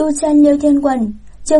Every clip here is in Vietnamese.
Tu chân Liêu Thiên Quần, chương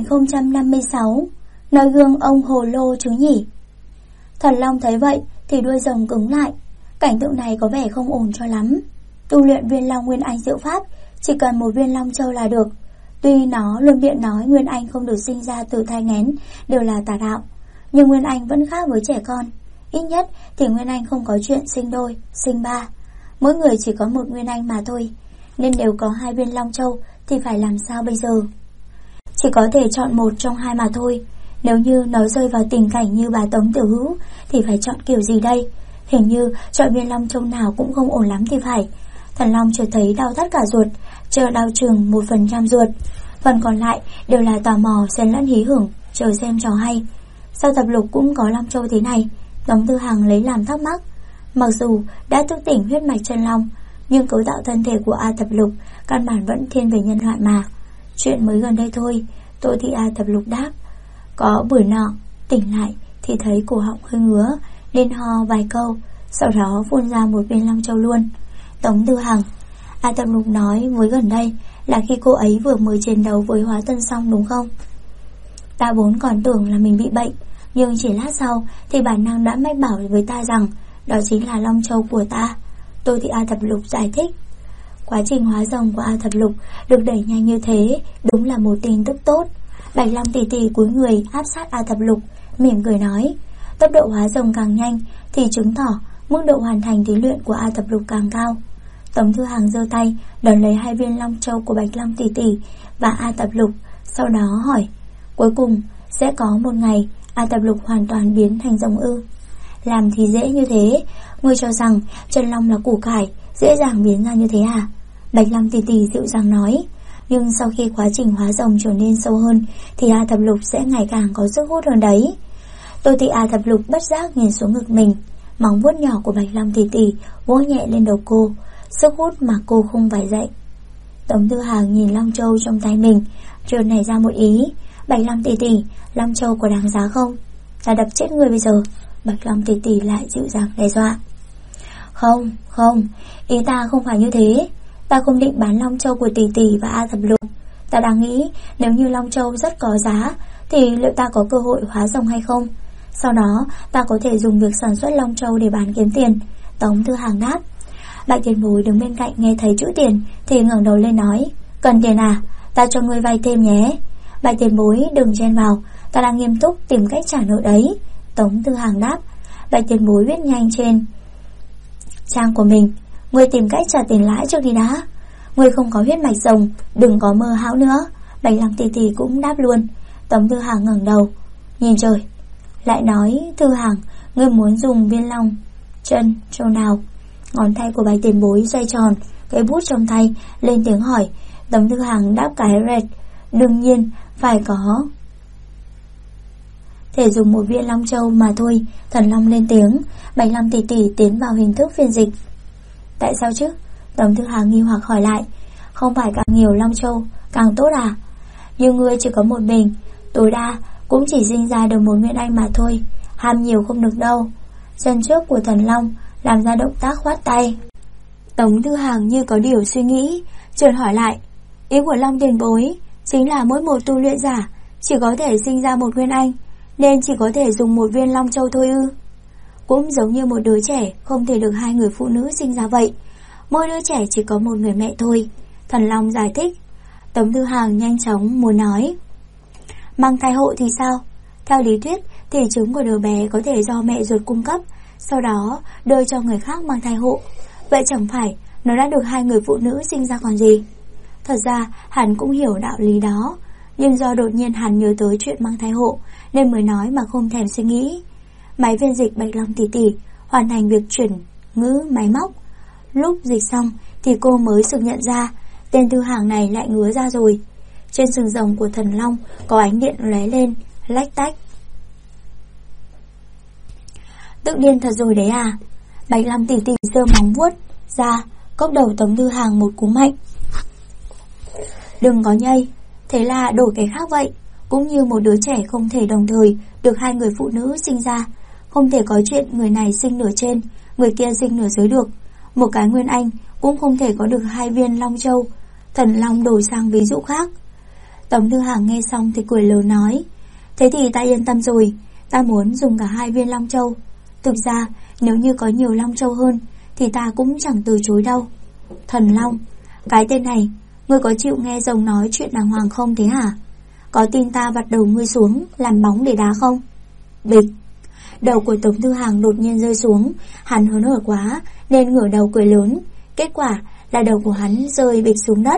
2056, nói gương ông hồ lô chứ nhỉ. Thần Long thấy vậy thì đuôi rồng cứng lại. Cảnh tượng này có vẻ không ổn cho lắm. Tu luyện viên Long Nguyên Anh diệu pháp, chỉ cần một viên Long Châu là được. Tuy nó luôn miệng nói Nguyên Anh không được sinh ra từ thai nghén đều là tà đạo, nhưng Nguyên Anh vẫn khác với trẻ con. Ít nhất thì Nguyên Anh không có chuyện sinh đôi, sinh ba. Mỗi người chỉ có một Nguyên Anh mà thôi, nên đều có hai viên Long Châu thì phải làm sao bây giờ? Chỉ có thể chọn một trong hai mà thôi. Nếu như nó rơi vào tình cảnh như bà Tống Tiểu Hữu thì phải chọn kiểu gì đây? Hình như chọn viên Long Châu nào cũng không ổn lắm thì phải. Thần Long chợt thấy đau thắt cả ruột, chờ đau chừng 1% ruột. Phần còn lại đều là tò mò xen lẫn hí hửng, chờ xem trò hay. Sao thập lục cũng có Long Châu thế này? Tống Tư Hằng lấy làm thắc mắc. Mặc dù đã thức tỉnh huyết mạch chân long, nhưng cấu tạo thân thể của A Thập Lục căn bản vẫn thiên về nhân loại mà. Chuyện mới gần đây thôi, Tô Thị A Thập Lục đáp. Có buổi nọ tỉnh lại thì thấy cổ họng hơi ngứa, nên ho vài câu, sau đó phun ra một viên Long Châu luôn. Tống Tư Hằng: A Thập Lục nói mới gần đây là khi cô ấy vừa mới chiến đấu với Hóa Tân xong đúng không? Ta vốn còn tưởng là mình bị bệnh, nhưng chỉ lát sau thì bản năng đã mách bảo với ta rằng đó chính là Long Châu của ta. Tô Thị A Thập Lục giải thích. Quá trình hóa rồng của A Thập Lục được đẩy nhanh như thế đúng là một tin tức tốt. Bạch Long tỷ tỷ cúi người áp sát A Thập Lục, mỉm cười nói, tốc độ hóa rồng càng nhanh thì chứng tỏ mức độ hoàn thành thí luyện của A Thập Lục càng cao. Tống Thư Hàng giơ tay đón lấy hai viên Long Châu của Bạch Long tỷ tỷ và A Thập Lục, sau đó hỏi, cuối cùng sẽ có một ngày A Thập Lục hoàn toàn biến thành rồng ư? Làm thì dễ như thế, ngươi cho rằng chân long là củ cải dễ dàng biến ra như thế à? Bạch Long tỷ tỷ dịu dàng nói. Nhưng sau khi quá trình hóa rồng trở nên sâu hơn thì A Thập Lục sẽ ngày càng có sức hút hơn đấy. Tô Thị A Thập Lục bất giác nhìn xuống ngực mình, móng vuốt nhỏ của Bạch Long tỷ tỷ vỗ nhẹ lên đầu cô, sức hút mà cô không phải dậy. Tống Tư Hàng nhìn Long Châu trong tay mình, chợt nảy ra một ý. Bạch Long tỷ tỷ, Long Châu có đáng giá không? Ta đập chết người bây giờ. Bạch Long tỷ tỷ lại dịu dàng đe dọa. Không, ý ta không phải như thế. Ta không định bán Long Châu của tỷ tỷ và A Thập Lục. Ta đang nghĩ nếu như Long Châu rất có giá thì liệu ta có cơ hội hóa rồng hay không? Sau đó ta có thể dùng việc sản xuất Long Châu để bán kiếm tiền. Tống Tư Hàng đáp. Bạch tiền bối đứng bên cạnh nghe thấy chữ tiền thì ngẩng đầu lên nói, cần tiền à? Ta cho ngươi vay thêm nhé. Bạch tiền bối đừng chen vào, ta đang nghiêm túc tìm cách trả nợ đấy. Tống Tư Hàng đáp. Bạch tiền bối viết nhanh trên trang của mình, ngươi tìm cách trả tiền lãi trước đi đã. Ngươi không có huyết mạch rồng, đừng có mơ hão nữa. Bạch Long tỷ tỷ cũng đáp luôn. Tống Tư Hàng ngẩng đầu nhìn trời, lại nói, Tư Hàng, ngươi muốn dùng viên long chân châu nào? Ngón tay của Bạch tiền bối xoay tròn, cái bút trong tay lên tiếng hỏi. Tống Tư Hàng đáp cái rệt, đương nhiên phải có thể dùng một viên Long Châu mà thôi. Thần Long lên tiếng. Bạch Long tỷ tỷ tiến vào hình thức phiên dịch. Tại sao chứ? Tống Tư Hàng nghi hoặc hỏi lại. Không phải càng nhiều Long Châu càng tốt à? Nhưng ngươi chỉ có một mình, tối đa cũng chỉ sinh ra được một Nguyên Anh mà thôi, ham nhiều không được đâu. Chân trước của Thần Long làm ra động tác khoát tay. Tống Tư Hàng như có điều suy nghĩ, chợt hỏi lại, ý của Long tiền bối chính là mỗi một tu luyện giả chỉ có thể sinh ra một Nguyên Anh, nên chỉ có thể dùng một viên Long Châu thôi ư? Cũng giống như một đứa trẻ không thể được hai người phụ nữ sinh ra vậy, mỗi đứa trẻ chỉ có một người mẹ thôi. Thần Long giải thích. Tống Tư Hàng nhanh chóng muốn nói, mang thai hộ thì sao? Theo lý thuyết thì trứng của đứa bé có thể do mẹ ruột cung cấp, sau đó đưa cho người khác mang thai hộ. Vậy chẳng phải nó đã được hai người phụ nữ sinh ra còn gì? Thật ra hắn cũng hiểu đạo lý đó, nhưng do đột nhiên hắn nhớ tới chuyện mang thai hộ nên mới nói mà không thèm suy nghĩ. Máy phiên dịch Bạch Long tỷ tỷ hoàn thành việc chuyển ngữ máy móc. Lúc dịch xong thì cô mới sực nhận ra tên Tư Hàng này lại ngứa ra rồi. Trên sừng rồng của Thần Long có ánh điện lóe lên, lách tách. Tự điên thật rồi đấy à? Bạch Long tỷ tỷ giơ móng vuốt ra, cốc đầu Tống Tư Hàng một cú mạnh. Đừng có nhây, thế là đổi cái khác vậy. Cũng như một đứa trẻ không thể đồng thời được hai người phụ nữ sinh ra, không thể có chuyện người này sinh nửa trên, người kia sinh nửa dưới được. Một cái Nguyên Anh cũng không thể có được hai viên Long Châu. Thần Long đổi sang ví dụ khác. Tống Thư Hàng nghe xong thì cười lớn nói: Thế thì ta yên tâm rồi, ta muốn dùng cả 2 viên Long Châu. Thực ra nếu như có nhiều Long Châu hơn thì ta cũng chẳng từ chối đâu. Thần Long, cái tên này, ngươi có chịu nghe rồng nói chuyện đàng hoàng không thế hả? Có tin ta vặt đầu ngươi xuống làm bóng để đá không? Bịch. Đầu của Tống Thư Hàng đột nhiên rơi xuống. Hắn hớn hở quá nên ngửa đầu cười lớn. Kết quả là đầu của hắn rơi bịch xuống đất.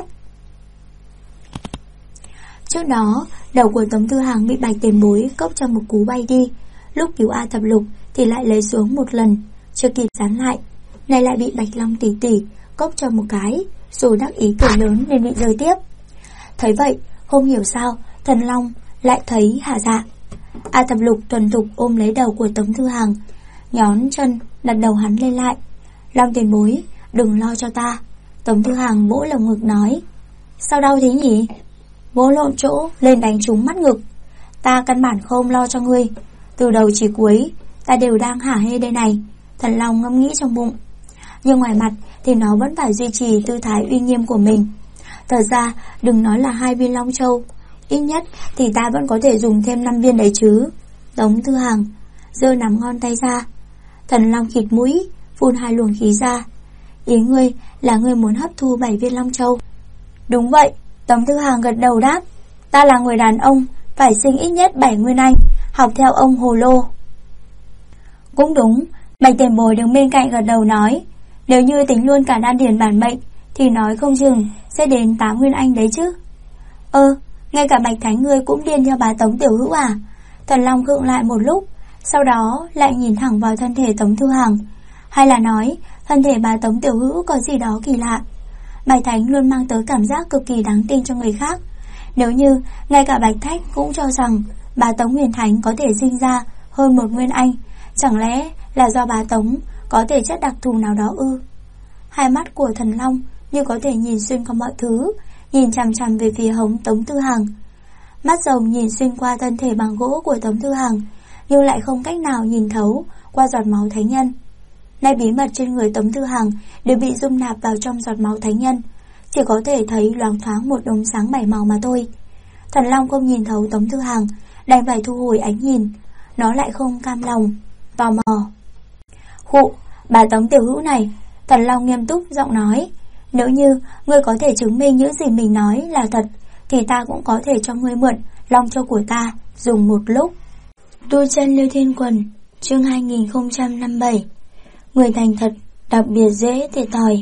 Trước đó, đầu của Tống Thư Hàng bị Bạch Tiền Bối cốc cho một cú bay đi. Lúc cứu A Thập Lục thì lại lấy xuống một lần, chưa kịp dán lại, này lại bị Bạch Long tỷ tỷ cốc cho một cái, rồi đắc ý cười lớn nên bị rơi tiếp. Thấy vậy, không hiểu sao Thần Long lại thấy hả dạ. A Thập Lục thuần thục ôm lấy đầu của Tống Thư Hàng, nhón chân đặt đầu hắn lên lại. Long Tiền Bối, đừng lo cho ta. Tống Thư Hàng vỗ lồng ngực nói: Sao đau thế nhỉ? Vỗ lộn chỗ lên đánh trúng mắt ngực. Ta căn bản không lo cho ngươi, từ đầu chỉ cuối ta đều đang hả hê đây này. Thần Long ngẫm nghĩ trong bụng. Nhưng ngoài mặt thì nó vẫn phải duy trì tư thái uy nghiêm của mình. Thật ra đừng nói là 2 viên Long Châu, ít nhất thì ta vẫn có thể dùng thêm 5 viên đấy chứ. Tống Thư Hàng giơ nắm ngón tay ra. Thần Long khịt mũi, phun 2 luồng khí ra. Ý ngươi là ngươi muốn hấp thu 7 viên Long Châu? Đúng vậy. Tống Thư Hàng gật đầu đáp: Ta là người đàn ông, phải sinh ít nhất 7 nguyên anh, học theo ông Hồ Lô. Cũng đúng. Bạch Tiền Bối đứng bên cạnh gật đầu nói: Nếu như tính luôn cả đan điển bản mệnh thì nói không chừng sẽ đến 8 nguyên anh đấy chứ. Ngay cả Bạch Thánh ngươi cũng điên theo bà Tống Tiểu Hữu à? Thần Long khựng lại một lúc, sau đó lại nhìn thẳng vào thân thể Tống Thư Hàng. Hay là nói thân thể bà Tống Tiểu Hữu có gì đó kỳ lạ? Bạch Thánh luôn mang tới cảm giác cực kỳ đáng tin cho người khác. Nếu như ngay cả Bạch Thách cũng cho rằng bà Tống Huyền Thánh có thể sinh ra hơn 1 nguyên anh, chẳng lẽ là do bà Tống có thể chất đặc thù nào đó ư? Hai mắt của Thần Long như có thể nhìn xuyên qua mọi thứ, nhìn chằm chằm về phía hống Tống Thư Hàng. Mắt rồng nhìn xuyên qua thân thể bằng gỗ của Tống Thư Hàng, nhưng lại không cách nào nhìn thấu qua giọt máu thánh nhân. Nay bí mật trên người Tống Thư Hàng đều bị dung nạp vào trong giọt máu thánh nhân, chỉ có thể thấy loáng thoáng một đống sáng 7 màu mà thôi. Thần Long không nhìn thấu Tống Thư Hàng, đành phải thu hồi ánh nhìn. Nó lại không cam lòng, tò mò. Khụ, bà Tống Tiểu Hữu này, Thần Long nghiêm túc giọng nói: Nếu như ngươi có thể chứng minh những gì mình nói là thật, thì ta cũng có thể cho ngươi mượn Long Châu của ta dùng một lúc. Tu chân Liêu Thiên Quần, chương 2057. Người thành thật đặc biệt dễ thiệt thòi.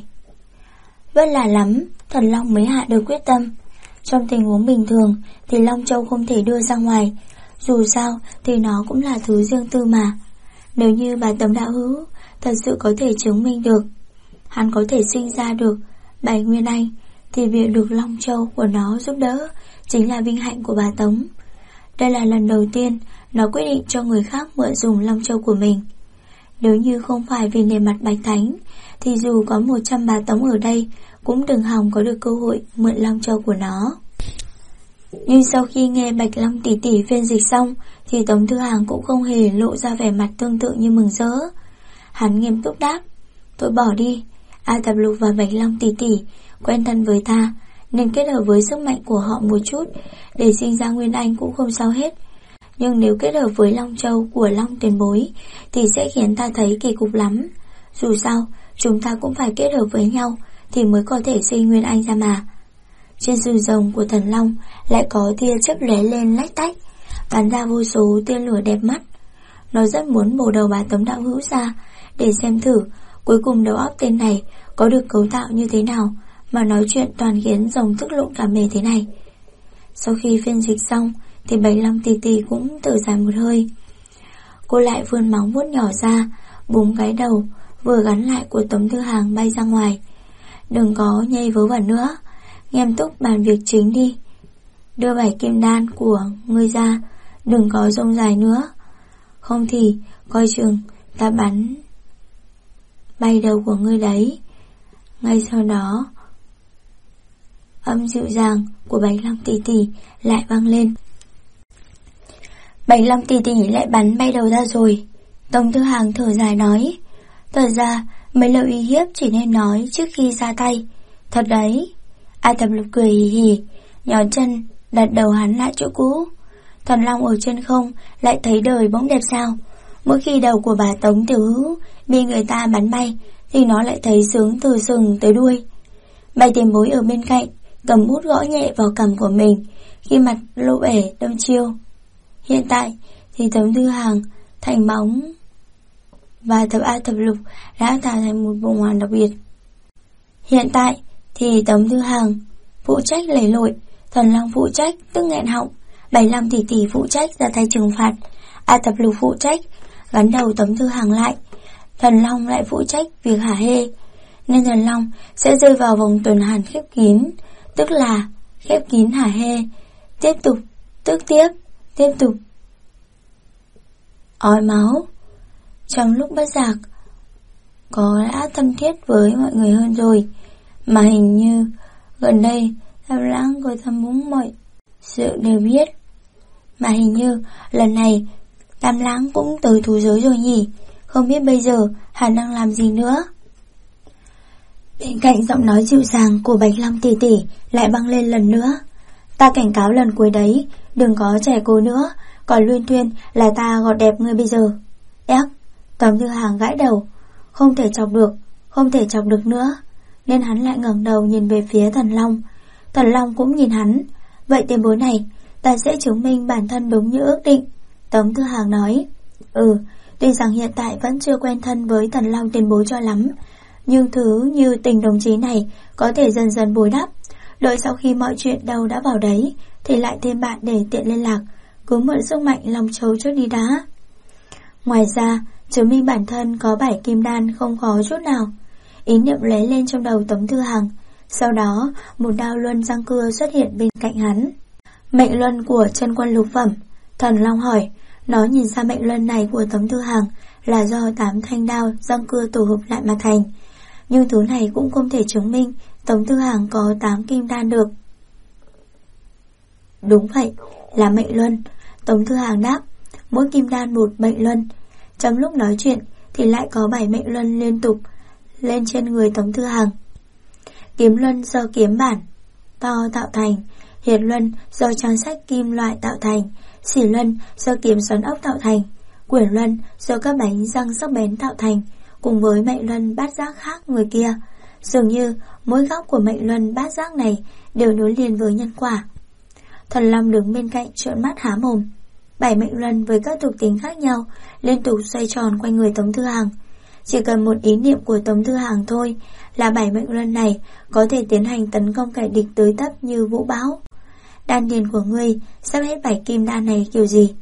Vất là lắm, Thần Long mới hạ được quyết tâm. Trong tình huống bình thường thì Long Châu không thể đưa ra ngoài, dù sao thì nó cũng là thứ riêng tư mà. Nếu như bà Tống đạo hữu thật sự có thể chứng minh được hắn có thể sinh ra được 7 nguyên anh, thì việc được Long Châu của nó giúp đỡ chính là vinh hạnh của bà Tống. Đây là lần đầu tiên nó quyết định cho người khác mượn dùng Long Châu của mình. Nếu như không phải vì nề mặt Bạch Thánh, thì dù có 100 bà Tống ở đây cũng đừng hòng có được cơ hội mượn Long Châu của nó. Nhưng sau khi nghe Bạch Long tỷ tỷ phiên dịch xong, thì Tống Thư Hàng cũng không hề lộ ra vẻ mặt tương tự như mừng rỡ. Hắn nghiêm túc đáp: Tôi bỏ đi. A Thập Lục và Bạch Long tỷ tỷ quen thân với ta, nên kết hợp với sức mạnh của họ một chút để sinh ra nguyên anh cũng không sao hết. Nhưng nếu kết hợp với Long Châu của Long Tiền Bối thì sẽ khiến ta thấy kỳ cục lắm. Dù sao chúng ta cũng phải kết hợp với nhau thì mới có thể sinh nguyên anh ra mà. Trên sừng rồng của Thần Long lại có tia chớp lóe lên lách tách, bắn ra vô số tia lửa đẹp mắt. Nó rất muốn bổ đầu bà Tống đạo hữu ra để xem thử cuối cùng đầu óc tên này có được cấu tạo như thế nào mà nói chuyện toàn khiến rồng tức lộn cả mề thế này. Sau khi phiên dịch xong thì Bạch Long tỷ tỷ cũng thở dài một hơi. Cô lại vươn móng vuốt nhỏ ra, búng cái đầu vừa gắn lại của Tống Thư Hàng bay ra ngoài. Đừng có nhây vớ vẩn nữa, nghiêm túc bàn việc chính đi. Đưa 7 kim đan của ngươi ra, đừng có rông dài nữa. Không thì coi chừng ta bắn bay đầu của ngươi đấy. Ngay sau đó âm dịu dàng của Bạch Long tỷ tỷ lại vang lên. Bạch Long tỷ tỷ lại bắn bay đầu ra rồi. Tống Thư Hàng thở dài nói: Thật ra mấy lời uy hiếp chỉ nên nói trước khi ra tay. Thật đấy. A Thập Lục cười hì hì, nhón chân đặt đầu hắn lại chỗ cũ. Thần Long ở trên không lại thấy đời bỗng đẹp sao. Mỗi khi đầu của bà Tống Tiểu Hữu bị người ta bắn bay thì nó lại thấy sướng từ sừng tới đuôi. Bạch Tiền Bối ở bên cạnh cầm bút gõ nhẹ vào cằm của mình khi mặt lộ vẻ đăm chiêu. Hiện tại thì Tống Thư Hàng, Thành Bóng và Thập A Thập Lục đã tạo thành một bộ hoàn đặc biệt. Hiện tại thì Tống Thư Hàng phụ trách lầy lội, Thần Long phụ trách tức nghẹn họng, 75 tỷ tỷ phụ trách ra tay trừng phạt, A Thập Lục phụ trách gắn đầu Tống Thư Hàng lại, Thần Long lại phụ trách việc hả hê. Nên Thần Long sẽ rơi vào vòng tuần hoàn khép kín, tức là khép kín hả hê, tiếp tục, tức tiếp tục. Ói máu. Trong lúc bất giác có đã thân thiết với mọi người hơn rồi, mà hình như gần đây Tam Lãng của Tam Búng mọi sự đều biết. Mà hình như lần này Tam Lãng cũng tới thú giới rồi nhỉ. Không biết bây giờ hắn đang làm gì nữa. Bên cạnh giọng nói dịu dàng của Bạch Long tỷ tỷ lại vang lên lần nữa. Ta cảnh cáo lần cuối đấy, đừng có trẻ cô nữa, còn luyên thuyên là ta gọt đẹp ngươi bây giờ. Éc. Tống Thư Hàng gãi đầu. Không thể chọc được nữa. Nên hắn lại ngẩng đầu nhìn về phía Thần Long. Thần Long cũng nhìn hắn. Vậy tiền bối này, ta sẽ chứng minh bản thân đúng như ước định. Tống Thư Hàng nói. Tuy rằng hiện tại vẫn chưa quen thân với Thần Long tiền bối cho lắm, nhưng thứ như tình đồng chí này có thể dần dần bồi đắp. Đợi sau khi mọi chuyện đâu đã vào đấy thì lại thêm bạn để tiện liên lạc. Cứ mượn sức mạnh Long Châu trước đi đã. Ngoài ra, chứng minh bản thân có 7 kim đan không khó chút nào. Ý niệm lóe lên trong đầu Tống Thư Hàng. Sau đó, một đao luân răng cưa xuất hiện bên cạnh hắn. Mệnh luân của chân quân lục phẩm. Thần Long hỏi. Nó nhìn ra mệnh luân này của Tống Thư Hàng là do 8 thanh đao răng cưa tổ hợp lại mà thành. Nhưng thứ này cũng không thể chứng minh Tống Thư Hàng có 8 kim đan được. Đúng vậy, là mệnh luân. Tống Thư Hàng đáp. Mỗi kim đan một mệnh luân. Trong lúc nói chuyện thì lại có 7 mệnh luân liên tục lên trên người Tống Thư Hàng. Kiếm luân do kiếm bản to tạo thành, hiệt luân do trang sách kim loại tạo thành, xỉ luân do kiếm xoắn ốc tạo thành, quyển luân do các bánh răng sắc bén tạo thành, cùng với mệnh luân bát giác khác người kia. Dường như mỗi góc của mệnh luân bát giác này đều nối liền với nhân quả. Thần Long đứng bên cạnh trợn mắt há mồm. 7 mệnh luân với các thuộc tính khác nhau liên tục xoay tròn quanh người Tống Thư Hàng. Chỉ cần một ý niệm của Tống Thư Hàng thôi là 7 mệnh luân này có thể tiến hành tấn công kẻ địch tới tấp như vũ bão. Đan điền của ngươi sắp hết 7 kim đan này kiểu gì?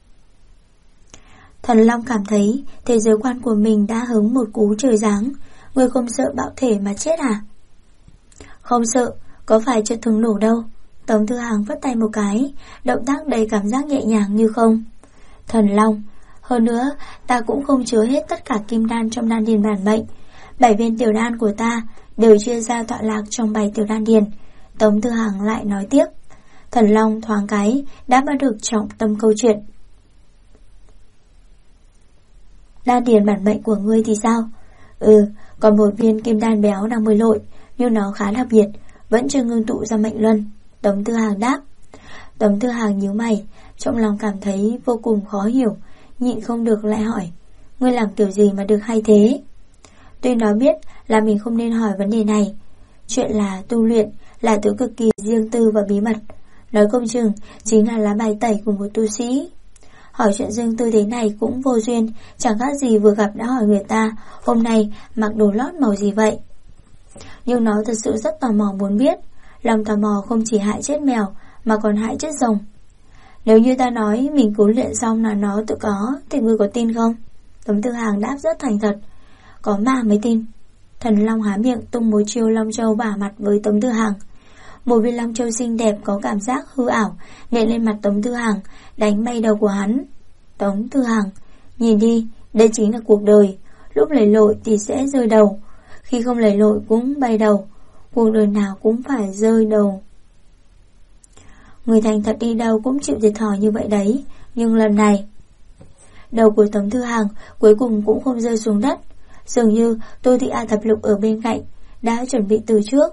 Thần Long cảm thấy thế giới quan của mình đã hứng một cú trời giáng. Ngươi không sợ bạo thể mà chết à? Không sợ, có phải chợt thường nổ đâu. Tống Thư Hàng vất tay một cái, động tác đầy cảm giác nhẹ nhàng như không. Thần Long, hơn nữa ta cũng không chứa hết tất cả kim đan trong đan điền bản mệnh. 7 viên tiểu đan của ta đều chia ra tọa lạc trong 7 tiểu đan điền. Tống Thư Hàng lại nói tiếp. Thần Long thoáng cái đã bắt được trọng tâm câu chuyện. Đan điền bản mệnh của ngươi thì sao? Còn một viên kim đan béo đang bơi lội, nhưng nó khá đặc biệt, vẫn chưa ngưng tụ ra mệnh luân. Tống Thư Hàng đáp. Tống Thư Hàng nhíu mày, trong lòng cảm thấy vô cùng khó hiểu, nhịn không được lại hỏi. Ngươi làm kiểu gì mà được hay thế? Tuy nó biết là mình không nên hỏi vấn đề này. Chuyện là tu luyện là thứ cực kỳ riêng tư và bí mật. Nói không chừng chính là lá bài tẩy của một tu sĩ. Hỏi chuyện riêng tư thế này cũng vô duyên, chẳng khác gì vừa gặp đã hỏi người ta hôm nay mặc đồ lót màu gì vậy. Nhưng nó thật sự rất tò mò muốn biết. Lòng tò mò không chỉ hại chết mèo mà còn hại chết rồng. Nếu như ta nói mình cứu luyện xong là nó tự có thì ngươi có tin không? Tống Thư Hàng đáp rất thành thật. Có mà mới tin. Thần Long há miệng tung một chiêu Long Châu bả mặt với Tống Thư Hàng. Một viên Long Châu xinh đẹp có cảm giác hư ảo nện lên mặt Tống Thư Hàng, đánh bay đầu của hắn. Tống Thư Hàng, nhìn đi, đây chính là cuộc đời. Lúc lầy lội thì sẽ rơi đầu, khi không lầy lội cũng bay đầu. Cuộc đời nào cũng phải rơi đầu. Người thành thật đi đâu cũng chịu thiệt thòi như vậy đấy. Nhưng lần này đầu của Tống Thư Hàng cuối cùng cũng không rơi xuống đất. Dường như Tô Thị A Thập Lục ở bên cạnh đã chuẩn bị từ trước.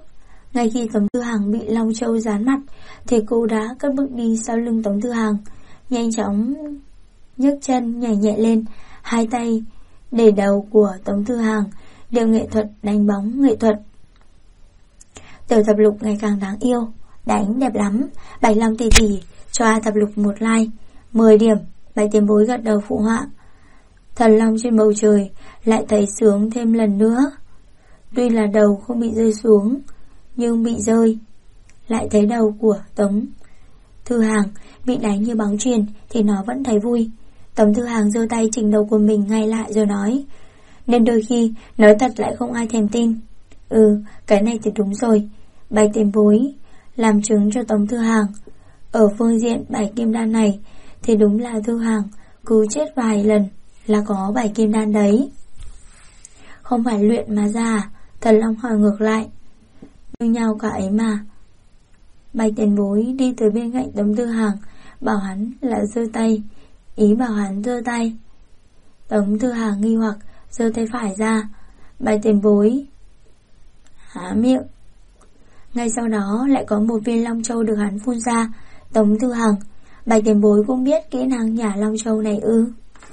Ngay khi Tống Thư Hàng bị Long Châu dán mặt thì cô đã cất bước đi sau lưng Tống Thư Hàng, nhanh chóng nhấc chân nhảy nhẹ lên, hai tay để đầu của Tống Thư Hàng, đều nghệ thuật đánh bóng nghệ thuật. Tiểu Thập Lục ngày càng đáng yêu, đánh đẹp lắm. Bạch Long tỷ tỷ cho A Thập Lục một like, 10 điểm. Bạch Tiền Bối gật đầu phụ họa. Thần long trên bầu trời lại thấy sướng thêm lần nữa. Tuy là đầu không bị rơi xuống, nhưng bị rơi. Lại thấy đầu của Tống Thư Hàng bị đánh như bóng chuyền thì nó vẫn thấy vui. Tống Thư Hàng giơ tay chỉnh đầu của mình ngay lại rồi nói, nên đôi khi nói thật lại không ai thèm tin. Cái này thì đúng rồi. Bạch Tiền Bối làm chứng cho Tống Thư Hàng. Ở phương diện 7 kim đan này thì đúng là Thư Hàng cứ chết vài lần là có 7 kim đan đấy. Không phải luyện mà ra? Thần Long hỏi ngược lại. Như nhau cả ấy mà. Bạch Tiền Bối đi tới bên cạnh Tống Thư Hàng, bảo hắn là giơ tay, ý bảo hắn giơ tay. Tống Thư Hàng nghi hoặc giơ tay phải ra. Bạch Tiền Bối há miệng. Ngay sau đó lại có một viên Long Châu được hắn phun ra. Tống Thư Hàng, Bạch Tiền Bối cũng biết kỹ năng nhả Long Châu này ư?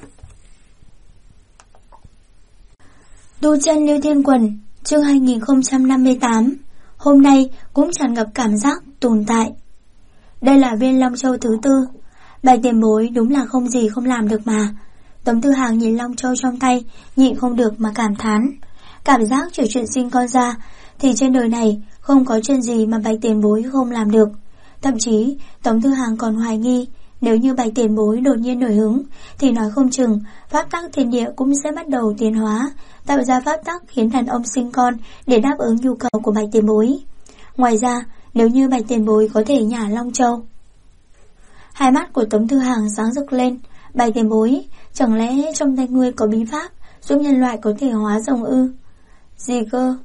Tu chân Lưu Thiên Quần, chương 2058. Hôm nay cũng tràn ngập cảm giác tồn tại. Đây là viên Long Châu thứ 4. Bạch Tiền Bối đúng là không gì không làm được mà. Tống Thư Hàng nhìn Long Châu trong tay, nhịn không được mà cảm thán. Cảm giác trừ chuyện sinh con ra thì trên đời này không có chuyện gì mà Bạch Tiền Bối không làm được. Thậm chí Tống Thư Hàng còn hoài nghi, nếu như Bạch Tiền Bối đột nhiên nổi hứng thì nói không chừng pháp tắc thiên địa cũng sẽ bắt đầu tiến hóa, tạo ra pháp tắc khiến đàn ông sinh con để đáp ứng nhu cầu của Bạch Tiền Bối. Ngoài ra, nếu như Bạch Tiền Bối có thể nhả Long Châu. Hai mắt của Tống Thư Hàng sáng rực lên. Bạch Tiền Bối, chẳng lẽ trong tay ngươi có bí pháp giúp nhân loại có thể hóa rồng ư? Gì cơ?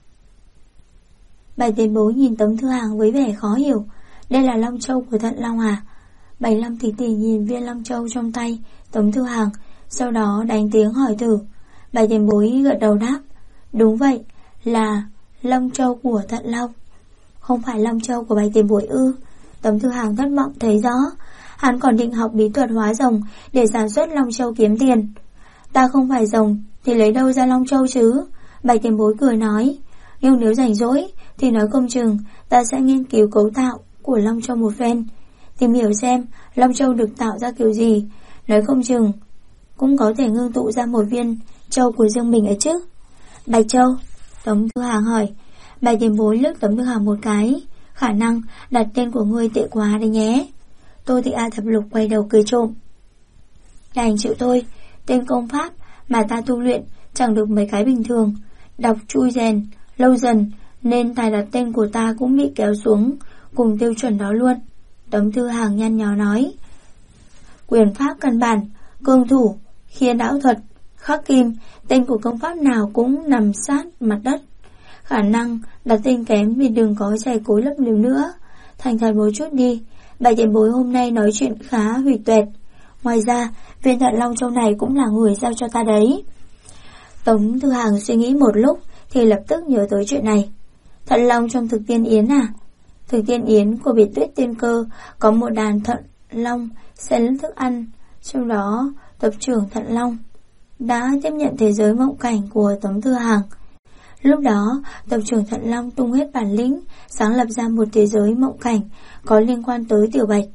Bạch Tiền Bối nhìn Tống Thư Hàng với vẻ khó hiểu. Đây là Long Châu của Thận Long à? Bạch Long tỷ tỷ nhìn viên Long Châu trong tay Tống Thư Hàng, sau đó đánh tiếng hỏi thử. Bạch Tiền Bối gật đầu đáp, đúng vậy, là Long Châu của Thận Long. Không phải Long Châu của Bạch Tiền Bối ư? Tống Thư Hàng thất vọng thấy rõ. Hắn còn định học bí thuật hóa rồng để sản xuất Long Châu kiếm tiền. Ta không phải rồng thì lấy đâu ra Long Châu chứ? Bạch Tiền Bối cười nói, nhưng nếu rảnh rỗi thì nói không chừng ta sẽ nghiên cứu cấu tạo của Long Châu một phen, tìm hiểu xem Long Châu được tạo ra kiểu gì. Nói không chừng cũng có thể ngưng tụ ra một viên châu của riêng mình ấy chứ. Bạch Châu? Tống Thư Hàng hỏi. Bạch Tiền Bối liếc Tống Thư Hàng một cái. Khả năng đặt tên của ngươi tệ quá đấy nhé. Tô Thị A Thập Lục quay đầu cười trộm. Đành chịu thôi, tên công pháp mà ta tu luyện chẳng được mấy cái bình thường, đọc chui rèn lâu dần nên tài đặt tên của ta cũng bị kéo xuống cùng tiêu chuẩn đó luôn. Tống Thư Hàng nhăn nhó nói. Quyền pháp căn bản, cương thủ, khiên đảo thuật, khắc kim, tên của công pháp nào cũng nằm sát mặt đất. Khả năng đặt tên kém vì đừng có giày cối lấp liếm nữa. Thành thật một chút đi. Bạch Tiền Bối hôm nay nói chuyện khá hủy tuệt. Ngoài ra viên Thận Long Châu này cũng là người giao cho ta đấy. Tống Thư Hàng suy nghĩ một lúc thì lập tức nhớ tới chuyện này. Thận Long trong thực tiên yến à? Thực tiên yến của Biệt Tuyết Tiên Cơ có một đàn thận long xen lẫn thức ăn, trong đó tộc trưởng Thận Long đã tiếp nhận thế giới mộng cảnh của Tống Thư Hàng. Lúc đó tộc trưởng Thận Long tung hết bản lĩnh, sáng lập ra một thế giới mộng cảnh có liên quan tới Tiểu Bạch.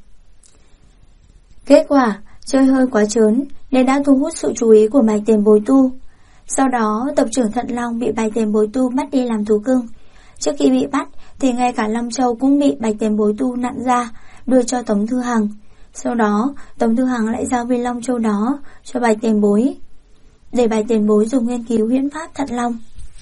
Kết quả chơi hơi quá trớn nên đã thu hút sự chú ý của Bạch Tiền Bối tu. Sau đó tộc trưởng Thận Long bị Bạch Tiền Bối tu bắt đi làm thú cưng. Trước khi bị bắt thì ngay cả Long Châu cũng bị Bạch Tiền Bối tu nặn ra đưa cho Tống Thư Hàng. Sau đó Tống Thư Hàng lại giao viên Long Châu đó cho Bạch Tiền Bối để Bạch Tiền Bối dùng nghiên cứu huyễn pháp Thận Long.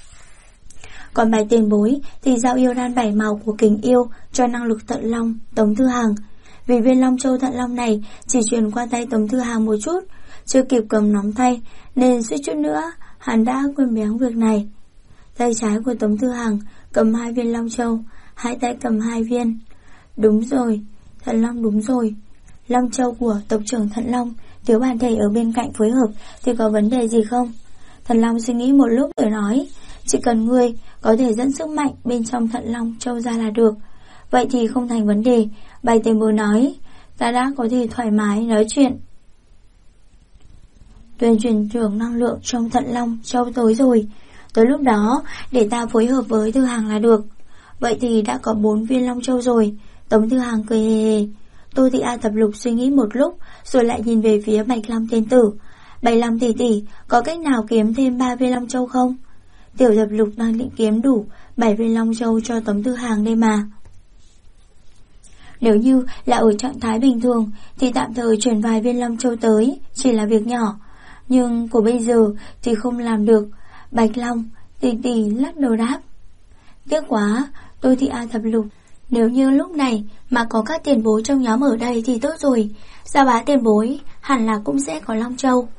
Còn Bạch Tiền Bối thì giao yêu đan 7 màu của kình yêu cho năng lực Thận Long Tống Thư Hàng. Vì viên Long Châu Thận Long này chỉ truyền qua tay Tống Thư Hàng một chút, chưa kịp cầm nắm tay nên suýt chút nữa hắn đã quên béng việc này. Tay trái của Tống Thư Hàng cầm 2 viên Long Châu, hai tay cầm 2 viên. Đúng rồi, Thận Long đúng rồi. Long Châu của tộc trưởng Thận Long, Tiểu Bản Thể ở bên cạnh phối hợp thì có vấn đề gì không? Thận Long suy nghĩ một lúc rồi nói, chỉ cần ngươi có thể dẫn sức mạnh bên trong Thận Long Châu ra là được. Vậy thì không thành vấn đề. Bạch tiền bối nói, ta đã có thể thoải mái nói chuyện. Tuyên truyền trưởng năng lượng trong Thận Long Châu tới rồi. Tới lúc đó để ta phối hợp với Thư Hàng là được. Vậy thì đã có 4 viên Long Châu rồi. Tống Thư Hàng cười hề hề. Tô Thị A Thập Lục suy nghĩ một lúc, rồi lại nhìn về phía Bạch Long tiên tử. Bạch Long tỷ tỷ, có cách nào kiếm thêm 3 viên Long Châu không? Tiểu Thập Lục đang định kiếm đủ 7 viên Long Châu cho Tống Thư Hàng đây mà. Nếu như là ở trạng thái bình thường thì tạm thời chuyển vài viên Long Châu tới chỉ là việc nhỏ, nhưng của bây giờ thì không làm được. Bạch Long tỷ tỷ lắc đầu đáp. Tiếc quá, Tô Thị A Thập Lục, nếu như lúc này mà có các tiền bối trong nhóm ở đây thì tốt rồi. Gia Bá tiền bối hẳn là cũng sẽ có Long Châu.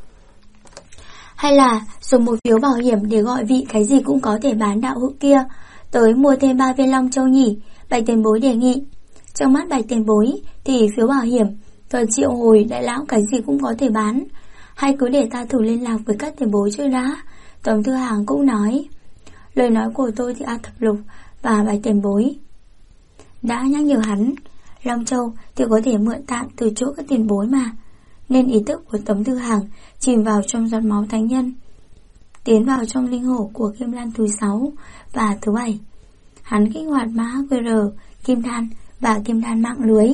Hay là dùng một phiếu bảo hiểm để gọi vị cái gì cũng có thể bán đạo hữu kia tới mua thêm 3 viên Long Châu nhỉ? Bạch tiền bối đề nghị. Trong mắt Bạch tiền bối thì phiếu bảo hiểm toàn triệu hồi đại lão cái gì cũng có thể bán. Hay cứ để ta thử liên lạc với các tiền bối chưa đã? Tống Thư Hàng cũng nói. Lời nói của tôi thì A Thập Lục và Bạch tiền bối đã nhắc nhở hắn, Long Châu thì có thể mượn tạm từ chỗ các tiền bối mà. Nên ý thức của Tống Thư Hàng chìm vào trong giọt máu thánh nhân, tiến vào trong linh hồn của Kim Đan thứ 6 và thứ 7. Hắn kích hoạt mã QR, Kim Đan và Kim Đan mạng lưới.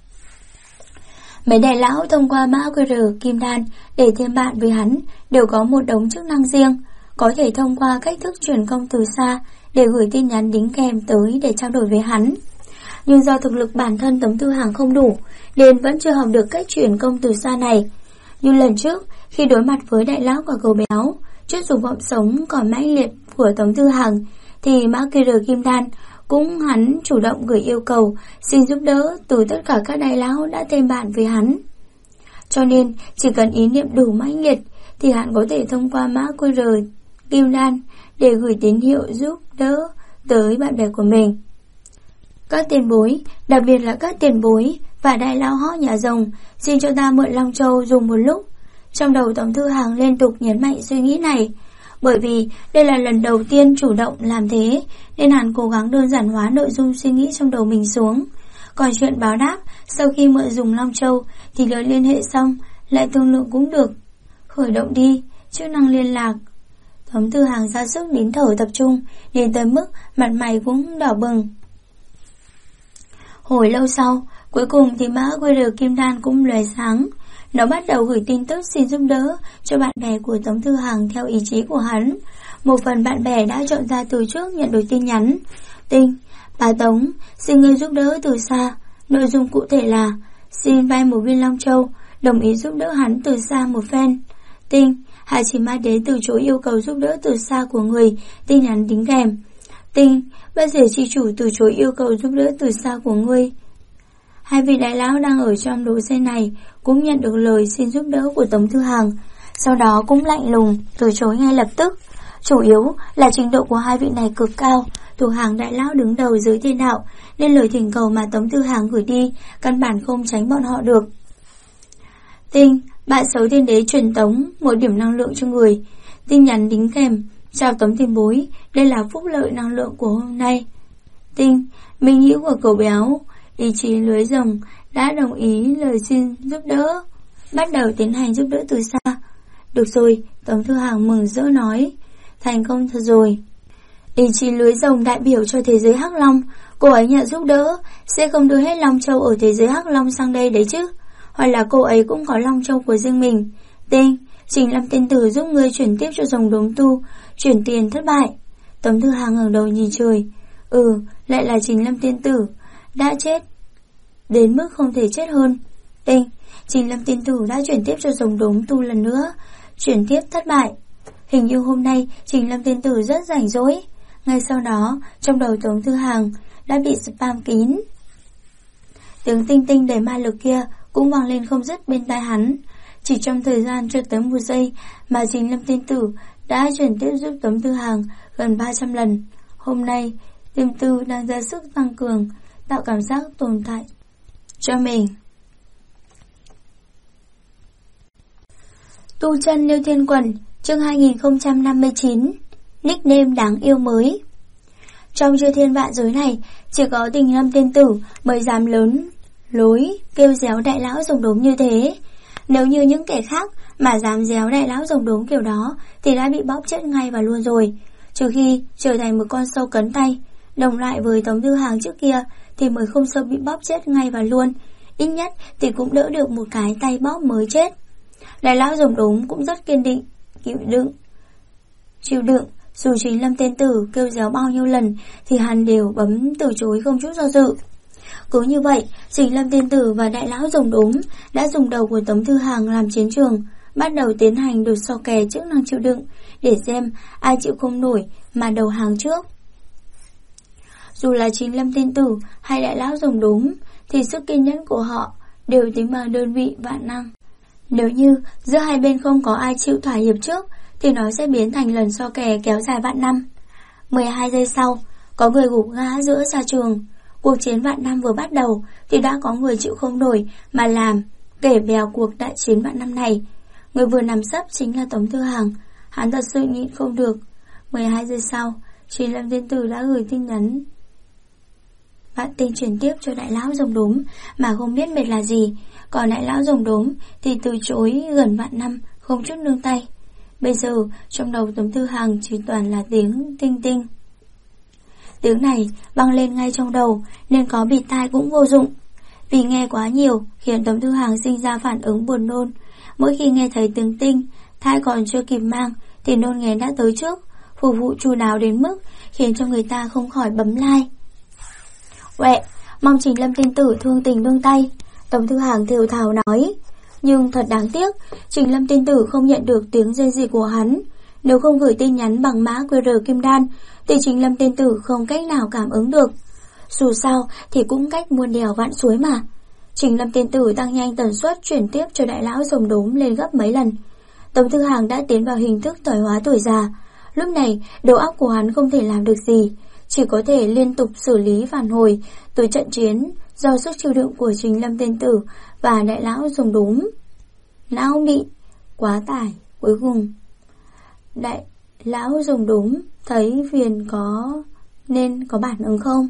Mấy đại lão thông qua mã QR Kim Đan để thêm bạn với hắn đều có một đống chức năng riêng, có thể thông qua cách thức truyền công từ xa để gửi tin nhắn đính kèm tới để trao đổi với hắn. Nhưng do thực lực bản thân Tống Thư Hàng không đủ nên vẫn chưa học được cách truyền công từ xa này. Như lần trước khi đối mặt với đại lão quả cầu béo, trước dục vọng sống còn mãnh liệt của Tống Thư Hàng thì mã QR Kim Đan cũng hắn chủ động gửi yêu cầu xin giúp đỡ từ tất cả các đại lão đã thêm bạn với hắn. Cho nên chỉ cần ý niệm đủ mãnh liệt thì hắn có thể thông qua mã QR Kim Đan để gửi tín hiệu giúp đỡ tới bạn bè của mình. Các tiền bối, đặc biệt là các tiền bối và đại lão họ nhà rồng, xin cho ta mượn Long Châu dùng một lúc. Trong đầu Tống Thư Hàng liên tục nhấn mạnh suy nghĩ này. Bởi vì đây là lần đầu tiên chủ động làm thế, nên hắn cố gắng đơn giản hóa nội dung suy nghĩ trong đầu mình xuống. Còn chuyện báo đáp sau khi mượn dùng Long Châu thì đợi liên hệ xong lại thương lượng cũng được. Khởi động đi, chức năng liên lạc. Tống Thư Hàng ra sức nín thở tập trung, đến tới mức mặt mày cũng đỏ bừng. Hồi lâu sau, cuối cùng thì mã QR Kim Đan cũng lóe sáng. Nó bắt đầu gửi tin tức xin giúp đỡ cho bạn bè của Tống Thư Hàng theo ý chí của hắn. Một phần bạn bè đã chọn ra từ trước nhận được tin nhắn. Tinh, bà Tống, xin ngươi giúp đỡ từ xa. Nội dung cụ thể là xin vay 1 viên Long Châu, đồng ý giúp đỡ hắn từ xa một phen. Tinh, Hà Chỉ Mai Đế từ chối yêu cầu giúp đỡ từ xa của người, tin nhắn đính kèm. Tinh, Bác Rể Chi Chủ từ chối yêu cầu giúp đỡ từ xa của ngươi. Hai vị đại lão đang ở trong đội xe này cũng nhận được lời xin giúp đỡ của Tống Thư Hàng, sau đó cũng lạnh lùng từ chối ngay lập tức. Chủ yếu là trình độ của hai vị này cực cao, thuộc hàng đại lão đứng đầu dưới thiên đạo, nên lời thỉnh cầu mà Tống Thư Hàng gửi đi căn bản không tránh bọn họ được. Tinh, bạn xấu thiên đế truyền tống 1 điểm năng lượng cho người. Tin nhắn đính kèm, chào Tống tiền bối, đây là phúc lợi năng lượng của hôm nay. Tinh, minh hữu của cậu béo, ý chí lưới rồng đã đồng ý lời xin giúp đỡ, bắt đầu tiến hành giúp đỡ từ xa. Được rồi, Tống Thư Hàng mừng rỡ nói, thành công thật rồi. Ý chí lưới rồng đại biểu cho thế giới Hắc Long, cô ấy nhận giúp đỡ sẽ không đưa hết Long Châu ở thế giới Hắc Long sang đây đấy chứ, hoặc là cô ấy cũng có Long Châu của riêng mình. Tinh, Trình Lâm tiên tử giúp ngươi chuyển tiếp cho rồng đốm tu, chuyển tiền thất bại. Tống Thư Hàng ngẩng đầu nhìn trời. Lại là Trình Lâm tiên tử, đã chết đến mức không thể chết hơn. Tinh, Trình Lâm tiên tử đã chuyển tiếp cho rồng đốm tu lần nữa, chuyển tiếp thất bại. Hình như hôm nay Trình Lâm tiên tử rất rảnh rỗi. Ngay sau đó, trong đầu Tống Thư Hàng đã bị spam kín. Tiếng tinh tinh đầy ma lực kia cũng vang lên không dứt bên tai hắn. Chỉ trong thời gian chưa tới 1 giây mà Trình Lâm tiên tử đã chuyển tiếp giúp Tống Thư Hàng gần 300 lần. Hôm nay, Tiêm Tư đang ra sức tăng cường, tạo cảm giác tồn tại cho mình. Tu chân Liêu Thiên Quần, chương 2059, nickname đáng yêu mới. Trong chư thiên vạn giới này, chỉ có Tình Lâm tiên tử mới dám lớn lối kêu réo đại lão rồng đốm như thế. Nếu như những kẻ khác mà dám réo đại lão rồng đốm kiểu đó thì đã bị bóp chết ngay và luôn rồi. Trừ khi trở thành một con sâu cấn tay, đồng loại với Tống Thư Hàng trước kia, thì mới không sợ bị bóp chết ngay và luôn. Ít nhất thì cũng đỡ được một cái tay bóp mới chết. Đại lão rồng đốm cũng rất kiên định, chịu đựng. Dù Trình Lâm tiên tử kêu réo bao nhiêu lần thì hắn đều bấm từ chối không chút do dự. Cứ như vậy, Trình Lâm tiên tử và đại lão rồng đốm đã dùng đầu của Tống Thư Hàng làm chiến trường, bắt đầu tiến hành đột so kè chức năng chịu đựng, để xem ai chịu không nổi mà đầu hàng trước. Dù là Trình Lâm tiên tử hay đại lão rồng đốm thì sức kiên nhẫn của họ đều tính bằng đơn vị vạn năng. Nếu như giữa hai bên không có ai chịu thỏa hiệp trước thì nó sẽ biến thành lần so kè kéo dài vạn năm. 12 giây sau, có người gục ngã giữa sa trường. Cuộc chiến vạn năm vừa bắt đầu thì đã có người chịu không nổi mà làm kể bèo cuộc đại chiến vạn năm này. Người vừa nằm sấp chính là Tống Thư Hàng. Hắn thật sự nhịn không được. 12 giây sau, Trình Lâm tiên tử đã gửi tin nhắn vạn tinh truyền tiếp cho đại lão rồng đốm mà không biết mệt là gì. Còn đại lão rồng đốm thì từ chối gần vạn năm, không chút nương tay. Bây giờ trong đầu Tống Thư Hàng chỉ toàn là tiếng tinh tinh. Tiếng này vang lên ngay trong đầu nên có bịt tai cũng vô dụng. Vì nghe quá nhiều khiến Tống Thư Hàng sinh ra phản ứng buồn nôn. Mỗi khi nghe thấy tiếng tinh, thai còn chưa kịp mang thì nôn nghén đã tới trước, phục vụ chu đáo đến mức khiến cho người ta không khỏi bấm like. Uệ, mong Trình Lâm tiên tử thương tình nương tay, Tống Thư Hàng thều thào nói. Nhưng thật đáng tiếc, Trình Lâm tiên tử không nhận được tiếng rên rỉ của hắn. Nếu không gửi tin nhắn bằng mã QR kim đan thì Trình Lâm tiên tử không cách nào cảm ứng được. Dù sao thì cũng cách muôn đèo vạn suối mà. Trình Lâm tiên tử tăng nhanh tần suất chuyển tiếp cho đại lão rồng đốm lên gấp mấy lần. Tống Thư Hàng đã tiến vào hình thức tỏi hóa tuổi già. Lúc này đầu óc của hắn không thể làm được gì, chỉ có thể liên tục xử lý phản hồi từ trận chiến do sức chịu đựng của Trình Lâm tiên tử và đại lão rồng đốm. Não bị quá tải. Cuối cùng đại lão rồng đốm thấy phiền nên có bản ứng không.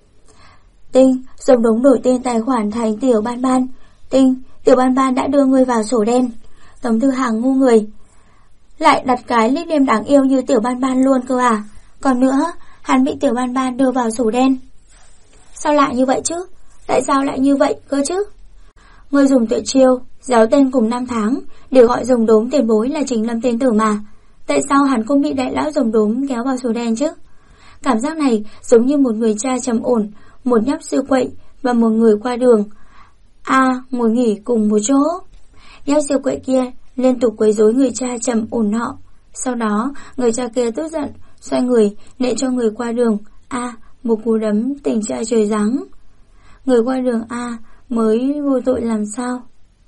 Tinh, rồng đốm đổi tên tài khoản thành Tiểu Ban Ban. Tinh, Tiểu Ban Ban đã đưa ngươi vào sổ đen. Tống Thư Hàng ngu người, lại đặt cái nickname đáng yêu như Tiểu Ban Ban luôn cơ à. Còn nữa, hắn bị Tiểu Ban Ban đưa vào sổ đen. Sao lại như vậy chứ? Tại sao lại như vậy cơ chứ? Ngươi dùng tuyệt chiêu giáo tên cùng năm tháng để gọi rồng đốm tiền bối là Trình Lâm tiên tử mà. Tại sao hắn không bị đại lão rồng đốm kéo vào sổ đen chứ? Cảm giác này giống như một người cha trầm ổn, một nhóc siêu quậy và một người qua đường ngồi nghỉ cùng một chỗ. Nhóc siêu quậy kia liên tục quấy rối người cha trầm ổn nọ. Sau đó người cha kia tức giận xoay người nện cho người qua đường một cú đấm tình cha trời giáng. Người qua đường mới vô tội làm sao?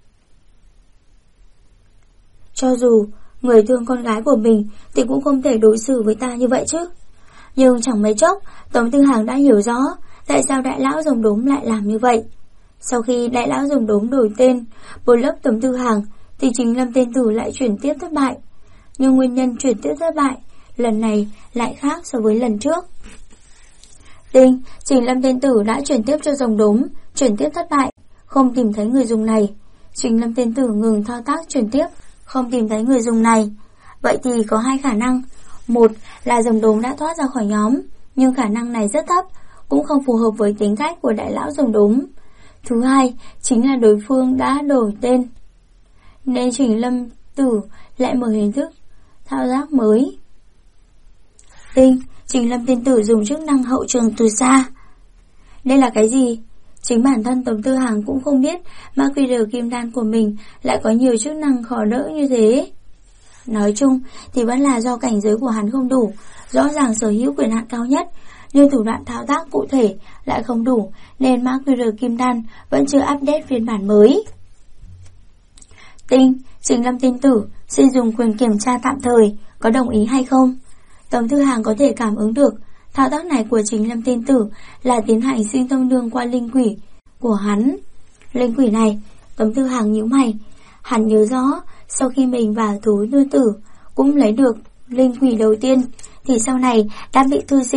Cho dù người thương con gái của mình thì cũng không thể đối xử với ta như vậy chứ. Nhưng chẳng mấy chốc Tống Thư Hàng đã hiểu rõ tại sao đại lão rồng đốm lại làm như vậy. Sau khi đại lão rồng đốm đổi tên bồi lấp Tống Thư Hàng thì Trình Lâm tiên tử lại chuyển tiếp thất bại. Nhưng nguyên nhân chuyển tiếp thất bại lần này lại khác so với lần trước. Tinh, Trình Lâm tiên tử đã chuyển tiếp cho rồng đốm, chuyển tiếp thất bại, không tìm thấy người dùng này. Trình Lâm tiên tử ngừng thao tác chuyển tiếp, không tìm thấy người dùng này. Vậy thì có hai khả năng. Một là rồng đốm đã thoát ra khỏi nhóm, nhưng khả năng này rất thấp, cũng không phù hợp với tính cách của đại lão rồng đốm. Thứ hai chính là đối phương đã đổi tên, nên Trình Lâm tử lại mở hình thức thao tác mới. Tinh, Trình Lâm tiên tử dùng chức năng hậu trường từ xa. Đây là cái gì? Chính bản thân Tống Thư Hàng cũng không biết mã QR kim đan của mình lại có nhiều chức năng khó đỡ như thế. Nói chung thì vẫn là do cảnh giới của hắn không đủ, rõ ràng sở hữu quyền hạn cao nhất, nhưng thủ đoạn thao tác cụ thể lại không đủ, nên mã QR kim đan vẫn chưa update phiên bản mới. Tinh, Trình Lâm tiên tử xin dùng quyền kiểm tra tạm thời, có đồng ý hay không? Tống Thư Hàng có thể cảm ứng được thao tác này của Trình Lâm tiên tử là tiến hành sinh thông đương qua linh quỷ của hắn. Linh quỷ này, Tống Thư Hàng nhíu mày. Hắn nhớ rõ sau khi mình và thú nương tử cũng lấy được linh quỷ đầu tiên thì sau này đã bị thư sinh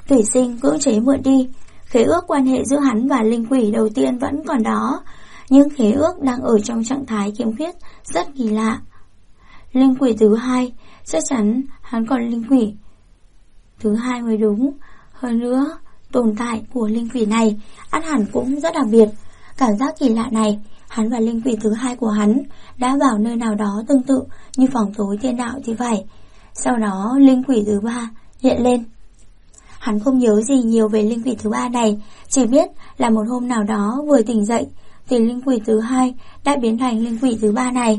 thủy sinh cưỡng chế mượn đi. Khế ước quan hệ giữa hắn và linh quỷ đầu tiên vẫn còn đó, nhưng khế ước đang ở trong trạng thái khiếm khuyết rất kỳ lạ. Linh quỷ thứ hai, chắc chắn hắn còn linh quỷ thứ hai mới đúng. Hơn nữa, tồn tại của linh quỷ này ắt hẳn cũng rất đặc biệt. Cảm giác kỳ lạ này, hắn và linh quỷ thứ hai của hắn đã vào nơi nào đó tương tự như phòng tối thiên đạo thì phải. Sau đó linh quỷ thứ ba hiện lên. Hắn không nhớ gì nhiều về linh quỷ thứ ba này, chỉ biết là một hôm nào đó vừa tỉnh dậy thì linh quỷ thứ hai đã biến thành linh quỷ thứ ba này.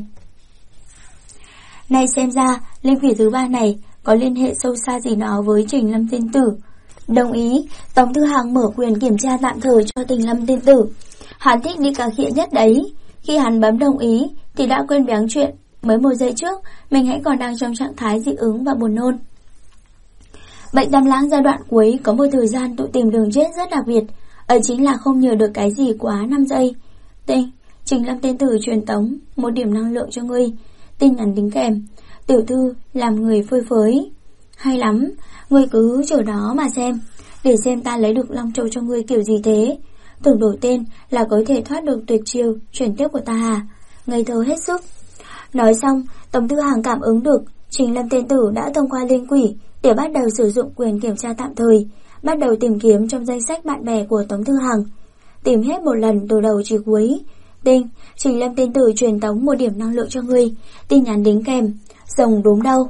Nay xem ra linh quỷ thứ ba này có liên hệ sâu xa gì đó với Trình Lâm tiên tử. Đồng ý, Tống Thư Hằng mở quyền kiểm tra tạm thời cho Trình Lâm tiên tử. Hắn thích đi cà khịa nhất đấy. Khi hắn bấm đồng ý thì đã quên béng chuyện mới 1 giây trước mình hãy còn đang trong trạng thái dị ứng và buồn nôn. Bệnh Tam Lãng giai đoạn cuối có một thời gian tụ tìm đường chết rất đặc biệt, ấy chính là không nhờ được cái gì quá 5 giây. Tinh, Trình Lâm tiên tử truyền tống 1 điểm năng lượng cho ngươi. Tin nhắn đính kèm: tiểu thư làm người phơi phới. Hay lắm, ngươi cứ chờ đó mà xem, để xem ta lấy được Long Châu cho ngươi kiểu gì thế. Tưởng đổi tên là có thể thoát được tuyệt chiêu chuyển tiếp của ta à? Ngây thơ hết sức. Nói xong, Tống Thư Hằng cảm ứng được Trình Lâm tiên tử đã thông qua linh quỷ để bắt đầu sử dụng quyền kiểm tra tạm thời, bắt đầu tìm kiếm trong danh sách bạn bè của Tống Thư Hằng. Tìm hết một lần từ đầu chí cuối. Tinh, Trình Lâm tiên tử truyền tống 1 điểm năng lượng cho ngươi. Tin nhắn đính kèm: rồng đúng đâu.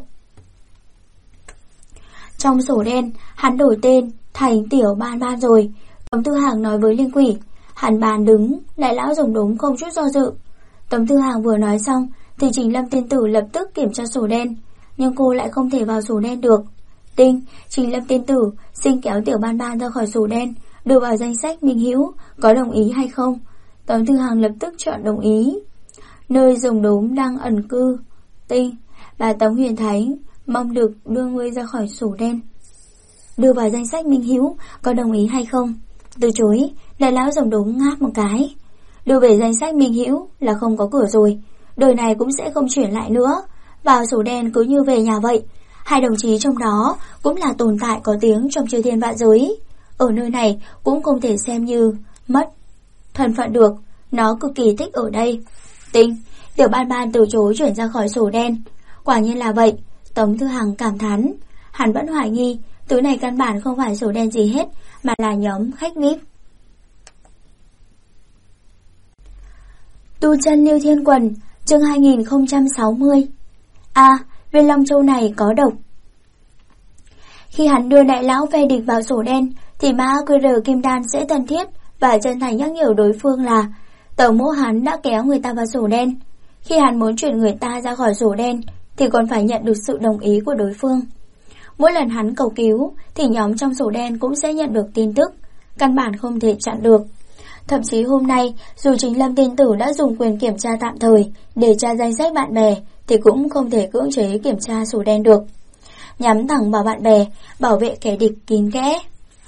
Trong sổ đen, hắn đổi tên thành Tiểu Ban Ban rồi. Tống Thư Hằng nói với linh quỷ. Hắn bàn đứng, đại lão rồng đúng không chút do dự. Tống Thư Hằng vừa nói xong thì Trình Lâm tiên tử lập tức kiểm tra sổ đen, nhưng cô lại không thể vào sổ đen được. Tinh, Trình Lâm tiên tử xin kéo Tiểu Ban Ban ra khỏi sổ đen, đưa vào danh sách minh hữu, có đồng ý hay không? Tống Thư Hằng lập tức chọn đồng ý. Nơi rồng đốm đang ẩn cư. Tinh, bà Tống Huyền Thái mong được đưa ngươi ra khỏi sổ đen, đưa vào danh sách minh hữu, có đồng ý hay không? Từ chối. Đại lão rồng đốm ngáp một cái. Đưa về danh sách minh hữu là không có cửa rồi, đời này cũng sẽ không chuyển lại nữa. Vào sổ đen cứ như về nhà vậy. Hai đồng chí trong đó cũng là tồn tại có tiếng trong chư thiên vạn giới, ở nơi này cũng không thể xem như mất thân phận được. Nó cực kỳ thích ở đây. Tinh, Tiểu Ban Ban từ chối chuyển ra khỏi sổ đen. Quả nhiên là vậy. Tống Thư Hằng cảm thán. Hắn vẫn hoài nghi thứ này căn bản không phải sổ đen gì hết, mà là nhóm khách VIP. Tu chân Lưu Thiên Quần, chương 2060. Viên Long Châu này có độc. Khi hắn đưa đại lão phe địch vào sổ đen thì mã QR Kim Đan sẽ thân thiết và chân thành nhắc nhở đối phương là tàu mỗ hắn đã kéo người ta vào sổ đen. Khi hắn muốn chuyển người ta ra khỏi sổ đen thì còn phải nhận được sự đồng ý của đối phương. Mỗi lần hắn cầu cứu thì nhóm trong sổ đen cũng sẽ nhận được tin tức, căn bản không thể chặn được. Thậm chí hôm nay, dù Trình Lâm tiên tử đã dùng quyền kiểm tra tạm thời để tra danh sách bạn bè thì cũng không thể cưỡng chế kiểm tra sổ đen được. Nhắm thẳng vào bạn bè, bảo vệ kẻ địch kín kẽ.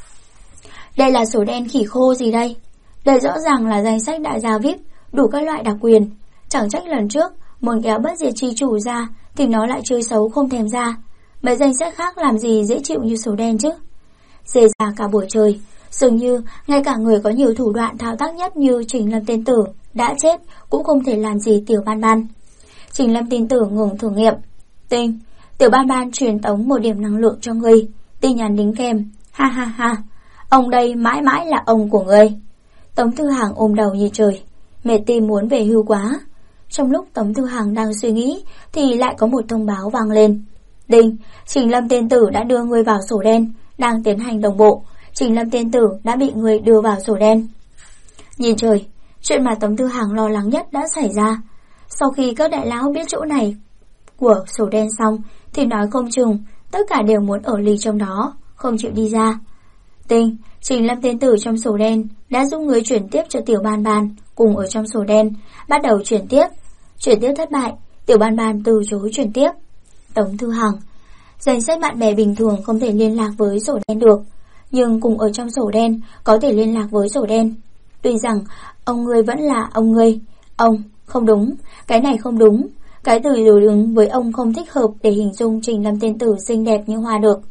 Đây là sổ đen khỉ khô gì đây? Đây rõ ràng là danh sách đại gia VIP, đủ các loại đặc quyền. Chẳng trách lần trước muốn kéo bất diệt chi chủ ra thì nó lại chơi xấu không thèm ra. Mấy danh sách khác làm gì dễ chịu như sổ đen chứ? Dề ra cả buổi trời, dường như ngay cả người có nhiều thủ đoạn thao tác nhất như Trình Lâm tiên tử đã chết cũng không thể làm gì Tiểu Ban Ban. Trình Lâm tiên tử ngừng thử nghiệm. Tinh, Tiểu Ban Ban truyền tống 1 điểm năng lượng cho ngươi. Tin nhắn đính kèm: ha ha ha, ông đây mãi mãi là ông của ngươi. Tống Thư Hằng ôm đầu nhìn trời, mệt tim muốn về hưu quá. Trong lúc Tống Thư Hằng đang suy nghĩ thì lại có một thông báo vang lên. Đinh, Trình Lâm tiên tử đã đưa ngươi vào sổ đen, đang tiến hành đồng bộ. Trình Lâm tiên tử đã bị người đưa vào sổ đen. Nhìn trời, chuyện mà Tống Thư Hằng lo lắng nhất đã xảy ra. Sau khi các đại lão biết chỗ này của sổ đen xong thì nói không chừng tất cả đều muốn ở lì trong đó, không chịu đi ra. Tinh, Trình Lâm tiên tử trong sổ đen đã giúp người chuyển tiếp cho Tiểu Ban Ban cùng ở trong sổ đen, bắt đầu chuyển tiếp. Chuyển tiếp thất bại, Tiểu Ban Ban từ chối chuyển tiếp. Tống Thư Hằng, danh sách bạn bè bình thường không thể liên lạc với sổ đen được, nhưng cùng ở trong sổ đen có thể liên lạc với sổ đen. Tuy rằng ông ngươi vẫn là ông ngươi. Ông, không đúng, cái này không đúng. Cái từ đối ứng với ông không thích hợp để hình dung Trình Lâm tiên tử xinh đẹp như hoa được.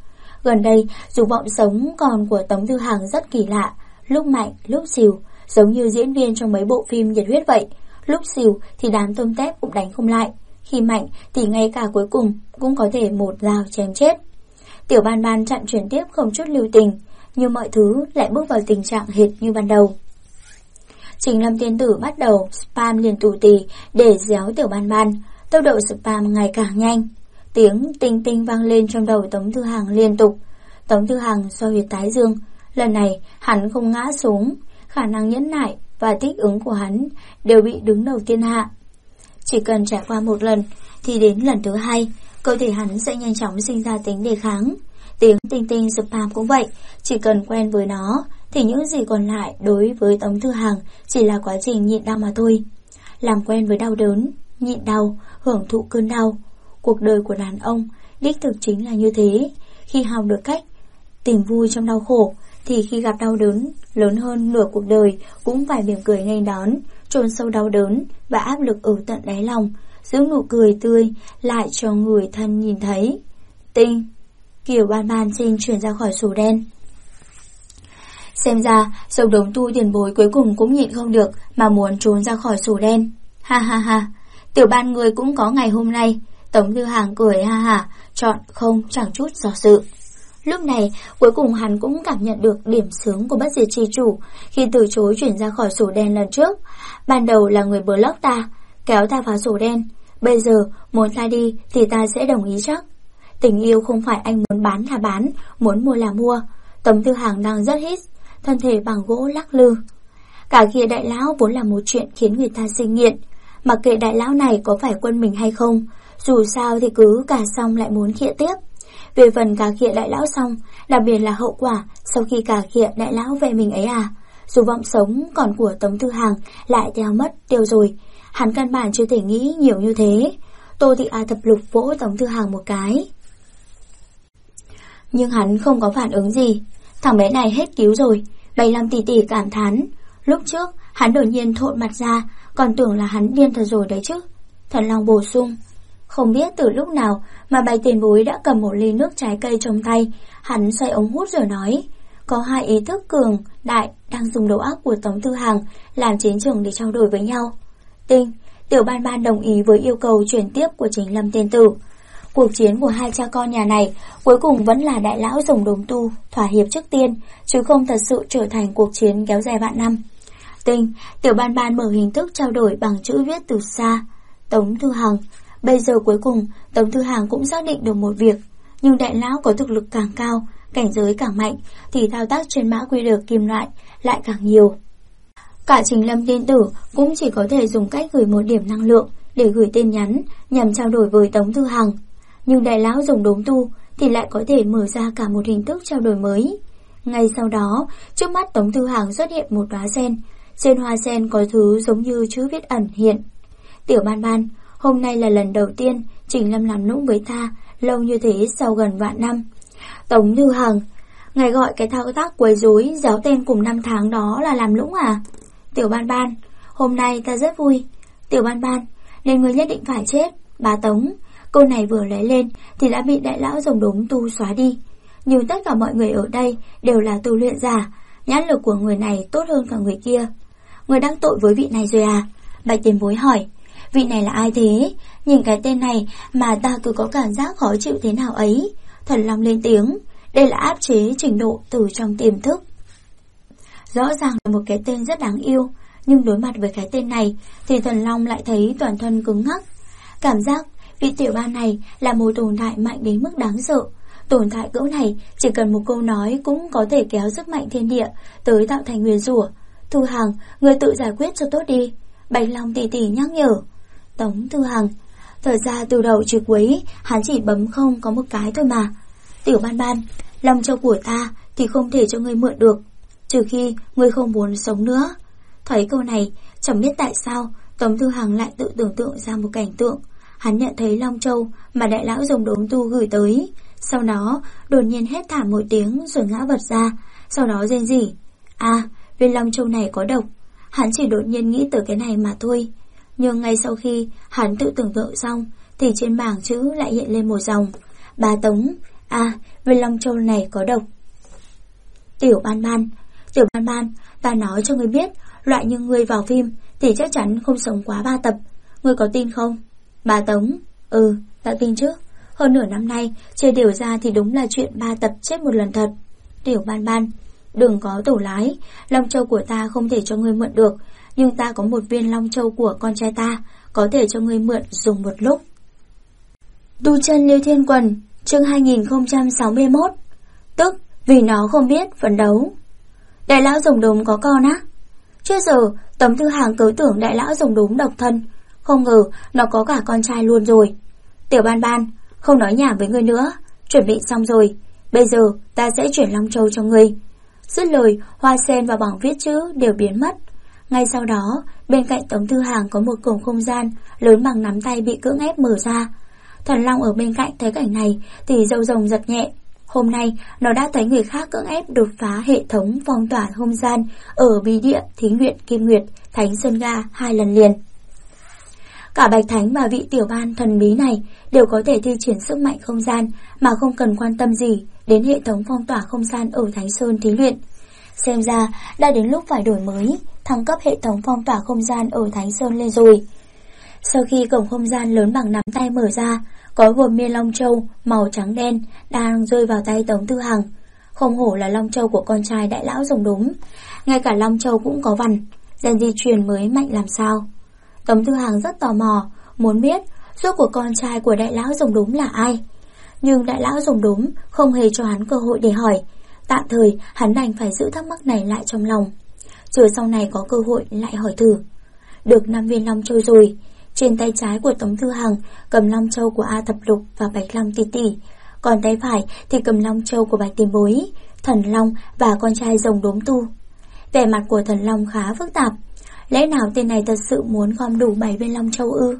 Gần đây, dục vọng sống còn của Tống Thư Hằng rất kỳ lạ, lúc mạnh, lúc xìu, giống như diễn viên trong mấy bộ phim nhiệt huyết vậy. Lúc xìu thì đám tôm tép cũng đánh không lại, khi mạnh thì ngay cả cuối cùng cũng có thể một dao chém chết. Tiểu Ban Ban chặn chuyển tiếp không chút lưu tình, nhưng mọi thứ lại bước vào tình trạng hệt như ban đầu. Trình Lâm tiên tử bắt đầu spam liền tù tì để déo Tiểu Ban Ban, tốc độ spam ngày càng nhanh. Tiếng tinh tinh vang lên trong đầu Tống Thư Hằng liên tục. Tống Thư Hằng xoa huyệt thái dương, lần này hắn không ngã xuống, khả năng nhẫn nại và thích ứng của hắn đều bị đứng đầu thiên hạ. Chỉ cần trải qua một lần thì đến lần thứ hai, cơ thể hắn sẽ nhanh chóng sinh ra tính đề kháng. Tiếng tinh tinh spam cũng vậy, chỉ cần quen với nó thì những gì còn lại đối với Tống Thư Hằng chỉ là quá trình nhịn đau mà thôi. Làm quen với đau đớn, nhịn đau, hưởng thụ cơn đau. Cuộc đời của đàn ông đích thực chính là như thế. Khi học được cách tìm vui trong đau khổ thì khi gặp đau đớn lớn hơn nửa cuộc đời cũng phải mỉm cười nghênh đón, chôn sâu đau đớn và áp lực ở tận đáy lòng, giữ nụ cười tươi lại cho người thân nhìn thấy. Tinh, Kiều Ban Ban xin chuyển ra khỏi sổ đen. Xem ra dòng đống tu tiền bối cuối cùng cũng nhịn không được mà muốn trốn ra khỏi sổ đen. Ha ha ha, Tiểu Ban người cũng có ngày hôm nay. Tống Thư Hằng cười ha hả, chọn không chẳng chút do dự. Lúc này cuối cùng hắn cũng cảm nhận được điểm sướng của bất diệt chi chủ khi từ chối chuyển ra khỏi sổ đen lần trước. Ban đầu là người block ta, kéo ta vào sổ đen, bây giờ muốn ta đi thì ta sẽ đồng ý chắc. Tình yêu không phải anh muốn bán là bán, muốn mua là mua. Tống Thư Hằng đang rất hít, thân thể bằng gỗ lắc lư. Cả kia đại lão vốn là một chuyện khiến người ta sinh nghiện. Mặc kệ đại lão này có phải quân mình hay không, dù sao thì cứ cà xong lại muốn khịa tiếp. Về phần cà khịa đại lão xong, đặc biệt là hậu quả sau khi cà khịa đại lão về mình ấy à. Dù vọng sống còn của Tống Thư Hằng lại theo mất tiêu rồi. Hắn căn bản chưa thể nghĩ nhiều như thế. Tô Thị A thập lục vỗ Tống Thư Hằng một cái, nhưng hắn không có phản ứng gì. Thằng bé này hết cứu rồi. 75 tỷ tỷ cảm thán. Lúc trước hắn đột nhiên thộn mặt ra, còn tưởng là hắn điên thật rồi đấy chứ. Thần Long bổ sung, không biết từ lúc nào mà Bạch tiền bối đã cầm một ly nước trái cây trong tay. Hắn xoay ống hút rồi nói, có hai ý thức cường đại đang dùng đầu óc của Tống Thư Hằng làm chiến trường để trao đổi với nhau. Tinh, Tiểu Ban Ban đồng ý với yêu cầu chuyển tiếp của Trình Lâm tiên tử. Cuộc chiến của hai cha con nhà này cuối cùng vẫn là đại lão dùng đốm tu thỏa hiệp trước tiên, chứ không thật sự trở thành cuộc chiến kéo dài vạn năm. Tinh, Tiểu Ban Ban mở hình thức trao đổi bằng chữ viết từ xa. Tống Thư Hằng. Bây giờ cuối cùng Tống Thư Hằng cũng xác định được một việc, nhưng đại lão có thực lực càng cao, cảnh giới càng mạnh thì thao tác trên mã quy được kim loại lại càng nhiều. Cả Trình Lâm tiên tử cũng chỉ có thể dùng cách gửi một điểm năng lượng để gửi tin nhắn nhằm trao đổi với Tống Thư Hằng. Nhưng đại lão dùng đốm tu thì lại có thể mở ra cả một hình thức trao đổi mới. Ngay sau đó, trước mắt Tống Thư Hằng xuất hiện một đóa sen. Trên hoa sen có thứ giống như chữ viết ẩn hiện. Tiểu Ban Ban, hôm nay là lần đầu tiên Trình Lâm làm nũng với ta lâu như thế sau gần vạn năm. Tống Thư Hằng, ngài gọi cái thao tác quấy rối giáo tên cùng 5 tháng đó là làm nũng à? Tiểu Ban Ban, hôm nay ta rất vui. Tiểu Ban Ban, nên người nhất định phải chết. Bà Tống, câu này vừa lấy lên thì đã bị đại lão dùng đốm tu xóa đi. Nhưng tất cả mọi người ở đây đều là tu luyện giả, nhãn lực của người này tốt hơn cả người kia. Người đắc tội với vị này rồi à? Bạch tiền bối hỏi, vị này là ai thế? Nhìn cái tên này mà ta cứ có cảm giác khó chịu thế nào ấy. Thần Long lên tiếng, đây là áp chế trình độ từ trong tiềm thức. Rõ ràng là một cái tên rất đáng yêu, nhưng đối mặt với cái tên này thì Thần Long lại thấy toàn thân cứng ngắc. Cảm giác vị tiểu ban này là một tồn tại mạnh đến mức đáng sợ. Tồn tại cỡ này chỉ cần một câu nói cũng có thể kéo sức mạnh thiên địa tới tạo thành nguyền rủa. Thư Hằng, người tự giải quyết cho tốt đi. Bạch Long tỷ tỷ nhắc nhở. Tống Thư Hằng, thật ra từ đầu chứ cuối hắn chỉ bấm không có một cái thôi mà. Tiểu Ban Ban, lòng châu của ta thì không thể cho ngươi mượn được, trừ khi ngươi không muốn sống nữa. Thấy câu này, chẳng biết tại sao Tống Thư Hằng lại tự tưởng tượng ra một cảnh tượng. Hắn nhận thấy Long Châu mà đại lão dùng đốm tu gửi tới, sau đó đột nhiên hét thảm một tiếng rồi ngã vật ra, sau đó rên rỉ. À, viên Long Châu này có độc. Hắn chỉ đột nhiên nghĩ tới cái này mà thôi. Nhưng ngay sau khi hắn tự tưởng tượng xong thì trên bảng chữ lại hiện lên một dòng: Bà Tống, À, viên long châu này có độc. Tiểu Ban Ban, ta nói cho ngươi biết, loại như ngươi vào phim thì chắc chắn không sống quá 3 tập. Ngươi có tin không? Bà Tống, ta tin chứ. Hơn nửa năm nay, chơi điều ra thì đúng là chuyện 3 tập chết một lần thật. Tiểu Ban Ban, đừng có tổ lái, long châu của ta không thể cho ngươi mượn được, nhưng ta có một viên long châu của con trai ta, có thể cho ngươi mượn dùng một lúc. Tu chân Liêu Thiên Quần, chương 2061. Tức vì nó không biết phấn đấu. Đại lão Rồng Đốm có con á? Trước giờ Tống Thư Hàng cứ tưởng đại lão Rồng Đốm độc thân, không ngờ nó có cả con trai luôn rồi. Tiểu Ban Ban, không nói nhảm với ngươi nữa, chuẩn bị xong rồi, bây giờ ta sẽ chuyển long châu cho ngươi. Dứt lời, hoa sen và bảng viết chữ đều biến mất. Ngay sau đó, bên cạnh Tống Thư Hàng có một cổng không gian lớn bằng nắm tay bị cưỡng ép mở ra. Thần Long ở bên cạnh thấy cảnh này thì râu rồng giật nhẹ. Hôm nay nó đã thấy người khác cưỡng ép đột phá hệ thống phong tỏa không gian ở bí địa Thí Nguyện Kim Nguyệt Thánh Sơn Ga 2 lần liền. Cả Bạch Thánh và vị tiểu ban thần bí này đều có thể thi triển sức mạnh không gian mà không cần quan tâm gì đến hệ thống phong tỏa không gian ở Thánh Sơn Thí Luyện. Xem ra đã đến lúc phải đổi mới, thăng cấp hệ thống phong tỏa không gian ở Thánh Sơn lên rồi. Sau khi cổng không gian lớn bằng nắm tay mở ra, có một viên long châu màu trắng đen đang rơi vào tay Tống Thư Hàng. Không hổ là long châu của con trai đại lão Rồng Đốm, ngay cả long châu cũng có vằn, gen di truyền mới mạnh làm sao. Tống Thư Hàng rất tò mò, muốn biết rốt của con trai của đại lão Rồng Đốm là ai. Nhưng đại lão Rồng Đốm không hề cho hắn cơ hội để hỏi. Tạm thời hắn đành phải giữ thắc mắc này lại trong lòng, chờ sau này có cơ hội lại hỏi thử. Được 5 viên long châu rồi. Trên tay trái của Tống Thư Hàng cầm long châu của A Thập Lục và Bạch Long tỷ tỷ, còn tay phải thì cầm long châu của Bạch Tiền Bối, Thần Long và con trai Rồng Đốm Tu. Vẻ mặt của Thần Long khá phức tạp. Lẽ nào tên này thật sự muốn gom đủ 7 viên long châu ư?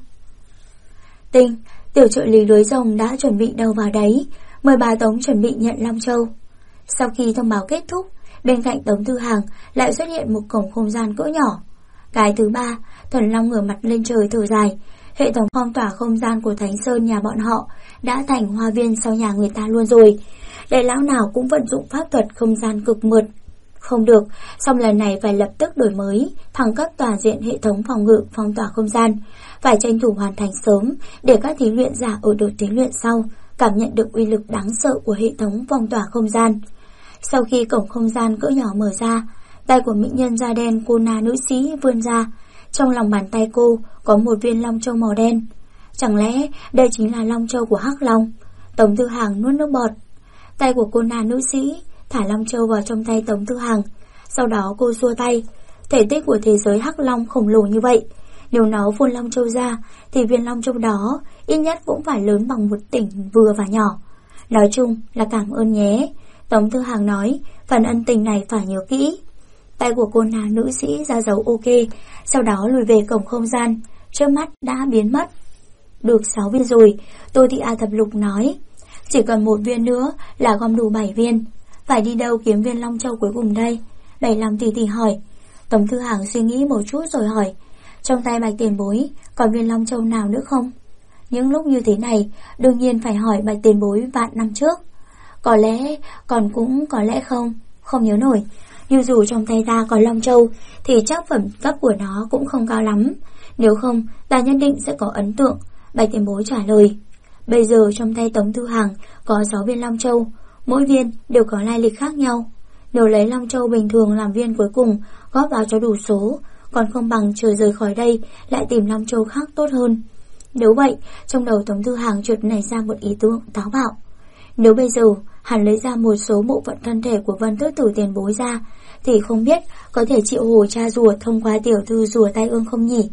Tinh, tiểu trợ lý lưới rồng đã chuẩn bị đâu vào đấy, mời bà Tống chuẩn bị nhận long châu. Sau khi thông báo kết thúc, bên cạnh Tống Thư Hàng lại xuất hiện một cổng không gian cỡ nhỏ. Cái thứ ba, Thần Long ngửa mặt lên trời thở dài. Hệ thống phong tỏa không gian của Thánh Sơn nhà bọn họ đã thành hoa viên sau nhà người ta luôn rồi. Đại lão nào cũng vận dụng pháp thuật không gian cực mượt. Không được, xong lần này phải lập tức đổi mới, thăng cấp toàn diện hệ thống phòng ngự phong tỏa không gian. Phải tranh thủ hoàn thành sớm để các thí luyện giả ở đội thí luyện sau cảm nhận được uy lực đáng sợ của hệ thống phong tỏa không gian. Sau khi cổng không gian cỡ nhỏ mở ra, tay của mỹ nhân da đen cô na nữ sĩ vươn ra. Trong lòng bàn tay cô có một viên long châu màu đen. Chẳng lẽ đây chính là long châu của Hắc Long? Tống Thư Hàng nuốt nước bọt. Tay của cô na nữ sĩ thả long châu vào trong tay Tống Thư Hàng. Sau đó cô xua tay. Thể tích của thế giới Hắc Long khổng lồ như vậy, nếu nó phun long châu ra thì viên long châu đó ít nhất cũng phải lớn bằng một tỉnh vừa và nhỏ. Nói chung là cảm ơn nhé, Tống Thư Hàng nói, phần ân tình này phải nhớ kỹ. Tay của cô nàng nữ sĩ ra dấu ok, sau đó lùi về cổng không gian, trước mắt đã biến mất. Được 6 viên rồi, tôi thì A Thập Lục nói, chỉ cần 1 viên nữa là gom đủ 7 viên. Phải đi đâu kiếm viên long châu cuối cùng đây? Bạch Long tỷ tỷ hỏi. Tống Thư Hàng suy nghĩ một chút rồi hỏi, trong tay Bạch Tiền Bối còn viên long châu nào nữa không? Những lúc như thế này đương nhiên phải hỏi Bạch Tiền Bối vạn năm trước. Có lẽ, còn cũng có lẽ không nhớ nổi. Nhưng dù trong tay ta có long châu thì chắc phẩm cấp của nó cũng không cao lắm. Nếu không, ta nhất định sẽ có ấn tượng, Bạch Tiền Bối trả lời. Bây giờ trong tay Tống Thư Hàng có 6 viên long châu, mỗi viên đều có lai lịch khác nhau. Nếu lấy long châu bình thường làm viên cuối cùng góp vào cho đủ số, còn không bằng chờ rời khỏi đây lại tìm long châu khác tốt hơn. Nếu vậy, trong đầu Tống Thư Hàng chợt nảy ra một ý tưởng táo bạo. Nếu bây giờ hắn lấy ra một số bộ phận thân thể của Vân Tước Tử Tiền Bối ra, thì không biết có thể triệu hồi cha rùa thông qua tiểu thư rùa tai ương không nhỉ?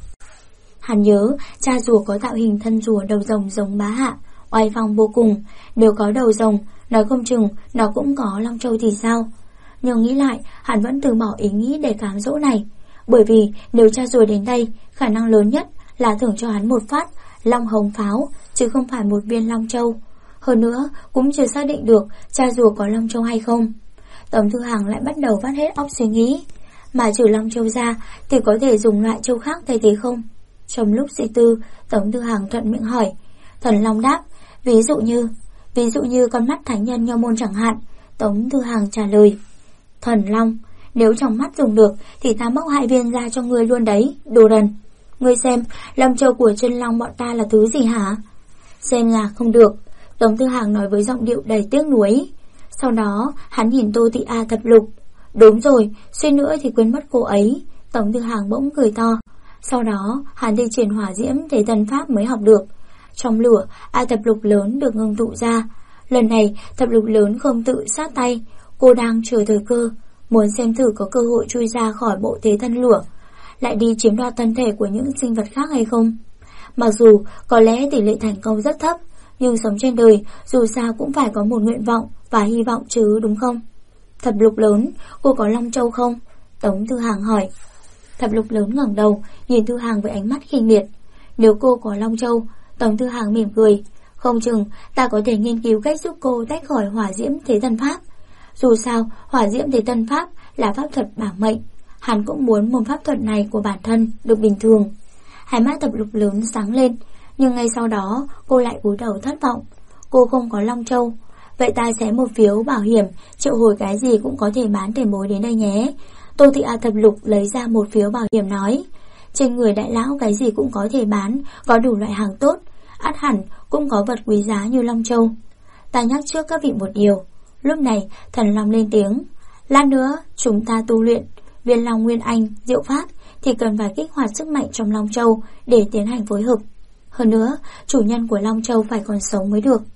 Hắn nhớ cha rùa có tạo hình thân rùa đầu rồng giống bá hạ, oai phong vô cùng. Nếu có đầu rồng, nói không chừng nó cũng có long châu thì sao? Nhưng nghĩ lại, hắn vẫn từ bỏ ý nghĩ để cám dỗ này. Bởi vì nếu cha rùa đến đây, khả năng lớn nhất là thưởng cho hắn một phát long hồng pháo, chứ không phải một viên long châu. Hơn nữa, cũng chưa xác định được cha rùa có long châu hay không. Tống Thư Hàng lại bắt đầu vắt hết óc suy nghĩ. Mà trừ long châu ra thì có thể dùng loại châu khác thay thế không? Trong lúc suy tư, Tống Thư Hàng thuận miệng hỏi. Thần Long đáp, ví dụ như ví dụ như con mắt thánh nhân Nho môn chẳng hạn. Tống Thư Hàng trả lời. Thần long, nếu trong mắt dùng được thì ta móc 2 viên ra cho ngươi luôn đấy, đồ đần. Ngươi xem, Long Châu của chân long bọn ta là thứ gì hả? Xem là không được, Tống Thư Hàng nói với giọng điệu đầy tiếc nuối. Sau đó hắn nhìn Tô Thị A Thập Lục. Đúng rồi, suy nữa thì quên mất cô ấy. Tống Thư Hàng bỗng cười to. Sau đó hắn thi triển hỏa diễm thế thần pháp mới học được. Trong lửa, A Thập Lục lớn được ngưng tụ ra. Lần này Thập Lục lớn không tự sát tay. Cô đang chờ thời cơ, muốn xem thử có cơ hội chui ra khỏi bộ thế thân lửa, lại đi chiếm đoạt thân thể của những sinh vật khác hay không. Mặc dù có lẽ tỷ lệ thành công rất thấp, nhưng sống trên đời dù sao cũng phải có một nguyện vọng và hy vọng chứ, đúng không? Thập Lục lớn, cô có Long Châu không? Tống Thư Hàng hỏi. Thập Lục lớn ngẩng đầu nhìn Thư Hàng với ánh mắt khinh miệt. Nếu cô có Long Châu, Tống Thư Hàng mỉm cười, không chừng ta có thể nghiên cứu cách giúp cô tách khỏi hỏa diễm thế thần pháp. Dù sao hỏa diễm thế thần pháp là pháp thuật bảo mệnh, hắn cũng muốn môn pháp thuật này của bản thân được bình thường. Hai mắt Thập Lục lớn sáng lên, nhưng ngay sau đó cô lại cúi đầu thất vọng. Cô không có Long Châu. Vậy ta sẽ một phiếu bảo hiểm, triệu hồi cái gì cũng có thể bán tiền bối đến đây nhé. Tô Thị A Thập Lục lấy ra một phiếu bảo hiểm nói. Trên người đại lão cái gì cũng có thể bán, có đủ loại hàng tốt, ắt hẳn cũng có vật quý giá như Long Châu. Ta nhắc trước các vị một điều. Lúc này Thần Long lên tiếng. Lát nữa chúng ta tu luyện Viên Long Nguyên Anh diệu pháp thì cần phải kích hoạt sức mạnh trong Long Châu để tiến hành phối hợp. Hơn nữa, chủ nhân của Long Châu phải còn sống mới được.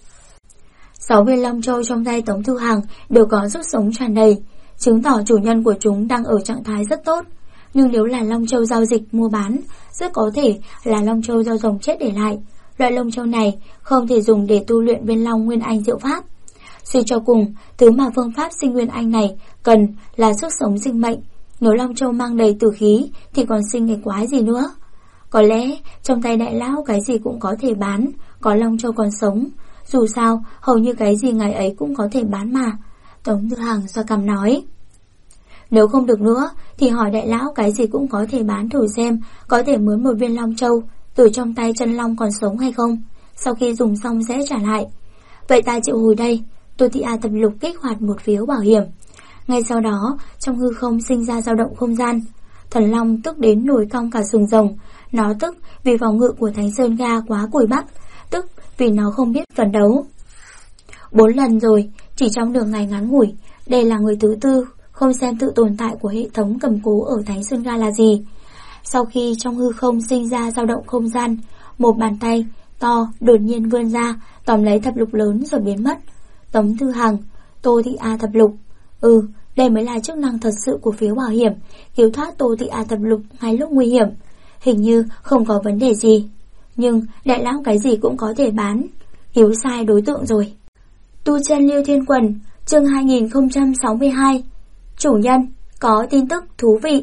6 viên Long Châu trong tay Tống Thư Hàng đều có sức sống tràn đầy, chứng tỏ chủ nhân của chúng đang ở trạng thái rất tốt. Nhưng nếu là Long Châu giao dịch mua bán, rất có thể là Long Châu do rồng chết để lại. Loại Long Châu này không thể dùng để tu luyện Viên Long Nguyên Anh diệu pháp. Suy cho cùng, thứ mà phương pháp sinh Nguyên Anh này cần là sức sống sinh mệnh. Nếu Long Châu mang đầy tử khí thì còn sinh cái quái gì nữa. Có lẽ trong tay đại lão cái gì cũng có thể bán, có Long Châu còn sống. Dù sao, hầu như cái gì ngày ấy cũng có thể bán mà. Tống Thư Hàng xoa cằm nói. Nếu không được nữa thì hỏi đại lão cái gì cũng có thể bán thử xem có thể mướn một viên Long Châu từ trong tay chân long còn sống hay không. Sau khi dùng xong sẽ trả lại. Vậy ta triệu hồi đây. Tô Thị A Thập Lục kích hoạt một phiếu bảo hiểm. Ngay sau đó trong hư không sinh ra dao động không gian. Thần long tức đến nổi cong cả sừng rồng. Nó tức vì phòng ngự của Thánh Sơn Ga quá cùi bắp, tức vì nó không biết phấn đấu. 4 lần rồi, chỉ trong đường ngày ngắn ngủi. Đây là người thứ tư không xem tự tồn tại của hệ thống cầm cố ở Thánh Sơn Ga là gì. Sau khi trong hư không sinh ra dao động không gian, một bàn tay to đột nhiên vươn ra tóm lấy Thập Lục lớn rồi biến mất. Tống Thư Hàng, Tô Thị A Thập Lục. Đây mới là chức năng thật sự của phiếu bảo hiểm, cứu thoát Tô Thị A Thập Lục ngay lúc nguy hiểm. Hình như không có vấn đề gì. Nhưng đại lão cái gì cũng có thể bán, cứu sai đối tượng rồi. Tu chân Liêu Thiên Quần, chương 2062. Chủ nhân, có tin tức thú vị.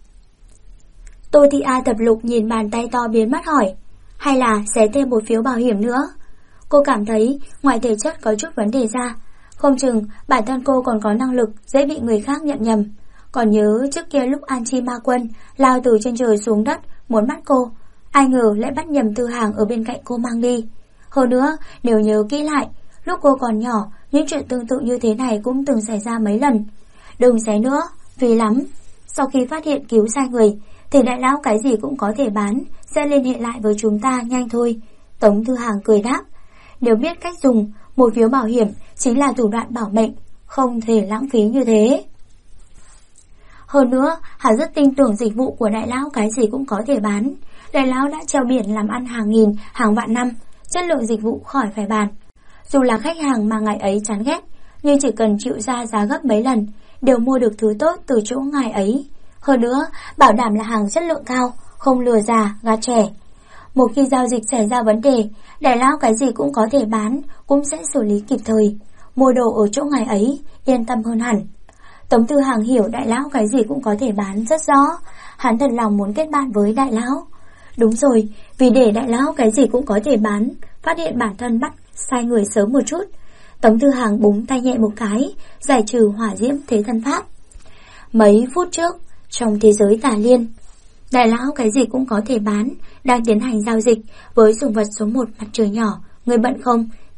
Tô Thị A Thập Lục nhìn bàn tay to biến mất hỏi, hay là sẽ thêm một phiếu bảo hiểm nữa? Cô cảm thấy ngoài thể chất có chút vấn đề ra, không chừng bản thân cô còn có năng lực dễ bị người khác nhận nhầm. Còn nhớ trước kia lúc An Chi Ma Quân lao từ trên trời xuống đất muốn bắt cô, ai ngờ lại bắt nhầm Thư Hàng ở bên cạnh cô mang đi. Hơn nữa, nếu nhớ kỹ lại, lúc cô còn nhỏ, những chuyện tương tự như thế này cũng từng xảy ra mấy lần. Đừng xé nữa, vì lắm. Sau khi phát hiện cứu sai người, thì đại lão cái gì cũng có thể bán, sẽ liên hệ lại với chúng ta nhanh thôi. Tống Thư Hàng cười đáp. Nếu biết cách dùng, một phiếu bảo hiểm chính là thủ đoạn bảo mệnh, không thể lãng phí như thế. Hơn nữa, hắn rất tin tưởng dịch vụ của đại lão cái gì cũng có thể bán. Đại lão đã treo biển làm ăn hàng nghìn, hàng vạn năm, chất lượng dịch vụ khỏi phải bàn. Dù là khách hàng mà ngài ấy chán ghét, nhưng chỉ cần chịu ra giá gấp mấy lần, đều mua được thứ tốt từ chỗ ngài ấy. Hơn nữa, bảo đảm là hàng chất lượng cao, không lừa già, gạt trẻ. Một khi giao dịch xảy ra vấn đề, đại lão cái gì cũng có thể bán, cũng sẽ xử lý kịp thời. Mua đồ ở chỗ ngài ấy, yên tâm hơn hẳn. Tống Thư Hàng hiểu đại lão cái gì cũng có thể bán rất rõ. Hắn thật lòng muốn kết bạn với đại lão. Đúng rồi, vì để đại lão cái gì cũng có thể bán, phát hiện bản thân bắt sai người sớm một chút, Tống Thư Hàng búng tay nhẹ một cái, giải trừ hỏa diễm thế thân pháp. Mấy phút trước, trong thế giới tà liên, đại lão cái gì cũng có thể bán đang tiến hành giao dịch với sủng vật số 1 mặt trời nhỏ. Người bận không?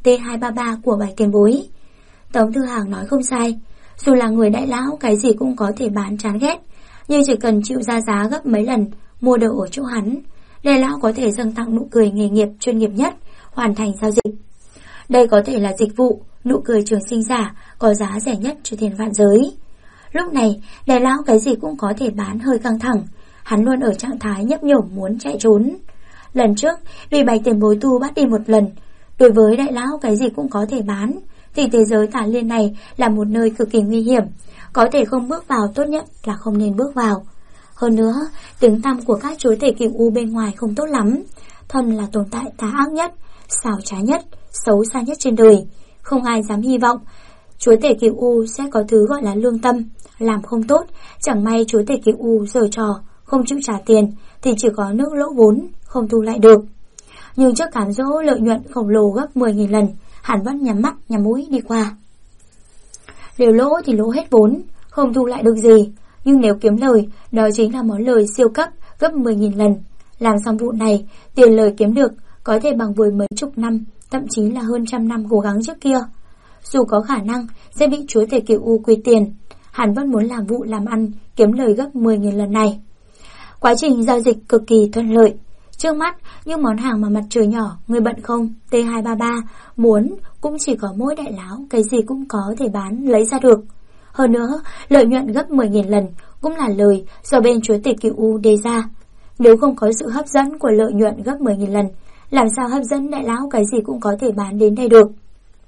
T233 của Bạch tiền bối. Tống Thư Hàng nói không sai. Dù là người đại lão, cái gì cũng có thể bán chán ghét, nhưng chỉ cần chịu ra giá gấp mấy lần mua đồ ở chỗ hắn, đại lão có thể dâng tặng nụ cười nghề nghiệp chuyên nghiệp nhất, hoàn thành giao dịch. Đây có thể là dịch vụ nụ cười trường sinh giả có giá rẻ nhất cho thiên vạn giới. Lúc này, đại lão cái gì cũng có thể bán hơi căng thẳng, hắn luôn ở trạng thái nhấp nhổm muốn chạy trốn. Lần trước, vì Bạch tiền bối tu bắt đi một lần, đối với đại lão cái gì cũng có thể bán, thì thế giới Tà Liên này là một nơi cực kỳ nguy hiểm, có thể không bước vào tốt nhất là không nên bước vào. Hơn nữa, tiếng tăm của các chúa tể Cửu U bên ngoài không tốt lắm, thần là tồn tại tà ác nhất, xảo trá nhất, xấu xa nhất trên đời. Không ai dám hy vọng chúa tể Cửu U sẽ có thứ gọi là lương tâm, làm không tốt, chẳng may chúa tể Cửu U giở trò, không chịu trả tiền thì chỉ có nước lỗ vốn, không thu lại được. Nhưng trước cám dỗ lợi nhuận khổng lồ gấp 10.000 lần, hắn vẫn nhắm mắt nhắm mũi đi qua. Nếu lỗ thì lỗ hết vốn, không thu lại được gì, nhưng nếu kiếm lời, đó chính là món lời siêu cấp gấp 10.000 lần. Làm xong vụ này, tiền lời kiếm được có thể bằng với mấy chục năm, thậm chí là hơn trăm năm cố gắng trước kia. Dù có khả năng sẽ bị chúa tể Cửu U quy tiền, hắn vẫn muốn làm vụ làm ăn kiếm lời gấp 10.000 lần này. Quá trình giao dịch cực kỳ thuận lợi. Trước mắt, những món hàng mà mặt trời nhỏ, người bận không, T233 muốn cũng chỉ có mỗi đại lão, cái gì cũng có thể bán lấy ra được. Hơn nữa, lợi nhuận gấp 10.000 lần cũng là lời do bên chúa tể Cửu U đề ra. Nếu không có sự hấp dẫn của lợi nhuận gấp 10.000 lần, làm sao hấp dẫn đại lão cái gì cũng có thể bán đến đây được.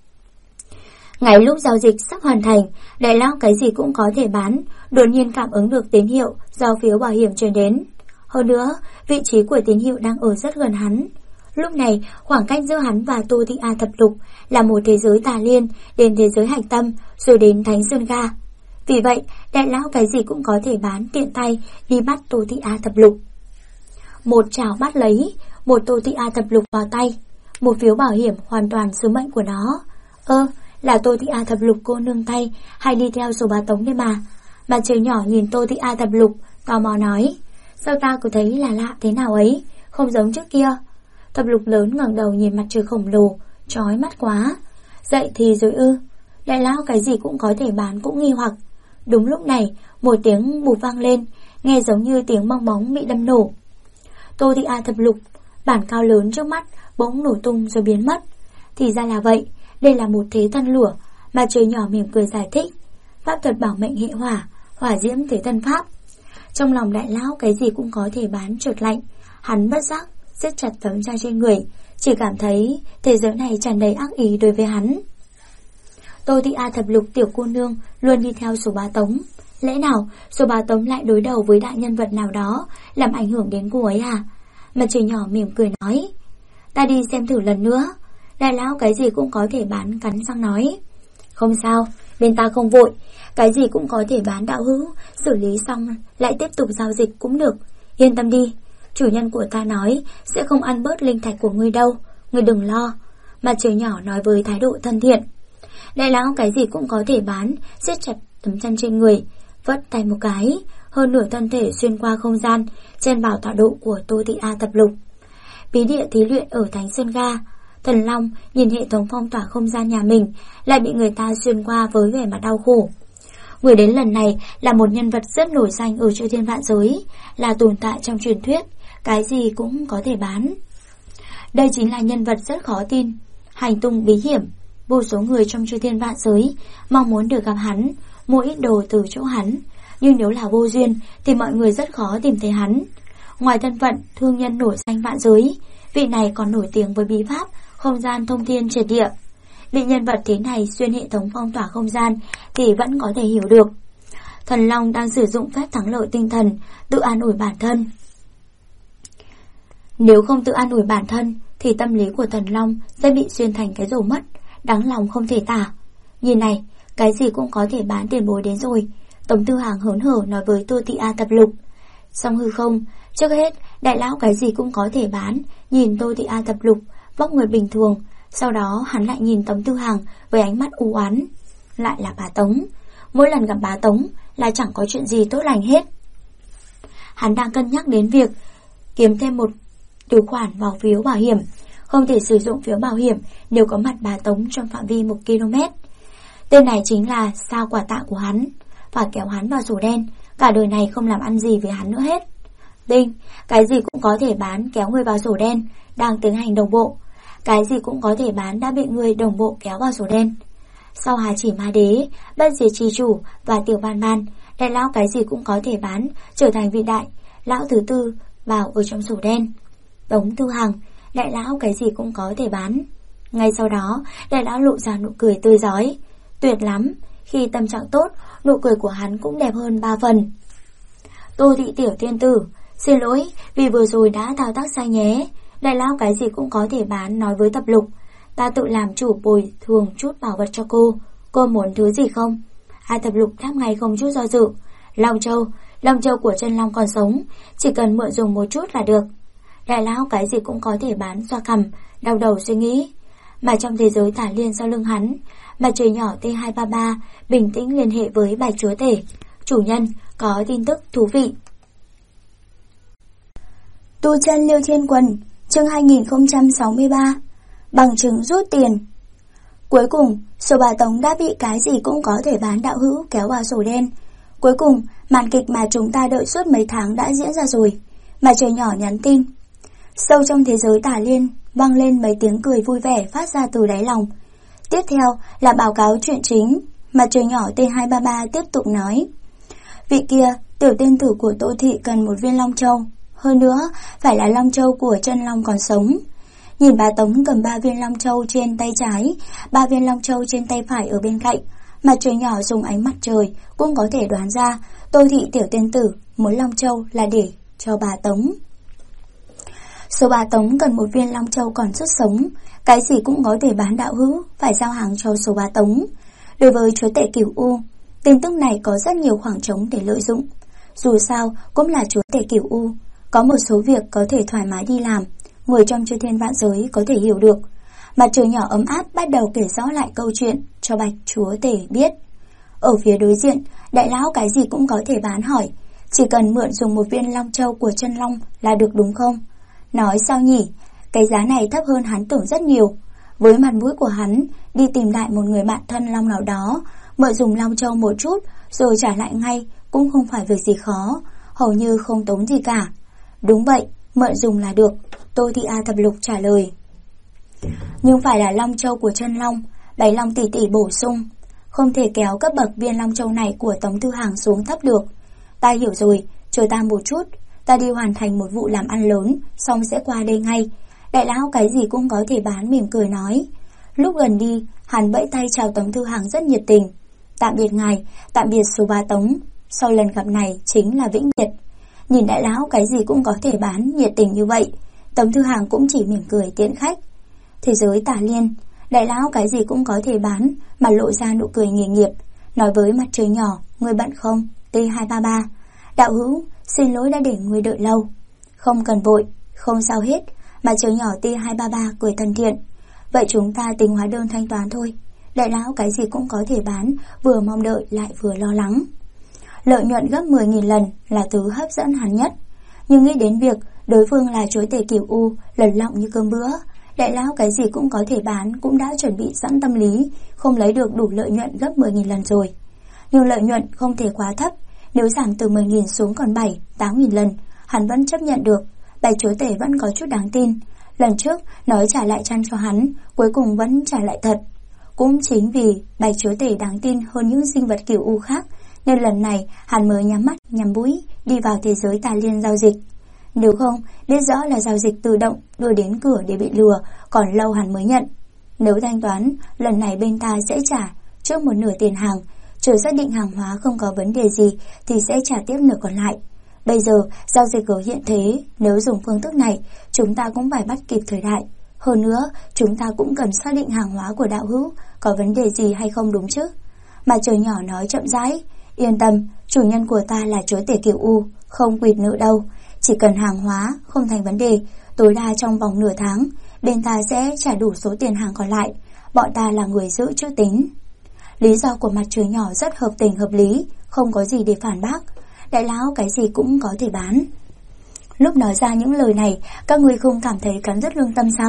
Ngay lúc giao dịch sắp hoàn thành, đại lão cái gì cũng có thể bán, đột nhiên cảm ứng được tín hiệu do phiếu bảo hiểm truyền đến. Hơn nữa, vị trí của tín hiệu đang ở rất gần hắn. Lúc này, khoảng cách giữa hắn và Tô Thị A Thập Lục là một thế giới Tà Liên, đến thế giới Hạch Tâm, rồi đến Thánh Sơn Ga. Vì vậy, đại lão cái gì cũng có thể bán, tiện tay đi bắt Tô Thị A Thập Lục. Một chảo bắt lấy, một Tô Thị A Thập Lục vào tay. Một phiếu bảo hiểm hoàn toàn sứ mệnh của nó. Là Tô Thị A Thập Lục cô nương tay, hay đi theo số bá tống đấy mà. Mặt trời nhỏ nhìn Tô Thị A Thập Lục, tò mò nói, sao ta cứ thấy là lạ thế nào ấy, không giống trước kia. Thập Lục lớn ngẩng đầu nhìn mặt trời khổng lồ, chói mắt quá. Dậy thì rồi ư? Đại lão cái gì cũng có thể bán cũng nghi hoặc. Đúng lúc này, một tiếng bụp vang lên, nghe giống như tiếng bong bóng bị đâm nổ. Tô Thị A Thập Lục, bản cao lớn trước mắt bỗng nổ tung rồi biến mất. Thì ra là vậy, đây là một thế thân lửa. Mặt trời nhỏ mỉm cười giải thích, pháp thuật bảo mệnh hệ hỏa, hỏa diễm thế thân pháp. Trong lòng đại lão cái gì cũng có thể bán trượt lạnh, hắn bất giác siết chặt tấm da trên người, chỉ cảm thấy thế giới này tràn đầy ác ý đối với hắn. Tô Thị A Thập Lục tiểu cô nương luôn đi theo số bá tống, lẽ nào số bá tống lại đối đầu với đại nhân vật nào đó làm ảnh hưởng đến cô ấy à? Mặt trời nhỏ mỉm cười nói, ta đi xem thử lần nữa. Đại lão cái gì cũng có thể bán cắn răng nói, không sao, bên ta không vội, cái gì cũng có thể bán đạo hữu, xử lý xong lại tiếp tục giao dịch cũng được, yên tâm đi, chủ nhân của ta nói sẽ không ăn bớt linh thạch của ngươi đâu, ngươi đừng lo. Mặt trời nhỏ nói với thái độ thân thiện. Đại lão cái gì cũng có thể bán, siết chặt tấm chân trên người, vất tay một cái, hơn nửa thân thể xuyên qua không gian, chen vào tọa độ của Tô Thị A Thập Lục. Bí địa thí luyện ở Thánh Sơn Ga, Thần Long nhìn hệ thống phong tỏa không gian nhà mình lại bị người ta xuyên qua với vẻ mặt đau khổ. Người đến lần này là một nhân vật rất nổi danh ở Chư Thiên Vạn Giới, là tồn tại trong truyền thuyết, cái gì cũng có thể bán. Đây chính là nhân vật rất khó tin, hành tung bí hiểm, vô số người trong Chư Thiên Vạn Giới mong muốn được gặp hắn, mua ít đồ từ chỗ hắn, nhưng nếu là vô duyên thì mọi người rất khó tìm thấy hắn. Ngoài thân phận thương nhân nổi danh vạn giới, vị này còn nổi tiếng với bí pháp không gian thông thiên triệt địa. Bị nhân vật thế này xuyên hệ thống phong tỏa không gian thì vẫn có thể hiểu được. Thần Long đang sử dụng phép thắng lợi tinh thần tự an ủi bản thân. Nếu không tự an ủi bản thân thì tâm lý của Thần Long sẽ bị xuyên thành cái rổ mất, đáng lòng không thể tả. Nhìn này, cái gì cũng có thể bán, tiền bối đến rồi. Tống Tư Hàng hớn hở nói với Tô Thị A Thập Lục. Xong hư không, trước hết đại lão cái gì cũng có thể bán nhìn Tô Thị A Thập Lục vóc người bình thường, sau đó hắn lại nhìn Tống Tư Hàng với ánh mắt u oán. Lại là bà Tống, mỗi lần gặp bà Tống là chẳng có chuyện gì tốt lành hết. Hắn đang cân nhắc đến việc kiếm thêm một điều khoản vào phiếu bảo hiểm, không thể sử dụng phiếu bảo hiểm nếu có mặt bà Tống trong phạm vi 1 km. Tên này chính là sao quả tạ của hắn, phải kéo hắn vào sổ đen, cả đời này không làm ăn gì với hắn nữa hết. Đinh, cái gì cũng có thể bán kéo người vào sổ đen, đang tiến hành đồng bộ. Cái gì cũng có thể bán đã bị người đồng bộ kéo vào sổ đen. Sau Hà Chỉ Ma Đế, Bất Diệt Chi Chủ và Tiểu Ban Ban, đại lão cái gì cũng có thể bán trở thành vị đại lão thứ tư vào ở trong sổ đen. Tống Thư Hằng, đại lão cái gì cũng có thể bán. Ngay sau đó, đại lão lộ ra nụ cười tươi rói. Tuyệt lắm, khi tâm trạng tốt, nụ cười của hắn cũng đẹp hơn 3 phần. Tô Thị Tiểu Tiên Tử, xin lỗi vì vừa rồi đã thao tác sai nhé. Đại lão cái gì cũng có thể bán nói với Thập Lục, ta tự làm chủ bồi thường chút bảo vật cho cô muốn thứ gì không? Thập Lục đáp ngay không chút do dự. Long châu của chân long còn sống, chỉ cần mượn dùng một chút là được. Đại lão cái gì cũng có thể bán xoa cằm, đau đầu suy nghĩ. Mà trong thế giới tả liên sau lưng hắn, Mặt Trời Nhỏ T233 bình tĩnh liên hệ với Bạch Chúa Tể. Chủ nhân, có tin tức thú vị. Tu chân Liêu Thiên Quần, chương 2063, bằng chứng rút tiền. Cuối cùng, sổ bà Tống đã bị cái gì cũng có thể bán đạo hữu kéo vào sổ đen. Cuối cùng, màn kịch mà chúng ta đợi suốt mấy tháng đã diễn ra rồi. Mặt Trời Nhỏ nhắn tin. Sâu trong thế giới tả liên, vang lên mấy tiếng cười vui vẻ phát ra từ đáy lòng. Tiếp theo là báo cáo chuyện chính. Mặt Trời Nhỏ T233 tiếp tục nói. Vị kia, tiểu tiên tử của Tô Thị cần một viên long châu. Hơn nữa, phải là long châu của chân long còn sống. Nhìn bà Tống cầm 3 viên long châu trên tay trái, 3 viên long châu trên tay phải ở bên cạnh. Mặt Trời Nhỏ dùng ánh mặt trời cũng có thể đoán ra Tô Thị tiểu tiên tử muốn long châu là để cho bà Tống. Số bà Tống cần một viên long châu còn sức sống, cái gì cũng có thể bán đạo hữu, phải giao hàng cho số bà Tống. Đối với chúa tể Cửu U, tin tức này có rất nhiều khoảng trống để lợi dụng. Dù sao cũng là chúa tể Cửu U, có một số việc có thể thoải mái đi làm, người trong chư thiên vạn giới có thể hiểu được. Mặt Trời Nhỏ ấm áp bắt đầu kể rõ lại câu chuyện cho Bạch Chúa Tể biết. Ở phía đối diện, đại lão cái gì cũng có thể bán hỏi, chỉ cần mượn dùng một viên long châu của chân long là được đúng không? Nói sao nhỉ, cái giá này thấp hơn hắn tưởng rất nhiều. Với mặt mũi của hắn, đi tìm lại một người bạn thân long nào đó, mượn dùng long châu một chút rồi trả lại ngay cũng không phải việc gì khó, hầu như không tốn gì cả. Đúng vậy, mượn dùng là được, Tô Thị A Thập Lục trả lời. Nhưng phải là long châu của chân long, Bạch Long tỷ tỷ bổ sung. Không thể kéo cấp bậc viên long châu này của Tống Thư Hàng xuống thấp được. Ta hiểu rồi, chờ ta một chút, ta đi hoàn thành một vụ làm ăn lớn, xong sẽ qua đây ngay. Đại lão cái gì cũng có thể bán mỉm cười nói. Lúc gần đi, hắn vẫy tay chào Tống Thư Hàng rất nhiệt tình. Tạm biệt ngài, tạm biệt số bà Tống, sau lần gặp này chính là vĩnh biệt. Nhìn đại lão cái gì cũng có thể bán nhiệt tình như vậy, Tống Thư Hàng cũng chỉ mỉm cười tiễn khách. Thế giới tả liên, đại lão cái gì cũng có thể bán mà lộ ra nụ cười nghề nghiệp, nói với Mặt Trời Nhỏ, người bận không? T233, đạo hữu, xin lỗi đã để người đợi lâu. Không cần vội, không sao hết. Mặt Trời Nhỏ T233 cười thân thiện. Vậy chúng ta tính hóa đơn thanh toán thôi. Đại lão cái gì cũng có thể bán, vừa mong đợi lại vừa lo lắng. Lợi nhuận gấp 10.000 lần là thứ hấp dẫn hắn nhất. Nhưng nghĩ đến việc đối phương là chúa tể Cửu U, lật lọng như cơm bữa, đại lão cái gì cũng có thể bán cũng đã chuẩn bị sẵn tâm lý, không lấy được đủ lợi nhuận gấp 10.000 lần rồi. Nhưng lợi nhuận không thể quá thấp, nếu giảm từ 10.000 xuống còn 7-8.000 lần, hắn vẫn chấp nhận được. Bạch chúa tể vẫn có chút đáng tin. Lần trước nói trả lại chăn cho hắn, cuối cùng vẫn trả lại thật. Cũng chính vì Bạch chúa tể đáng tin hơn những sinh vật Cửu U khác, nên lần này hắn mới nhắm mắt nhắm mũi đi vào thế giới tà liên giao dịch. Nếu không, biết rõ là giao dịch tự động đưa đến cửa để bị lừa, còn lâu hắn mới nhận. Nếu thanh toán, lần này bên ta sẽ trả trước một nửa tiền hàng, chờ xác định hàng hóa không có vấn đề gì thì sẽ trả tiếp nửa còn lại. Bây giờ, giao dịch ở hiện thế, nếu dùng phương thức này, chúng ta cũng phải bắt kịp thời đại. Hơn nữa, chúng ta cũng cần xác định hàng hóa của đạo hữu có vấn đề gì hay không đúng chứ. Mặt Trời Nhỏ nói chậm rãi, yên tâm, chủ nhân của ta là chúa tể Cửu U, không quỵt nợ đâu. Chỉ cần hàng hóa không thành vấn đề, tối đa trong vòng nửa tháng, bên ta sẽ trả đủ số tiền hàng còn lại. Bọn ta là người giữ chữ tín. Lý do của Mặt Trời Nhỏ rất hợp tình hợp lý, không có gì để phản bác. Đại lão cái gì cũng có thể bán. Lúc nói ra những lời này, các ngươi không cảm thấy cắn rứt lương tâm sao?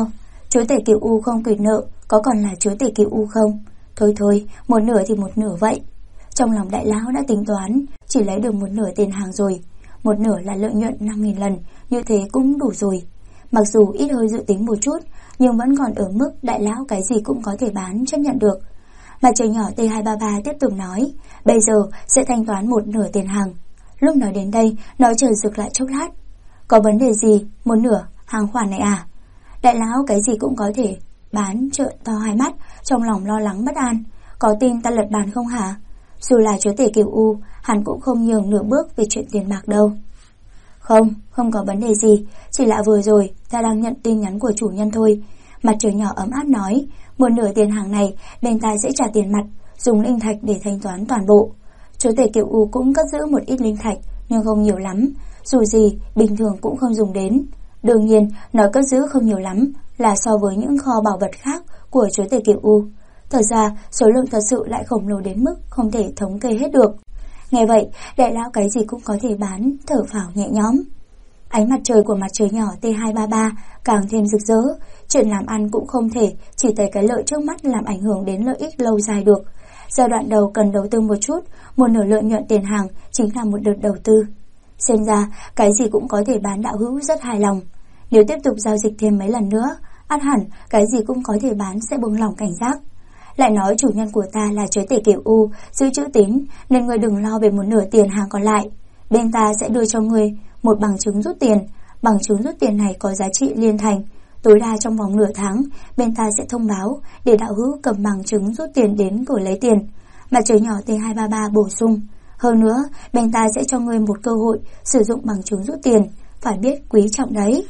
Chúa tể Cửu U không quyệt nợ, có còn là chúa tể Cửu U không? Thôi, một nửa thì một nửa vậy. Trong lòng đại lão đã tính toán, chỉ lấy được một nửa tiền hàng rồi. Một nửa là lợi nhuận 5.000 lần, như thế cũng đủ rồi. Mặc dù ít hơi dự tính một chút, nhưng vẫn còn ở mức đại lão cái gì cũng có thể bán chấp nhận được. Mặt trời nhỏ T233 tiếp tục nói, bây giờ sẽ thanh toán một nửa tiền hàng. Lúc nói đến đây, nó chợt dừng lại chốc lát. Có vấn đề gì? Một nửa hàng khoản này à? Đại lão cái gì cũng có thể bán trợn to hai mắt, trong lòng lo lắng bất an. Có tin ta lật bàn không hả? Dù là chúa tể Cửu U, hắn cũng không nhường nửa bước về chuyện tiền bạc đâu. Không có vấn đề gì, chỉ là vừa rồi ta đang nhận tin nhắn của chủ nhân thôi. Mặt trời nhỏ ấm áp nói, một nửa tiền hàng này bên ta sẽ trả tiền mặt, dùng linh thạch để thanh toán toàn bộ. Chúa tể Cửu U cũng cất giữ một ít linh thạch, nhưng không nhiều lắm, dù gì bình thường cũng không dùng đến. Đương nhiên, nói cất giữ không nhiều lắm là so với những kho bảo vật khác của chúa tể Cửu U. Thật ra, số lượng thật sự lại khổng lồ đến mức không thể thống kê hết được. Nghe vậy, đại lão cái gì cũng có thể bán, thở phào nhẹ nhõm. Ánh mặt trời của mặt trời nhỏ T233 càng thêm rực rỡ. Chuyện làm ăn cũng không thể chỉ thấy cái lợi trước mắt làm ảnh hưởng đến lợi ích lâu dài được. Giai đoạn đầu cần đầu tư một chút, một nửa lợi nhuận tiền hàng chính là một đợt đầu tư. Xem ra, cái gì cũng có thể bán đạo hữu rất hài lòng. Nếu tiếp tục giao dịch thêm mấy lần nữa, ắt hẳn cái gì cũng có thể bán sẽ buông lỏng cảnh giác. Lại nói chủ nhân của ta là chúa tể Cửu U, giữ chữ tín, nên ngươi đừng lo về một nửa tiền hàng còn lại. Bên ta sẽ đưa cho ngươi một bằng chứng rút tiền. Bằng chứng rút tiền này có giá trị liên thành. Tối đa trong vòng nửa tháng, bên ta sẽ thông báo để đạo hữu cầm bằng chứng rút tiền đến cửa lấy tiền. Mặt trời nhỏ T233 bổ sung. Hơn nữa, bên ta sẽ cho ngươi một cơ hội sử dụng bằng chứng rút tiền, phải biết quý trọng đấy.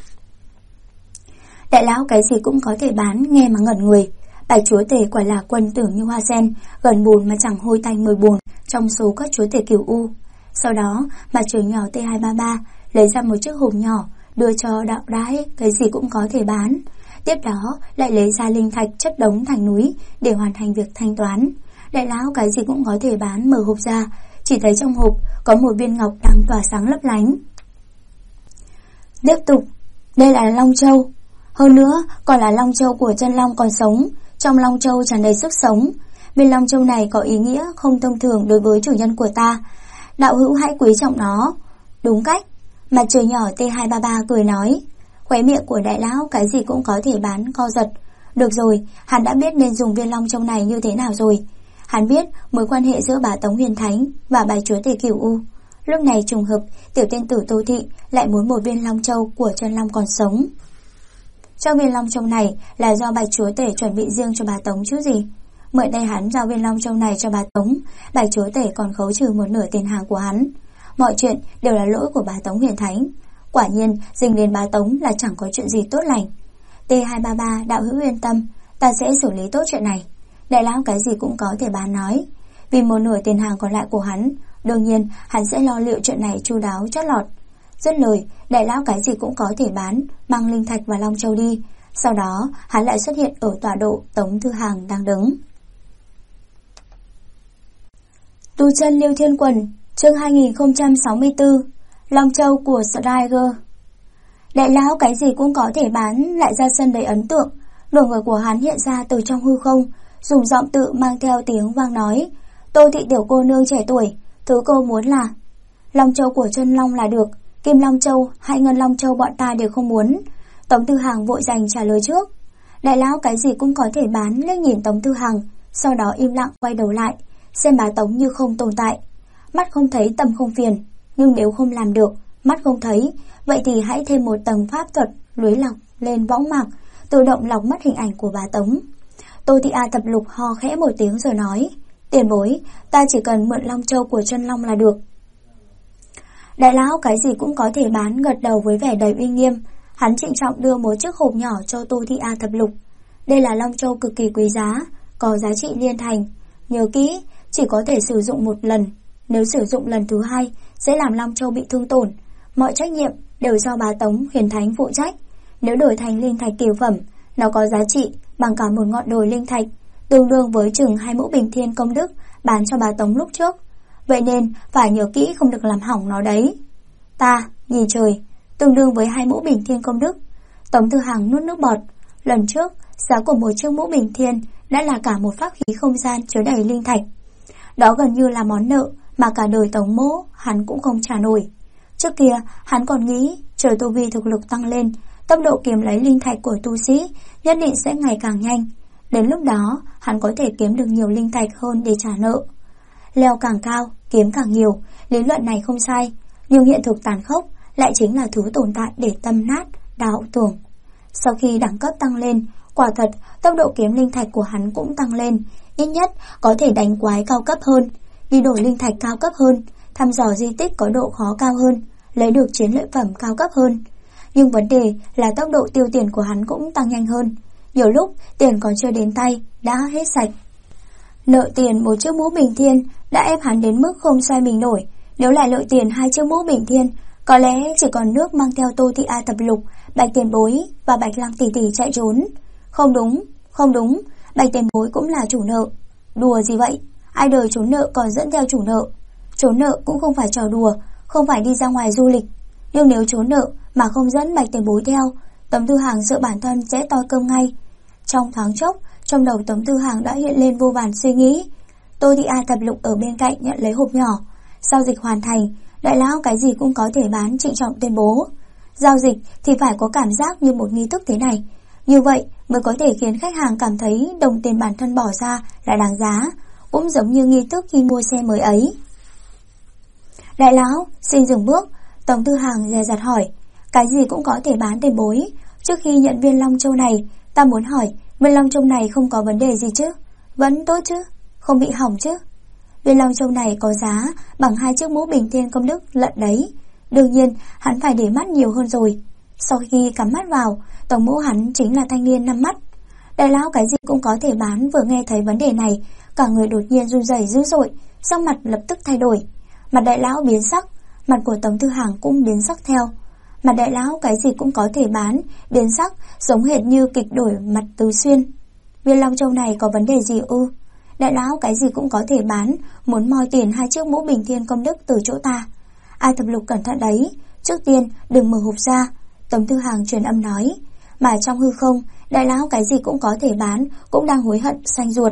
Đại lão cái gì cũng có thể bán, nghe mà ngẩn người. Bạch chúa tể quả là quân tử như hoa sen, gần bùn mà chẳng hôi tanh mùi bùn trong số các chúa tể Cửu U. Sau đó, mặt trời nhỏ T233 lấy ra một chiếc hộp nhỏ, đưa cho đạo đãi cái gì cũng có thể bán. Tiếp đó lại lấy ra linh thạch chất đống thành núi để hoàn thành việc thanh toán. Đại lão cái gì cũng có thể bán, mở hộp ra, chỉ thấy trong hộp có một viên ngọc đang tỏa sáng lấp lánh. Tiếp tục, đây là Long Châu. Hơn nữa còn là Long Châu của chân long còn sống. Trong Long Châu tràn đầy sức sống. Viên Long Châu này có ý nghĩa không thông thường đối với chủ nhân của ta. Đạo hữu hãy quý trọng nó. Đúng cách. Mặt trời nhỏ T233 cười nói. Khóe miệng của đại lão cái gì cũng có thể bán co giật. Được rồi, hắn đã biết nên dùng viên Long Châu này như thế nào rồi. Hắn biết mối quan hệ giữa bá Tống Huyền Thánh và bái chúa tể Cửu U. Lúc này trùng hợp tiểu tiên tử Tô Thị lại muốn một viên Long Châu của chân long còn sống. Trong viên Long Châu này là do bạch chúa tể chuẩn bị riêng cho bá Tống chứ gì. Mượn tay hắn giao viên Long Châu này cho bá Tống, bạch chúa tể còn khấu trừ một nửa tiền hàng của hắn. Mọi chuyện đều là lỗi của bá Tống Huyền Thánh. Quả nhiên dính đến bá Tống là chẳng có chuyện gì tốt lành. T233 đạo hữu yên tâm, ta sẽ xử lý tốt chuyện này. Đại lão cái gì cũng có thể bán nói. Vì một nửa tiền hàng còn lại của hắn, đương nhiên hắn sẽ lo liệu chuyện này chu đáo chót lọt. Dứt lời, đại lão cái gì cũng có thể bán, mang linh thạch và Long Châu đi. Sau đó hắn lại xuất hiện ở tọa độ Tống Thư Hàng đang đứng. Tu chân Liêu Thiên Quần, chương 2064, Long Châu của Strider. Đại lão cái gì cũng có thể bán lại ra sân đầy ấn tượng. Nửa người của hắn hiện ra từ trong hư không, dùng giọng tự mang theo tiếng vang nói. Tô Thị tiểu cô nương trẻ tuổi, thứ cô muốn là Long Châu của chân long là được. Kim Long Châu hay Ngân Long Châu bọn ta đều không muốn. Tống Tư Hằng vội giành trả lời trước. Đại lão cái gì cũng có thể bán liếc nhìn Tống Tư Hằng, sau đó im lặng quay đầu lại, xem bá Tống như không tồn tại. Mắt không thấy tâm không phiền, nhưng nếu không làm được, mắt không thấy, vậy thì hãy thêm một tầng pháp thuật lưới lọc lên võng mạc, tự động lọc mất hình ảnh của bá Tống. Tô Thị A Thập Lục ho khẽ một tiếng rồi nói. Tiền bối, ta chỉ cần mượn Long Châu của chân long là được. Đại lão cái gì cũng có thể bán gật đầu với vẻ đầy uy nghiêm. Hắn trịnh trọng đưa một chiếc hộp nhỏ cho Tô Thị A Thập Lục. Đây là Long Châu cực kỳ quý giá, có giá trị liên thành. Nhớ kỹ, chỉ có thể sử dụng một lần. Nếu sử dụng lần thứ hai sẽ làm Long Châu bị thương tổn. Mọi trách nhiệm đều do bá Tống Huyền Thánh phụ trách. Nếu đổi thành linh thạch kiều phẩm, nó có giá trị bằng cả một ngọn đồi linh thạch, tương đương với chừng 2 mũ bình thiên công đức bán cho bá Tống lúc trước. Vậy nên phải nhớ kỹ không được làm hỏng nó đấy. Ta nhìn trời, tương đương với 2 mũ bình thiên công đức. Tống Tư Hằng nuốt nước bọt. Lần trước, giá của một chiếc mũ bình thiên đã là cả một pháp khí không gian chứa đầy linh thạch. Đó gần như là món nợ mà cả đời Tống Mỗ hắn cũng không trả nổi. Trước kia, hắn còn nghĩ chờ tu vi thực lực tăng lên, tốc độ kiếm lấy linh thạch của tu sĩ nhất định sẽ ngày càng nhanh. Đến lúc đó, hắn có thể kiếm được nhiều linh thạch hơn để trả nợ. Leo càng cao, kiếm càng nhiều, lý luận này không sai, nhưng hiện thực tàn khốc lại chính là thứ tồn tại để tâm nát, đảo tưởng. Sau khi đẳng cấp tăng lên, quả thật tốc độ kiếm linh thạch của hắn cũng tăng lên, ít nhất có thể đánh quái cao cấp hơn, đi đổi linh thạch cao cấp hơn, thăm dò di tích có độ khó cao hơn, lấy được chiến lợi phẩm cao cấp hơn. Nhưng vấn đề là tốc độ tiêu tiền của hắn cũng tăng nhanh hơn, nhiều lúc tiền còn chưa đến tay đã hết sạch. Nợ tiền một chiếc mũ bình thiên đã ép hắn đến mức không xoay mình nổi. Nếu lại nợ tiền 2 chiếc mũ bình thiên, có lẽ chỉ còn nước mang theo Tô Thị A Tập Lục, Bạch Tiền Bối và Bạch Lăng Tỷ Tỷ chạy trốn. Không đúng, Bạch Tiền Bối cũng là chủ nợ. Đùa gì vậy? Ai đời trốn nợ còn dẫn theo chủ nợ? Trốn nợ cũng không phải trò đùa, không phải đi ra ngoài du lịch. Nhưng nếu trốn nợ mà không dẫn Bạch Tiền Bối theo, Tống Tư Hàng sợ bản thân sẽ toi cơm ngay. Trong thoáng chốc, trong đầu Tống Tư Hàng đã hiện lên vô vàn suy nghĩ. Tô Thị A Tập Lục ở bên cạnh nhận lấy hộp nhỏ. Giao dịch hoàn thành, đại lão cái gì cũng có thể bán, trịnh trọng tuyên bố. Giao dịch thì phải có cảm giác như một nghi thức thế này. Như vậy mới có thể khiến khách hàng cảm thấy đồng tiền bản thân bỏ ra là đáng giá, cũng giống như nghi thức khi mua xe mới ấy. Đại lão, xin dừng bước. Tống Tư Hàng dè dặt hỏi. Cái gì cũng có thể bán tiền bối. Trước khi nhận viên Long Châu này, ta muốn hỏi, viên Long Châu này không có vấn đề gì chứ? Vẫn tốt chứ? Không bị hỏng chứ? Viên Long Châu này có giá bằng 2 chiếc mũ bình thiên công đức lận đấy. Đương nhiên, hắn phải để mắt nhiều hơn rồi. Sau khi cắm mắt vào, tổng mũ hắn chính là thanh niên 5 mắt. Đại lão cái gì cũng có thể bán vừa nghe thấy vấn đề này, cả người đột nhiên run rẩy dữ dội, sắc mặt lập tức thay đổi. Mặt đại lão biến sắc, mặt của Tống Tư Hàng cũng biến sắc theo. Mặt đại lão cái gì cũng có thể bán, biến sắc giống hệt như kịch đổi mặt Tứ Xuyên. Viên Long Châu này có vấn đề gì ư? Đại lão cái gì cũng có thể bán, muốn moi tiền 2 chiếc mũ bình thiên công đức từ chỗ ta. Ai Thập Lục cẩn thận đấy, trước tiên đừng mở hộp ra. Tống Tư Hàng truyền âm nói. Mà trong hư không, đại lão cái gì cũng có thể bán, cũng đang hối hận xanh ruột.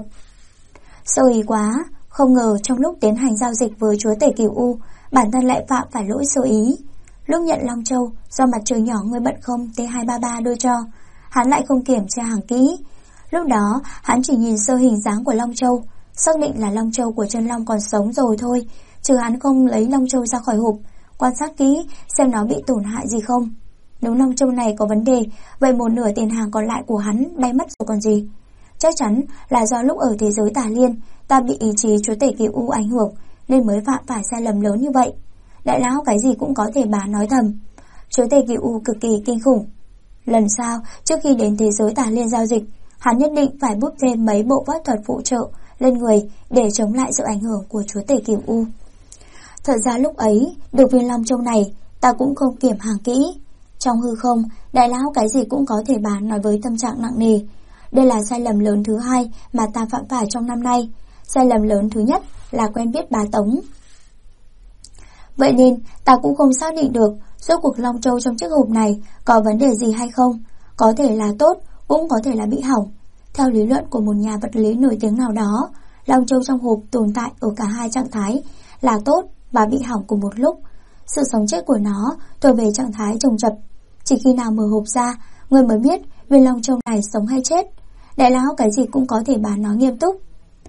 Sơ ý quá, không ngờ trong lúc tiến hành giao dịch với chúa tể Cửu U, bản thân lại phạm phải lỗi sơ ý. Lúc nhận Long Châu, do mặt trời nhỏ người bận không T233 đưa cho, hắn lại không kiểm tra hàng kỹ. Lúc đó, hắn chỉ nhìn sơ hình dáng của Long Châu, xác định là Long Châu của chân Long còn sống rồi thôi, chứ hắn không lấy Long Châu ra khỏi hộp, quan sát kỹ xem nó bị tổn hại gì không. Nếu Long Châu này có vấn đề, vậy một nửa tiền hàng còn lại của hắn bay mất rồi còn gì. Chắc chắn là do lúc ở thế giới Tà Liên, ta bị ý chí chúa tể Cửu U ảnh hưởng, nên mới phạm phải sai lầm lớn như vậy. Đại lão cái gì cũng có thể bán nói thầm. Chúa tể Cửu U cực kỳ kinh khủng. Lần sau, trước khi đến thế giới Tà Liên giao dịch, hắn nhất định phải bút thêm mấy bộ pháp thuật phụ trợ lên người để chống lại sự ảnh hưởng của chúa tể Cửu U. Thật ra lúc ấy, được viên Long Châu này, ta cũng không kiểm hàng kỹ. Trong hư không, đại lão cái gì cũng có thể bán nói với tâm trạng nặng nề. Đây là sai lầm lớn thứ 2 mà ta phạm phải trong năm nay. Sai lầm lớn thứ nhất là quen biết bá Tống. Vậy nên ta cũng không xác định được rốt cuộc Long Châu trong chiếc hộp này có vấn đề gì hay không. Có thể là tốt, cũng có thể là bị hỏng. Theo lý luận của một nhà vật lý nổi tiếng nào đó, Long Châu trong hộp tồn tại ở cả hai trạng thái là tốt và bị hỏng cùng một lúc. Sự sống chết của nó thuộc về trạng thái chồng chập. Chỉ khi nào mở hộp ra, người mới biết viên Long Châu này sống hay chết. Đại lão cái gì cũng có thể bán nó nghiêm túc.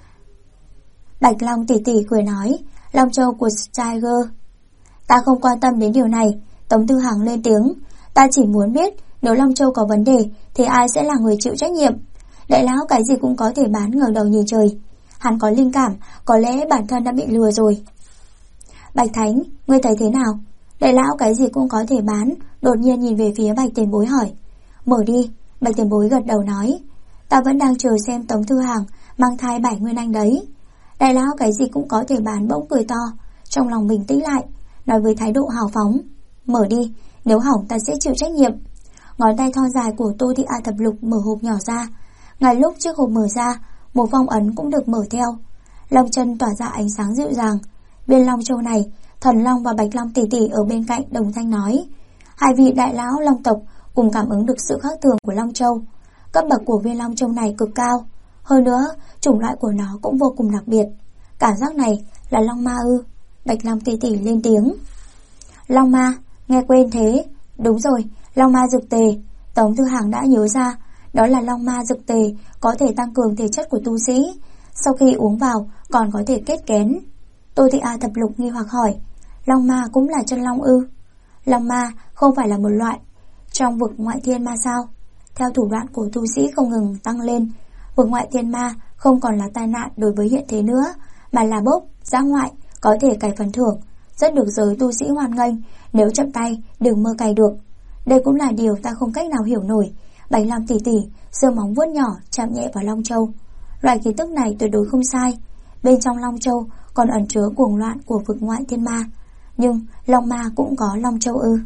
Bạch Long Tỷ Tỷ cười nói, Long Châu của Tiger. Ta không quan tâm đến điều này. Tống Tư Hàng lên tiếng. Ta chỉ muốn biết nếu Long Châu có vấn đề thì ai sẽ là người chịu trách nhiệm. Đại lão cái gì cũng có thể bán, ngẩng đầu nhìn trời. Hắn có linh cảm, có lẽ bản thân đã bị lừa rồi. Bạch Thánh, ngươi thấy thế nào? Đại lão cái gì cũng có thể bán, đột nhiên nhìn về phía Bạch Tiền Bối hỏi. Mở đi. Bạch Tiền Bối gật đầu nói. Ta vẫn đang chờ xem Tống Tư Hàng mang thai 7 nguyên anh đấy. Đại lão cái gì cũng có thể bán bỗng cười to, trong lòng bình tĩnh lại, nói với thái độ hào phóng. Mở đi, nếu hỏng ta sẽ chịu trách nhiệm. Ngón tay thon dài của Tô Thị A Thập Lục mở hộp nhỏ ra. Ngay lúc chiếc hộp mở ra, một phong ấn cũng được mở theo. Long chân tỏa ra ánh sáng dịu dàng. Bên Long Châu này, Thần Long và Bạch Long Tỷ Tỷ ở bên cạnh đồng thanh nói. Hai vị đại lão Long tộc cùng cảm ứng được sự khác thường của Long Châu. cấp bậc của viên long châu này cực cao. Hơn nữa, chủng loại của nó cũng vô cùng đặc biệt. Cảm giác này là long ma ư? Bạch Long tỷ tỷ lên tiếng. Long ma, nghe quên thế. Đúng rồi, long ma dược tề. Tống Thư Hàng đã nhớ ra, đó là long ma dược tề, có thể tăng cường thể chất của tu sĩ. Sau khi uống vào còn có thể kết kén. Tô Thị A Thập Lục nghi hoặc hỏi, long ma cũng là chân long ư? Long ma không phải là một loại trong vực ngoại thiên ma sao? Theo thủ đoạn của tu sĩ không ngừng tăng lên, vực ngoại thiên ma không còn là tai nạn đối với hiện thế nữa, mà là bốc, giã ngoại, có thể cày phần thưởng, rất được giới tu sĩ hoan nghênh. Nếu chậm tay đừng mơ cày được. Đây cũng là điều ta không cách nào hiểu nổi. Bạch Long tỷ tỷ giơ móng vuốt nhỏ chạm nhẹ vào long châu. Loại khí tức này tuyệt đối không sai. Bên trong long châu còn ẩn chứa cuồng loạn của vực ngoại thiên ma. Nhưng long ma cũng có long châu ư?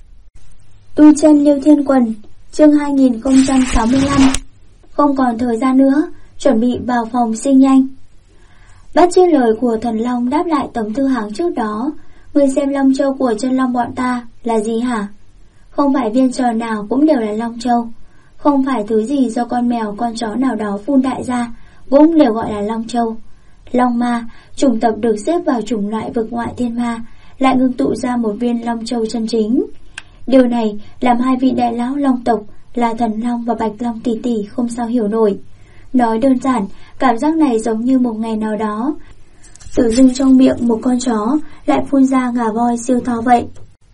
Tu chân Liêu Thiên Quần, chương 2065. Không còn thời gian nữa, chuẩn bị vào phòng sinh nhanh. Bắt chước lời của thần long đáp lại Tống Thư Hàng trước đó. Người xem long châu của chân long bọn ta là gì hả? Không phải viên tròn nào cũng đều là long châu. Không phải thứ gì do con mèo con chó nào đó phun đại ra cũng đều gọi là long châu. Long ma, chủng tộc được xếp vào chủng loại vực ngoại thiên ma, lại ngưng tụ ra một viên long châu chân chính. Điều này làm hai vị đại lão long tộc là thần long và Bạch Long tỷ tỷ không sao hiểu nổi. Nói đơn giản, cảm giác này giống như một ngày nào đó tự dưng trong miệng một con chó lại phun ra ngà voi siêu to vậy.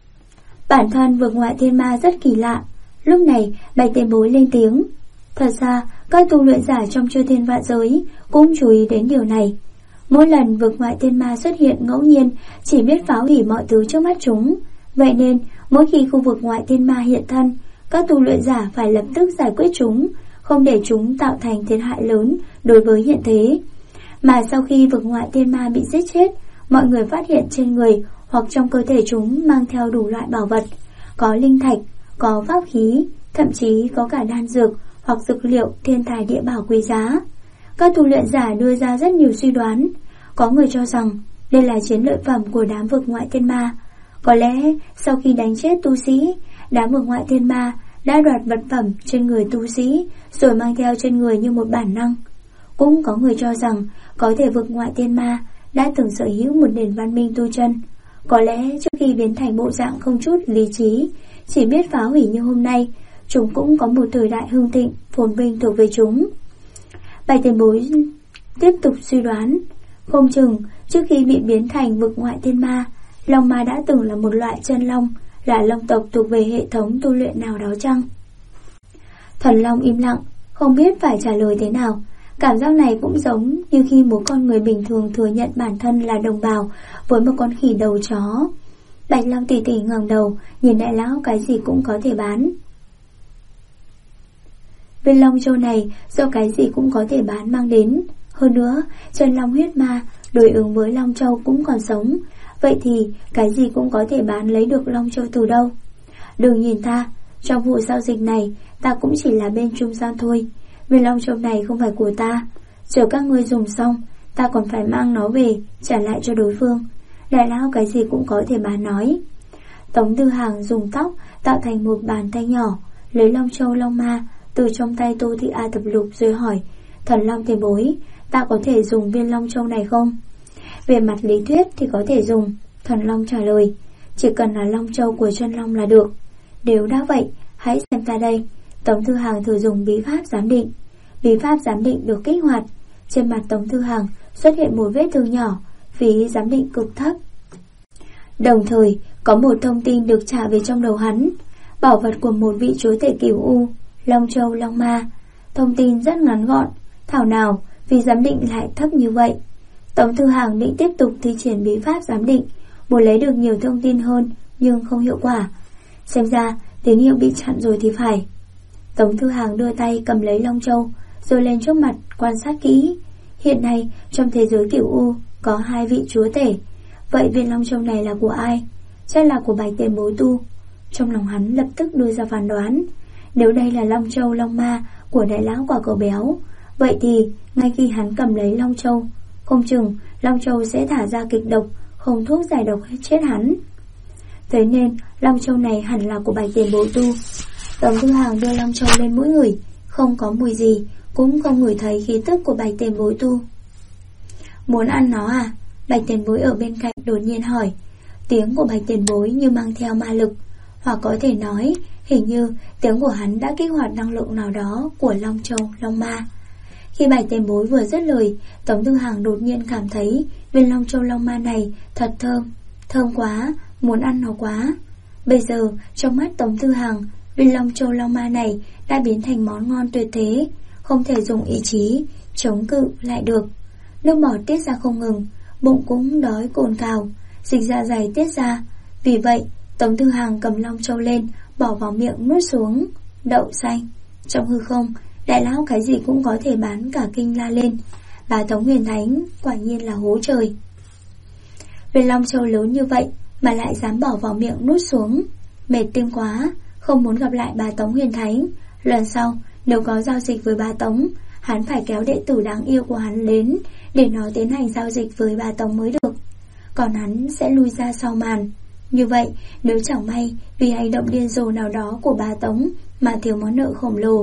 Bản thân vực ngoại thiên ma rất kỳ lạ. Lúc này Bạch Tiền Bối lên tiếng. Thật ra các tu luyện giả trong chư thiên vạn giới cũng chú ý đến điều này. Mỗi lần vực ngoại thiên ma xuất hiện ngẫu nhiên, chỉ biết phá hủy mọi thứ trước mắt chúng. Vậy nên mỗi khi khu vực ngoại thiên ma hiện thân, các tu luyện giả phải lập tức giải quyết chúng, không để chúng tạo thành thiệt hại lớn đối với hiện thế. Mà sau khi vực ngoại thiên ma bị giết chết, mọi người phát hiện trên người hoặc trong cơ thể chúng mang theo đủ loại bảo vật, có linh thạch, có pháp khí, thậm chí có cả đan dược hoặc dược liệu thiên tài địa bảo quý giá. Các tu luyện giả đưa ra rất nhiều suy đoán. Có người cho rằng đây là chiến lợi phẩm của đám vực ngoại thiên ma. Có lẽ sau khi đánh chết tu sĩ, đám vực ngoại thiên ma đã đoạt vật phẩm trên người tu sĩ rồi mang theo trên người như một bản năng. Cũng có người cho rằng có thể vực ngoại thiên ma đã từng sở hữu một nền văn minh tu chân. Có lẽ trước khi biến thành bộ dạng không chút lý trí, chỉ biết phá hủy như hôm nay, chúng cũng có một thời đại hưng thịnh, phồn vinh thuộc về chúng. Bạch Tiền Bối tiếp tục suy đoán, không chừng trước khi bị biến thành vực ngoại thiên ma, long ma đã từng là một loại chân long, là long tộc thuộc về hệ thống tu luyện nào đó chăng? Thần long im lặng, không biết phải trả lời thế nào. Cảm giác này cũng giống như khi một con người bình thường thừa nhận bản thân là đồng bào với một con khỉ đầu chó. Bạch Long tỷ tỷ ngẩng đầu, nhìn đại lão cái gì cũng có thể bán. Viên long châu này do cái gì cũng có thể bán mang đến. Hơn nữa, chân long huyết ma đối ứng với long châu cũng còn sống. Vậy thì cái gì cũng có thể bán lấy được long châu từ đâu? Đừng nhìn ta, trong vụ giao dịch này ta cũng chỉ là bên trung gian thôi. Viên long châu này không phải của ta. Chờ các ngươi dùng xong, ta còn phải mang nó về trả lại cho đối phương. Đại lão cái gì cũng có thể bán nói. Tống Thư Hàng dùng tóc tạo thành một bàn tay nhỏ, lấy long châu long ma từ trong tay Tô Thị A Thập Lục rồi hỏi, thần long tiền bối, ta có thể dùng viên long châu này không? Về mặt lý thuyết thì có thể dùng. Thần long trả lời, chỉ cần là long châu của chân long là được. Nếu đã vậy, hãy xem ta đây. Tống Thư Hàng thử dùng bí pháp giám định. Bí pháp giám định được kích hoạt. Trên mặt Tống Thư Hàng xuất hiện một vết thương nhỏ, phí giám định cực thấp. Đồng thời có một thông tin được trả về trong đầu hắn, bảo vật của một vị chúa tể cửu u, long châu long ma. Thông tin rất ngắn gọn, thảo nào vì giám định lại thấp như vậy. Tống Thư Hàng định tiếp tục thi triển bí pháp giám định, muốn lấy được nhiều thông tin hơn, nhưng không hiệu quả. Xem ra tín hiệu bị chặn rồi thì phải. Tống Thư Hàng đưa tay cầm lấy long châu, rồi lên trước mặt quan sát kỹ. Hiện nay trong thế giới cửu u có 2 vị chúa tể. Vậy viên long châu này là của ai? Chắc là của Bạch Tiền Bối tu. Trong lòng hắn lập tức đưa ra phán đoán. Nếu đây là long châu long ma của đại lão quả cờ béo, vậy thì ngay khi hắn cầm lấy long châu, không chừng long châu sẽ thả ra kịch độc, không thuốc giải độc chết hắn. Thế nên long châu này hẳn là của Bạch Tiền Bối tu. Tống Thư Hàng đưa long châu lên mũi người, không có mùi gì, cũng không ngửi thấy khí tức của Bạch Tiền Bối tu. Muốn ăn nó à? Bạch Tiền Bối ở bên cạnh đột nhiên hỏi. Tiếng của Bạch Tiền Bối như mang theo ma lực, hoặc có thể nói hình như tiếng của hắn đã kích hoạt năng lượng nào đó của Long Châu, Long Ma. Khi Bạch Tiền Bối vừa dứt lời, Tống Tư Hằng đột nhiên cảm thấy viên Long Châu Long Ma này thật thơm, thơm quá, muốn ăn nó quá. Bây giờ trong mắt Tống Tư Hằng, viên Long Châu Long Ma này đã biến thành món ngon tuyệt thế, không thể dùng ý chí chống cự lại được. Nước bọt tiết ra không ngừng, bụng cũng đói cồn cào, dịch dạ dày tiết ra. Vì vậy Tống Tư Hằng cầm Long Châu lên, bỏ vào miệng nuốt xuống. Đậu xanh. Trong hư không, đại lão cái gì cũng có thể bán cả kinh la lên. Bà Tống Huyền Thánh quả nhiên là hố trời. Viên Long Châu lớn như vậy mà lại dám bỏ vào miệng nuốt xuống. Mệt tim quá, không muốn gặp lại bà Tống Huyền Thánh. Lần sau nếu có giao dịch với bà Tống, hắn phải kéo đệ tử đáng yêu của hắn đến để nó tiến hành giao dịch với bà Tống mới được. Còn hắn sẽ lui ra sau màn. Như vậy nếu chẳng may vì hành động điên rồ nào đó của bà Tống mà thiếu món nợ khổng lồ,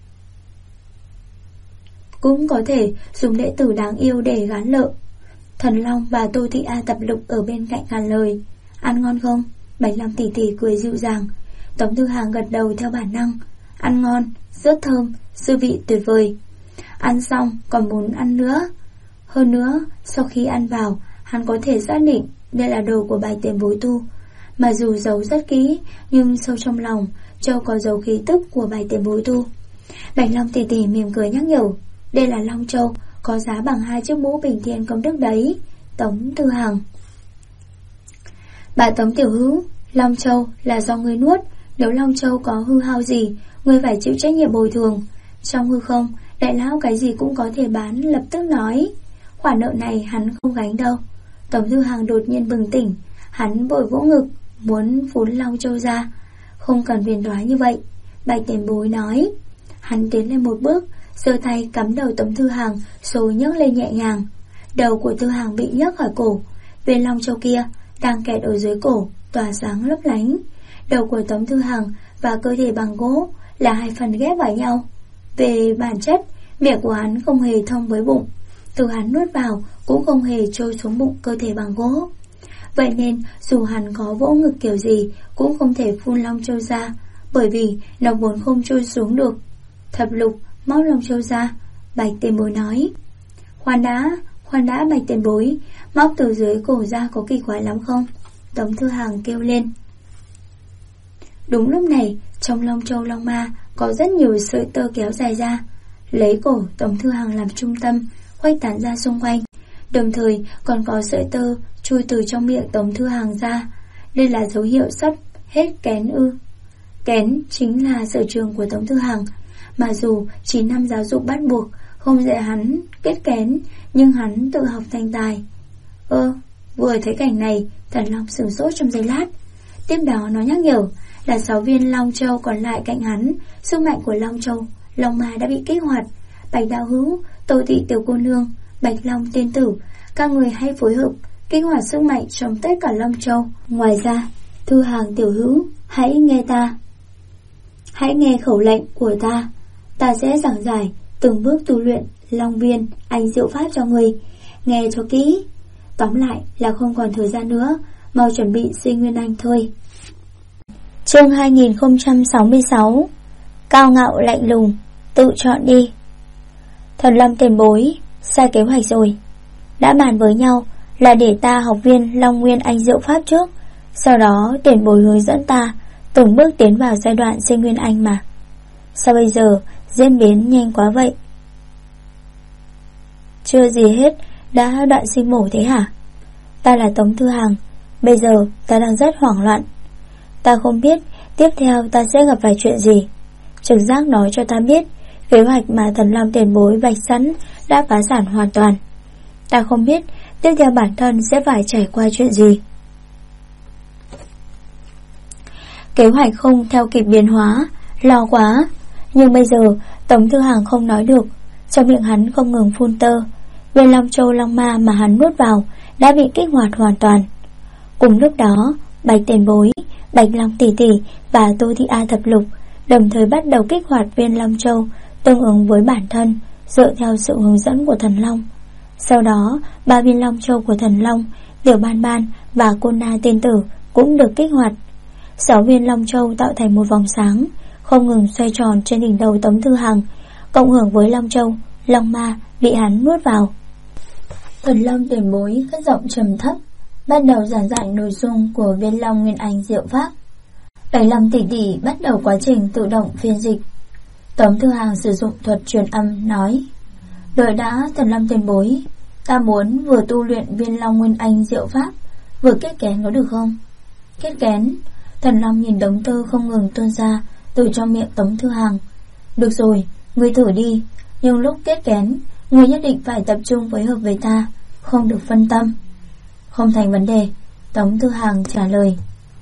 cũng có thể dùng đệ tử đáng yêu để gán nợ. Thần Long và Tô Thị A Tập Lục ở bên cạnh gàn lời. Ăn ngon không? Bạch Long tỷ tỷ cười dịu dàng. Tống Tư Hằng gật đầu theo bản năng. Ăn ngon, rất thơm, dư vị tuyệt vời. Ăn xong còn muốn ăn nữa. Hơn nữa, sau khi ăn vào, hắn có thể xác định đây là đồ của Bạch Tiền Bối tu. Mà dù giấu rất kỹ, nhưng sâu trong lòng Châu có dấu khí tức của Bạch Tiền Bối tu. Bạch Long tỷ tỷ mỉm cười nhắc nhở. Đây là Long Châu, có giá bằng 2 chiếc mũ bình thiên công đức đấy. Tống Tư Hằng. Bà Tống tiểu hữu, Long Châu là do ngươi nuốt. Nếu Long Châu có hư hao gì, ngươi phải chịu trách nhiệm bồi thường. Trong hư không, đại lão cái gì cũng có thể bán, lập tức nói. Khoản nợ này hắn không gánh đâu. Tống Tư Hằng đột nhiên bừng tỉnh. Hắn vội vỗ ngực, muốn phun Long Châu ra. Không cần phiền toái như vậy, Bạch Tiền Bối nói. Hắn tiến lên một bước, giơ tay cắm đầu Tống Tư Hằng rồi nhấc lên nhẹ nhàng. Đầu của Tư Hằng bị nhấc khỏi cổ. Viên Long Châu kia đang kẹt ở dưới cổ, tỏa sáng lấp lánh. Đầu của Tống Tư Hằng và cơ thể bằng gỗ là hai phần ghép vào nhau. Về bản chất, miệng của hắn không hề thông với bụng, từ hắn nuốt vào cũng không hề trôi xuống bụng cơ thể bằng gỗ. Vậy nên dù hắn có vỗ ngực kiểu gì cũng không thể phun Long Châu ra, bởi vì nó vốn không trôi xuống được. Thập Lục móc Long Châu ra. Bạch Tiền Bối nói. Khoan đã Bạch Tiền Bối, móc từ dưới cổ ra có kỳ quái lắm không? Tống Tư Hằng kêu lên. Đúng lúc này, trong Long Châu Long Ma có rất nhiều sợi tơ kéo dài ra, lấy cổ Tống Tư Hằng làm trung tâm, khuếch tán ra xung quanh. Đồng thời còn có sợi tơ chui từ trong miệng Tống Tư Hằng ra. Đây là dấu hiệu sắp hết kén ư? Kén chính là sở trường của Tống Tư Hằng. Mà dù 9 năm giáo dục bắt buộc không dạy hắn kết kén, nhưng hắn tự học thành tài. Vừa thấy cảnh này, Thần Long sửng sốt trong giây lát. Tiếp đó nó nhắc nhở là 6 viên Long Châu còn lại cạnh hắn. Sức mạnh của Long Châu Long Ma đã bị kích hoạt. Bạch đạo hữu, Tô Thị tiểu cô nương, Bạch Long tiên tử, các người hãy phối hợp kích hoạt sức mạnh trong tất cả Long Châu. Ngoài ra, Tư Hằng tiểu hữu, hãy nghe ta. Hãy nghe khẩu lệnh của ta. Ta sẽ giảng giải từng bước tu luyện Long Viên Anh Diệu Pháp cho người. Nghe cho kỹ. Tóm lại là không còn thời gian nữa, mau chuẩn bị sinh Nguyên Anh thôi. Chương 2066. Cao ngạo lạnh lùng, tự chọn đi. Thần Long Tiền Bối, sai kế hoạch rồi. Đã bàn với nhau là để ta học viên Long Nguyên Anh Diệu Pháp trước, sau đó Tiền Bối hướng dẫn ta từng bước tiến vào giai đoạn sinh Nguyên Anh mà. Sao bây giờ diễn biến nhanh quá vậy? Chưa gì hết đã đoạn sinh mổ thế hả? Ta là Tống Tư Hằng, bây giờ ta đang rất hoảng loạn. Ta không biết tiếp theo ta sẽ gặp phải chuyện gì. Trực giác nói cho ta biết kế hoạch mà Thần Long Tiền Bối vạch sẵn đã phá sản hoàn toàn. Ta không biết tiếp theo bản thân sẽ phải trải qua chuyện gì. Kế hoạch không theo kịp biến hóa, lo quá. Nhưng bây giờ Tống Tư Hằng không nói được, trong miệng hắn không ngừng phun tơ. Viên Long Châu Long Ma mà hắn nuốt vào đã bị kích hoạt hoàn toàn. Cùng lúc đó, Bạch Tiền Bối, Bạch Long tỷ tỷ và Tô Thị A Thập Lục đồng thời bắt đầu kích hoạt viên Long Châu tương ứng với bản thân, dựa theo sự hướng dẫn của thần long. Sau đó 3 viên long châu của thần long, Tiểu Ban Ban và Côn Na tiên tử cũng được kích hoạt. 6 viên long châu tạo thành một vòng sáng, không ngừng xoay tròn trên đỉnh đầu Tống Thư Hằng, cộng hưởng với long châu, long ma bị hắn nuốt vào. Thần long tiền bối cất giọng trầm thấp, bắt đầu giảng giải nội dung của viên long nguyên anh diệu pháp. 75 tỷ tỷ bắt đầu quá trình tự động phiên dịch. Tống Thư Hằng sử dụng thuật truyền âm nói: đợi đã thần long tiền bối, ta muốn vừa tu luyện viên long nguyên anh diệu pháp, vừa kết kén có được không? Kết kén? Thần long nhìn đống tơ không ngừng tuôn ra từ trong miệng Tống Thư Hằng. Được rồi, ngươi thử đi, nhưng lúc kết kén, ngươi nhất định phải tập trung phối hợp với ta, không được phân tâm. Không thành vấn đề, Tống Thư Hằng trả lời.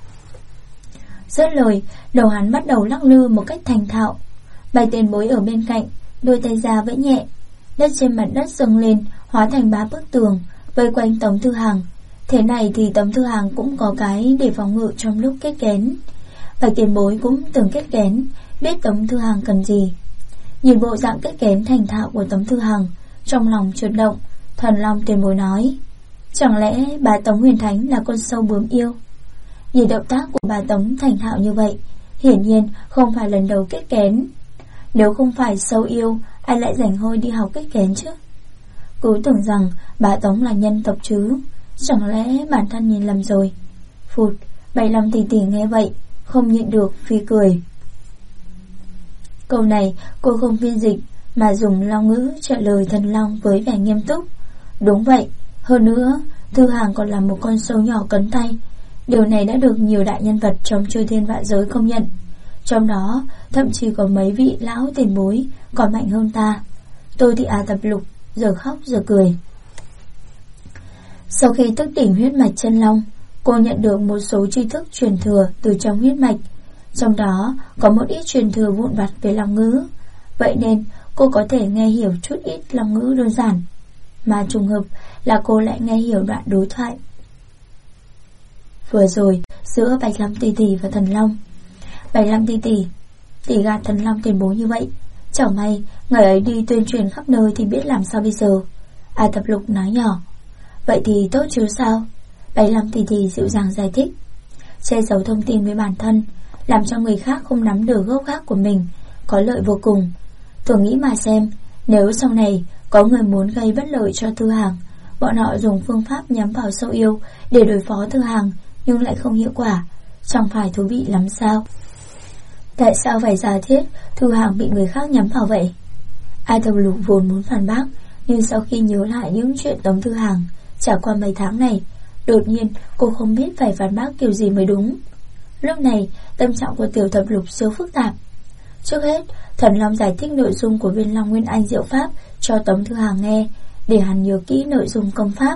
Dứt lời, đầu hắn bắt đầu lắc lư một cách thành thạo. Bài tiền bối ở bên cạnh, đôi tay ra vẫy nhẹ, đất trên mặt đất dâng lên, hóa thành 3 bức tường vây quanh Tống Thư Hằng. Thế này thì Tống Thư Hằng cũng có cái để phòng ngự trong lúc kết kén. Bài tiền bối cũng từng kết kén, biết Tống Thư Hằng cần gì. Nhìn bộ dạng kết kén thành thạo của Tống Thư Hằng, trong lòng chợt động, thần long tiền bối nói: chẳng lẽ bà Tống Huyền Thánh là con sâu bướm yêu? Nhìn động tác của bà Tống thành thạo như vậy, hiển nhiên không phải lần đầu kết kén. Nếu không phải sâu yêu, ai lại rảnh rỗi đi học kết kén chứ? Cứ tưởng rằng bà Tống là nhân tộc chứ, chẳng lẽ bản thân nhìn lầm rồi? Phụt, 75 tỷ tỷ nghe vậy, không nhịn được phi cười. Câu này cô không phiên dịch, mà dùng long ngữ trả lời thần long với vẻ nghiêm túc. Đúng vậy, hơn nữa, Thư Hằng còn là một con sâu nhỏ cấn tay. Điều này đã được nhiều đại nhân vật trong chư thiên vạn giới công nhận. Trong đó, thậm chí có mấy vị lão tiền bối còn mạnh hơn ta. Tôi thì Tập Lục, giờ khóc giờ cười. Sau khi thức tỉnh huyết mạch chân long, cô nhận được một số tri thức truyền thừa từ trong huyết mạch. Trong đó có một ít truyền thừa vụn vặt về long ngữ. Vậy nên cô có thể nghe hiểu chút ít long ngữ đơn giản. Mà trùng hợp là cô lại nghe hiểu đoạn đối thoại vừa rồi giữa 75 tỷ tỷ và thần long. 75 tỷ gạt thần long tiền bối như vậy, chẳng may người ấy đi tuyên truyền khắp nơi thì biết làm sao bây giờ? Tập Lục nói nhỏ. Vậy thì tốt chứ sao? 75 tỷ dịu dàng giải thích. Che giấu thông tin với bản thân, làm cho người khác không nắm được gốc gác của mình, có lợi vô cùng. Thử nghĩ mà xem, nếu sau này có người muốn gây bất lợi cho Thư Hằng, bọn họ dùng phương pháp nhắm vào sâu yêu để đối phó Thư Hằng, nhưng lại không hiệu quả, chẳng phải thú vị lắm sao? Tại sao phải giả thiết Thư Hằng bị người khác nhắm vào vậy? Tập Lục vốn muốn phản bác, nhưng sau khi nhớ lại những chuyện Tống Thư Hằng trải qua mấy tháng này, đột nhiên cô không biết phải phản bác kiểu gì mới đúng. Lúc này tâm trạng của Tiểu Thập Lục siêu phức tạp. Trước hết, thần long giải thích nội dung của viên long nguyên anh diệu pháp cho Tống Thư Hằng nghe, để hắn nhớ kỹ nội dung công pháp.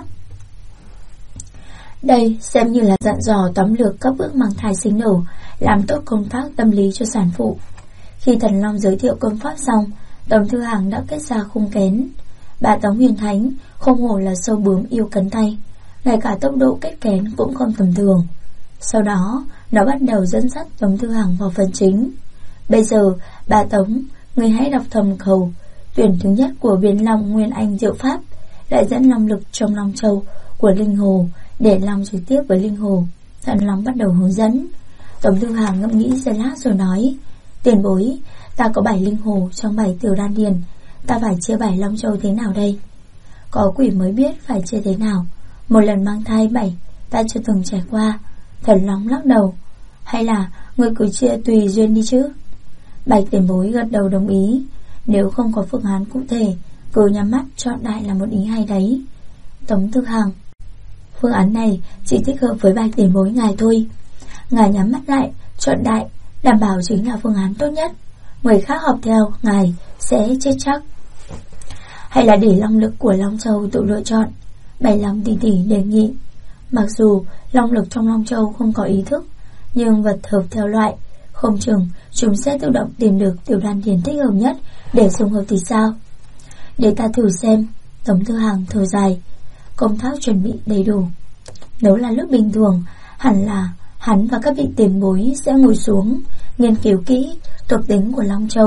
Đây xem như là dặn dò tóm lược các bước mang thai sinh nở, làm tốt công tác tâm lý cho sản phụ. Khi thần long giới thiệu công pháp xong, Tống Thư Hằng đã kết ra khung kén. Bà Tống Huyền Thánh không hổ là sâu bướm yêu cấn tay, ngay cả tốc độ kết kén cũng không tầm thường. Sau đó, nó bắt đầu dẫn dắt Tống Thư Hằng vào phần chính. Bây giờ, bà Tống, người hãy đọc thầm khẩu tuyển thứ nhất của viên long nguyên anh diệu pháp, lại dẫn long lực trong long châu của linh hồ để long trực tiếp với linh hồ. Thần long bắt đầu hướng dẫn. Tống Thư Hằng ngẫm nghĩ giây lát rồi nói: tiền bối, ta có 7 linh hồ trong 7 tiểu đan điền, ta phải chia 7 long châu thế nào đây? Có quỷ mới biết phải chia thế nào. Một lần mang thai 7 ta chưa từng trải qua. Thần long lắc đầu. Hay là người cứ chia tùy duyên đi chứ? Bạch tiền bối gật đầu đồng ý. Nếu không có phương án cụ thể, cứ nhắm mắt chọn đại là một ý hay đấy. Tống Thư Hằng: phương án này chỉ thích hợp với Bạch tiền bối ngài thôi. Ngài nhắm mắt lại, chọn đại, đảm bảo chính là phương án tốt nhất. Người khác học theo ngài sẽ chết chắc. Hay là để long lực của long châu tự lựa chọn? 75 tỷ đề nghị. Mặc dù long lực trong long châu không có ý thức, nhưng vật hợp theo loại, không chừng chúng sẽ tự động tìm được tiểu đan điền thích hợp nhất để dung hợp thì sao? Để ta thử xem. Tống Thư Hằng thở dài. Công tác chuẩn bị đầy đủ. Nếu là lúc bình thường, hẳn là hắn và các vị tiền bối sẽ ngồi xuống nghiên cứu kỹ thuộc tính của long châu,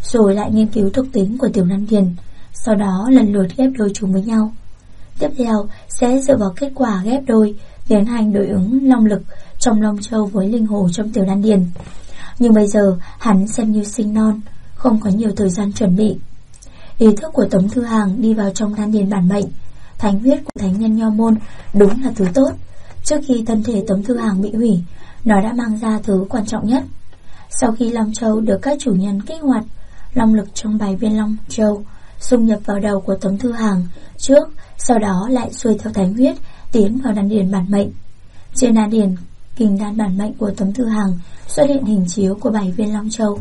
rồi lại nghiên cứu thuộc tính của tiểu đan điền, sau đó lần lượt ghép đôi chúng với nhau. Tiếp theo sẽ dựa vào kết quả ghép đôi tiến hành đối ứng long lực trong long châu với linh hồ trong tiểu đan điền. Nhưng bây giờ hắn xem như sinh non, không có nhiều thời gian chuẩn bị. Ý thức của Tống Thư Hàng đi vào trong đan điền bản mệnh. Thánh huyết của thánh nhân Nho môn đúng là thứ tốt. Trước khi thân thể Tống Thư Hàng bị hủy, nó đã mang ra thứ quan trọng nhất. Sau khi long châu được các chủ nhân kích hoạt, long lực trong 7 viên long châu xung nhập vào đầu của Tống Thư Hàng trước, sau đó lại xuôi theo thánh huyết tiến vào đan điền bản mệnh. Trên đan điền kình đan bản mệnh của Tống Thư Hàng xuất hiện hình chiếu của 7 viên long châu.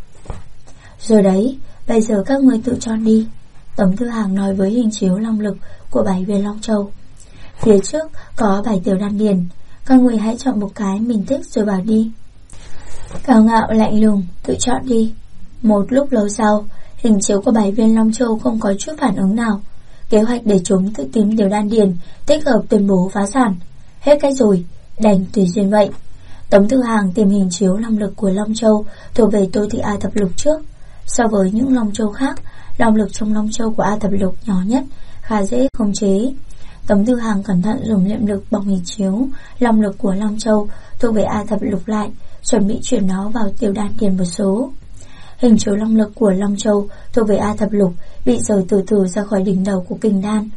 Rồi đấy, bây giờ các ngươi tự chọn đi, Tống Thư Hàng nói với hình chiếu long lực của 7 viên long châu. Phía trước có 7 tiểu đan điền, các ngươi hãy chọn một cái mình thích rồi vào đi. Cao Ngạo lạnh lùng, tự chọn đi. Một lúc lâu sau, hình chiếu của 7 viên long châu không có chút phản ứng nào. Kế hoạch để chúng tự tìm tiểu đan điền thích hợp tuyên bố phá sản. Hết cách rồi, đành tùy duyên vậy. Tống Thư Hàng tìm hình chiếu long lực của long châu thuộc về Tô Thị A Thập Lục trước. So với những long châu khác, long lực trong long châu của A Thập Lục nhỏ nhất, khá dễ khống chế. Tống Thư Hàng cẩn thận dùng niệm lực bọc hình chiếu long lực của long châu thuộc về A Thập Lục lại, chuẩn bị chuyển nó vào tiểu đan điền một số. Hình chiếu long lực của long châu thuộc về A Thập Lục bị rời từ từ ra khỏi đỉnh đầu của kình đan.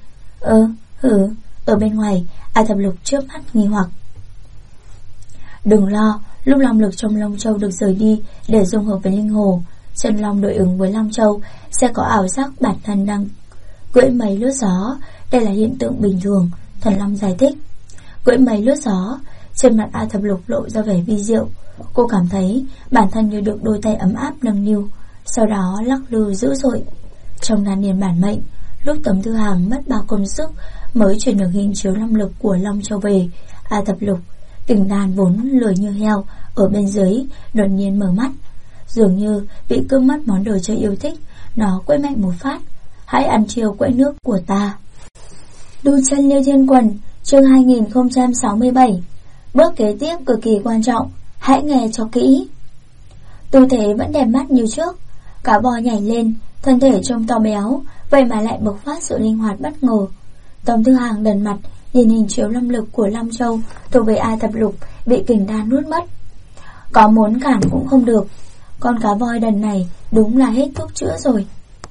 Ở bên ngoài, A Thập Lục trước mắt nghi hoặc. Đừng lo, lúc long lực trong long châu được rời đi để dung hợp với linh hồ, chân long đối ứng với long châu sẽ có ảo giác bản thân đang cưỡi mây lướt gió. Đây là hiện tượng bình thường, Thần Long giải thích. Cưỡi mây lướt gió. Trên mặt A Thập Lục lộ ra vẻ vi diệu. Cô cảm thấy bản thân như được đôi tay ấm áp nâng niu, sau đó lắc lư dữ dội. Trong đan điền bản mệnh, lúc Tống Thư Hàng mất bao công sức mới chuyển được hình chiếu long lực của long châu về A Thập Lục, kình đan vốn lười như heo ở bên dưới đột nhiên mở mắt, dường như bị cướp mất món đồ chơi yêu thích. Nó quẫy mạnh một phát. Hãy ăn chiêu quẫy nước của ta. Đu chân Liêu Thiên Quần, chương 2067. Bước kế tiếp cực kỳ quan trọng, hãy nghe cho kỹ. Tư thế vẫn đẹp mắt như trước. Cá bò nhảy lên, thân thể trông to béo, vậy mà lại bộc phát sự linh hoạt bất ngờ. Tống Thư Hàng đần mặt nhìn hình chiếu long lực của long châu thuộc về A Thập Lục bị kình đan nuốt mất. Có muốn cản cũng không được. Con cá voi đần này đúng là hết thuốc chữa rồi.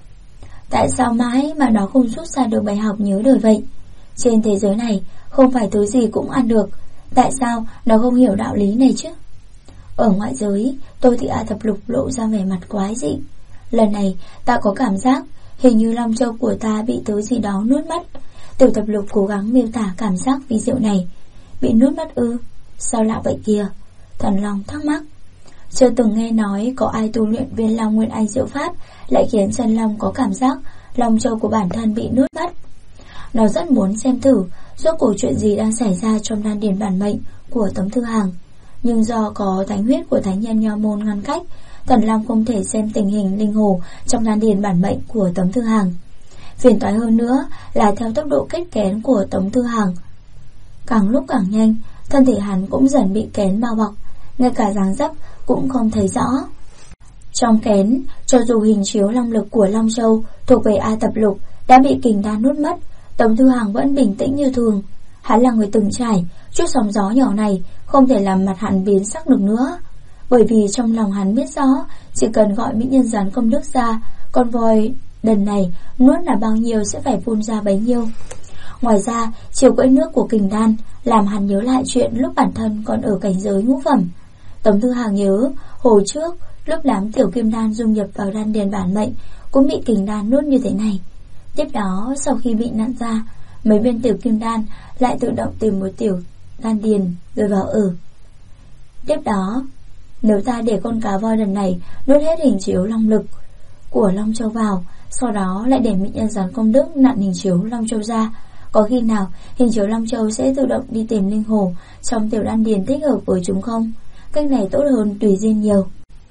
Tại sao mãi mà nó không rút ra được bài học nhớ đời vậy? Trên thế giới này không phải thứ gì cũng ăn được. Tại sao nó không hiểu đạo lý này chứ? Ở ngoại giới, Tô Thị A Thập Lục lộ ra vẻ mặt quái dị. Lần này ta có cảm giác hình như long châu của ta bị thứ gì đó nuốt mất. Tiểu Thập Lục cố gắng miêu tả cảm giác vi diệu này. Bị nuốt mất ư? Sao lạ vậy kìa? Thần Long thắc mắc. Chưa từng nghe nói có ai tu luyện Viên Long Nguyên Anh diệu pháp lại khiến chân long có cảm giác long châu của bản thân bị nuốt mất. Nó rất muốn xem thử rốt cuộc chuyện gì đang xảy ra trong đan điền bản mệnh của Tống Thư Hàng, nhưng do có thánh huyết của thánh nhân Nho môn ngăn cách, Thần Long không thể xem tình hình linh hồ trong đan điền bản mệnh của Tống Thư Hàng. Phiền toái hơn nữa là theo tốc độ kết kén của Tống Thư Hàng càng lúc càng nhanh, thân thể hắn cũng dần bị kén bao bọc, ngay cả dáng dấp cũng không thấy rõ. Trong kén, cho dù hình chiếu long lực của long châu thuộc về A Thập Lục đã bị kình đan nuốt mất, Tống Thư Hàng vẫn bình tĩnh như thường. Hắn là người từng trải, chút sóng gió nhỏ này không thể làm mặt hắn biến sắc được nữa. Bởi vì trong lòng hắn biết rõ, chỉ cần gọi mỹ nhân gián công đức ra, con voi đần này nuốt là bao nhiêu sẽ phải phun ra bấy nhiêu. Ngoài ra, chiều quẫy nước của kình đan làm hắn nhớ lại chuyện lúc bản thân còn ở cảnh giới ngũ phẩm. Tống Thư Hàng nhớ, hồi trước, lúc đám tiểu kim đan dung nhập vào đan điền bản mệnh cũng bị kình đan nuốt như thế này. Tiếp đó, sau khi bị nặn ra, mấy viên tiểu kim đan lại tự động tìm một tiểu đan điền rồi vào ở. Tiếp đó, nếu ta để con cá voi lần này nuốt hết hình chiếu long lực của long châu vào, sau đó lại để mỹ nhân gián công đức nặn hình chiếu long châu ra, có khi nào hình chiếu long châu sẽ tự động đi tìm linh hồ trong tiểu đan điền thích hợp với chúng không? Cách này tốt hơn tùy duyên nhiều.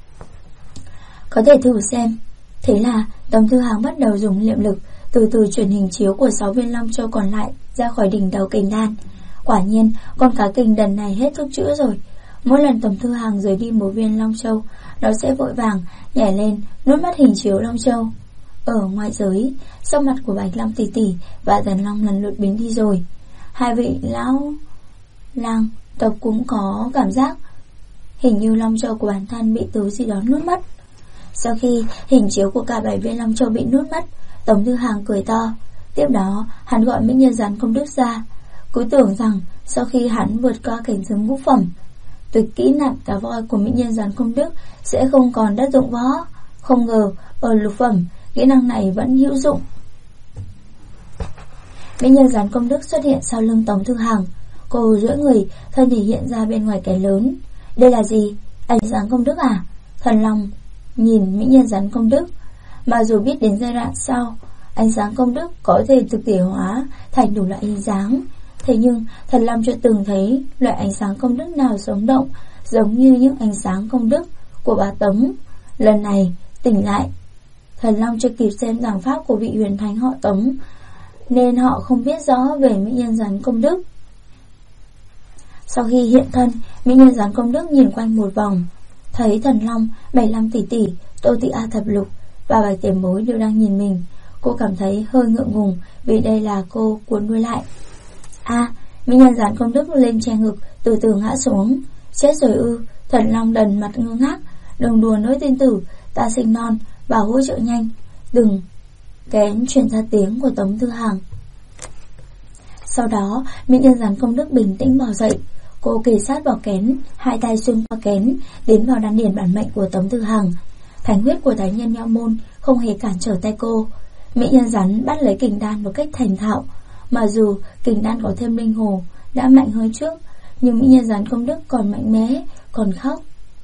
Có thể thử xem. Thế là Tống Thư Hàng bắt đầu dùng niệm lực từ từ chuyển hình chiếu của 6 viên long châu còn lại ra khỏi đỉnh đầu kình đan. Quả nhiên con cá kình đần này hết thuốc chữa rồi. Mỗi lần Tống Thư Hàng rời đi một viên long châu, nó sẽ vội vàng nhảy lên nuốt mất hình chiếu long châu. Ở ngoại giới, sắc mặt của Bạch Long tỷ tỷ và Thần Long lần lượt biến đi rồi. Hai vị lão lang tộc cũng có cảm giác hình như long châu của bản thân bị thứ gì đó nuốt mất. Sau khi hình chiếu của cả 7 viên long châu bị nuốt mất, Tống Thư Hàng cười to. Tiếp đó hắn gọi mỹ nhân rắn công đức ra, cứ tưởng rằng sau khi hắn vượt qua cảnh giới ngũ phẩm, tuyệt kỹ nặn cá voi của mỹ nhân rắn công đức sẽ không còn đất dụng võ. Không ngờ ở lục phẩm, kỹ năng này vẫn hữu dụng. Mỹ nhân rắn công đức xuất hiện sau lưng Tống Thư Hàng. Cô duỗi người, thân thể hiện ra bên ngoài cái lớn. Đây là gì? Ánh sáng công đức à? Thần Long nhìn mỹ nhân rắn công đức. Mà dù biết đến giai đoạn sau, ánh sáng công đức có thể thực thể hóa thành đủ loại hình dáng, thế nhưng Thần Long chưa từng thấy loại ánh sáng công đức nào sống động giống như những ánh sáng công đức của bà Tống. Lần này tỉnh lại, Thần Long chưa kịp xem giảng pháp của vị huyền thánh họ Tống, nên họ không biết rõ về mỹ nhân rắn công đức. Sau khi hiện thân, mỹ nhân rắn công đức nhìn quanh một vòng, thấy Thần Long, 75 tỷ tỷ, Tô Thị A Thập Lục và Bạch Tiền Bối đều đang nhìn mình. Cô cảm thấy hơi ngượng ngùng vì đây là cô cuốn đuôi lại. Mỹ nhân rắn công đức lên che ngực, từ từ ngã xuống. Chết rồi ư? Thần Long đần mặt ngơ ngác. Đừng đùa nỗi tiên tử, ta sinh non, bảo hỗ trợ nhanh. Đừng. Kén truyền ra tiếng của Tống Thư Hàng. Sau đó mỹ nhân rắn công đức bình tĩnh bò dậy. Cô kề sát vào kén, hai tay xuyên qua kén, tiến vào đan điền bản mệnh của Tống Thư Hàng. Thánh huyết của Thái Nhân Nho Môn không hề cản trở tay cô. Mỹ nhân rắn bắt lấy kình đan một cách thành thạo. Mà dù kình đan có thêm linh hồ đã mạnh hơn trước, nhưng mỹ nhân rắn công đức còn mạnh mẽ, còn khóc.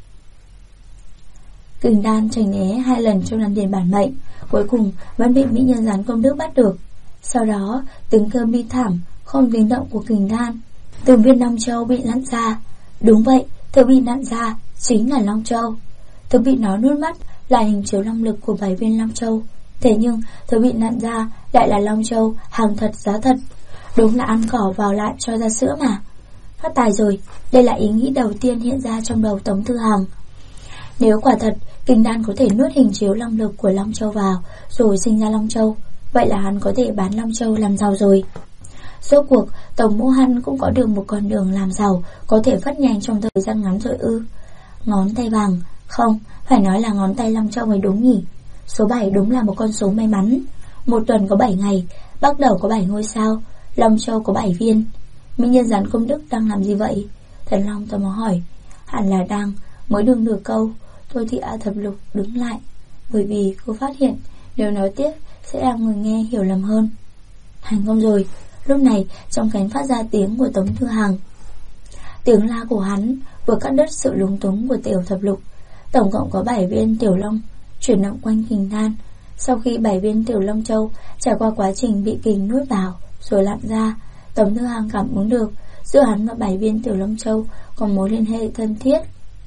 Kình đan tránh né 2 lần trong đan điền bản mệnh, cuối cùng vẫn bị mỹ nhân rắn công đức bắt được. Sau đó tiếng kêu bi thảm, không tiếng động của kình đan. Từng viên long châu bị nặn ra. Đúng vậy, thứ bị nặn ra chính là long châu. Thứ bị nó nuốt mất là hình chiếu long lực của 7 viên long châu. Thế nhưng thứ bị nặn ra lại là long châu, hàng thật giá thật. Đúng là ăn cỏ vào lại cho ra sữa mà. Phát tài rồi. Đây là ý nghĩ đầu tiên hiện ra trong đầu Tống Thư Hàng. Nếu quả thật kình đan có thể nuốt hình chiếu long lực của long châu vào rồi sinh ra long châu, vậy là hắn có thể bán long châu làm giàu rồi. Rốt cuộc Tổng Mộ Hăn cũng có được một con đường làm giàu có thể phát nhanh trong thời gian ngắn rồi ư? Ngón tay vàng. Không, phải nói là ngón tay long châu mới đúng nhỉ. Số 7 đúng là một con số may mắn. Một tuần có 7 ngày, bắt đầu có 7 ngôi sao, long châu có 7 viên. Mỹ nhân rắn công đức đang làm gì vậy? Thần Long tò mò hỏi. Hẳn là đang mới đừng nửa câu, Thôi Thị A Thập Lục đứng lại, bởi vì cô phát hiện nếu nói tiếp sẽ làm người nghe hiểu lầm hơn. Thành công rồi. Lúc này trong cánh phát ra tiếng của Tống Thư Hàng. Tiếng la của hắn vừa cắt đứt sự lúng túng của Tiểu Thập Lục. Tổng cộng có 7 viên tiểu long chuyển động quanh kình đan. Sau khi 7 viên tiểu long châu trải qua quá trình bị kình nuốt vào rồi lặn ra, Tống Thư Hàng cảm ứng được giữa hắn và 7 viên tiểu long châu có mối liên hệ thân thiết.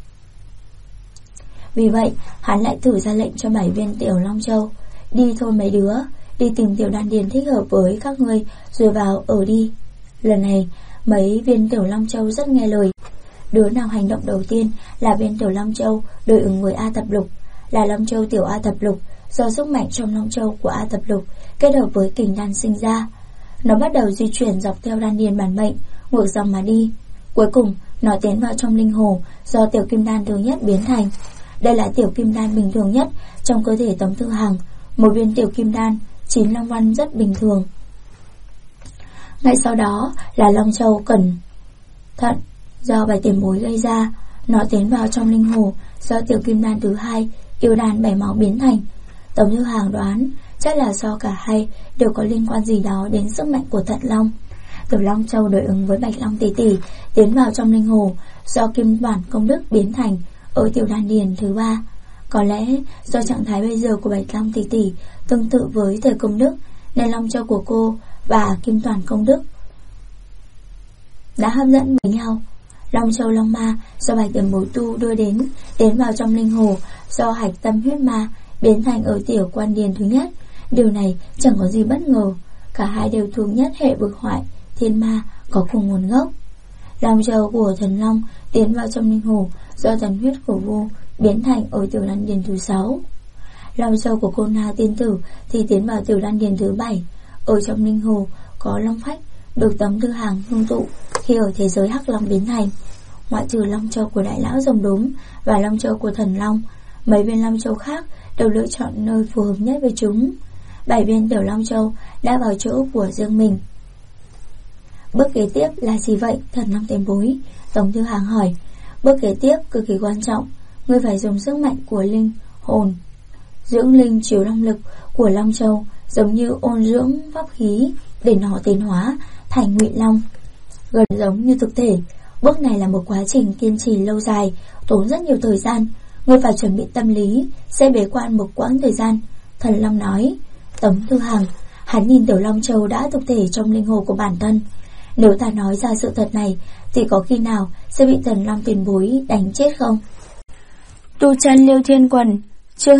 Vì vậy hắn lại thử ra lệnh cho 7 viên tiểu long châu. Đi thôi mấy đứa, đi tìm tiểu đan điền thích hợp với các ngươi rồi vào ở đi. Lần này mấy viên tiểu long châu rất nghe lời. Đứa nào hành động đầu tiên là viên tiểu long châu đối ứng với A Thập Lục, là long châu tiểu A Thập Lục, do sức mạnh trong long châu của A Thập Lục kết hợp với kình đan sinh ra. Nó bắt đầu di chuyển dọc theo đan điền bản mệnh, ngược dòng mà đi. Cuối cùng nó tiến vào trong linh hồ do tiểu kim đan thứ nhất biến thành. Đây là tiểu kim đan bình thường nhất trong cơ thể Tống Thư Hàng. Một viên tiểu kim đan 9 long văn rất bình thường. Ngay sau đó là long châu cẩn thận do Bạch Tiền Bối gây ra. Nó tiến vào trong linh hồ do tiểu kim đan thứ hai, yêu đan 7 máu biến thành. Tống Thư Hàng đoán chắc là do cả hai đều có liên quan gì đó đến sức mạnh của Thận Long. Tiểu long châu đối ứng với Bạch Long tỷ tỷ tiến vào trong linh hồ do kim bản công đức biến thành ở tiểu đan điền thứ 3. Có lẽ do trạng thái bây giờ của Bạch Long tỷ tỷ tương tự với thời công đức, nên long châu của cô và kim toàn công đức đã hấp dẫn với nhau. Long châu long ma do Bạch Tiền Bối tu đưa đến tiến vào trong linh hồ do hạch tâm huyết ma biến thành ở tiểu quan điền thứ nhất. Điều này chẳng có gì bất ngờ, cả hai đều thuộc nhất hệ vực hoại thiên ma có cùng nguồn gốc. Long châu của Thần Long tiến vào trong linh hồ do thần huyết của vô biến thành ở tiểu đan điền thứ 6. Long châu của cô Na tiên tử thì tiến vào tiểu đan điền thứ 7. Ở trong linh hồ có long phách được Tống Thư Hàng ngưng tụ khi ở thế giới hắc long biến thành. Ngoại trừ long châu của đại lão rồng đốm và long châu của thần long, mấy viên long châu khác đều lựa chọn nơi phù hợp nhất với chúng. 7 viên tiểu long châu đã vào chỗ của riêng mình. Bước kế tiếp là gì vậy, thần long tiền bối? Tống Thư Hàng hỏi. Bước kế tiếp cực kỳ quan trọng, ngươi phải dùng sức mạnh của linh hồn dưỡng linh chiếu long lực của long châu, giống như ôn dưỡng pháp khí để nó tiến hóa thành ngụy long, gần giống như thực thể. Bước này là một quá trình kiên trì lâu dài, tốn rất nhiều thời gian. Ngươi phải chuẩn bị tâm lý, sẽ bế quan một quãng thời gian, thần long nói. Tống Thư Hàng, hắn nhìn tiểu long châu đã thực thể trong linh hồn của bản thân. Nếu ta nói ra sự thật này thì có khi nào sẽ bị thần long tiền bối đánh chết không? Tu chân Liêu Thiên Quần, chương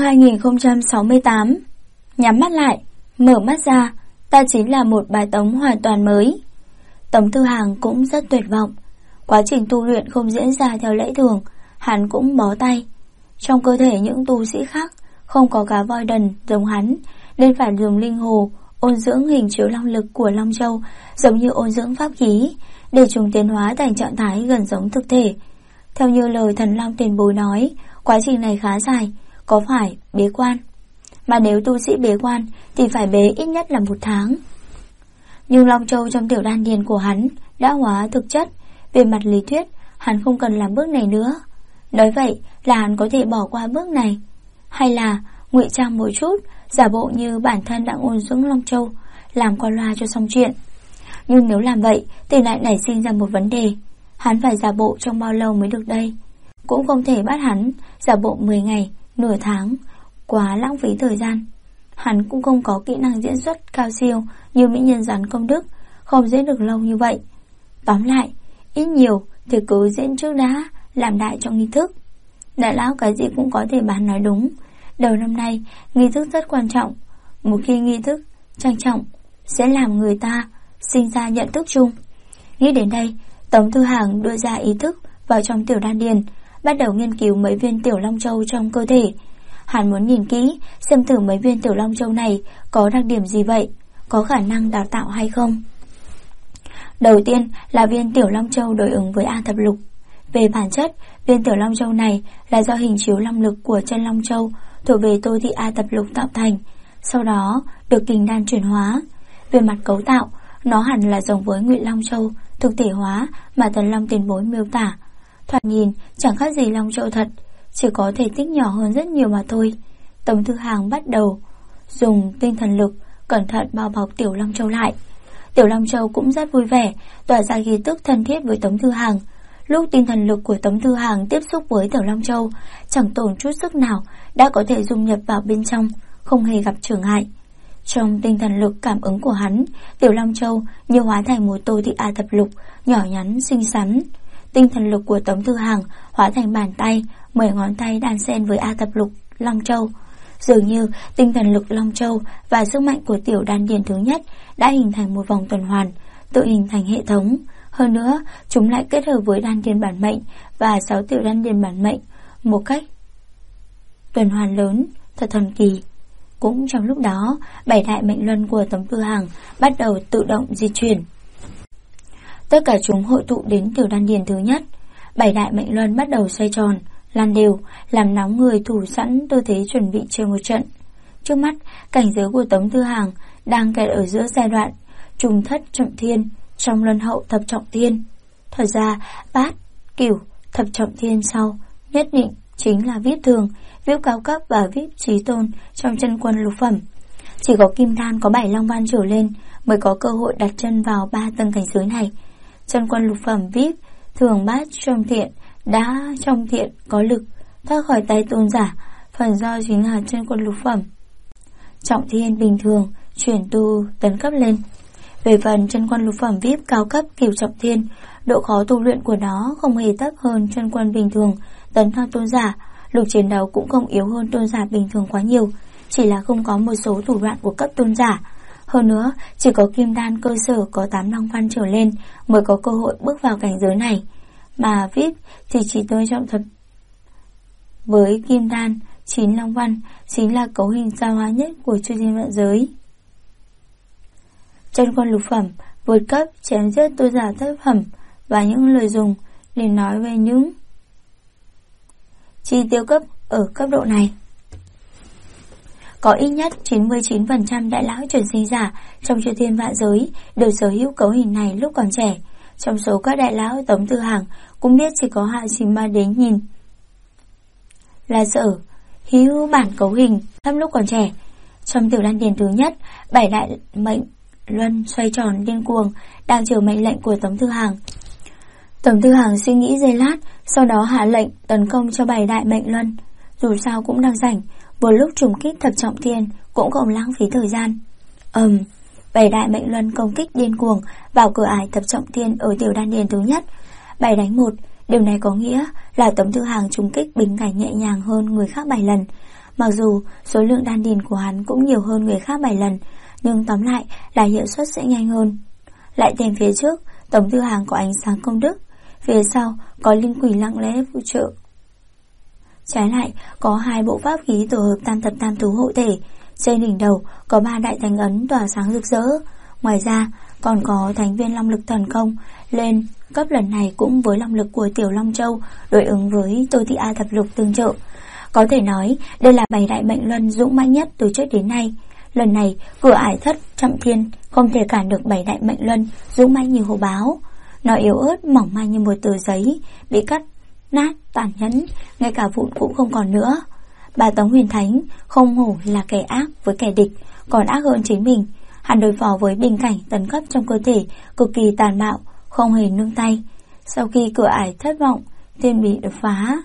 2068. Nhắm mắt lại, mở mắt ra, ta chính là một bài tống hoàn toàn mới. Tống Thư Hàng cũng rất tuyệt vọng. Quá trình tu luyện không diễn ra theo lẽ thường, hắn cũng bó tay. Trong cơ thể những tu sĩ khác không có cá voi đần giống hắn, nên phải dùng linh hồ ôn dưỡng hình chiếu long lực của long châu, giống như ôn dưỡng pháp khí, để chúng tiến hóa thành trạng thái gần giống thực thể. Theo như lời thần long tiền bối nói, quá trình này khá dài, có phải bế quan. Mà nếu tu sĩ bế quan thì phải bế ít nhất là 1 tháng. Nhưng long châu trong tiểu đan điền của hắn đã hóa thực chất. Về mặt lý thuyết, hắn không cần làm bước này nữa. Nói vậy là hắn có thể bỏ qua bước này, hay là ngụy trang một chút, giả bộ như bản thân đang ôn dưỡng long châu, làm qua loa cho xong chuyện. Nhưng nếu làm vậy thì lại nảy sinh ra một vấn đề. Hắn phải giả bộ trong bao lâu mới được đây? Cũng không thể bắt hắn giả bộ 10 ngày, nửa tháng, quá lãng phí thời gian. Hắn cũng không có kỹ năng diễn xuất cao siêu như mỹ nhân rắn công đức, không diễn được lâu như vậy. Tóm lại, ít nhiều thì cứ diễn trước đã, làm đại trong nghi thức. Đại lão cái gì cũng có thể bán nói đúng. Đầu năm nay nghi thức rất quan trọng. Một khi nghi thức trang trọng sẽ làm người ta sinh ra nhận thức chung. Nghĩ đến đây, Tống Thư Hàng đưa ra ý thức vào trong tiểu đan điền, bắt đầu nghiên cứu mấy viên tiểu long châu trong cơ thể. Hắn muốn nhìn kỹ xem thử mấy viên tiểu long châu này có đặc điểm gì vậy, có khả năng đào tạo hay không. Đầu tiên là viên tiểu long châu đối ứng với A Thập Lục. Về bản chất, viên tiểu long châu này là do hình chiếu long lực của chân long châu thuộc về Tô Thị A Thập Lục tạo thành, sau đó được kình đan chuyển hóa. Về mặt cấu tạo, nó hẳn là giống với ngụy long châu thực thể hóa mà thần long tiền bối miêu tả. Thoạt nhìn chẳng khác gì long châu thật, chỉ có thể tích nhỏ hơn rất nhiều mà thôi. Tống Thư Hàng bắt đầu dùng tinh thần lực cẩn thận bao bọc tiểu long châu lại. Tiểu long châu cũng rất vui vẻ, tỏa ra khí tức thân thiết với Tống Thư Hàng. Lúc tinh thần lực của Tống Thư Hàng tiếp xúc với tiểu long châu, chẳng tổn chút sức nào, đã có thể dung nhập vào bên trong, không hề gặp trở ngại. Trong tinh thần lực cảm ứng của hắn, tiểu long châu như hóa thành một Tô Thị A Thập Lục nhỏ nhắn xinh xắn. Tinh thần lực của Tống Thư Hàng hóa thành bàn tay, 10 ngón tay đan xen với A Thập Lục long châu. Dường như tinh thần lực long châu và sức mạnh của tiểu đan điền thứ nhất đã hình thành một vòng tuần hoàn, tự hình thành hệ thống. Hơn nữa, chúng lại kết hợp với đan điền bản mệnh và 6 tiểu đan điền bản mệnh một cách tuần hoàn lớn, thật thần kỳ. Cũng trong lúc đó, 7 đại mệnh luân của Tống Thư Hàng bắt đầu tự động di chuyển. Tất cả chúng hội tụ đến tiểu đan điền thứ nhất. 7 đại mệnh luân bắt đầu xoay tròn, lan đều, làm nóng người thủ sẵn tư thế chuẩn bị chơi một trận. Trước mắt, cảnh giới của Tống Thư Hàng đang kẹt ở giữa giai đoạn trùng thất trọng thiên trong luân hậu thập trọng thiên. Thật ra, bát, cửu, thập trọng thiên sau nhất định chính là VIP thường, VIP cao cấp và VIP chí tôn trong chân quân lục phẩm. Chỉ có kim đan có 7 long văn trở lên mới có cơ hội đặt chân vào 3 tầng cảnh giới này. Chân quân lục phẩm VIP thường bát trong thiện, đã trong thiện có lực, thoát khỏi tay tôn giả, phần do chính là chân quân lục phẩm. Trọng thiên bình thường chuyển tu tấn cấp lên. Về phần chân quân lục phẩm VIP cao cấp cửu trọng thiên, độ khó tu luyện của nó không hề thấp hơn chân quân bình thường tấn thăng tôn giả, lực chiến đấu cũng không yếu hơn tôn giả bình thường quá nhiều, chỉ là không có một số thủ đoạn của cấp tôn giả. Hơn nữa, chỉ có kim đan cơ sở có 8 long văn trở lên mới có cơ hội bước vào cảnh giới này. mà VIP thì chỉ tôi trọng thập. Với kim đan 9 long văn chính là cấu hình xa hoa nhất của chư thiên vạn giới. Chân quân lục phẩm vượt cấp chém giết tu giả thất phẩm, và những lời dùng để nói về những chi tiêu cấp ở cấp độ này. Có ít nhất 99% đại lão chuyển sinh giả trong chư thiên vạn giới đều sở hữu cấu hình này lúc còn trẻ. Trong số các đại lão, Tống Tư Hàng cũng biết chỉ có Hạ Chính Ma đến nhìn là sở hữu bản cấu hình thấp lúc còn trẻ. Trong tiểu đan điền thứ nhất, 7 đại mệnh luân xoay tròn điên cuồng đang chờ mệnh lệnh của Tống Tư Hàng. Tống Tư Hàng suy nghĩ giây lát, sau đó hạ lệnh tấn công cho 7 đại mệnh luân. Dù sao cũng đang rảnh, vừa lúc trùng kích thập trọng thiên cũng không lãng phí thời gian. 7 đại mệnh luân công kích điên cuồng vào cửa ải thập trọng thiên ở tiểu đan điền thứ nhất. 7 đánh 1, điều này có nghĩa là Tống Tư Hàng trùng kích bình cảnh nhẹ nhàng hơn người khác 7 lần. Mặc dù số lượng đan điền của hắn cũng nhiều hơn người khác 7 lần, nhưng tóm lại là hiệu suất sẽ nhanh hơn. Lại thêm phía trước, Tống Tư Hàng có ánh sáng công đức, phía sau có linh quỷ lặng lẽ phụ trợ. Trái lại, có 2 bộ pháp khí tổ hợp tam thập tam thú hộ thể. Trên đỉnh đầu có 3 đại thánh ấn tỏa sáng rực rỡ. Ngoài ra còn có thánh viên long lực thần công lên cấp lần này cũng với long lực của Tiểu Long Châu, đối ứng với Tô Thị A thập lục tương trợ. Có thể nói đây là 7 đại mệnh luân dũng mãnh nhất từ trước đến nay. Lần này cửa ải thất trọng thiên không thể cản được 7 đại mệnh luân dũng mãnh như hổ báo. Nó yếu ớt mỏng manh như một tờ giấy bị cắt nát tàn nhẫn, ngay cả vụn cũng không còn nữa. Bà Tống Huyền Thánh không hổ là kẻ ác với kẻ địch, còn ác hơn chính mình. Hắn đối phó với bình cảnh tấn cấp trong cơ thể cực kỳ tàn bạo, không hề nương tay. Sau khi cửa ải thất vọng thiên bị đập phá,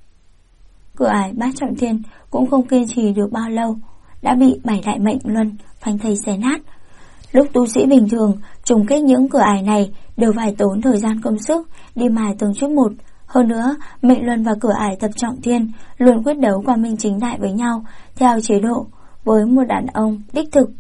cửa ải bát trọng thiên cũng không kiên trì được bao lâu, đã bị 7 đại mệnh luân phanh thây xé nát. Lúc tu sĩ bình thường trùng kích những cửa ải này đều phải tốn thời gian công sức đi mài từng chút một. Hơn nữa, mệnh luân và cửa ải thập trọng thiên luôn quyết đấu quang minh chính đại với nhau theo chế độ với một đàn ông đích thực.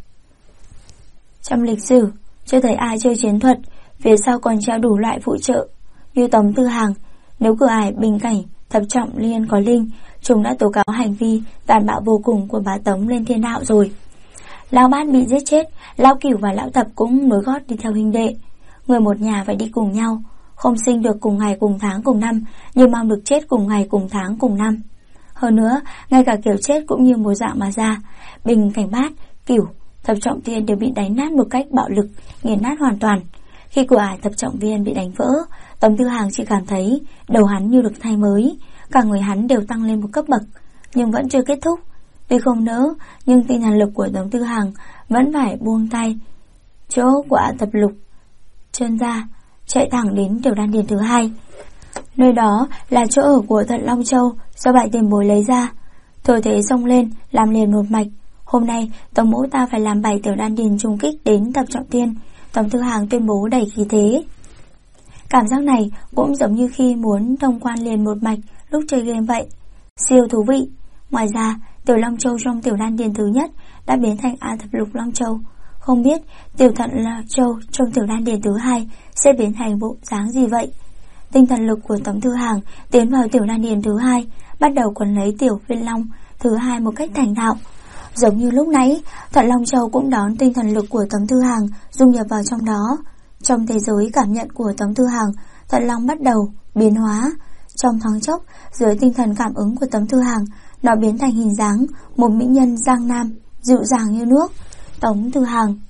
Trong lịch sử, chưa thấy ai chơi chiến thuật, phía sau còn treo đủ loại phụ trợ như Tống Tư Hàng. Nếu cửa ải bình cảnh thập trọng liên có linh, chúng đã tố cáo hành vi tàn bạo vô cùng của bà Tống lên thiên đạo rồi. Lão Bát bị giết chết, Lão Cửu và Lão Thập cũng nối gót đi theo huynh đệ. Người một nhà phải đi cùng nhau, không sinh được cùng ngày cùng tháng cùng năm, nhưng mong được chết cùng ngày cùng tháng cùng năm. Hơn nữa, ngay cả kiểu chết cũng như một dạng mà ra. Bình cảnh Bát, Cửu, thập trọng thiên đều bị đánh nát một cách bạo lực, nghiền nát hoàn toàn. Khi cửa ải thập trọng viên bị đánh vỡ, Tống Tư Hàng chỉ cảm thấy đầu hắn như được thay mới, cả người hắn đều tăng lên một cấp bậc, nhưng vẫn chưa kết thúc. Tuy không nỡ, nhưng tinh thần lực của Tống Tư Hàng vẫn phải buông tay chỗ của thập lục chân ra, chạy thẳng đến tiểu đan điền thứ 2. Nơi đó là chỗ ở của Thận Long Châu do bại tiền bối lấy ra. Thời thế xông lên, làm liền một mạch. Hôm nay Tống mẫu ta phải làm 7 tiểu đan điền trùng kích đến thập trọng thiên. Tống Tư Hàng tuyên bố đầy khí thế. Cảm giác này cũng giống như khi muốn thông quan liền một mạch lúc chơi game vậy, siêu thú vị. Ngoài ra, Tiểu Long Châu trong tiểu đan điền thứ nhất đã biến thành A thập lục Long Châu. Không biết Tiểu Thận Châu trong tiểu đan điền thứ 2 sẽ biến thành bộ dáng gì vậy. Tinh thần lực của Tống Tư Hàng tiến vào tiểu đan điền thứ 2, bắt đầu quấn lấy tiểu phiên long thứ 2 một cách thành thạo. Giống như lúc nãy, Thận Long Châu cũng đón tinh thần lực của Tống Tư Hàng dung nhập vào trong đó. Trong thế giới cảm nhận của Tống Tư Hàng, Thận Long bắt đầu biến hóa. Trong thoáng chốc, dưới tinh thần cảm ứng của Tống Tư Hàng, nó biến thành hình dáng một mỹ nhân giang nam, dịu dàng như nước. Tống Tư Hàng.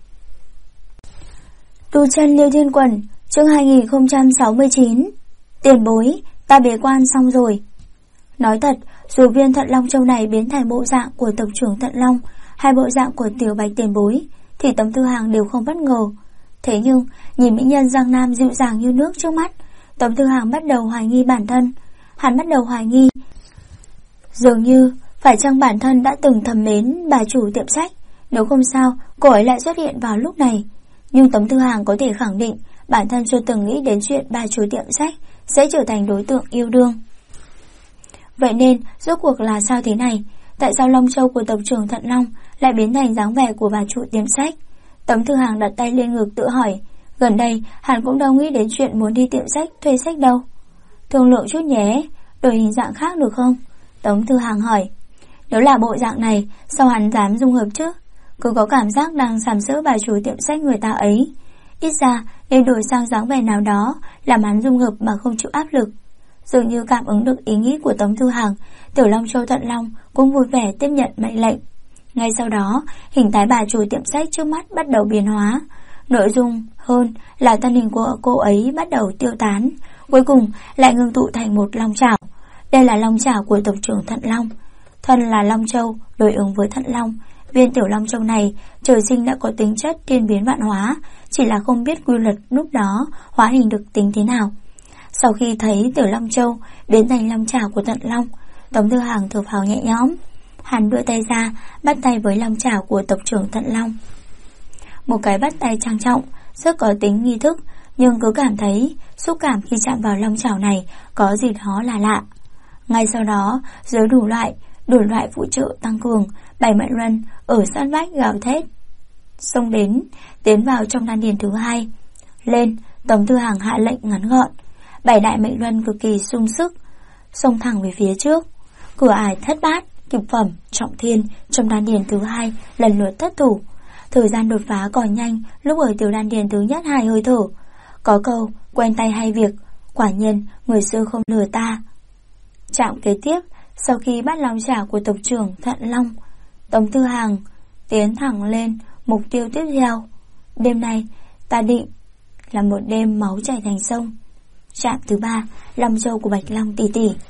Tu chân Liêu Thiên Quần, chương 2069. Tiền bối, ta bế quan xong rồi. Nói thật, dù viên Thận Long Châu này biến thành bộ dạng của tộc trưởng Thận Long hay bộ dạng của tiểu bạch tiền bối, thì Tống Tư Hàng đều không bất ngờ. Thế nhưng, nhìn mỹ nhân giang nam dịu dàng như nước trước mắt, Tống Tư Hàng bắt đầu hoài nghi bản thân. Hắn bắt đầu hoài nghi, dường như phải chăng bản thân đã từng thầm mến bà chủ tiệm sách. Nếu không sao, cô ấy lại xuất hiện vào lúc này. Nhưng Tống Tư Hàng có thể khẳng định bản thân chưa từng nghĩ đến chuyện bà chủ tiệm sách sẽ trở thành đối tượng yêu đương. Vậy nên, rốt cuộc là sao thế này? Tại sao Long Châu của tộc trưởng Thận Long lại biến thành dáng vẻ của bà chủ tiệm sách? Tống Tư Hàng đặt tay lên ngực tự hỏi. Gần đây, hắn cũng đâu nghĩ đến chuyện muốn đi tiệm sách thuê sách đâu. Thương lượng chút nhé, đổi hình dạng khác được không? Tống Thư Hàng hỏi. Nếu là bộ dạng này, sao hắn dám dung hợp chứ? Cứ có cảm giác đang sàm sỡ bà chủ tiệm sách người ta ấy. Ít ra nên đổi sang dáng vẻ nào đó, làm hắn dung hợp mà không chịu áp lực. Dường như cảm ứng được ý nghĩ của Tống Thư Hàng, Tiểu Long Châu Thận Long cũng vui vẻ tiếp nhận mệnh lệnh. Ngay sau đó, hình thái bà chủ tiệm sách trước mắt bắt đầu biến hóa. Nội dung hơn là thân hình của cô ấy bắt đầu tiêu tán, cuối cùng lại ngưng tụ thành một long chảo. Đây là long chảo của tộc trưởng Thận Long. Thân là Long Châu đối ứng với Thận Long. Viên Tiểu Long Châu này trời sinh đã có tính chất thiên biến vạn hóa, chỉ là không biết quy luật lúc đó hóa hình được tính thế nào. Sau khi thấy Tiểu Long Châu biến thành long chảo của Thận Long, Tống Thư Hàng thở phào nhẹ nhõm. Hắn đưa tay ra, bắt tay với long chảo của tộc trưởng Thận Long. Một cái bắt tay trang trọng, rất có tính nghi thức, nhưng cứ cảm thấy xúc cảm khi chạm vào long chảo này có gì đó là lạ. Ngay sau đó, dưới đủ loại phụ trợ tăng cường, 7 mệnh luân ở sát vách gào thét xông đến, tiến vào trong đan điền thứ 2. Lên, Tống Thư Hàng hạ lệnh ngắn gọn. 7 đại mệnh luân cực kỳ sung sức, xông thẳng về phía trước. Cửa ải thất bát, cửu phẩm, trọng thiên trong đan điền thứ 2 lần lượt thất thủ. Thời gian đột phá còn nhanh lúc ở tiểu đan điền thứ nhất 2 hơi thở. Có câu quen tay hay việc, quả nhiên người xưa không lừa ta. Chạm kế tiếp, sau khi bắt long chảo của tộc trưởng Thận Long, Tống Thư Hàng tiến thẳng lên mục tiêu tiếp theo. Đêm nay ta định là một đêm máu chảy thành sông. Chạm thứ 3, Long Châu của Bạch Long tỷ tỷ.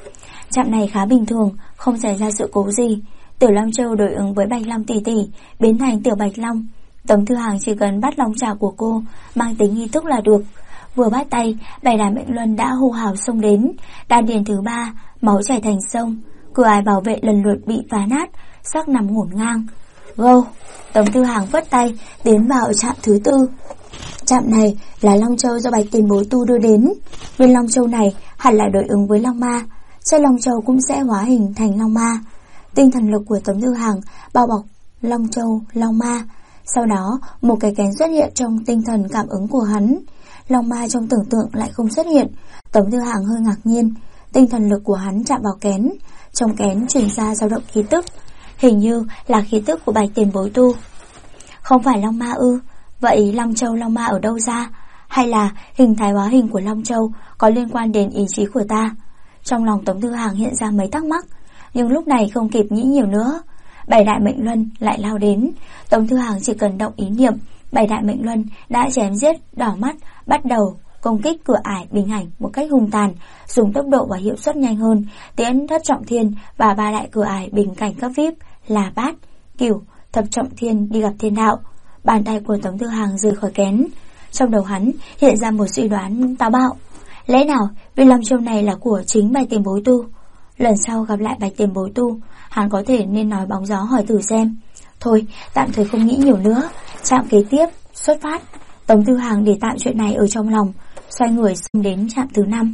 Chạm này khá bình thường, không xảy ra sự cố gì. Tiểu Long Châu đối ứng với Bạch Long tỷ tỷ biến thành Tiểu Bạch Long. Tống Thư Hàng chỉ cần bắt long chảo của cô mang tính nghi thức là được. Vừa bắt tay, 7 đại mệnh luân đã hô hào xông đến. Đan điền thứ 3 máu chảy thành sông. Cửa ải bảo vệ lần lượt bị phá nát, xác nằm ngổn ngang. Go! Tống Thư Hàng vất tay tiến vào chạm thứ 4. Chạm này là Long Châu do Bạch Tiền Bối Tu đưa đến. Viên Long Châu này hẳn là đối ứng với Long Ma, chắc Long Châu cũng sẽ hóa hình thành Long Ma. Tinh thần lực của Tống Thư Hàng bao bọc Long Châu, Long Ma. Sau đó một cái kén xuất hiện trong tinh thần cảm ứng của hắn. Long Ma trong tưởng tượng lại không xuất hiện. Tống Thư Hàng hơi ngạc nhiên. Tinh thần lực của hắn chạm vào kén, trong kén truyền ra dao động khí tức, hình như là khí tức của Bạch Tiền Bối Tu. Không phải Long Ma ư? Vậy Long Châu Long Ma ở đâu ra? Hay là hình thái hóa hình của Long Châu có liên quan đến ý chí của ta? Trong lòng Tống Thư Hàng hiện ra mấy thắc mắc, nhưng lúc này không kịp nghĩ nhiều nữa. 7 đại mệnh luân lại lao đến. Tống Thư Hàng chỉ cần động ý niệm, 7 đại mệnh luân đã chém giết đỏ mắt, bắt đầu công kích cửa ải bình hành một cách hung tàn, dùng tốc độ và hiệu suất nhanh hơn, tiến thất trọng thiên và 3 đại cửa ải bình cảnh cấp VIP là bát, cửu, thập trọng thiên đi gặp thiên đạo. Bàn tay của Tống Thư Hàng rời khỏi kén. Trong đầu hắn hiện ra một suy đoán táo bạo. Lẽ nào viên Long Châu này là của chính Bạch Tiền Bối Tu? Lần sau gặp lại Bạch Tiền Bối Tu, hắn có thể nên nói bóng gió hỏi thử xem. Thôi, tạm thời không nghĩ nhiều nữa. Trạm kế tiếp, xuất phát. Tống Thư Hàng để tạm chuyện này ở trong lòng, xoay người xông đến trạm thứ 5.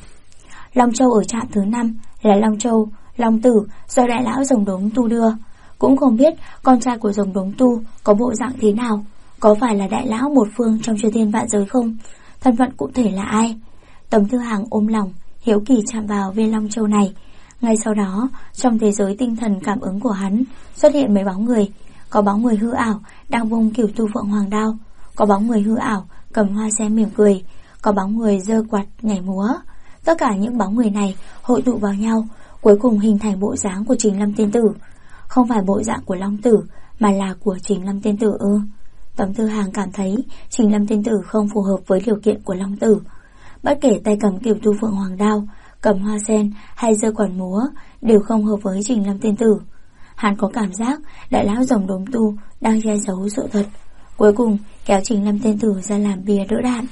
Long Châu ở trạm thứ 5 là Long Châu, Long Tử do đại lão Rồng Đống Tu đưa. Cũng không biết con trai của Rồng Đống Tu có bộ dạng thế nào, có phải là đại lão một phương trong chư thiên vạn giới không? Thân phận cụ thể là ai? Tống Thư Hàng ôm lòng, hiếu kỳ chạm vào viên Long Châu này. Ngay sau đó, trong thế giới tinh thần cảm ứng của hắn xuất hiện mấy bóng người. Có bóng người hư ảo đang vung cửu tu phượng hoàng đao, có bóng người hư ảo cầm hoa sen mỉm cười, có bóng người giơ quạt nhảy múa. Tất cả những bóng người này hội tụ vào nhau, cuối cùng hình thành bộ dáng của Trình Lâm Tiên Tử. Không phải bộ dạng của Long Tử, mà là của Trình Lâm Tiên Tử ư? Tống Thư Hàng cảm thấy Trình Lâm Tiên Tử không phù hợp với điều kiện của Long Tử. Bất kể tay cầm cửu tu phượng hoàng đao, cầm hoa sen hay giơ quạt múa đều không hợp với Trình Lâm Tiên Tử. Hắn có cảm giác đại lão Rồng Đống Tu đang che giấu sự thật, cuối cùng kéo Trình Lâm Tiên Tử ra làm bia đỡ đạn.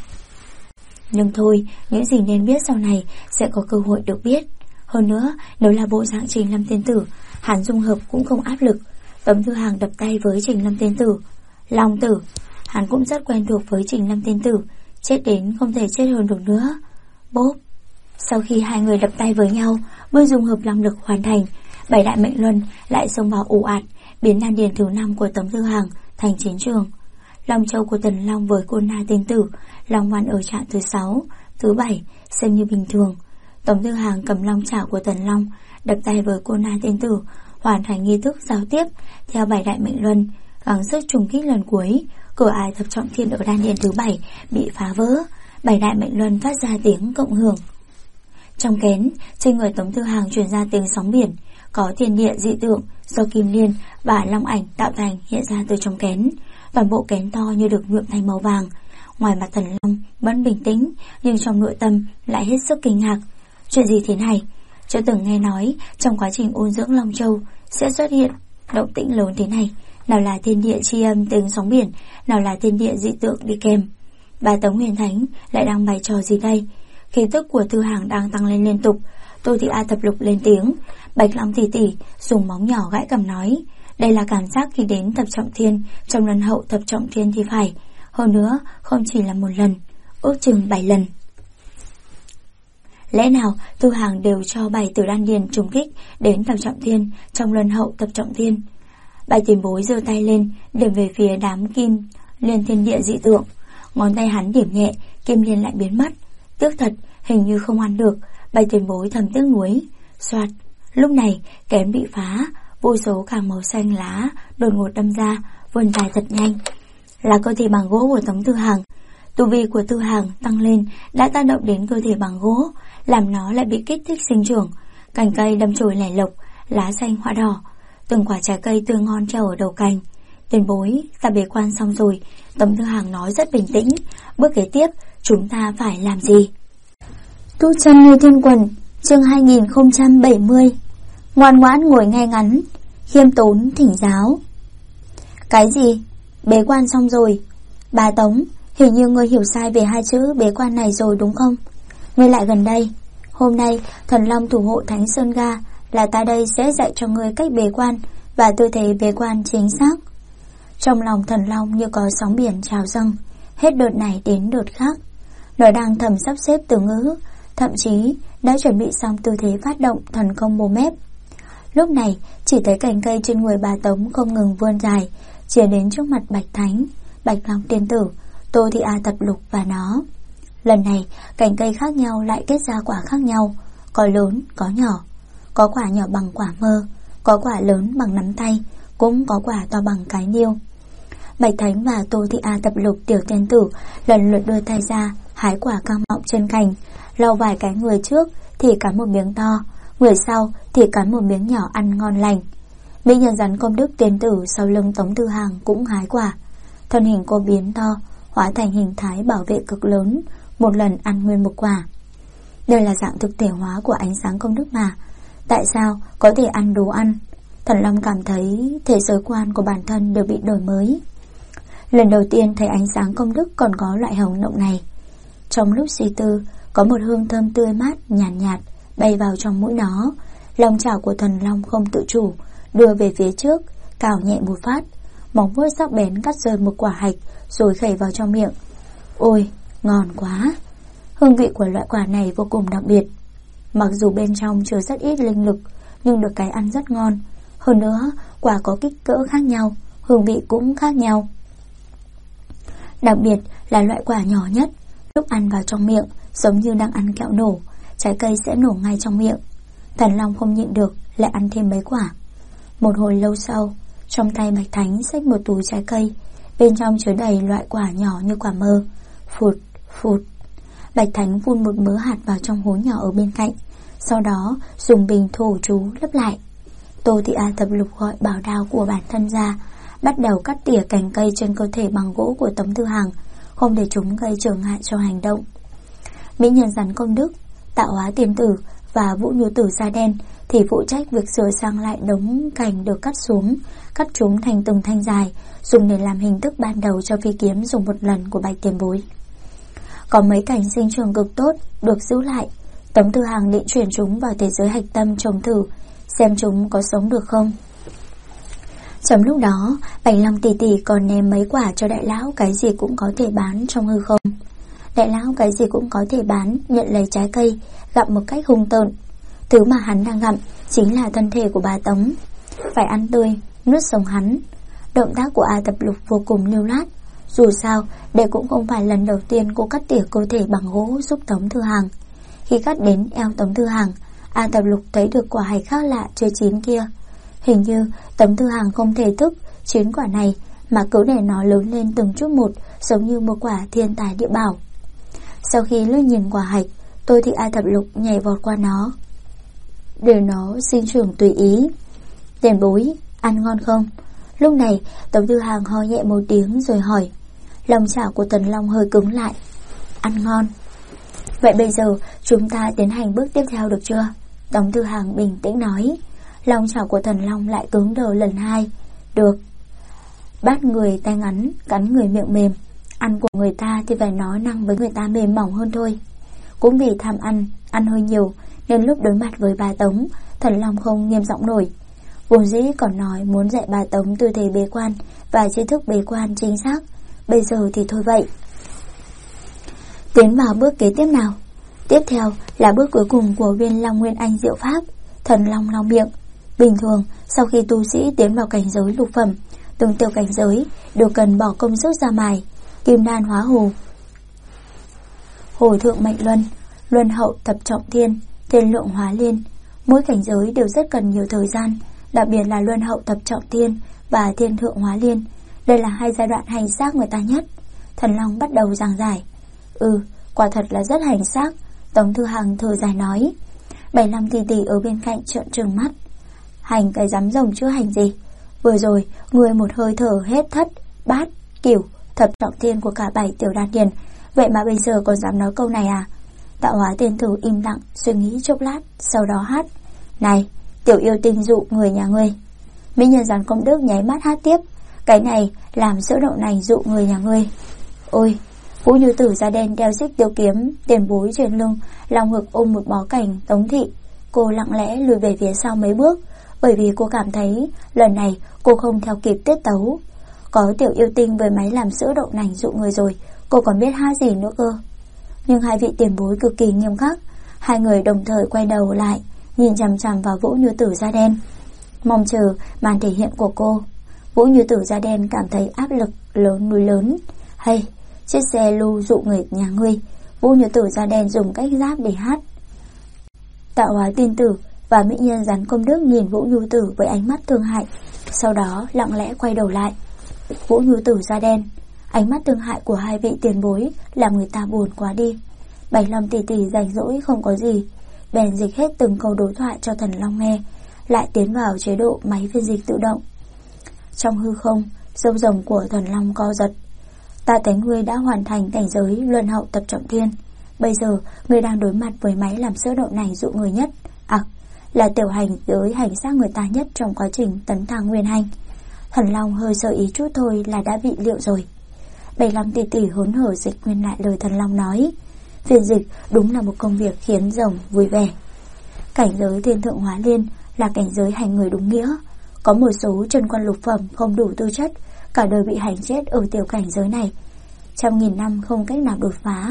Nhưng thôi, những gì nên biết sau này sẽ có cơ hội được biết. Hơn nữa, nếu là bộ dạng Trình Lâm Tiên Tử, hắn dung hợp cũng không áp lực. Tống Thư Hàng đập tay với Trình Lâm Tiên Tử. Long Tử, hắn cũng rất quen thuộc với Trình Lâm Tiên Tử, chết đến không thể chết hơn được nữa. Bốp. Sau khi hai người đập tay với nhau, bước dung hợp long lực hoàn thành, 7 đại mệnh luân lại xông vào ồ ạt, biến đan điền thứ 5 của Tống Thư Hàng thành chiến trường. Long châu của Tần Long với cô Na tiên tử Long Văn ở trạng thứ 6, thứ 7 xem như bình thường. Tống Tư Hàng cầm long chảo của Tần Long, đập tay với cô Na tiên tử, hoàn thành nghi thức giao tiếp theo 7 đại mệnh luân, gắng sức trùng kích lần cuối. Cửa ải thập trọng thiên ở đan điền thứ 7 bị phá vỡ, 7 đại mệnh luân phát ra tiếng cộng hưởng. Trong kén, trên người Tống Tư Hàng truyền ra tiếng sóng biển, có thiên địa dị tượng do kim liên và long ảnh tạo thành hiện ra từ trong kén. Toàn bộ kén to như được nhuộm thành màu vàng. Ngoài mặt Thần Long vẫn bình tĩnh, nhưng trong nội tâm lại hết sức kinh ngạc. Chuyện gì thế này? Chưa từng nghe nói trong quá trình ôn dưỡng Long Châu sẽ xuất hiện động tĩnh lớn thế này. Nào là thiên địa chi âm tiếng sóng biển, nào là thiên địa dị tượng đi kèm. Bà Tống Huyền Thánh lại đang bày trò gì đây? Khí tức của Tư Hàng đang tăng lên liên tục. Tô Thị A Thập Lục lên tiếng. Bạch Long tỷ tỷ dùng móng nhỏ gãi cằm nói, đây là cảm giác khi đến thập trọng thiên, trong lần hậu thập trọng thiên thì phải. Hơn nữa không chỉ là một lần, ước chừng 7 lần. Lẽ nào Tư Hàng đều cho 7 tử đan điền trùng kích đến thập trọng thiên trong lần hậu thập trọng thiên? Bạch tiền bối giơ tay lên điểm về phía đám kim liên thiên địa dị tượng. Ngón tay hắn điểm nhẹ, kim liên lại biến mất. Tiếc thật, hình như không ăn được. Bạch tiền bối thầm tiếc nuối. Soạt, lúc này kén bị phá, vô số càng màu xanh lá đột ngột đâm ra, vươn dài thật nhanh. Là cơ thể bằng gỗ của Tống Tư Hàng. Tu vi của Tư Hàng tăng lên đã tác động đến cơ thể bằng gỗ, làm nó lại bị kích thích sinh trưởng. Cành cây đâm chồi lẻ lộc, lá xanh hoa đỏ, từng quả trái cây tươi ngon treo ở đầu cành. Tiền bối, ta bế quan xong rồi. Tống Tư Hàng nói rất bình tĩnh. Bước kế tiếp chúng ta phải làm gì? Tu chân như thiên quần, chương 2070. Ngoan ngoãn ngồi ngay ngắn, khiêm tốn thỉnh giáo. Cái gì? Bế quan xong rồi? Bà Tống, hình như ngươi hiểu sai về hai chữ bế quan này rồi đúng không? Ngươi lại gần đây. Hôm nay Thần Long thủ hộ Thánh Sơn Ga, là ta đây sẽ dạy cho ngươi cách bế quan và tư thế bế quan chính xác. Trong lòng Thần Long như có sóng biển trào dâng, hết đợt này đến đợt khác. Nó đang thầm sắp xếp từ ngữ, thậm chí đã chuẩn bị xong tư thế phát động thần công mồm mép. Lúc này chỉ thấy cành cây trên người bà Tống không ngừng vươn dài, chia đến trước mặt Bạch Thánh, Bạch Long tiên tử, Tô Thị A Thập Lục và nó. Lần này cành cây khác nhau lại kết ra quả khác nhau, có lớn có nhỏ, có quả nhỏ bằng quả mơ, có quả lớn bằng nắm tay, cũng có quả to bằng cái niêu. Bạch Thánh và Tô Thị A Thập Lục tiểu tiên tử lần lượt đưa tay ra hái quả căng mọng trên cành, lau vài cái người trước thì cắn một miếng to, người sau thì cắn một miếng nhỏ ăn ngon lành. Mỹ nhân rắn Công Đức tiên tử sau lưng Tống Tư Hàng cũng hái quả. Thân hình cô biến to, hóa thành hình thái bảo vệ cực lớn, một lần ăn nguyên một quả. Đây là dạng thực thể hóa của ánh sáng công đức mà. Tại sao có thể ăn đồ ăn? Thần Long cảm thấy thế giới quan của bản thân đều bị đổi mới. Lần đầu tiên thấy ánh sáng công đức còn có loại hồng nộng này. Trong lúc suy tư, có một hương thơm tươi mát nhàn nhạt bay vào trong mũi nó. Long chảo của Thần Long không tự chủ đưa về phía trước, cào nhẹ một phát, móng vuốt sắc bén cắt rơi một quả hạch rồi khẩy vào trong miệng. Ôi, ngon quá! Hương vị của loại quả này vô cùng đặc biệt. Mặc dù bên trong chứa rất ít linh lực, nhưng được cái ăn rất ngon. Hơn nữa, quả có kích cỡ khác nhau, hương vị cũng khác nhau. Đặc biệt là loại quả nhỏ nhất, lúc ăn vào trong miệng giống như đang ăn kẹo nổ, trái cây sẽ nổ ngay trong miệng. Thần Long không nhịn được, lại ăn thêm mấy quả. Một hồi lâu sau, trong tay Bạch Thánh xách một túi trái cây, bên trong chứa đầy loại quả nhỏ như quả mơ. Phụt, phụt. Bạch Thánh vun một mớ hạt vào trong hố nhỏ ở bên cạnh, sau đó dùng bình thổ chú lấp lại. Tô Thị A Thập Lục gọi bảo đao của bản thân ra, bắt đầu cắt tỉa cành cây trên cơ thể bằng gỗ của Tống Tư Hàng, không để chúng gây trở ngại cho hành động. Mỹ nhân rắn Công Đức, Tạo Hóa tiên tử và Vũ Nhu tử da đen thì phụ trách việc sửa sang lại đống cành được cắt xuống, cắt chúng thành từng thanh dài, dùng để làm hình thức ban đầu cho phi kiếm dùng một lần của Bạch tiền bối. Có mấy cành sinh trưởng cực tốt được giữ lại, Tống Tư Hàng định chuyển chúng vào thế giới hạch tâm trồng thử, xem chúng có sống được không. Trong lúc đó, Bạch Long tỷ tỷ còn ném mấy quả cho đại lão cái gì cũng có thể bán trong hư không. Đại lão cái gì cũng có thể bán, nhận lấy trái cây, gặm một cách hung tợn. Thứ mà hắn đang gặm chính là thân thể của bà Tống, phải ăn tươi, nuốt sống hắn. Động tác của A Thập Lục vô cùng lưu loát, Dù sao, đây cũng không phải lần đầu tiên cô cắt tỉa cơ thể bằng gỗ giúp Tống Thư Hàng. Khi cắt đến eo Tống Thư Hàng, A Thập Lục thấy được quả hạch khác lạ chưa chín kia. Hình như Tống Thư Hàng không thể thức chín quả này, mà cứ để nó lớn lên từng chút một, giống như một quả thiên tài địa bảo. Sau khi lướt nhìn quả hạch, tôi thì A Thập Lục nhảy vọt qua nó, để nó sinh trưởng tùy ý. Tiền bối, ăn ngon không? Lúc này Tống Thư Hàng ho nhẹ một tiếng rồi hỏi. Lòng chảo của Thần Long hơi cứng lại. Ăn ngon. Vậy bây giờ chúng ta tiến hành bước tiếp theo được chưa? Tống Thư Hàng bình tĩnh nói. Lòng chảo của Thần Long lại cứng đờ lần hai. Được. Bắt người tay ngắn, cắn người miệng mềm. Ăn của người ta thì phải nói năng với người ta mềm mỏng hơn thôi. Cũng vì tham ăn hơi nhiều, nên lúc đối mặt với bà Tống, Thần Long không nghiêm giọng nổi. Vốn dĩ còn nói muốn dạy bà Tống tư thế bế quan và tri thức bế quan chính xác. Bây giờ thì thôi vậy. Tiến vào bước kế tiếp nào. Tiếp theo là bước cuối cùng của viên Long Nguyên Anh Diệu Pháp. Thần Long lau miệng. Bình thường, sau khi tu sĩ tiến vào cảnh giới lục phẩm, từng tiểu cảnh giới đều cần bỏ công sức ra mài. Kim đan hóa hồ, hồi thượng mệnh luân, luân hậu thập trọng thiên, thiên lượng hóa liên. Mỗi cảnh giới đều rất cần nhiều thời gian, đặc biệt là luân hậu thập trọng thiên và thiên thượng hóa liên. Đây là hai giai đoạn hành xác người ta nhất. Thần Long bắt đầu giảng giải. Quả thật là rất hành xác. Tống Thư Hàng thở dài nói. 75 tỷ tỷ ở bên cạnh trợn trừng mắt. Hành cái dám rồng chưa hành gì? Vừa rồi người một hơi thở hết thất, bát, cửu, thập trọng thiên của cả 7 tiểu đan điền. Vậy mà bây giờ còn dám nói câu này à? Tạo Hóa tiên tử im lặng suy nghĩ chốc lát, sau đó hát. Này, tiểu yêu tinh dụ người nhà ngươi. Mỹ nhân Giàn Công Đức nháy mắt hát tiếp. Cái này làm sữa đậu nành dụ người nhà ngươi. Ôi, Vũ Như Tử da đen đeo xích tiêu kiếm, tiền bối trên lưng, lòng ngực ôm một bó cảnh Tống thị. Cô lặng lẽ lùi về phía sau mấy bước, bởi vì cô cảm thấy lần này cô không theo kịp tiết tấu. Có tiểu yêu tinh với máy làm sữa đậu nành dụ người rồi, cô còn biết hát gì nữa cơ. Nhưng hai vị tiền bối cực kỳ nghiêm khắc. Hai người đồng thời quay đầu lại, nhìn chằm chằm vào Vũ Như Tử da đen, mong chờ màn thể hiện của cô. Vũ Như Tử da đen cảm thấy áp lực lớn núi lớn. Hay, chiếc xe lưu dụ người nhà ngươi. Vũ Như Tử da đen dùng cách giáp để hát. Tạo Hóa tiên tử và mỹ nhân Giàn Công Đức nhìn Vũ Như Tử với ánh mắt thương hại, sau đó lặng lẽ quay đầu lại. Vũ Như Tử da đen, ánh mắt thương hại của hai vị tiền bối làm người ta buồn quá đi. 75 tỷ tỷ rảnh rỗi không có gì, bèn dịch hết từng câu đối thoại cho Thần Long nghe, lại tiến vào chế độ máy phiên dịch tự động. Trong hư không, râu rồng của Thần Long co giật. Ta thấy ngươi đã hoàn thành cảnh giới luân hậu tập trọng thiên. Bây giờ ngươi đang đối mặt với máy làm sữa đậu nành dụ người nhất, là tiểu hành giới hành xác người ta nhất trong quá trình tấn thăng nguyên hành. Thần Long hơi sơ ý chút thôi là đã bị liệu rồi. 75 tỷ tỷ hớn hở dịch nguyên lại lời Thần Long nói. Phiên dịch đúng là một công việc khiến rồng vui vẻ. Cảnh giới thiên thượng hóa liên là cảnh giới hành người đúng nghĩa. Có một số chân quan lục phẩm không đủ tư chất, cả đời bị hành chết ở tiểu cảnh giới này, trăm nghìn năm không cách nào đột phá.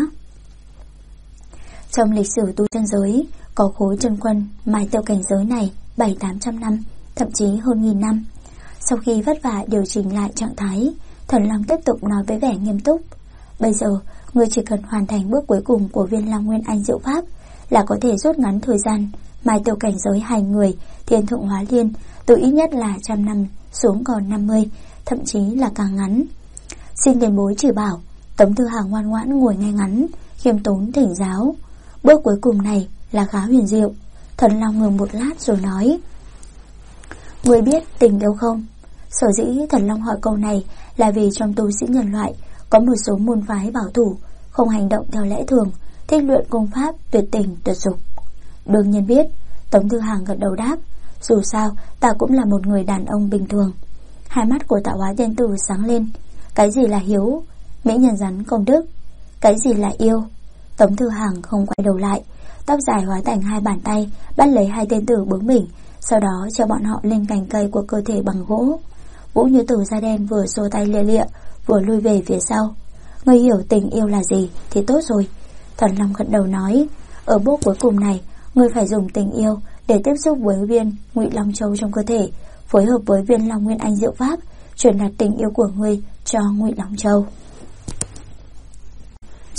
Trong lịch sử tu chân giới, có khối chân quân mài tiểu cảnh giới này 700-800 năm, thậm chí hơn 1000 năm. Sau khi vất vả điều chỉnh lại trạng thái, Thần Long tiếp tục nói với vẻ nghiêm túc. Bây giờ, ngươi chỉ cần hoàn thành bước cuối cùng của viên Long Nguyên Anh Diệu Pháp là có thể rút ngắn thời gian mài tiểu cảnh giới hành người thiên thượng hóa liên từ ít nhất là 100 năm xuống còn 50, thậm chí là càng ngắn. Xin tiền bối chỉ bảo. Tống Thư Hàng ngoan ngoãn ngồi ngay ngắn, khiêm tốn thỉnh giáo. Bước cuối cùng này là khá huyền diệu. Thần Long ngừng một lát rồi nói. Ngươi biết tình yêu không? Sở dĩ Thần Long hỏi câu này là vì trong tu sĩ nhân loại có một số môn phái bảo thủ, không hành động theo lẽ thường, thích luyện công pháp tuyệt tình tuyệt dục. Đương nhiên biết. Tống Thư Hàng gật đầu đáp. Dù sao ta cũng là một người đàn ông bình thường. Hai mắt của Tạo Hóa tiên tử sáng lên. Cái gì là hiếu? Mỹ nhân Giàn Công Đức. Cái gì là yêu? Tống Thư Hàng không quay đầu lại, tóc dài hóa thành hai bàn tay bắt lấy hai tiên tử bướng bỉnh, sau đó cho bọn họ lên cành cây của cơ thể bằng gỗ. Vũ Như Tử da đen vừa xô tay lia lịa, vừa lui về phía sau. Ngươi hiểu tình yêu là gì thì tốt rồi. Thần Long gật đầu nói. Ở bước cuối cùng này, ngươi phải dùng tình yêu để tiếp xúc với viên Ngụy Long Châu trong cơ thể, phối hợp với viên Long Nguyên Anh Diệu Pháp, truyền đạt tình yêu của ngươi cho Ngụy Long Châu.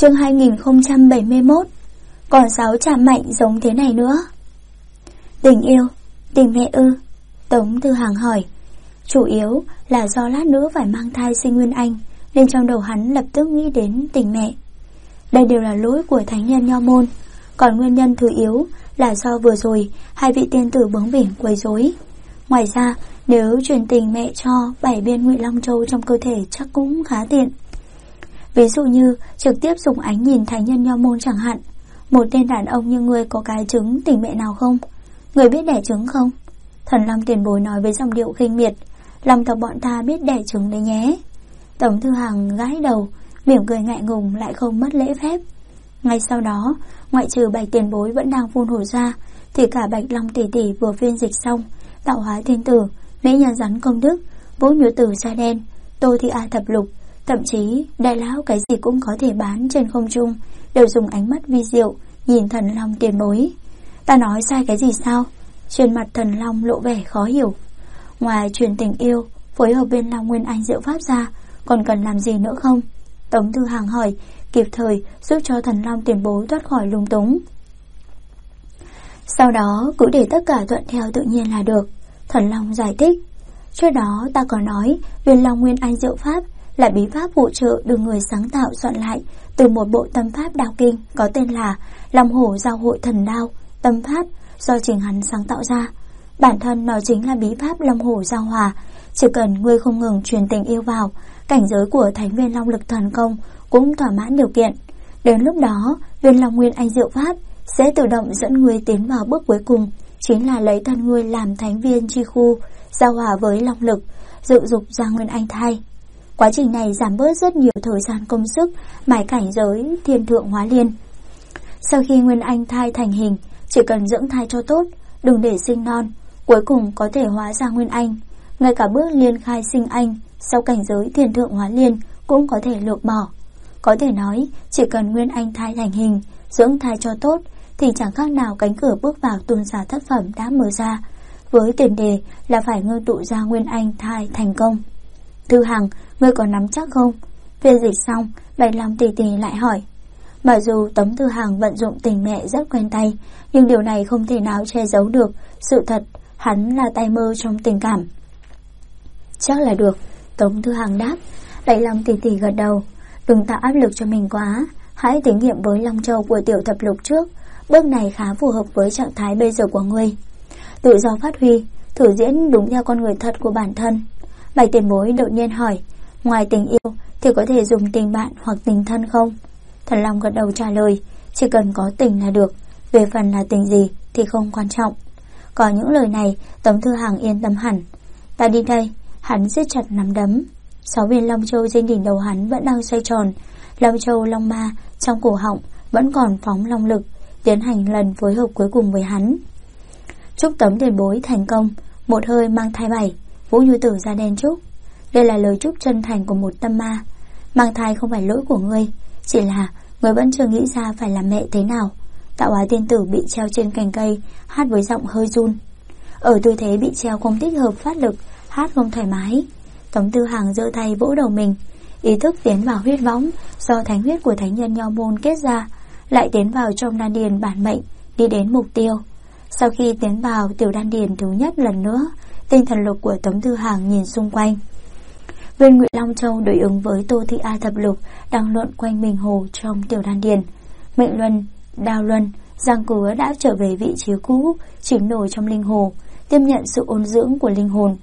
Chương 2071. Còn 6 chạm mạnh giống thế này nữa. Tình yêu, tình mẹ ư? Tống Thư Hàng hỏi. Chủ yếu là do lát nữa phải mang thai sinh Nguyên Anh, nên trong đầu hắn lập tức nghĩ đến tình mẹ. Đây đều là lỗi của thánh nhân Nho môn, còn nguyên nhân thứ yếu là do vừa rồi hai vị tiên tử bướng bỉnh quấy rối. Ngoài ra, nếu truyền tình mẹ cho 7 viên Ngụy Long Châu trong cơ thể chắc cũng khá tiện. Ví dụ như trực tiếp dùng ánh nhìn thánh nhân Nho môn chẳng hạn. Một tên đàn ông như ngươi có cái trứng tình mẹ nào không? Người biết đẻ trứng không? Thần Long tiền bối nói với giọng điệu khinh miệt. Lòng tộc bọn ta biết đẻ trứng đấy nhé. Tống Thư Hàng gãi đầu, mỉm cười ngại ngùng lại không mất lễ phép. Ngay sau đó, ngoại trừ Bạch tiền bối vẫn đang phun hổ ra, thì cả Bạch Long tỷ tỷ vừa phiên dịch xong Tạo Hóa Thiên Tử, Mỹ Nhân Rắn Công Đức, Vũ Nhũ Tử Da Đen, Tô Thị A Thập Lục, thậm chí đại lão cái gì cũng có thể bán trên không trung, đều dùng ánh mắt vi diệu nhìn Thần Long tiền bối. Ta nói sai cái gì sao? Trên mặt Thần Long lộ vẻ khó hiểu. Ngoài truyền tình yêu, phối hợp bên Long Nguyên Anh diệu pháp ra, còn cần làm gì nữa không? Tống Thư Hàng hỏi, kịp thời giúp cho Thần Long tiền bối thoát khỏi lung túng. Sau đó cứ để tất cả thuận theo tự nhiên là được. Thần Long giải thích. Trước đó ta có nói viên Long Nguyên Anh diệu pháp là bí pháp phụ trợ được người sáng tạo soạn lại từ một bộ tâm pháp đao kinh có tên là Long Hổ Giao Hội Thần Đao. Tâm pháp do chính hắn sáng tạo ra. Bản thân nó chính là bí pháp Long Hổ Giao Hòa. Chỉ cần ngươi không ngừng truyền tình yêu vào, cảnh giới của Thánh viên Long Lực Thần Công cũng thỏa mãn điều kiện. Đến lúc đó, viên Long Nguyên Anh diệu pháp sẽ tự động dẫn ngươi tiến vào bước cuối cùng, chính là lấy thân ngươi làm thánh viên chi khu, giao hòa với long lực, dự dục ra Nguyên Anh thai. Quá trình này giảm bớt rất nhiều thời gian công sức mài cảnh giới thiên thượng hóa liên. Sau khi Nguyên Anh thai thành hình, chỉ cần dưỡng thai cho tốt, đừng để sinh non, cuối cùng có thể hóa ra Nguyên Anh. Ngay cả bước liên khai sinh anh sau cảnh giới thiên thượng hóa liên cũng có thể lược bỏ. Có thể nói, chỉ cần Nguyên Anh thai thành hình, dưỡng thai cho tốt, thì chẳng khác nào cánh cửa bước vào tuôn giả thất phẩm đã mở ra, với tiền đề là phải ngưng tụ ra Nguyên Anh thai thành công. Thư Hằng, ngươi còn nắm chắc không? Phiên dịch xong, Bạch Long tỷ tỷ lại hỏi. Mặc dù Tống Thư Hằng vận dụng tình mẹ rất quen tay, nhưng điều này không thể nào che giấu được sự thật hắn là tay mơ trong tình cảm. Chắc là được, Tống Thư Hằng đáp. Bạch Long tỷ tỷ gật đầu. Đừng tạo áp lực cho mình quá, hãy thí nghiệm với Long Châu của Tiểu Thập Lục trước. Bước này khá phù hợp với trạng thái bây giờ của ngươi. Tự do phát huy, thử diễn đúng theo con người thật của bản thân. Bạch tiền bối đột nhiên hỏi, ngoài tình yêu thì có thể dùng tình bạn hoặc tình thân không? Thần Long gật đầu trả lời, chỉ cần có tình là được, về phần là tình gì thì không quan trọng. Có những lời này, Tống Thư Hằng yên tâm hẳn. Ta đi đây. Hắn siết chặt nắm đấm. 6 viên Long Châu trên đỉnh đầu hắn vẫn đang xoay tròn. Long Châu Long Ma trong cổ họng vẫn còn phóng long lực, tiến hành lần phối hợp cuối cùng với hắn. Chúc Tống tiền bối thành công, một hơi mang thai 7, Vũ Nhũ Tử Da Đen chúc. Đây là lời chúc chân thành của một tâm ma. Mang thai không phải lỗi của ngươi, chỉ là ngươi vẫn chưa nghĩ ra phải làm mẹ thế nào. Tạo Hóa tiên tử bị treo trên cành cây, hát với giọng hơi run. Ở tư thế bị treo không thích hợp phát lực, hát không thoải mái. Tống Thư Hằng giơ tay vỗ đầu mình, ý thức tiến vào huyết võng do thánh huyết của thánh nhân Nho môn kết ra, lại tiến vào trong đan điền bản mệnh, đi đến mục tiêu. Sau khi tiến vào tiểu đan điền thứ nhất lần nữa, tinh thần lực của Tống Thư Hằng nhìn xung quanh. Viên Ngụy Long Châu đối ứng với Tô Thị A Thập Lục đang lượn quanh mình hồ trong tiểu đan điền. Mệnh luân, đao luân, giang cứa đã trở về vị trí cũ, chìm nổi trong linh hồ, tiếp nhận sự ôn dưỡng của linh hồn.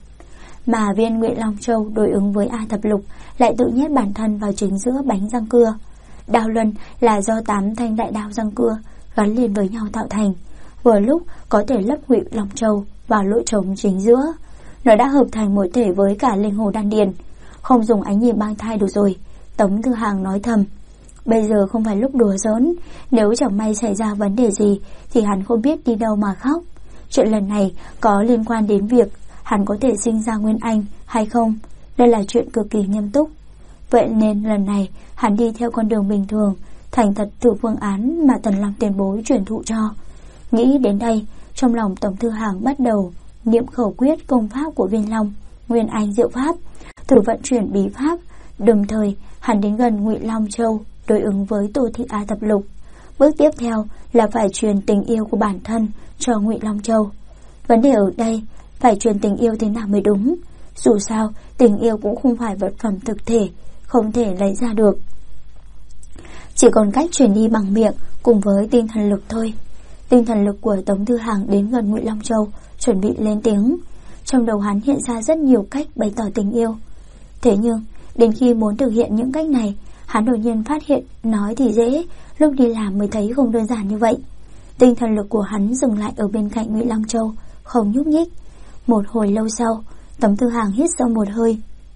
Mà viên Ngụy Long Châu đối ứng với A Thập Lục lại tự nhét bản thân vào chính giữa bánh răng cưa. Đao luân là do 8 thanh đại đao răng cưa gắn liền với nhau tạo thành, vừa lúc có thể lấp Ngụy Long Châu vào lỗ trống chính giữa. Nó đã hợp thành một thể với cả linh hồ đan điền. Không dùng ánh nhìn mang thai được rồi, Tống Thư Hằng nói thầm. Bây giờ không phải lúc đùa giỡn, nếu chẳng may xảy ra vấn đề gì thì hắn không biết đi đâu mà khóc. Chuyện lần này có liên quan đến việc hắn có thể sinh ra Nguyên Anh hay không. Đây là chuyện cực kỳ nghiêm túc. Vậy nên lần này hắn đi theo con đường bình thường, thành thật thử phương án mà Tần Long tiền bối truyền thụ cho. Nghĩ đến đây, trong lòng Tống Thư Hằng bắt đầu niệm khẩu quyết công pháp của viên Long Nguyên Anh diệu pháp, thử vận chuyển bí pháp. Đồng thời hắn đến gần Ngụy Long Châu đối ứng với Tô Thị A Thập Lục. Bước tiếp theo là phải truyền tình yêu của bản thân cho Ngụy Long Châu. Vấn đề ở đây phải truyền tình yêu thế nào mới đúng. Dù sao tình yêu cũng không phải vật phẩm thực thể, không thể lấy ra được. Chỉ còn cách truyền đi bằng miệng cùng với tinh thần lực thôi. Tinh thần lực của Tống Thư Hàng đến gần Ngụy Long Châu, chuẩn bị lên tiếng. Trong đầu hắn hiện ra rất nhiều cách bày tỏ tình yêu. Thế nhưng đến khi muốn thực hiện những cách này, hắn đột nhiên phát hiện nói thì dễ, lúc đi làm mới thấy không đơn giản như vậy. Tinh thần lực của hắn dừng lại ở bên cạnh Ngụy Long Châu, không nhúc nhích. Một hồi lâu sau, Tống Thư Hàng hít sâu một hơi.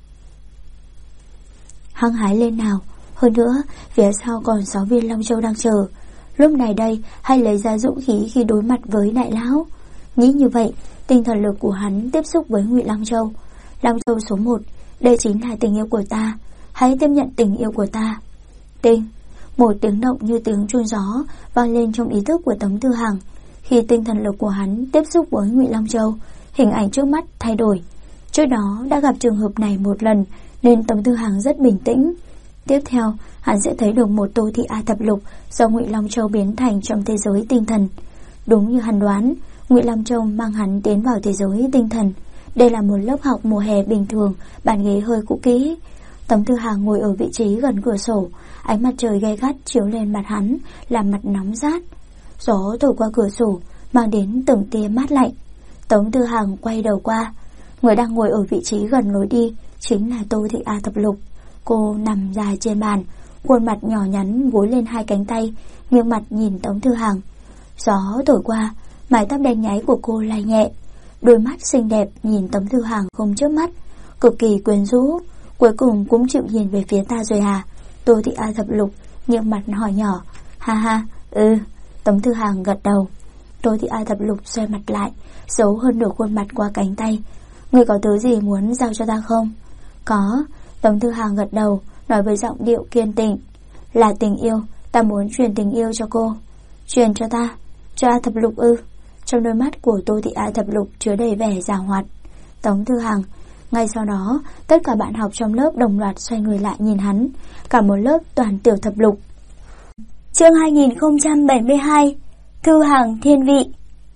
Hăng hái lên nào. Hơn nữa, phía sau còn 6 viên Long Châu đang chờ. Lúc này đây, hay lấy ra dũng khí khi đối mặt với đại lão. Nghĩ như vậy, tinh thần lực của hắn tiếp xúc với Ngụy Long Châu. Long Châu số 1, đây chính là tình yêu của ta. Hãy tiếp nhận tình yêu của ta. Tinh. Một tiếng động như tiếng chuông gió vang lên trong ý thức của Tống Thư Hàng. Khi tinh thần lực của hắn tiếp xúc với Ngụy Long Châu, hình ảnh trước mắt thay đổi. Trước đó đã gặp trường hợp này một lần nên Tống Thư Hàng rất bình tĩnh. Tiếp theo, hắn sẽ thấy được một Tô Thị A Thập Lục do Ngụy Long Châu biến thành trong thế giới tinh thần. Đúng như hắn đoán, Ngụy Long Châu mang hắn tiến vào thế giới tinh thần. Đây là một lớp học mùa hè bình thường, bàn ghế hơi cũ kỹ. Tống Thư Hàng ngồi ở vị trí gần cửa sổ, ánh mặt trời gay gắt chiếu lên mặt hắn, làm mặt nóng rát. Gió thổi qua cửa sổ, mang đến từng tia mát lạnh. Tống Thư Hàng quay đầu qua, người đang ngồi ở vị trí gần lối đi chính là Tô Thị A Thập Lục. Cô nằm dài trên bàn, khuôn mặt nhỏ nhắn gối lên hai cánh tay, nghiêng mặt nhìn Tống Thư Hàng. Gió thổi qua, mái tóc đen nháy của cô lay nhẹ, đôi mắt xinh đẹp nhìn Tống Thư Hàng không chớp mắt, cực kỳ quyến rũ. Cuối cùng cũng chịu nhìn về phía ta rồi à? Tô Thị A Thập Lục nghiêng mặt hỏi nhỏ. Ha ha, Tống Thư Hàng gật đầu. Tô Thị A Thập Lục xoay mặt lại, giấu hơn nửa khuôn mặt qua cánh tay. Ngươi có thứ gì muốn giao cho ta không? Có. Tống Thư Hàng gật đầu, nói với giọng điệu kiên định. Là tình yêu, ta muốn truyền tình yêu cho cô. Truyền cho ta? Cho A Thập Lục ư? Trong đôi mắt của Tô Thị A Thập Lục chứa đầy vẻ giảo hoạt. Tống Thư Hàng. Ngay sau đó, tất cả bạn học trong lớp đồng loạt xoay người lại nhìn hắn. Cả một lớp toàn tiểu thập lục. Chương 2072. Thư Hàng thiên vị.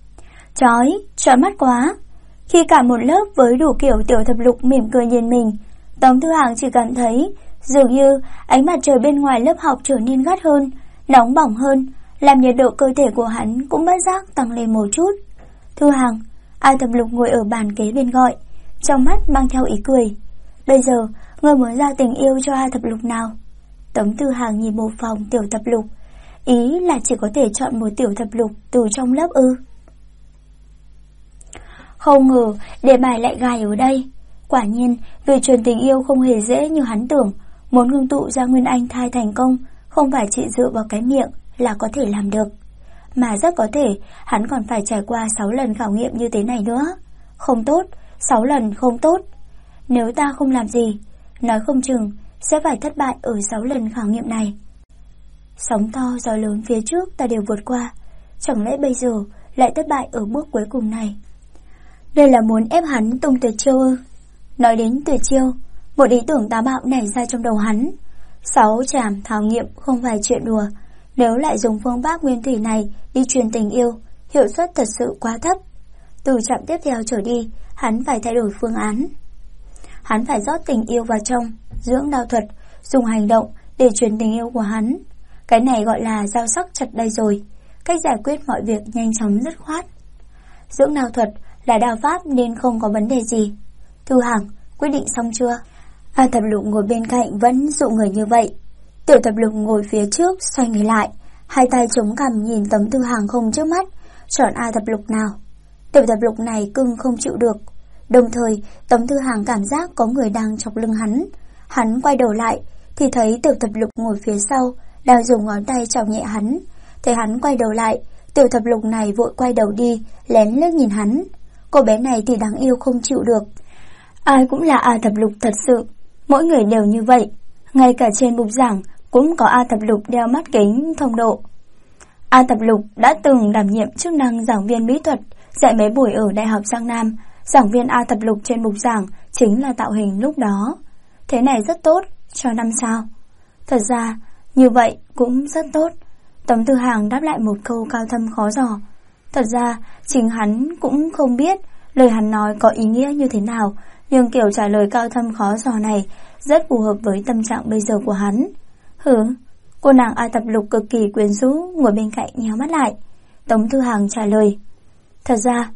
Chói mắt quá. Khi cả một lớp với đủ kiểu tiểu thập lục mỉm cười nhìn mình, Tống Thư Hàng chỉ cảm thấy dường như ánh mặt trời bên ngoài lớp học trở nên gắt hơn, nóng bỏng hơn, làm nhiệt độ cơ thể của hắn cũng bất giác tăng lên một chút. Thư Hàng. A Thập Lục ngồi ở bàn kế bên gọi, trong mắt mang theo ý cười. Bây giờ, ngươi muốn giao tình yêu cho A Thập Lục nào? Tống Thư Hàng nhìn một phòng tiểu thập lục, ý là chỉ có thể chọn một tiểu thập lục từ trong lớp ư? Không ngờ đề bài lại gài ở đây. Quả nhiên, việc truyền tình yêu không hề dễ như hắn tưởng. Muốn ngưng tụ ra nguyên anh thai thành công, không phải chỉ dựa vào cái miệng là có thể làm được. Mà rất có thể hắn còn phải trải qua 6 lần khảo nghiệm như thế này nữa. Không tốt, 6 lần không tốt. Nếu ta không làm gì, nói không chừng sẽ phải thất bại ở 6 lần khảo nghiệm này. Sóng to gió lớn phía trước ta đều vượt qua, chẳng lẽ bây giờ lại thất bại ở bước cuối cùng này? Đây là muốn ép hắn tung tuyệt chiêu ư? Nói đến tuyệt chiêu, một ý tưởng táo bạo nảy ra trong đầu hắn. 6 trảm khảo nghiệm không phải chuyện đùa. Nếu lại dùng phương pháp nguyên thủy này đi truyền tình yêu, hiệu suất thật sự quá thấp. Từ trạm tiếp theo trở đi, hắn phải thay đổi phương án. Hắn phải rót tình yêu vào trong, dưỡng đao thuật, dùng hành động để truyền tình yêu của hắn. Cái này gọi là dao sắc chặt đây rồi. Cách giải quyết mọi việc nhanh chóng dứt khoát. Dưỡng đao thuật là đao pháp nên không có vấn đề gì. Thư Hàng, quyết định xong chưa? A Thập Lục ngồi bên cạnh vẫn dụ người như vậy. Tiểu Thập Lục ngồi phía trước xoay người lại, hai tay chống cằm nhìn Tống Thư Hàng không trước mắt, chọn A Thập Lục nào. Tiểu Thập Lục này cưng không chịu được. Đồng thời Tống Thư Hàng cảm giác có người đang chọc lưng hắn. Hắn quay đầu lại thì thấy Tiểu Thập Lục ngồi phía sau đang dùng ngón tay chọc nhẹ hắn. Thấy hắn quay đầu lại, Tiểu Thập Lục này vội quay đầu đi, lén liếc nhìn hắn. Cô bé này thì đáng yêu không chịu được. Ai cũng là A Thập Lục thật sự, mỗi người đều như vậy. Ngay cả trên bục giảng cũng có A Thập Lục đeo mắt kính thông độ. A Thập Lục đã từng đảm nhiệm chức năng giảng viên mỹ thuật, dạy mấy buổi ở Đại học Giang Nam. Giảng viên A Thập Lục trên bục giảng chính là tạo hình lúc đó. Thế này rất tốt, cho 5 sao. Thật ra Như vậy cũng rất tốt. Tống Tư Hàng đáp lại một câu cao thâm khó dò. Thật ra chính hắn cũng không biết lời hắn nói có ý nghĩa như thế nào, nhưng kiểu trả lời cao thâm khó dò này rất phù hợp với tâm trạng bây giờ của hắn. Cô nàng A Thập Lục cực kỳ quyến rũ ngồi bên cạnh nhíu mắt lại. Tống Tư Hàng trả lời, thật ra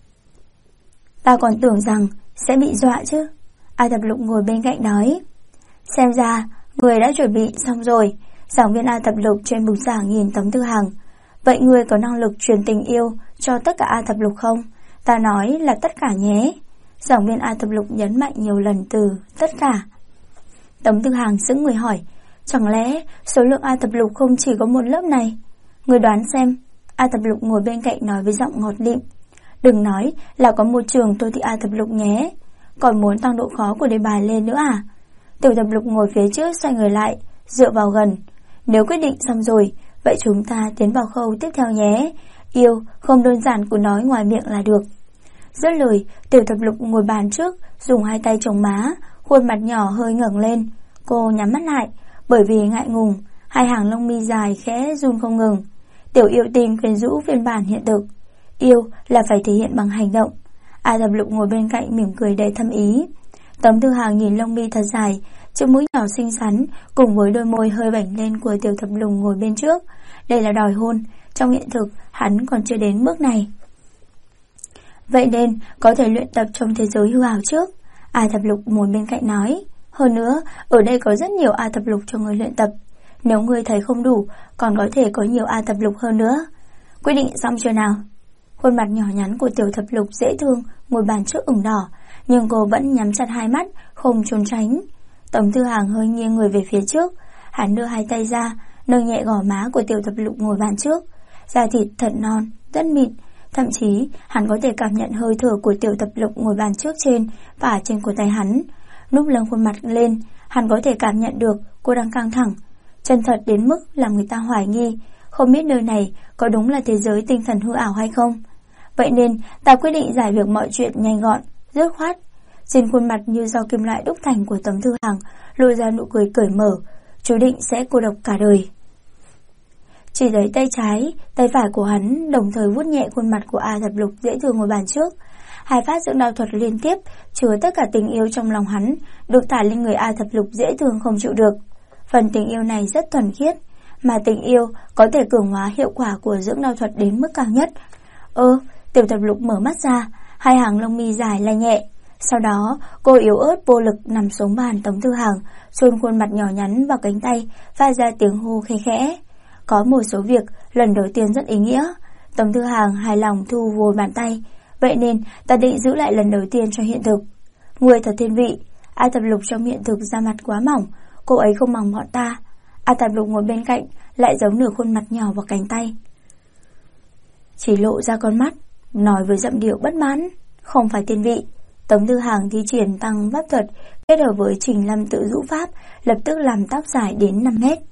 ta còn tưởng rằng sẽ bị dọa chứ. A Thập Lục ngồi bên cạnh nói, xem ra người đã chuẩn bị xong rồi. Giảng viên A Thập Lục trên bục giảng nhìn Tống Tư Hàng, vậy người có năng lực truyền tình yêu cho tất cả A Thập Lục không? Ta nói là tất cả nhé. Giảng viên A Thập Lục nhấn mạnh nhiều lần từ tất cả. Tống Tư Hàng sững người hỏi, chẳng lẽ số lượng A Thập Lục không chỉ có một lớp này? Người đoán xem. A Thập Lục ngồi bên cạnh nói với giọng ngọt lịm, đừng nói là có một trường tôi thì A Thập Lục nhé. Còn muốn tăng độ khó của đề bài lên nữa à? Tiểu Thập Lục ngồi phía trước xoay người lại, dựa vào gần. Nếu quyết định xong rồi, vậy chúng ta tiến vào khâu tiếp theo nhé. Yêu không đơn giản của nói ngoài miệng là được. Dứt lời, Tiểu Thập Lục ngồi bàn trước, dùng hai tay chống má, khuôn mặt nhỏ hơi ngẩng lên. Cô nhắm mắt lại, bởi vì ngại ngùng, hai hàng lông mi dài khẽ run không ngừng. Tiểu yêu tinh quyến rũ phiên bản hiện thực. Yêu là phải thể hiện bằng hành động. A Thập Lục ngồi bên cạnh mỉm cười đầy thâm ý. Tống Tư Hàng nhìn lông mi thật dài, chiếc mũi nhỏ xinh xắn cùng với đôi môi hơi bảnh lên của Tiểu Thập Lục ngồi bên trước. Đây là đòi hôn, trong hiện thực hắn còn chưa đến bước này. Vậy nên có thể luyện tập trong thế giới hư ảo trước. A Thập Lục ngồi bên cạnh nói, hơn nữa ở đây có rất nhiều A Thập Lục cho người luyện tập. Nếu người thấy không đủ, còn có thể có nhiều A Thập Lục hơn nữa. Quyết định xong chưa nào? Khuôn mặt nhỏ nhắn của Tiểu Thập Lục dễ thương ngồi bàn trước ửng đỏ, nhưng cô vẫn nhắm chặt hai mắt, không trốn tránh. Tống Tư Hàng hơi nghiêng người về phía trước, hắn đưa hai tay ra, nâng nhẹ gò má của Tiểu Thập Lục ngồi bàn trước. Da thịt thật non, rất mịn, thậm chí hắn có thể cảm nhận hơi thở của Tiểu Thập Lục ngồi bàn trước trên và trên cổ tay hắn. Núp lưng khuôn mặt lên, hắn có thể cảm nhận được cô đang căng thẳng, chân thật đến mức làm người ta hoài nghi, không biết nơi này có đúng là thế giới tinh thần hư ảo hay không. Vậy nên ta quyết định giải việc mọi chuyện nhanh gọn, dứt khoát. Trên khuôn mặt như do kim loại đúc thành của Tống Tư Hàng lộ ra nụ cười cởi mở, chú định sẽ cô độc cả đời. Chỉ thấy tay trái, tay phải của hắn đồng thời vuốt nhẹ khuôn mặt của A Thập Lục dễ thương ngồi bàn trước. Hai phát dưỡng đao thuật liên tiếp chứa tất cả tình yêu trong lòng hắn, được tả lên người A Thập Lục dễ thương không chịu được. Phần tình yêu này rất thuần khiết, mà tình yêu có thể cường hóa hiệu quả của dưỡng đao thuật đến mức cao nhất. Tiểu Thập Lục mở mắt ra, hai hàng lông mi dài lay nhẹ. Sau đó, cô yếu ớt vô lực nằm xuống bàn Tống Tư Hàng, chôn khuôn mặt nhỏ nhắn vào cánh tay, phát ra tiếng hô khe khẽ. Có một số việc lần đầu tiên rất ý nghĩa. Tống Tư Hàng hài lòng thu vùi bàn tay. Vậy nên ta định giữ lại lần đầu tiên cho hiện thực. Người thật thiên vị. A Thập Lục trong hiện thực da mặt quá mỏng, cô ấy không bằng bọn ta. A Thập Lục ngồi bên cạnh lại giấu nửa khuôn mặt nhỏ vào cánh tay, chỉ lộ ra con mắt, nói với giọng điệu bất mãn, không phải thiên vị. Tống Tư Hàng thi triển tăng pháp thuật kết hợp với Trình Lâm tự rũ pháp, lập tức làm tóc dài đến 5 mét.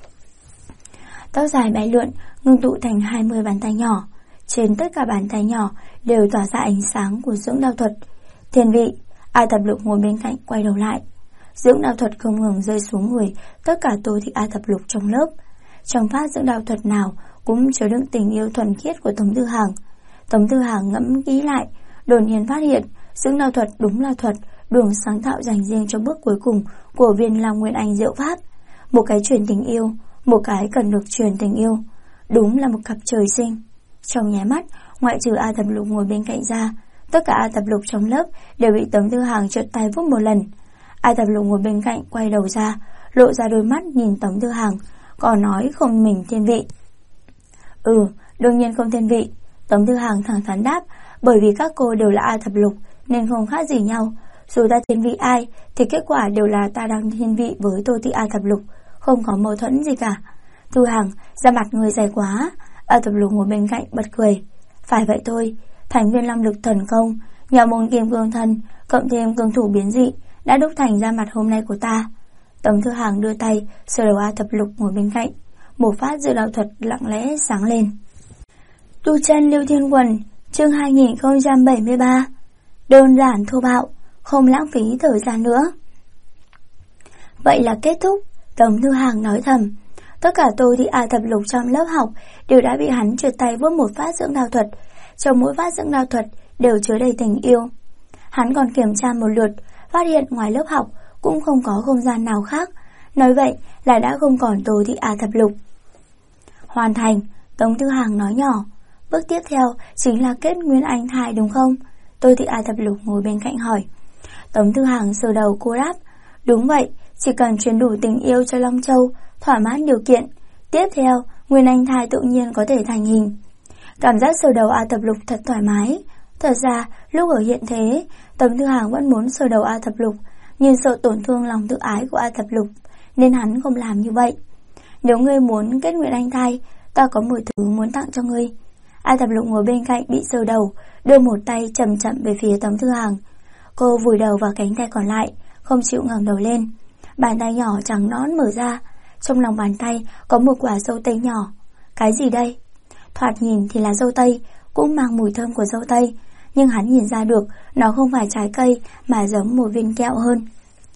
Tóc dài bay lượn, ngưng tụ thành 20 bàn tay nhỏ. Trên tất cả bàn tay nhỏ đều tỏa ra ánh sáng của dưỡng đao thuật. Thiên vị. A Thập Lục ngồi bên cạnh quay đầu lại. Dưỡng đao thuật không ngừng rơi xuống người tất cả Tô Thị A Thập Lục trong lớp. Trong phát dưỡng đao thuật nào cũng chứa đựng tình yêu thuần khiết của Tống Tư Hàng. Tống Tư Hàng ngẫm kỹ lại, đột nhiên phát hiện dưỡng đao thuật đúng là thuật đường sáng tạo dành riêng cho bước cuối cùng của viên Long Nguyên Anh diệu pháp. Một cái truyền tình yêu, một cái cần được truyền tình yêu, đúng là một cặp trời sinh. Trong nháy mắt, ngoại trừ A Thập Lục ngồi bên cạnh ra, tất cả A Thập Lục trong lớp đều bị Tống Tư Hàng trượt tay vút một lần. A Thập Lục ngồi bên cạnh quay đầu ra, lộ ra đôi mắt nhìn Tống Tư Hàng, còn nói không mình thiên vị. Đương nhiên không thiên vị. Tống Tư Hàng thẳng thắn đáp, bởi vì các cô đều là A Thập Lục nên không khác gì nhau. Dù ta thiên vị ai thì kết quả đều là ta đang thiên vị với Tô Thị A Thập Lục, không có mâu thuẫn gì cả. Tư Hàng, da mặt người dày quá. A Thập Lục ngồi bên cạnh bật cười. Phải vậy thôi, thành viên Long Lực Thần Công, nhà môn Kim Cương Thân cộng thêm cương thủ biến dị đã đúc thành da mặt hôm nay của ta. Tống Tư Hàng đưa tay sờ đầu A Thập Lục ngồi bên cạnh, một phát dự đạo thuật lặng lẽ sáng lên. Tu chân Lưu Thiên Quần, chương 2073. Đơn giản thô bạo, không lãng phí thời gian nữa. Vậy là kết thúc. Tống Tư Hàng nói thầm. Tất cả tôi thì thập lục trong lớp học đều đã bị hắn trượt tay vuốt một phát dưỡng đao thuật. Trong mỗi phát dưỡng đao thuật đều chứa đầy tình yêu. Hắn còn kiểm tra một lượt, phát hiện ngoài lớp học cũng không có không gian nào khác. Nói vậy là đã không còn tôi thì thập lục. Hoàn thành, Tống Thư Hàng nói nhỏ. Bước tiếp theo chính là kết nguyên anh thai đúng không? Tôi thì thập lục ngồi bên cạnh hỏi. Tống Thư Hàng sờ đầu cô đáp. Đúng vậy, chỉ cần truyền đủ tình yêu cho Long Châu, thỏa mãn điều kiện. Tiếp theo, nguyên anh thai tự nhiên có thể thành hình. Cảm giác sờ đầu thập lục thật thoải mái. Thật ra, lúc ở hiện thế, Tống Thư Hàng vẫn muốn sờ đầu thập lục, nhưng sợ tổn thương lòng tự ái của thập lục, nên hắn không làm như vậy. Nếu ngươi muốn kết nguyện anh thai, ta có một thứ muốn tặng cho ngươi. Thập lục ngồi bên cạnh bị sờ đầu, đưa một tay chậm chậm về phía Tống Thư Hàng. Cô vùi đầu vào cánh tay còn lại, không chịu ngẩng đầu lên. Bàn tay nhỏ trắng nõn mở ra, trong lòng bàn tay có một quả dâu tây nhỏ. Cái gì đây? Thoạt nhìn thì là dâu tây, cũng mang mùi thơm của dâu tây, nhưng hắn nhìn ra được nó không phải trái cây mà giống một viên kẹo hơn.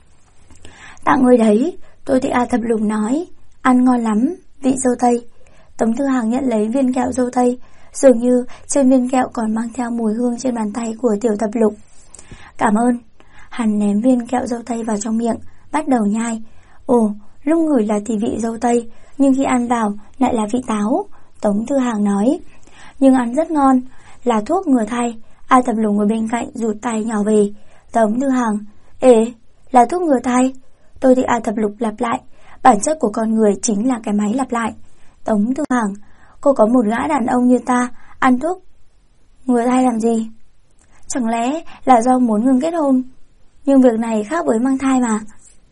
Tặng người đấy, tôi thì thập lục nói. Ăn ngon lắm, vị dâu tây. Tống Thư Hàng nhận lấy viên kẹo dâu tây, dường như trên viên kẹo còn mang theo mùi hương trên bàn tay của tiểu thập lục. Cảm ơn. Hắn ném viên kẹo dâu tây vào trong miệng, bắt đầu nhai. Ồ, lúc ngửi là thì vị dâu tây, nhưng khi ăn vào lại là vị táo. Tống Thư Hàng nói. Nhưng ăn rất ngon, là thuốc ngừa thai. Thập lục ngồi bên cạnh rụt tay nhỏ về. Tống Thư Hàng. Ê, là thuốc ngừa thai. Tôi thì thập lục lặp lại. Bản chất của con người chính là cái máy lặp lại. Tống Thư Hàng. Cô có một gã đàn ông như ta ăn thuốc ngừa thai làm gì? Chẳng lẽ là do muốn ngừng kết hôn? Nhưng việc này khác với mang thai mà.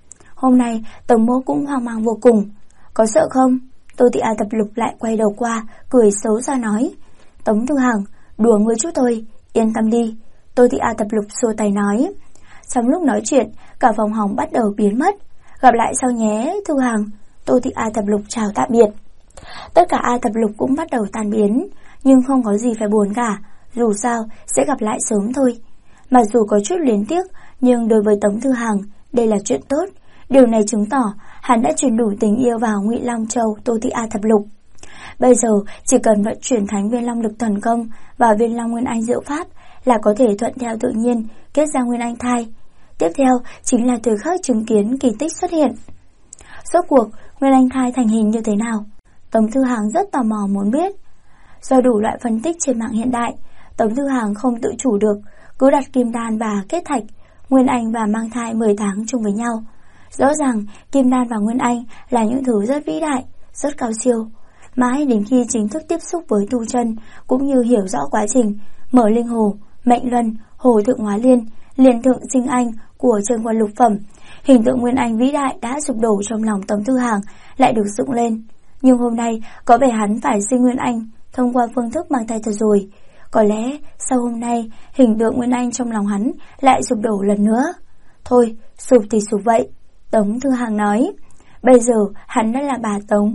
Hôm nay Tống Mỗ cũng hoang mang vô cùng. Có sợ không? Tôi thì thập lục lại quay đầu qua, cười xấu xa nói. Tống Thư Hàng, đùa ngươi chút thôi, yên tâm đi. Tôi thì thập lục xua tay nói. Trong lúc nói chuyện, cả phòng hỏng bắt đầu biến mất. Gặp lại sau nhé, Thư Hàng. Tôi thì thập lục chào tạm biệt. Tất cả thập lục cũng bắt đầu tan biến, nhưng không có gì phải buồn cả. Dù sao sẽ gặp lại sớm thôi. Mặc dù có chút luyến tiếc, nhưng đối với Tống Thư Hàng đây là chuyện tốt. Điều này chứng tỏ hắn đã truyền đủ tình yêu vào Ngụy Long Châu Tô Thị thập lục. Bây giờ chỉ cần vận chuyển thánh viên long lực thần công và viên long nguyên anh diệu pháp là có thể thuận theo tự nhiên kết ra nguyên anh thai. Tiếp theo chính là thời khắc chứng kiến kỳ tích xuất hiện. Rốt cuộc nguyên anh thai thành hình như thế nào? Tống Thư Hàng rất tò mò muốn biết. Do đủ loại phân tích trên mạng hiện đại, Tống Thư Hàng không tự chủ được, cứ đặt kim đan và kết thạch, nguyên anh và mang thai 10 tháng chung với nhau. Rõ ràng kim đan và nguyên anh là những thứ rất vĩ đại, rất cao siêu. Mãi đến khi chính thức tiếp xúc với tu chân, cũng như hiểu rõ quá trình mở linh hồ, mệnh luân, hồ thượng hóa liên, liền thượng sinh anh của Trần Quân lục phẩm, hình tượng nguyên anh vĩ đại đã sụp đổ trong lòng Tống Thư Hàng lại được dựng lên. Nhưng hôm nay có vẻ hắn phải sinh nguyên anh thông qua phương thức mang thai thật rồi. Có lẽ sau hôm nay hình tượng nguyên anh trong lòng hắn lại sụp đổ lần nữa. Thôi, sụp thì sụp vậy, Tống Thư Hàng nói. Bây giờ hắn đã là bà Tống.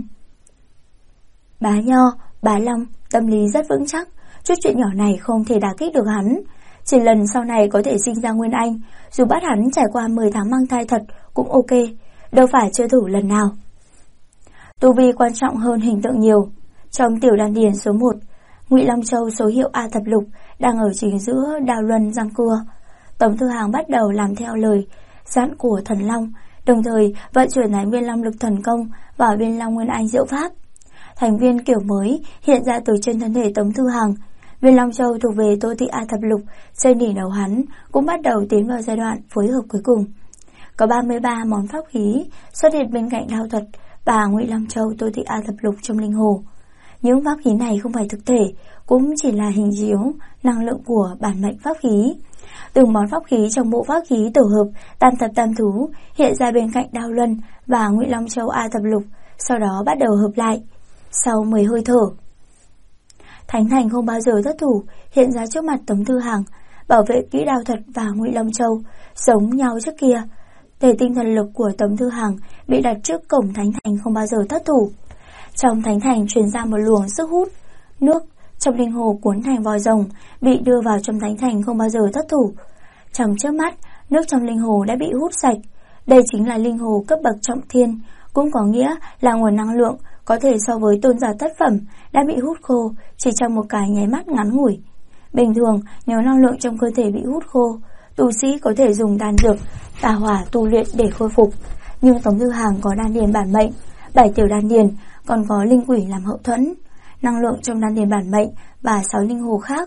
Bá Nho, bá Long, tâm lý rất vững chắc. Chút chuyện nhỏ này không thể đả kích được hắn. Chỉ lần sau này có thể sinh ra nguyên anh, dù bắt hắn trải qua 10 tháng mang thai thật cũng ok, đâu phải chưa thử lần nào. Tu vi quan trọng hơn hình tượng nhiều. Trong tiểu đan điền số 1, Ngụy Long Châu số hiệu thập lục đang ở chính giữa đào luân răng cưa. Tống Thư Hàng bắt đầu làm theo lời dặn của thần long, đồng thời vận chuyển thánh viên long lực thần công và viên long nguyên anh diệu pháp. Thành viên kiểu mới hiện ra từ trên thân thể Tống Thư Hàng. Viên Long Châu thuộc về Tô Thị thập lục trên đỉnh đầu hắn cũng bắt đầu tiến vào giai đoạn phối hợp cuối cùng. Có 33 món pháp khí xuất hiện bên cạnh đao thuật và Ngụy Long Châu Tô Thị thập lục trong linh hồ. Những pháp khí này không phải thực thể, cũng chỉ là hình chiếu năng lượng của bản mệnh pháp khí. Từng món pháp khí trong bộ pháp khí tổ hợp tam thập tam thú hiện ra bên cạnh đao luân và Ngụy Long Châu thập lục, sau đó bắt đầu hợp lại. Sau 10 hơi thở, Thánh Thành không bao giờ thất thủ hiện ra trước mặt Tống Thư Hàng, bảo vệ kỹ đao thuật và Ngụy Long Châu giống nhau trước kia. Để tinh thần lực của Tống Thư Hàng bị đặt trước cổng Thánh Thành không bao giờ thất thủ. Trong Thánh Thành truyền ra một luồng sức hút, nước trong linh hồ cuốn thành vòi rồng bị đưa vào trong Thánh Thành không bao giờ thất thủ. Trong chớp mắt, nước trong linh hồ đã bị hút sạch. Đây chính là linh hồ cấp bậc trọng thiên, cũng có nghĩa là nguồn năng lượng có thể so với tôn giả thất phẩm đã bị hút khô chỉ trong một cái nháy mắt ngắn ngủi. Bình thường, nếu năng lượng trong cơ thể bị hút khô, tu sĩ có thể dùng đan dược, tà hỏa tu luyện để khôi phục. Nhưng Tống Thư Hàng có đan điền bản mệnh, 7 tiểu đan điền, còn có linh quỷ làm hậu thuẫn. Năng lượng trong đan điền bản mệnh và 6 linh hồ khác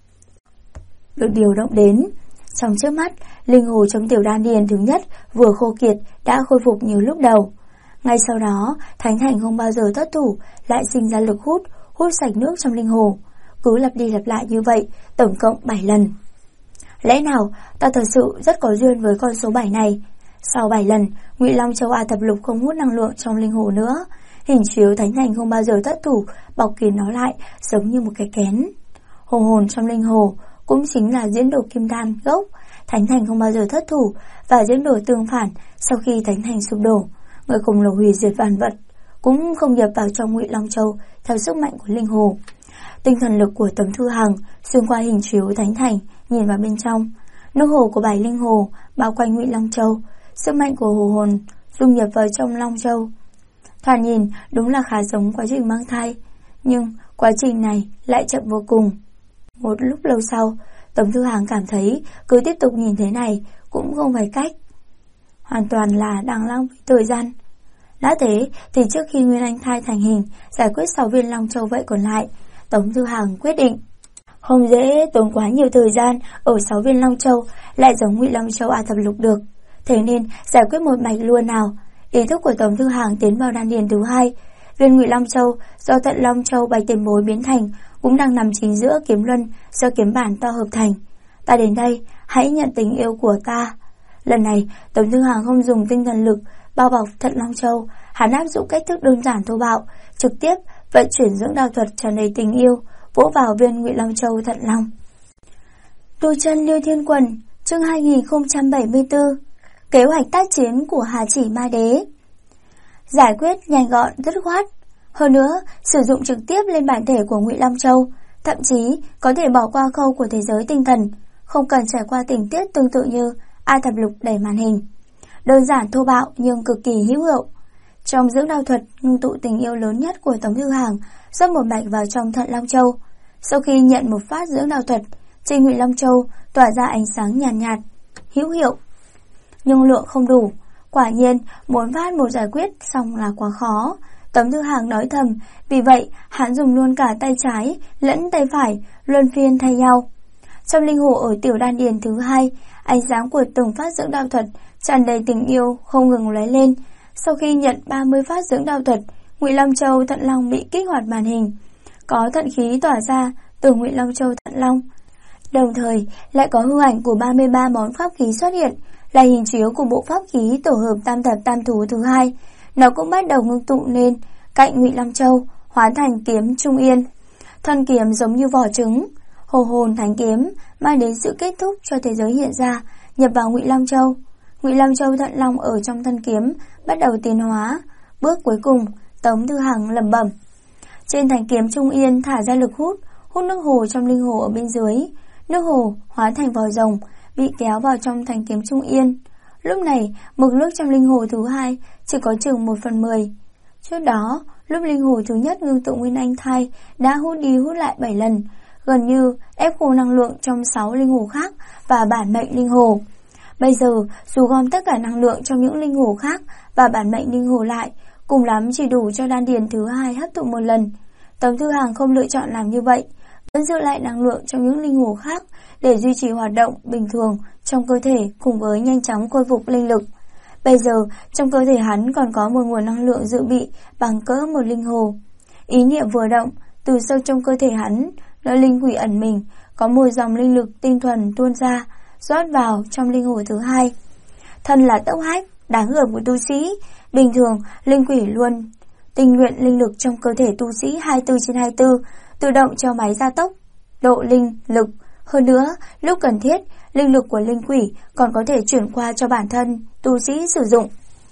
được điều động đến. Trong trước mắt, linh hồ trong tiểu đan điền thứ nhất vừa khô kiệt đã khôi phục như lúc đầu. Ngay sau đó, Thánh Thành không bao giờ thất thủ, lại sinh ra lực hút sạch nước trong linh hồ. Cứ lặp đi lặp lại như vậy, tổng cộng 7 lần. Lẽ nào ta thật sự rất có duyên với con số 7 này? Sau 7 lần, Ngụy Long Châu A Thập Lục không hút năng lượng trong linh hồ nữa. Hình chiếu Thánh Thành không bao giờ thất thủ, bọc kín nó lại giống như một cái kén. Hồn trong linh hồ cũng chính là diễn đồ kim đan gốc. Thánh Thành không bao giờ thất thủ, và diễn đồ tương phản sau khi Thánh Thành sụp đổ, người khổng lồ hủy diệt vạn vật cũng không nhập vào trong Ngụy Long Châu theo sức mạnh của linh hồ. Tinh thần lực của Tống Thư Hàng xuyên qua hình chiếu Thánh Thành nhìn vào bên trong. Nước hồ của 7 linh hồ bao quanh Ngụy Long Châu, sức mạnh của hồ hồn dung nhập vào trong Long Châu. Thoạt nhìn đúng là khá giống quá trình mang thai, nhưng quá trình này lại chậm vô cùng. Một lúc lâu sau, Tống Thư Hàng cảm thấy cứ tiếp tục nhìn thế này cũng không phải cách, hoàn toàn là đang lãng phí thời gian. Đã thế thì trước khi Nguyên Anh thai thành hình, giải quyết 6 viên Long Châu vậy còn lại, Tống Thư Hàng quyết định không dễ tốn quá nhiều thời gian ở 6 viên Long Châu lại giống Ngụy Long Châu A Thập Lục được. Thế nên giải quyết một mạch luôn nào. Ý thức của Tống Thư Hàng tiến vào đan điền thứ 2. Viên Ngụy Long Châu do Thận Long Châu Bạch Tiền Bối biến thành cũng đang nằm chính giữa kiếm luân do kiếm bản to hợp thành. Ta đến đây, hãy nhận tình yêu của ta. Lần này, Tống Thư Hàng không dùng tinh thần lực bao bọc Thận Long Châu, hắn áp dụng cách thức đơn giản thô bạo, trực tiếp vận chuyển dưỡng đao thuật tràn đầy tình yêu, vỗ vào viên Ngụy Long Châu Thận Long. Tu chân Liêu Thiên Quần, chương 2074. Kế hoạch tác chiến của Hà Chỉ Ma Đế. Giải quyết nhanh gọn dứt khoát, hơn nữa sử dụng trực tiếp lên bản thể của Ngụy Long Châu, thậm chí có thể bỏ qua khâu của thế giới tinh thần, không cần trải qua tình tiết tương tự như A Thập Lục đẩy màn hình. Đơn giản thô bạo nhưng cực kỳ hữu hiệu. Trong dưỡng đao thuật ngưng tụ tình yêu lớn nhất của Tống Thư Hàng, rót một mạch vào trong Thận Long Châu. Sau khi nhận một phát dưỡng đao thuật, trên Ngụy Long Châu tỏa ra ánh sáng nhàn nhạt, hữu hiệu, nhưng lượng không đủ. Quả nhiên, muốn phát một giải quyết xong là quá khó. Tống Thư Hàng nói thầm, vì vậy hắn dùng luôn cả tay trái lẫn tay phải, luân phiên thay nhau. Trong linh hồ ở tiểu đan điền thứ 2, ánh sáng của từng phát dưỡng đao thuật tràn đầy tình yêu không ngừng lóe lên. Sau khi nhận 30 phát dưỡng đao thuật, Ngụy Long Châu Thận Long bị kích hoạt màn hình, có thận khí tỏa ra từ Ngụy Long Châu Thận Long. Đồng thời lại có hư ảnh của 33 món pháp khí xuất hiện, là hình chiếu của bộ pháp khí tổ hợp tam thập tam thú thứ 2. Nó cũng bắt đầu ngưng tụ lên cạnh Ngụy Long Châu, hóa thành kiếm Trung Yên. Thân kiếm giống như vỏ trứng, hồ hồn thánh kiếm mang đến sự kết thúc cho thế giới hiện ra, nhập vào Ngụy Long Châu. Ngụy Long Châu Thận Long ở trong thân kiếm bắt đầu tiến hóa. Bước cuối cùng, Tống Thư Hàng lẩm bẩm. Trên thanh kiếm Trung Yên thả ra lực hút nước hồ trong linh hồ ở bên dưới. Nước hồ hóa thành vòi rồng, bị kéo vào trong thanh kiếm Trung Yên. Lúc này, mực nước trong linh hồ thứ 2 chỉ có chừng 1/10. Trước đó, lúc linh hồ thứ nhất ngưng tụ Nguyên Anh thai đã hút đi hút lại 7 lần, gần như ép khô năng lượng trong 6 linh hồ khác và bản mệnh linh hồ. Bây giờ, dù gom tất cả năng lượng trong những linh hồ khác và bản mệnh linh hồ lại, cùng lắm chỉ đủ cho đan điền thứ 2 hấp thụ một lần. Tống Thư Hàng không lựa chọn làm như vậy, vẫn giữ lại năng lượng trong những linh hồ khác để duy trì hoạt động bình thường trong cơ thể cùng với nhanh chóng khôi phục linh lực. Bây giờ, trong cơ thể hắn còn có một nguồn năng lượng dự bị bằng cỡ một linh hồ. Ý niệm vừa động, từ sâu trong cơ thể hắn, nơi linh quỷ ẩn mình, có một dòng linh lực tinh thuần tuôn ra, rót vào trong linh hồ thứ 2. Thân là tốc hách, đáng gờm của tu sĩ. Bình thường, linh quỷ luôn tinh luyện linh lực trong cơ thể tu sĩ 24/24, tự động cho máy gia tốc độ linh lực. Hơn nữa, lúc cần thiết, linh lực của linh quỷ còn có thể chuyển qua cho bản thân tu sĩ sử dụng.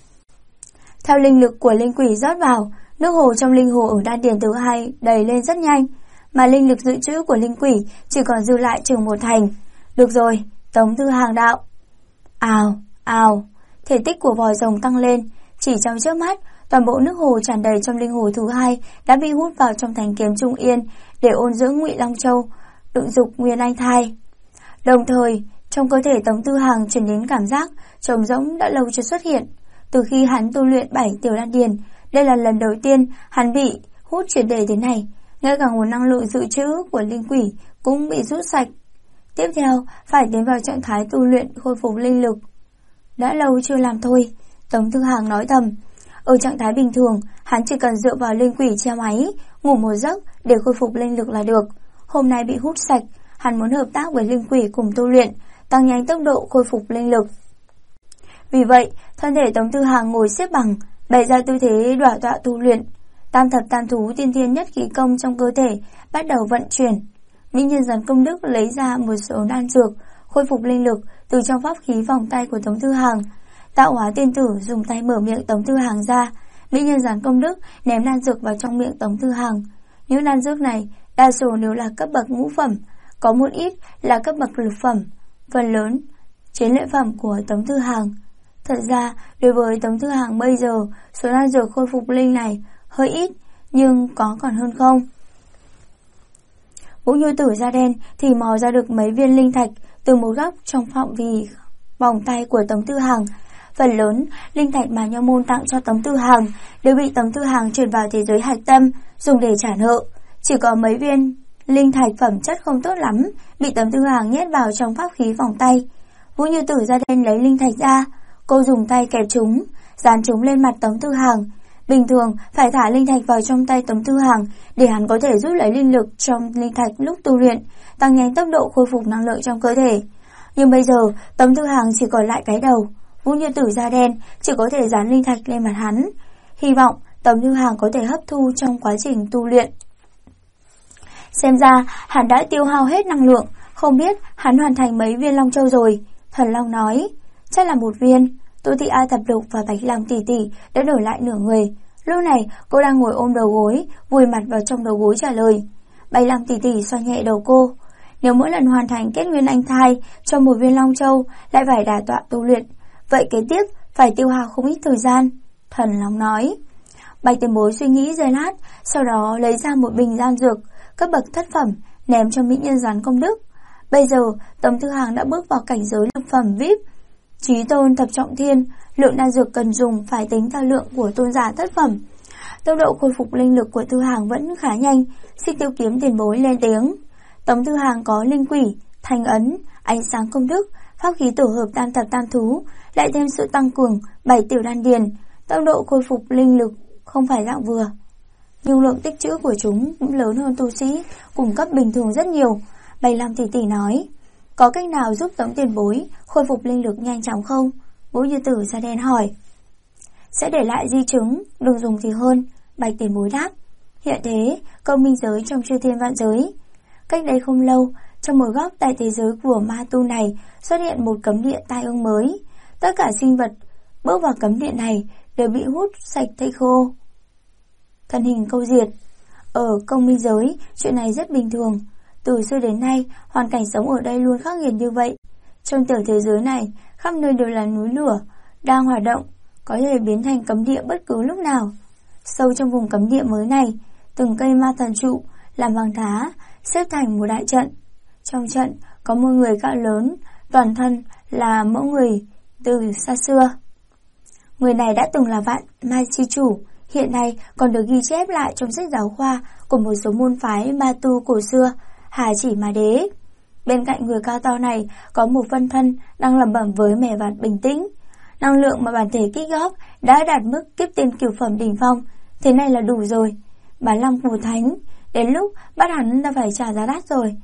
Theo linh lực của linh quỷ rót vào, nước hồ trong linh hồ ở đan điền thứ 2 đầy lên rất nhanh, mà linh lực dự trữ của linh quỷ chỉ còn dư lại chừng 1/10. Được rồi, Tống Thư Hàng đạo. Ào, ào, thể tích của vòi rồng tăng lên, Chỉ trong chớp mắt, toàn bộ nước hồ tràn đầy trong linh hồ thứ hai đã bị hút vào trong thanh kiếm Trung Yên để ôn dưỡng Ngụy Long Châu, đựng dục nguyên anh thai. Đồng thời, trong cơ thể Tống Tư Hằng truyền đến cảm giác trống rỗng đã lâu chưa xuất hiện. Từ khi hắn tu luyện 7 tiểu đan điền, đây là lần đầu tiên hắn bị hút triệt để thế này, ngay cả nguồn năng lượng dự trữ của linh quỷ cũng bị rút sạch. Tiếp theo, phải tiến vào trạng thái tu luyện khôi phục linh lực. Đã lâu chưa làm thôi, Tống Tư Hằng nói thầm. Ở trạng thái bình thường, hắn chỉ cần dựa vào linh quỷ che máy, ngủ một giấc để khôi phục linh lực là được. Hôm nay bị hút sạch, hắn muốn hợp tác với linh quỷ cùng tu luyện, tăng nhanh tốc độ khôi phục linh lực. Vì vậy, thân thể Tống Tư Hằng ngồi xếp bằng, bày ra tư thế đả tọa tu luyện. Tam thập tam thú tiên thiên nhất khí công trong cơ thể bắt đầu vận chuyển. Mỹ Nhân Gián Công Đức lấy ra một số đan dược, khôi phục linh lực từ trong pháp khí vòng tay của Tống Tư Hằng. Tạo Hóa Tiên Tử dùng tay mở miệng Tống Tư Hằng ra, Mỹ Nhân Gián Công Đức ném đan dược vào trong miệng Tống Tư Hằng. Những đan dược này đa số đều là cấp bậc ngũ phẩm, có một ít là cấp bậc lục phẩm, phần lớn chiến lợi phẩm của Tống Tư Hằng. Thật ra, đối với Tống Tư Hằng bây giờ, số đan dược khôi phục linh này hơi ít, nhưng có còn hơn không. Vũ Như Tử da đen thì mò ra được mấy viên linh thạch từ một góc trong phạm vi vòng tay của Tống Tư Hằng. Phần lớn linh thạch mà Nho Môn tặng cho Tống Tư Hằng đều bị Tống Tư Hằng chuyển vào thế giới hạch tâm dùng để trả nợ. Chỉ có mấy viên linh thạch phẩm chất không tốt lắm bị Tống Tư Hằng nhét vào trong pháp khí vòng tay. Vũ Như Tử da đen lấy linh thạch ra, cô dùng tay kẹp chúng, dán chúng lên mặt Tống Tư Hằng. Bình thường phải thả linh thạch vào trong tay Tống Tư Hằng để hắn có thể rút lấy linh lực trong linh thạch lúc tu luyện, tăng nhanh tốc độ khôi phục năng lượng trong cơ thể. Nhưng bây giờ Tống Tư Hằng chỉ còn lại cái đầu, Vũ Như Tử da đen chỉ có thể dán linh thạch lên mặt hắn, hy vọng Tống Tư Hằng có thể hấp thu trong quá trình tu luyện. Xem ra hắn đã tiêu hao hết năng lượng, không biết hắn hoàn thành mấy viên Long Châu rồi. Thần Long nói, chắc là một viên. Tô Thị A Thập Lục và Bạch Lam tỷ tỷ đã đổi lại nửa người. Lúc này cô đang ngồi ôm đầu gối, vùi mặt vào trong đầu gối trả lời. Bạch Lam tỷ tỷ xoa nhẹ đầu cô. Nếu mỗi lần hoàn thành kết nguyên anh thai cho một viên Long Châu lại phải đả tọa tu luyện, vậy kế tiếp phải tiêu hao không ít thời gian. Thần Long nói. Bạch Tiền Bối suy nghĩ giây lát, sau đó lấy ra một bình đan dược cấp bậc thất phẩm ném cho Mỹ Nhân Gián Công Đức. Bây giờ Tống Tư Hằng đã bước vào cảnh giới lục phẩm VIP, Chí Tôn thập trọng thiên, lượng đan dược cần dùng phải tính theo lượng của tôn giả thất phẩm. Tốc độ khôi phục linh lực của Tư Hằng vẫn khá nhanh. Xích Tiêu Kiếm Tiền Bối lên tiếng. Tống Tư Hằng có linh quỷ, thanh ấn, ánh sáng công đức, pháp khí tổ hợp tam thập tam thú, lại thêm sự tăng cường 7 tiểu đan điền, tốc độ khôi phục linh lực không phải dạng vừa. Nhưng lượng tích trữ của chúng cũng lớn hơn tu sĩ cùng cấp bình thường rất nhiều. Bạch Lam tỷ tỷ nói, có cách nào giúp Tống Tiền Bối khôi phục linh lực nhanh chóng không? Vũ Như Tử da đen hỏi. Sẽ để lại di chứng, đừng dùng thì hơn. Bạch Tiền Bối đáp. Hiện thế, công minh giới trong chư thiên vạn giới. Cách đây không lâu, trong một góc tại thế giới của ma tu này xuất hiện một cấm địa tai ương mới. Tất cả sinh vật bước vào cấm địa này đều bị hút sạch thây khô, thân hình câu diệt. Ở công minh giới, chuyện này rất bình thường. Từ xưa đến nay, hoàn cảnh sống ở đây luôn khắc nghiệt như vậy. Trong tiểu thế giới này, khắp nơi đều là núi lửa đang hoạt động, có thể biến thành cấm địa bất cứ lúc nào. Sâu trong vùng cấm địa mới này, từng cây ma thần trụ làm bằng đá xếp thành một đại trận. Trong trận có một người cao lớn, toàn thân là mẫu người từ xa xưa. Người này đã từng là vạn ma chi chủ, hiện nay còn được ghi chép lại trong sách giáo khoa của một số môn phái ma tu cổ xưa, Hà Chỉ Ma Đế. Bên cạnh người cao to này có một phân thân đang lẩm bẩm với mẻ vạt bình tĩnh. Năng lượng mà bản thể kích góp đã đạt mức kiếp tiên cửu phẩm đỉnh phong, thế này là đủ rồi. Bà Long Phù Thánh, đến lúc bắt hắn đã phải trả giá đắt rồi.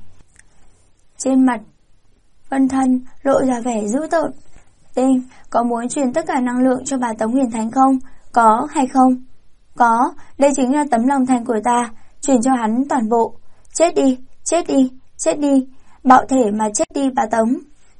Trên mặt phân thân lộ ra vẻ dữ tợn. Tinh, có muốn truyền tất cả năng lượng cho bà Tống Huyền Thánh không? Có hay không? Có, đây chính là tấm lòng thành của ta, truyền cho hắn toàn bộ. Chết đi, chết đi, chết đi, bạo thể mà chết đi bà Tống.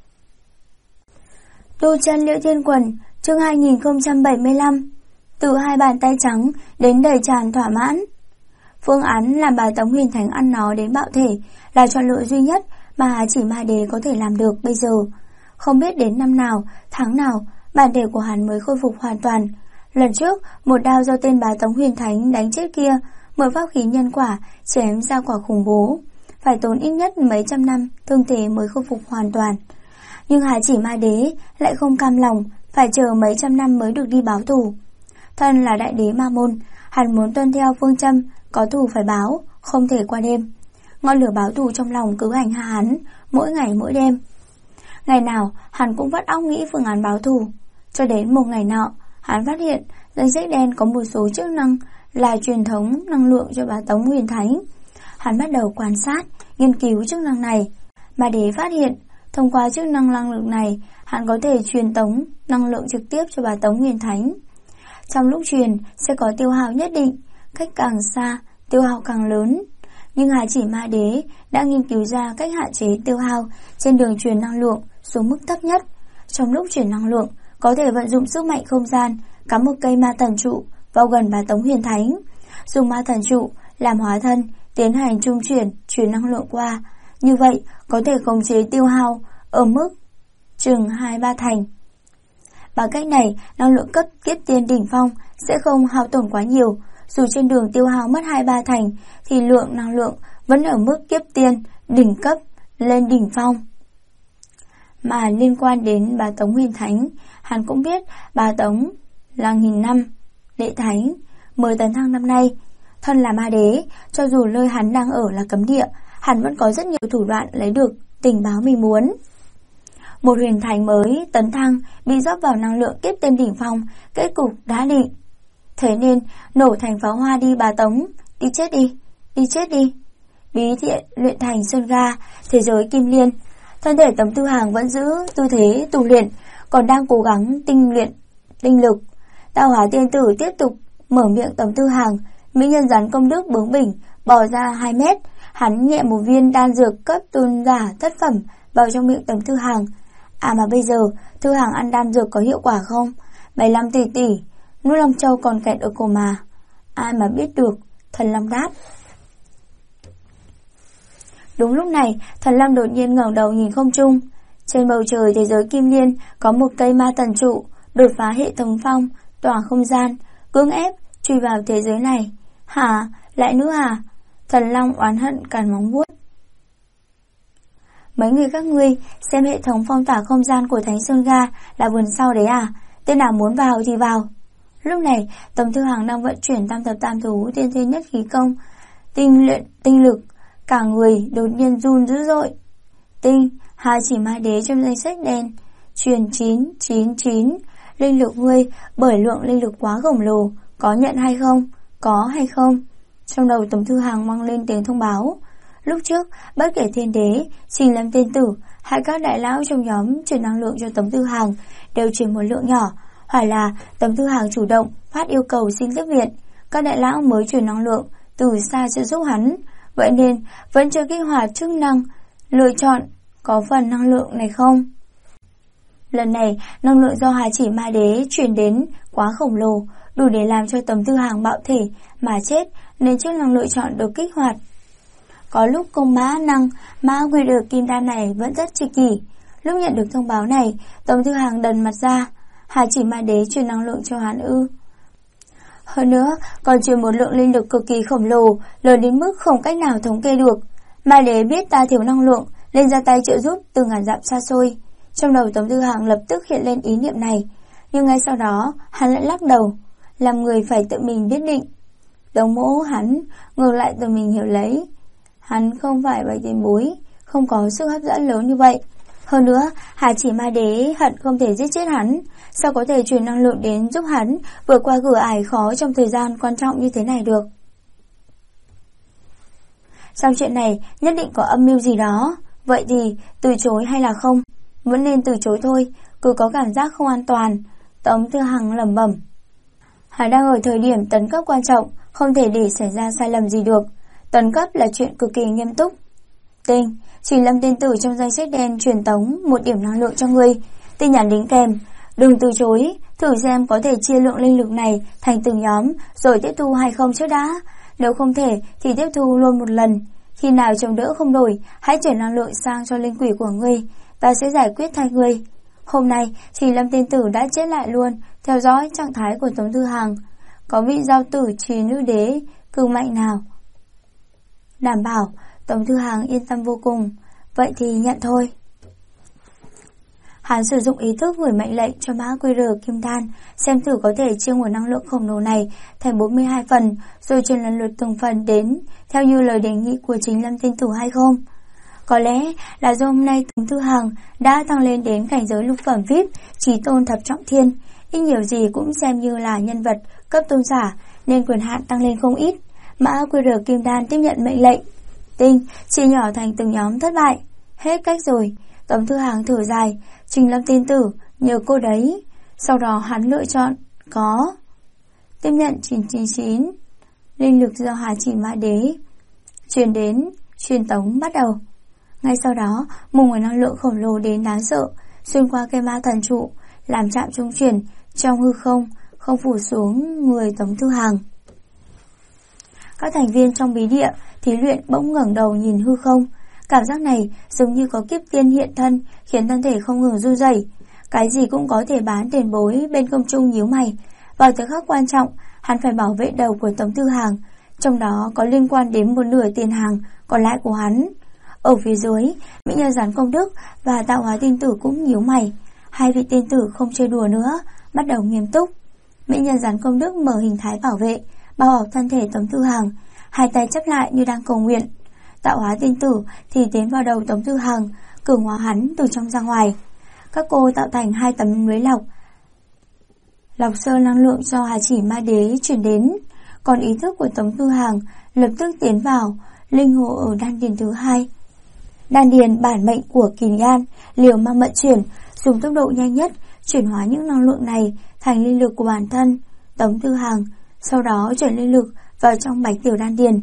Tu chân Liễu Thiên Quần, chương 2075. Từ hai bàn tay trắng đến đầy tràn thỏa mãn. Phương án làm bà Tống Huyền Thánh ăn nó đến bạo thể là chọn lựa duy nhất mà chỉ Ma Đế có thể làm được bây giờ. Không biết đến năm nào, tháng nào, bản thể của hắn mới khôi phục hoàn toàn. Lần trước, một đao do tên bá Tống Huyền Thánh đánh chết kia, mượn pháp khí nhân quả, chém ra quả khủng bố. Phải tốn ít nhất mấy trăm năm, thương thế mới khôi phục hoàn toàn. Nhưng Hà Chỉ Ma Đế lại không cam lòng, phải chờ mấy trăm năm mới được đi báo thù. Thân là đại đế ma môn, hắn muốn tuân theo phương châm, có thù phải báo, không thể qua đêm. Ngọn lửa báo thù trong lòng cứ hành hạ hắn, mỗi ngày mỗi đêm. Ngày nào, hắn cũng vắt óc nghĩ phương án báo thù. Cho đến một ngày nọ, hắn phát hiện danh sách đen có một số chức năng là truyền thống năng lượng cho bá Tống Huyền Thánh. Hắn bắt đầu quan sát, nghiên cứu chức năng này. Ma Đế phát hiện, thông qua chức năng năng lượng này, hắn có thể truyền tống năng lượng trực tiếp cho bá Tống Huyền Thánh. Trong lúc truyền sẽ có tiêu hao nhất định, cách càng xa, tiêu hao càng lớn. Nhưng Hà Chỉ Ma Đế đã nghiên cứu ra cách hạn chế tiêu hao trên đường truyền năng lượng xuống mức thấp nhất. Trong lúc truyền năng lượng, có thể vận dụng sức mạnh không gian, cắm một cây ma thần trụ vào gần bá Tống Huyền Thánh, dùng ma thần trụ làm hóa thân, tiến hành trung truyền năng lượng qua. Như vậy, có thể khống chế tiêu hao ở mức chừng 2-3 thành. Bằng cách này, năng lượng cấp kiếp tiên đỉnh phong sẽ không hao tổn quá nhiều. Dù trên đường tiêu hao mất 2-3 thành, thì lượng năng lượng vẫn ở mức kiếp tiên, đỉnh cấp, lên đỉnh phong. Mà liên quan đến bá Tống Huyền Thánh, hắn cũng biết bá Tống là 1000 năm, lễ thánh, mới tấn thăng năm nay. Thân là ma đế, cho dù nơi hắn đang ở là cấm địa, hắn vẫn có rất nhiều thủ đoạn lấy được tình báo mình muốn. Một huyền thánh mới tấn thăng bị rót vào năng lượng kiếp tiên đỉnh phong, kết cục đã định. Thế nên nổ thành pháo hoa đi bá Tống, đi chết đi, đi chết đi. Bí thiện luyện thành sơn ga, thế giới kim liên. Thân thể Tống Tư Hàng vẫn giữ tư thế tu luyện, còn đang cố gắng tinh luyện tinh lực. Tạo Hóa tiên tử tiếp tục mở miệng Tống Tư Hàng, mỹ nhân rắn công đức bướng bỉnh bỏ ra 2 mét, hắn nhẹ một viên đan dược cấp tôn giả thất phẩm vào trong miệng Tống Tư Hàng. À mà bây giờ Tư Hàng ăn đan dược có hiệu quả không? 75 tỷ, nuốt Long Châu còn kẹt ở cổ mà. Ai mà biết được, Thần Long đáp. Đúng lúc này, Thần Long đột nhiên ngẩng đầu nhìn không trung. Trên bầu trời thế giới kim liên có một cây ma thần trụ, đột phá hệ thống phong, tỏa không gian, cưỡng ép truy vào thế giới này. Hả? Lại nữa à? Thần Long oán hận cắn móng vuốt. Mấy người các ngươi xem hệ thống phong tỏa không gian của Thánh Sơn Ga là vườn sau đấy à? Tên nào muốn vào thì vào. Lúc này, Tống Tư Hàng đang vận chuyển tam thập tam thú tiên thiên nhất khí công, tinh luyện tinh lực, cả người đột nhiên run dữ dội. Tinh, Hà Chỉ Ma Đế trong danh sách đen, truyền 999, linh lực ngươi bởi lượng linh lực quá khổng lồ, có nhận hay không? Có hay không? Trong đầu Tống Tư Hàng mang lên tiếng thông báo. Lúc trước, bất kể Thiên Đế, Trình Lâm Tiên Tử hay các đại lão trong nhóm truyền năng lượng cho Tống Tư Hàng đều truyền một lượng nhỏ, hoặc là Tống Tư Hàng chủ động phát yêu cầu xin tiếp viện, các đại lão mới truyền năng lượng từ xa sẽ giúp hắn. Vậy nên vẫn chưa kích hoạt chức năng lựa chọn có phần năng lượng này không? Lần này, năng lượng do Hà Chỉ Ma Đế truyền đến quá khổng lồ, đủ để làm cho Tống Tư Hàng bạo thể mà chết, nên chức năng lựa chọn được kích hoạt. Có lúc công mã năng mã quy được kim đan này vẫn rất tri kỷ. Lúc nhận được thông báo này, Tống Tư Hàng đần mặt ra. Hà Chỉ Ma Đế truyền năng lượng cho hắn ư? Hơn nữa, còn truyền một lượng linh lực cực kỳ khổng lồ, lớn đến mức không cách nào thống kê được. Ma Đế biết ta thiếu năng lượng, lên ra tay trợ giúp từ ngàn dặm xa xôi. Trong đầu Tống Tư Hàng lập tức hiện lên ý niệm này, nhưng ngay sau đó hắn lại lắc đầu, làm người phải tự mình biết định. Tống mỗ hắn ngược lại tự mình hiểu lấy, hắn không phải bạch tiền bối, không có sức hấp dẫn lớn như vậy. Hơn nữa, Hà Chỉ Ma Đế hận không thể giết chết hắn, sao có thể truyền năng lượng đến giúp hắn vượt qua cửa ải khó trong thời gian quan trọng như thế này được. Trong chuyện này nhất định có âm mưu gì đó. Vậy thì từ chối hay là không? Vẫn nên từ chối thôi, cứ có cảm giác không an toàn. Tống Tư Hằng lẩm bẩm. Hắn đang ở thời điểm tấn cấp quan trọng, không thể để xảy ra sai lầm gì được. Tấn cấp là chuyện cực kỳ nghiêm túc. Tinh, Trình Lâm Tiên Tử trong danh sách đen truyền tống một điểm năng lượng cho ngươi. Tin nhắn đính kèm, đừng từ chối, thử xem có thể chia lượng linh lực này thành từng nhóm rồi tiếp thu hay không trước đã. Nếu không thể thì tiếp thu luôn một lần. Khi nào chống đỡ không nổi, hãy chuyển năng lượng sang cho linh quỷ của ngươi, ta sẽ giải quyết thay ngươi. Hôm nay, Trình Lâm Tiên Tử đã chết lại luôn, theo dõi trạng thái của Tống Thư Hàng. Có vị giao tử trì nữ đế cường mạnh nào đảm bảo, Tống Thư Hàng yên tâm vô cùng. Vậy thì nhận thôi. Hắn sử dụng ý thức gửi mệnh lệnh cho mã QR kim đan, xem thử có thể chia nguồn năng lượng khổng lồ này thành 42 phần, rồi truyền lần lượt từng phần đến theo như lời đề nghị của chính Lâm Tiên Tử hay không. Có lẽ là do hôm nay Tống Thư Hàng đã tăng lên đến cảnh giới lục phẩm VIP, chí tôn thập trọng thiên, ít nhiều gì cũng xem như là nhân vật cấp tôn giả, nên quyền hạn tăng lên không ít. Mã QR kim đan tiếp nhận mệnh lệnh. Tinh chia nhỏ thành từng nhóm thất bại. Hết cách rồi. Tống Thư Hàng thở dài. Trình Lâm Tiên Tử, nhờ cô đấy. Sau đó hắn lựa chọn có tiếp nhận 999. Linh lực do Hà Chỉ Ma Đế truyền đến, truyền tống bắt đầu. Ngay sau đó, một nguồn năng lượng khổng lồ đến đáng sợ xuyên qua cây ma thần trụ, làm chạm trung chuyển trong hư không, không phủ xuống người Tống Thư Hàng. Các thành viên trong bí địa thí luyện bỗng ngẩng đầu nhìn hư không. Cảm giác này giống như có kiếp tiên hiện thân, khiến thân thể không ngừng run rẩy. Cái gì cũng có thể bán tiền bối bên không trung nhíu mày. Vào thời khắc quan trọng, hắn phải bảo vệ đầu của Tống Thư Hàng, trong đó có liên quan đến một nửa tiền hàng còn lại của hắn. Ở phía dưới, mỹ nhân Gián Công Đức và Tạo Hóa Tiên Tử cũng nhíu mày. Hai vị tiên tử không chơi đùa nữa, bắt đầu nghiêm túc. Mỹ nhân Gián Công Đức mở hình thái bảo vệ, bao bọc thân thể Tống Thư Hàng, hai tay chắp lại như đang cầu nguyện. Tạo Hóa Tiên Tử thì tiến vào đầu Tống Thư Hàng, cường hóa hắn từ trong ra ngoài. Các cô tạo thành hai tấm lưới lọc sơ năng lượng do Hà Chỉ Ma Đế chuyển đến. Còn ý thức của Tống Thư Hàng lập tức tiến vào linh hồ ở đan điền thứ hai. Đan điền bản mệnh của Kỳ An liều mang vận chuyển, dùng tốc độ nhanh nhất chuyển hóa những năng lượng này thành linh lực của bản thân Tống Thư Hàng, sau đó chuyển linh lực vào trong bạch tiểu đan điền.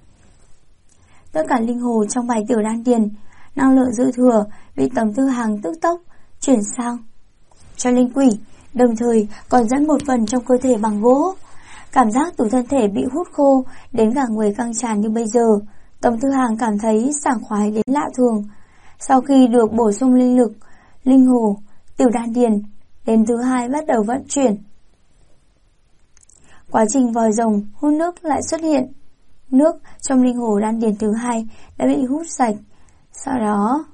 Tất cả linh hồ trong bạch tiểu đan điền, năng lượng dư thừa bị Tống Thư Hàng tức tốc chuyển sang cho linh quỷ, đồng thời còn dẫn một phần trong cơ thể bằng gỗ. Cảm giác từ thân thể bị hút khô đến cả người căng tràn như bây giờ, Tống Thư Hàng cảm thấy sảng khoái đến lạ thường. Sau khi được bổ sung linh lực, linh hồ tiểu đan điền đến thứ hai bắt đầu vận chuyển. Quá trình vòi rồng hút nước lại xuất hiện. Nước trong linh hồ đan điền thứ hai đã bị hút sạch. Sau đó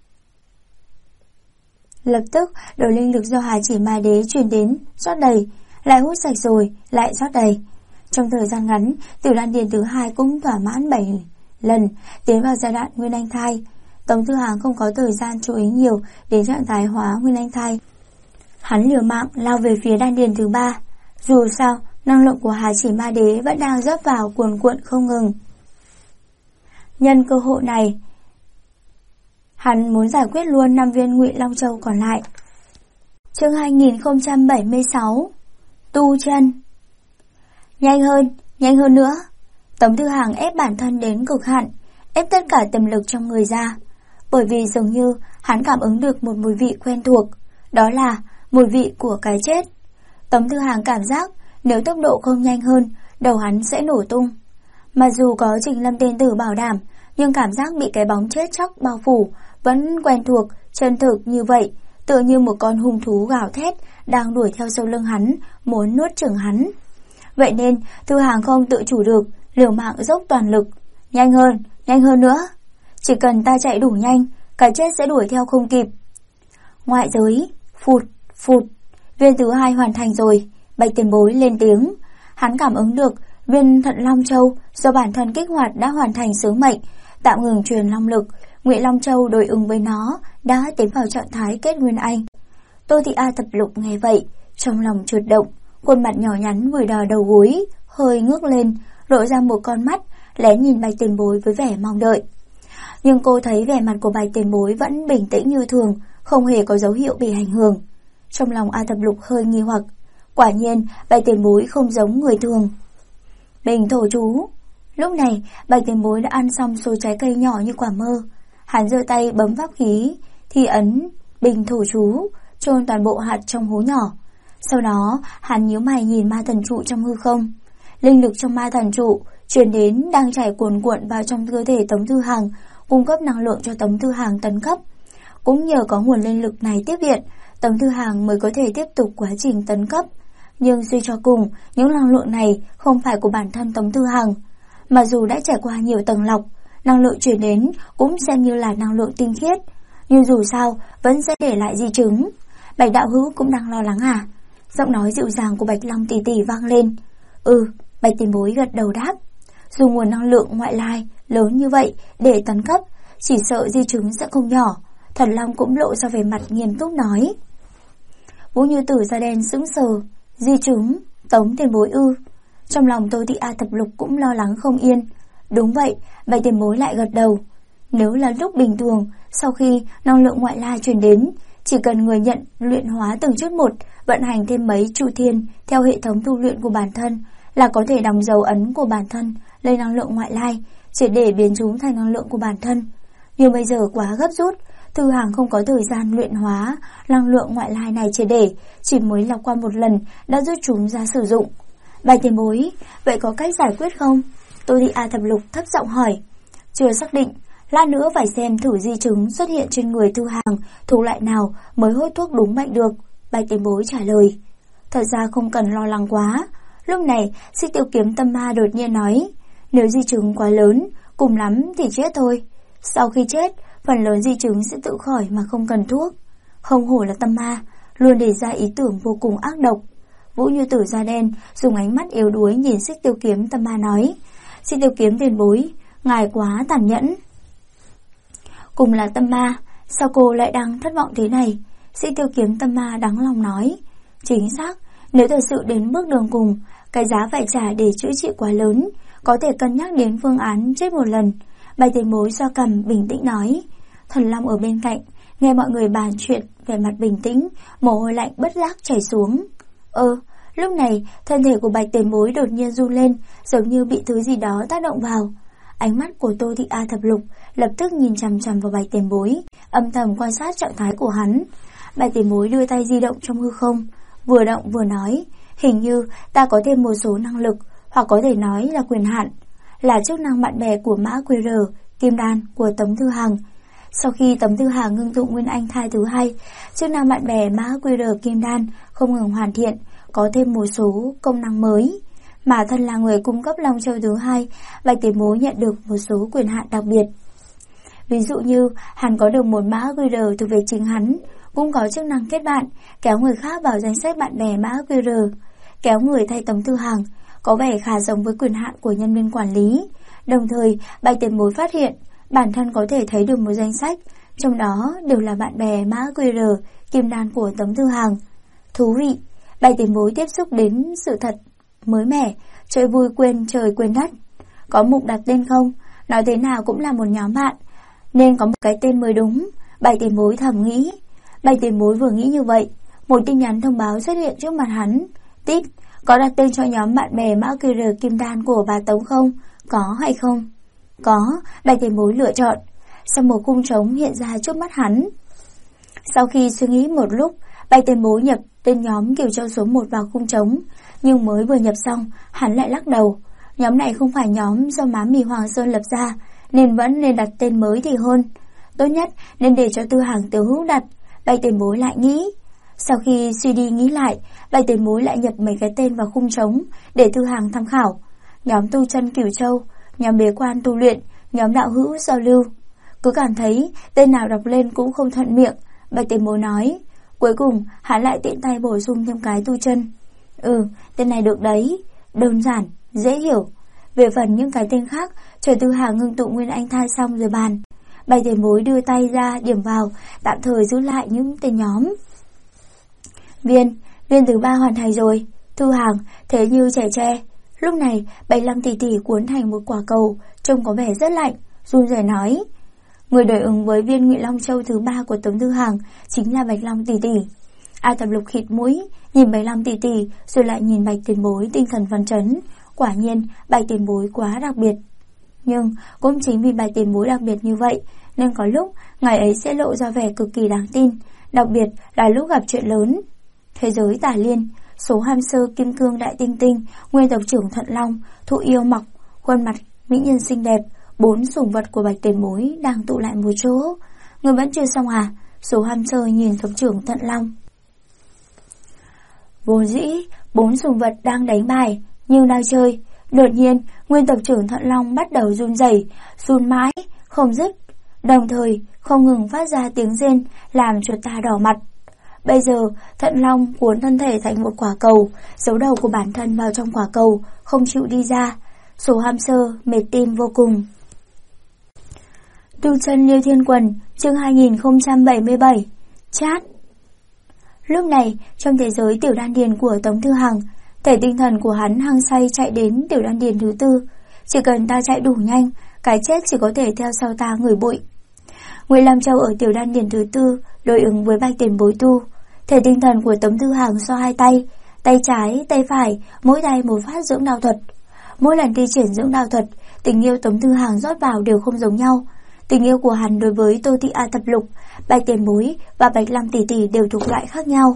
lập tức đầu linh lực do Hà Chỉ Ma Đế truyền đến rót đầy, lại hút sạch rồi lại rót đầy. Trong thời gian ngắn, tiểu đan điền thứ hai cũng thỏa mãn 7 lần, tiến vào giai đoạn nguyên anh thai. Tống Thư Hàng không có thời gian chú ý nhiều đến trạng thái hóa nguyên anh thai. Hắn liều mạng lao về phía đan điền thứ ba. Dù sao, năng lượng của Hà Chỉ Ma Đế vẫn đang dốc vào cuồn cuộn không ngừng. Nhân cơ hội này, hắn muốn giải quyết luôn 5 viên Ngụy Long Châu còn lại. Chương 2076 Tu chân. Nhanh hơn nữa. Tống Thư Hàng ép bản thân đến cực hạn, ép tất cả tiềm lực trong người ra. Bởi vì dường như hắn cảm ứng được một mùi vị quen thuộc, đó là mùi vị của cái chết. Tống Thư Hàng cảm giác nếu tốc độ không nhanh hơn, đầu hắn sẽ nổ tung. Mặc dù có Trình Lâm Tiên Tử bảo đảm, nhưng cảm giác bị cái bóng chết chóc bao phủ vẫn quen thuộc, chân thực như vậy, tựa như một con hung thú gào thét đang đuổi theo sau lưng hắn, muốn nuốt chửng hắn. Vậy nên Thư Hàng không tự chủ được, liều mạng dốc toàn lực. Nhanh hơn nữa. Chỉ cần ta chạy đủ nhanh, cái chết sẽ đuổi theo không kịp. Ngoại giới, phụt. Viên thứ hai hoàn thành rồi. Bạch Tiền Bối lên tiếng. Hắn cảm ứng được viên Thận Long Châu do bản thân kích hoạt đã hoàn thành sứ mệnh, tạm ngừng truyền long lực. Ngụy Long Châu đối ứng với nó đã tiến vào trạng thái kết nguyên anh. Tô Thị A Tập Lục nghe vậy, trong lòng chợt động, khuôn mặt nhỏ nhắn vùi đò đầu gối, hơi ngước lên, lộ ra một con mắt, lén nhìn Bạch Tiền Bối với vẻ mong đợi. Nhưng cô thấy vẻ mặt của Bạch Tiền Bối vẫn bình tĩnh như thường, không hề có dấu hiệu bị ảnh hưởng. Trong lòng A Tập Lục hơi nghi hoặc, quả nhiên Bạch Tiền Bối không giống người thường. Bình thổ chú. Lúc này Bạch Tiền Bối đã ăn xong số trái cây nhỏ như quả mơ. Hắn giơ tay bấm pháp khí, thì ấn bình thổ chú, chôn toàn bộ hạt trong hố nhỏ. Sau đó hắn nhíu mày nhìn ma thần trụ trong hư không. Linh lực trong ma thần trụ truyền đến đang chảy cuồn cuộn vào trong cơ thể Tống Thư Hàng, cung cấp năng lượng cho Tống Thư Hàng tấn cấp. Cũng nhờ có nguồn linh lực này tiếp viện, Tống Thư Hàng mới có thể tiếp tục quá trình tấn cấp. Nhưng suy cho cùng, những năng lượng này không phải của bản thân Tống Thư Hàng. Mà dù đã trải qua nhiều tầng lọc, năng lượng truyền đến cũng xem như là năng lượng tinh khiết, nhưng dù sao vẫn sẽ để lại di chứng. Bạch đạo hữu cũng đang lo lắng à? Giọng nói dịu dàng của Bạch Long tỷ tỷ vang lên. Bạch tiền bối gật đầu đáp. Dù nguồn năng lượng ngoại lai lớn như vậy để tấn cấp, chỉ sợ di chứng sẽ không nhỏ. Thần Long cũng lộ ra vẻ mặt nghiêm túc nói. Vũ Như Tử da đen sững sờ. Di chứng, Tống tiền bối ư? Trong lòng Tô Thị A Thập Lục cũng lo lắng không yên. Đúng vậy, Bạch tiền bối lại gật đầu. Nếu là lúc bình thường, sau khi năng lượng ngoại lai truyền đến, chỉ cần người nhận luyện hóa từng chút một, vận hành thêm mấy trụ thiên theo hệ thống tu luyện của bản thân, là có thể đóng dấu ấn của bản thân lên năng lượng ngoại lai, chỉ để biến chúng thành năng lượng của bản thân. Nhưng bây giờ quá gấp rút, Thư Hàng không có thời gian luyện hóa năng lượng ngoại lai này chỉ mới lọc qua một lần đã rút chúng ra sử dụng. Bạch tiền bối, vậy có cách giải quyết không? Tô Thị A Thập Lục thấp giọng hỏi. Chưa xác định, lát nữa phải xem thử di chứng xuất hiện trên người Thư Hàng thuộc loại nào mới hốt thuốc đúng bệnh được. Bạch tiền bối trả lời. Thật ra không cần lo lắng quá. Lúc này, Xích Tiêu Kiếm Tâm Ma đột nhiên nói, nếu di chứng quá lớn, cùng lắm thì chết thôi. Sau khi chết, phần lớn di chứng sẽ tự khỏi mà không cần thuốc. Không hổ là Tâm Ma, luôn đề ra ý tưởng vô cùng ác độc. Vũ Như Tử da đen dùng ánh mắt yếu đuối nhìn Xích Tiêu Kiếm Tâm Ma nói, Xích Tiêu Kiếm tiền bối, ngài quá tàn nhẫn. Cùng là Tâm Ma, sao cô lại đang thất vọng thế này? Xích Tiêu Kiếm Tâm Ma đắng lòng nói. Chính xác, nếu thật sự đến bước đường cùng, cái giá phải trả để chữa trị quá lớn, có thể cân nhắc đến phương án chết một lần. Bạch tiền bối xoa cằm bình tĩnh nói. Thần Long ở bên cạnh, nghe mọi người bàn chuyện, vẻ mặt bình tĩnh, mồ hôi lạnh bất giác chảy xuống. Lúc này, thân thể của Bạch tiền bối đột nhiên run lên, giống như bị thứ gì đó tác động vào. Ánh mắt của Tô Thị A Thập Lục lập tức nhìn chằm chằm vào Bạch tiền bối, âm thầm quan sát trạng thái của hắn. Bạch tiền bối đưa tay di động trong hư không, vừa động vừa nói, hình như ta có thêm một số năng lực, hoặc có thể nói là quyền hạn, là chức năng bạn bè của mã QR, kim đan của Tống Thư Hàng. Sau khi Tống Thư Hàng ngưng tụ Nguyên Anh thai thứ hai, chức năng bạn bè mã QR kim đan không ngừng hoàn thiện, có thêm một số công năng mới. Mà thân là người cung cấp Long Châu thứ hai, Bạch tiền bối nhận được một số quyền hạn đặc biệt. Ví dụ như hắn có được một mã QR thuộc về chính hắn, cũng có chức năng kết bạn, kéo người khác vào danh sách bạn bè mã QR, kéo người thay Tống Thư Hàng, có vẻ khá giống với quyền hạn của nhân viên quản lý. Đồng thời, Bạch tiền bối phát hiện bản thân có thể thấy được một danh sách, trong đó đều là bạn bè mã QR kim đan của Tống Thư Hàng. Thú vị, Bạch tiền bối tiếp xúc đến sự thật mới mẻ, chơi vui quên trời quên đất. Có mục đặt tên không? Nói thế nào cũng là một nhóm bạn, nên có một cái tên mới đúng. Bạch tiền bối thầm nghĩ. Bạch tiền bối vừa nghĩ như vậy, một tin nhắn thông báo xuất hiện trước mặt hắn. Tít, có đặt tên cho nhóm bạn bè mã QR kim đan của bà Tống không? Có hay không? Có, Bạch tiền bối lựa chọn. Sau một khung trống hiện ra trước mắt hắn. Sau khi suy nghĩ một lúc, Bạch tiền bối nhập tên nhóm Kiều Châu số 1 vào khung trống, nhưng mới vừa nhập xong, hắn lại lắc đầu. Nhóm này không phải nhóm do má mì Hoàng Sơn lập ra, nên vẫn nên đặt tên mới thì hơn. Tốt nhất nên để cho Tư Hàng Tiểu Hữu đặt. Bạch tiền bối lại nghĩ. Sau khi suy đi nghĩ lại, Bạch tiền bối lại nhập mấy cái tên vào khung trống để Tư Hàng tham khảo. Nhóm tu chân Cửu Châu, nhóm bế quan tu luyện, nhóm đạo hữu giao lưu. Cứ cảm thấy tên nào đọc lên cũng không thuận miệng, Bạch tiền bối nói. Cuối cùng hắn lại tiện tay bổ sung thêm cái tu chân. Tên này được đấy, đơn giản, dễ hiểu. Về phần những cái tên khác, chờ Tư Hàng ngưng tụ Nguyên Anh thai xong rồi bàn. Bạch tiền bối đưa tay ra điểm vào, tạm thời giữ lại những tên nhóm. Viên thứ 3 hoàn thành rồi. Thư Hàng thế như trẻ tre. Lúc này Bạch Long tỷ tỷ cuốn thành một quả cầu, trông có vẻ rất lạnh, run rẩy nói. Người đối ứng với viên Ngụy Long Châu thứ 3 của Tống Thư Hàng chính là Bạch Long tỷ tỷ. A Thập Lục khịt mũi, nhìn Bạch Long tỷ tỷ, rồi lại nhìn Bạch tiền bối tinh thần phấn chấn. Quả nhiên Bạch tiền bối quá đặc biệt. Nhưng cũng chính vì Bạch tiền bối đặc biệt như vậy, nên có lúc ngày ấy sẽ lộ ra vẻ cực kỳ đáng tin, đặc biệt là lúc gặp chuyện lớn. Thế giới tả liên, số ham sơ kim cương đại tinh tinh, nguyên tộc trưởng Thận Long, thụ yêu mọc, khuôn mặt mỹ nhân xinh đẹp, 4 sủng vật của Bạch tiền bối đang tụ lại một chỗ. Người vẫn chưa xong à? Số ham sơ nhìn tộc trưởng Thận Long. Vốn dĩ 4 sùng vật đang đánh bài nhưng đang chơi, đột nhiên nguyên tộc trưởng Thận Long bắt đầu run rẩy, run mãi không dứt, đồng thời không ngừng phát ra tiếng rên làm chuột ta đỏ mặt. Bây giờ Thận Long cuốn thân thể thành một quả cầu, giấu đầu của bản thân vào trong quả cầu, không chịu đi ra. Số hamster mệt tim vô cùng. Tu chân Liêu Thiên Quần, chương 2077. Chat. Lúc này, trong thế giới tiểu đan điền của Tống Thư Hằng, thể tinh thần của hắn hăng say chạy đến tiểu đan điền thứ 4. Chỉ cần ta chạy đủ nhanh, cái chết chỉ có thể theo sau ta ngửi bụi. Ngụy Lam Châu ở tiểu đan điền thứ 4 đối ứng với Bạch Tiền Bối tu. Thể tinh thần của Tống Thư Hằng so hai tay, tay trái, tay phải, mỗi tay một phát dưỡng đao thuật. Mỗi lần thi triển dưỡng đao thuật, tình yêu Tống Thư Hằng rót vào đều không giống nhau. Tình yêu của hắn đối với Tô Thị A Thập Lục, Bạch Tiền Bối và Bạch Lam tỷ tỷ đều thuộc loại khác nhau.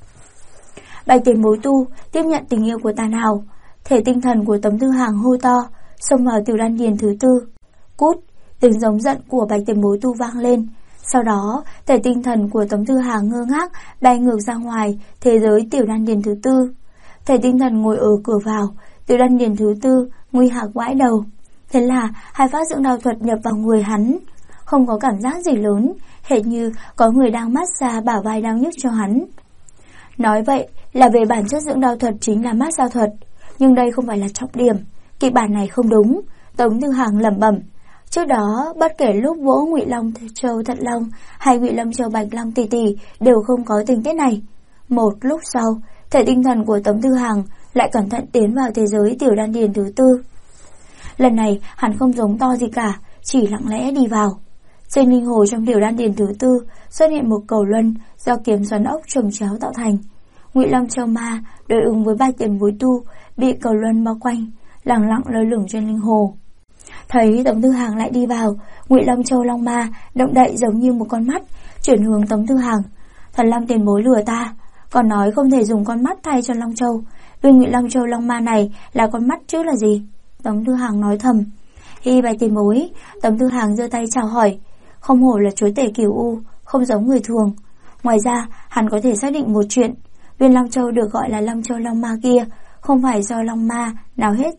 Bạch Tiền Bối tu tiếp nhận tình yêu của ta nào? Thể tinh thần của Tống Thư Hằng hô to, xông vào tiểu đan điền thứ 4. Cút! Tiếng giống giận của Bạch Tiền Bối tu vang lên. Sau đó, thể tinh thần của Tống Thư Hằng ngơ ngác bay ngược ra ngoài thế giới tiểu đan điền thứ 4. Thể tinh thần ngồi ở cửa vào tiểu đan điền thứ 4, nguy hạc vãi đầu. Thế là hai phát dưỡng đao thuật nhập vào người hắn, không có cảm giác gì lớn, hệt như có người đang massage bả vai đau nhức cho hắn. Nói vậy là về bản chất dưỡng đao thuật chính là massage thuật, nhưng đây không phải là trọng điểm, kịch bản này không đúng. Tống Thư Hằng lẩm bẩm. Trước đó, bất kể lúc vỗ Ngụy Long Châu Thận Long hay Ngụy Long Châu Bạch Long tỷ tỷ đều không có tình tiết này. Một lúc sau, thể tinh thần của Tống Thư Hằng lại cẩn thận tiến vào thế giới tiểu đan điền thứ 4. Lần này hắn không giống to gì cả, chỉ lặng lẽ đi vào. Trên linh hồ trong tiểu đan điền thứ 4 xuất hiện một cầu luân do kiếm xoắn ốc chồng chéo tạo thành. Ngụy Long Châu Ma đối ứng với Bạch Tiền Bối tu bị cầu luân bao quanh, lẳng lặng lơ lửng trên linh hồ. Thấy Tống Thư Hằng lại đi vào, Ngụy Long Châu Long Ma động đậy giống như một con mắt, chuyển hướng Tống Thư Hằng. Thần Long Tiền Bối lừa ta, còn nói không thể dùng con mắt thay cho Long Châu, vì Ngụy Long Châu Long Ma này là con mắt chứ là gì? Tống Thư Hằng nói thầm. Hi Bạch Tiền Bối. Tống Thư Hằng giơ tay chào hỏi. Không hổ là chúa tể Cửu U, không giống người thường. Ngoài ra, hắn có thể xác định một chuyện, viên Long Châu được gọi là Long Châu Long Ma kia không phải do Long Ma nào hết.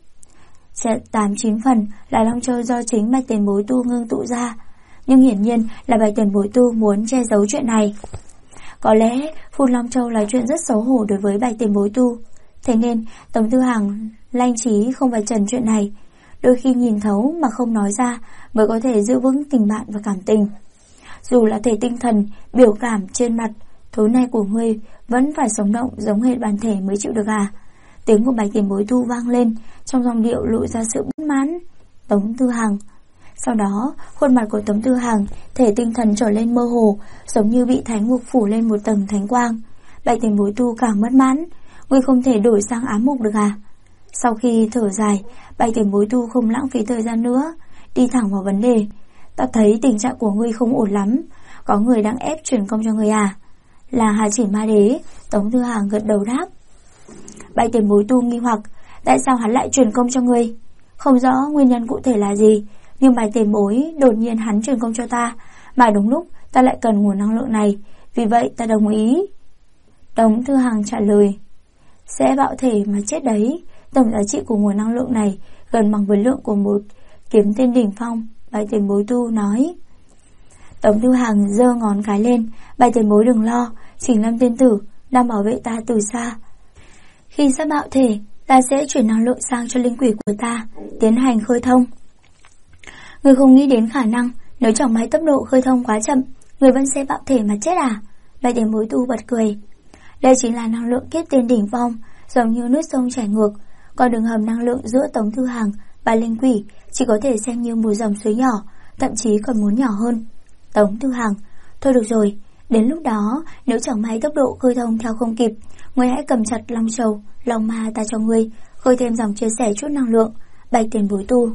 8-9 phần là Long Châu do chính Bạch Tiền Bối tu ngưng tụ ra, nhưng hiển nhiên là Bạch Tiền Bối tu muốn che giấu chuyện này. Có lẽ phun Long Châu là chuyện rất xấu hổ đối với Bạch Tiền Bối tu, thế nên Tống Thư Hằng lanh trí không phải trần chuyện này. Đôi khi nhìn thấu mà không nói ra mới có thể giữ vững tình bạn và cảm tình. Dù là thể tinh thần, biểu cảm trên mặt, tối nay của ngươi vẫn phải sống động giống hệt bản thể mới chịu được à? Tiếng của Bạch Tiền Bối tu vang lên, trong giọng điệu lộ ra sự bất mãn. Tống Thư Hằng. Sau đó, khuôn mặt của Tống Thư Hằng, thể tinh thần trở lên mơ hồ, giống như bị thánh ngục phủ lên một tầng thánh quang. Bạch Tiền Bối tu càng bất mãn. Ngươi không thể đổi sang ám mục được à? Sau khi thở dài, Bạch Tiền Bối tu không lãng phí thời gian nữa, đi thẳng vào vấn đề. Ta thấy tình trạng của ngươi không ổn lắm, có người đang ép truyền công cho ngươi à? Là Hà Chỉ Ma Đế. Tống Thư Hằng gật đầu đáp. Bạch Tiền Bối tu nghi hoặc, tại sao hắn lại truyền công cho ngươi? Không rõ nguyên nhân cụ thể là gì, nhưng Bạch Tiền Bối đột nhiên hắn truyền công cho ta, mà đúng lúc ta lại cần nguồn năng lượng này, vì vậy ta đồng ý. Tống Thư Hằng trả lời. Sẽ bạo thể mà chết đấy. Tổng giá trị của nguồn năng lượng này gần bằng với lượng của một kiếm tiên đỉnh phong. Bạch Tiền Bối tu nói. Tống Thư Hằng giơ ngón cái lên. Bạch Tiền Bối đừng lo, Trình Lâm tiên tử đang bảo vệ ta từ xa. Khi sắp bạo thể, ta sẽ chuyển năng lượng sang cho linh quỷ của ta, tiến hành khơi thông. Người không nghĩ đến khả năng nếu chẳng may tốc độ khơi thông quá chậm, người vẫn sẽ bạo thể mà chết à? Bạch Tiền Bối tu bật cười. Đây chính là năng lượng kiếp tiên đỉnh phong, giống như nước sông chảy ngược. Còn đường hầm năng lượng giữa Tống Thư Hằng và linh quỷ chỉ có thể xem như một dòng suối nhỏ, thậm chí còn muốn nhỏ hơn. Tống Thư Hằng. Thôi được rồi, đến lúc đó nếu chẳng may tốc độ khơi thông theo không kịp, ngươi hãy cầm chặt Long Châu Long Ma ta cho ngươi, khơi thêm dòng chia sẻ chút năng lượng. Bạch Tiền Bối tu.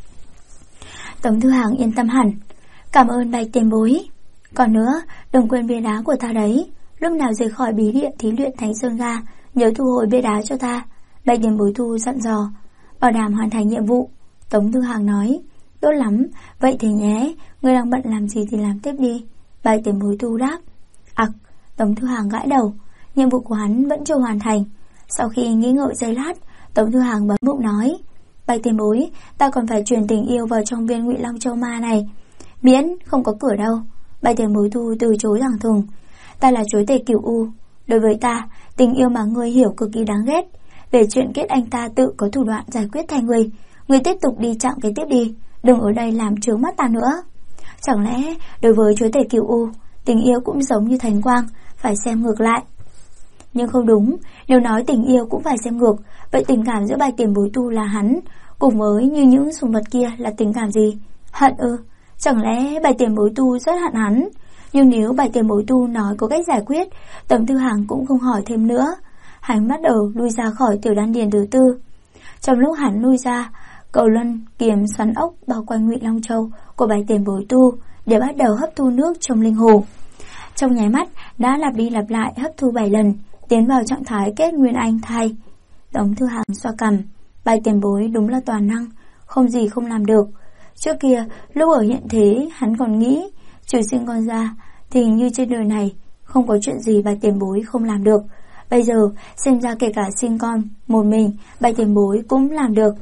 Tống Thư Hằng yên tâm hẳn. Cảm ơn Bạch Tiền Bối. Còn nữa, đừng quên bia đá của ta đấy. Lúc nào rời khỏi bí địa thí luyện Thánh Sơn Ga, nhớ thu hồi bia đá cho ta. Bạch Tiền Bối tu dặn dò. Bảo đảm hoàn thành nhiệm vụ. Tống Thư Hằng nói. Tốt lắm, vậy thì nhé, ngươi đang bận làm gì thì làm tiếp đi. Bạch Tiền Bối tu đáp. Tống Thư Hằng gãi đầu. nhiệm vụ của hắn vẫn chưa hoàn thành. Sau khi nghĩ ngợi giây lát, Tống Thư Hàng bấm bụng nói: Bạch tiền bối, ta còn phải truyền tình yêu vào trong viên Ngụy Long Châu Ma này. Miễn không có cửa đâu. Bạch tiền bối thu từ chối thẳng thừng: Ta là chúa tể Cửu U. Đối với ta, tình yêu mà ngươi hiểu cực kỳ đáng ghét. Về chuyện kết anh ta tự có thủ đoạn giải quyết thay ngươi. Ngươi tiếp tục đi chặng kế tiếp đi, đừng ở đây làm chướng mắt ta nữa. Chẳng lẽ đối với chúa tể Cửu U, tình yêu cũng giống như thánh quang, phải xem ngược lại? Nhưng không đúng, nếu nói tình yêu cũng phải xem ngược, vậy tình cảm giữa Bạch tiền bối tu là hắn, cùng với như những sùng vật kia là tình cảm gì? Hận ư? Chẳng lẽ Bạch tiền bối tu rất hận hắn? Nhưng nếu Bạch tiền bối tu nói có cách giải quyết, Tống Thư Hàng cũng không hỏi thêm nữa. Hắn bắt đầu lui ra khỏi tiểu đan điền thứ tư. Trong lúc hắn lui ra, cầu luân kiếm xoắn ốc bao quanh Ngụy Long Châu của Bạch tiền bối tu để bắt đầu hấp thu nước trong linh hồ. Trong nháy mắt đã lặp đi lặp lại hấp thu 7 lần, tiến vào trạng thái kết nguyên anh thai. Tống Thư Hàng xoa cằm: Bạch tiền bối đúng là toàn năng, không gì không làm được. Trước kia lúc ở hiện thế hắn còn nghĩ trừ sinh con ra thì như trên đời này không có chuyện gì Bạch tiền bối không làm được. Bây giờ xem ra kể cả sinh con một mình, Bạch tiền bối cũng làm được.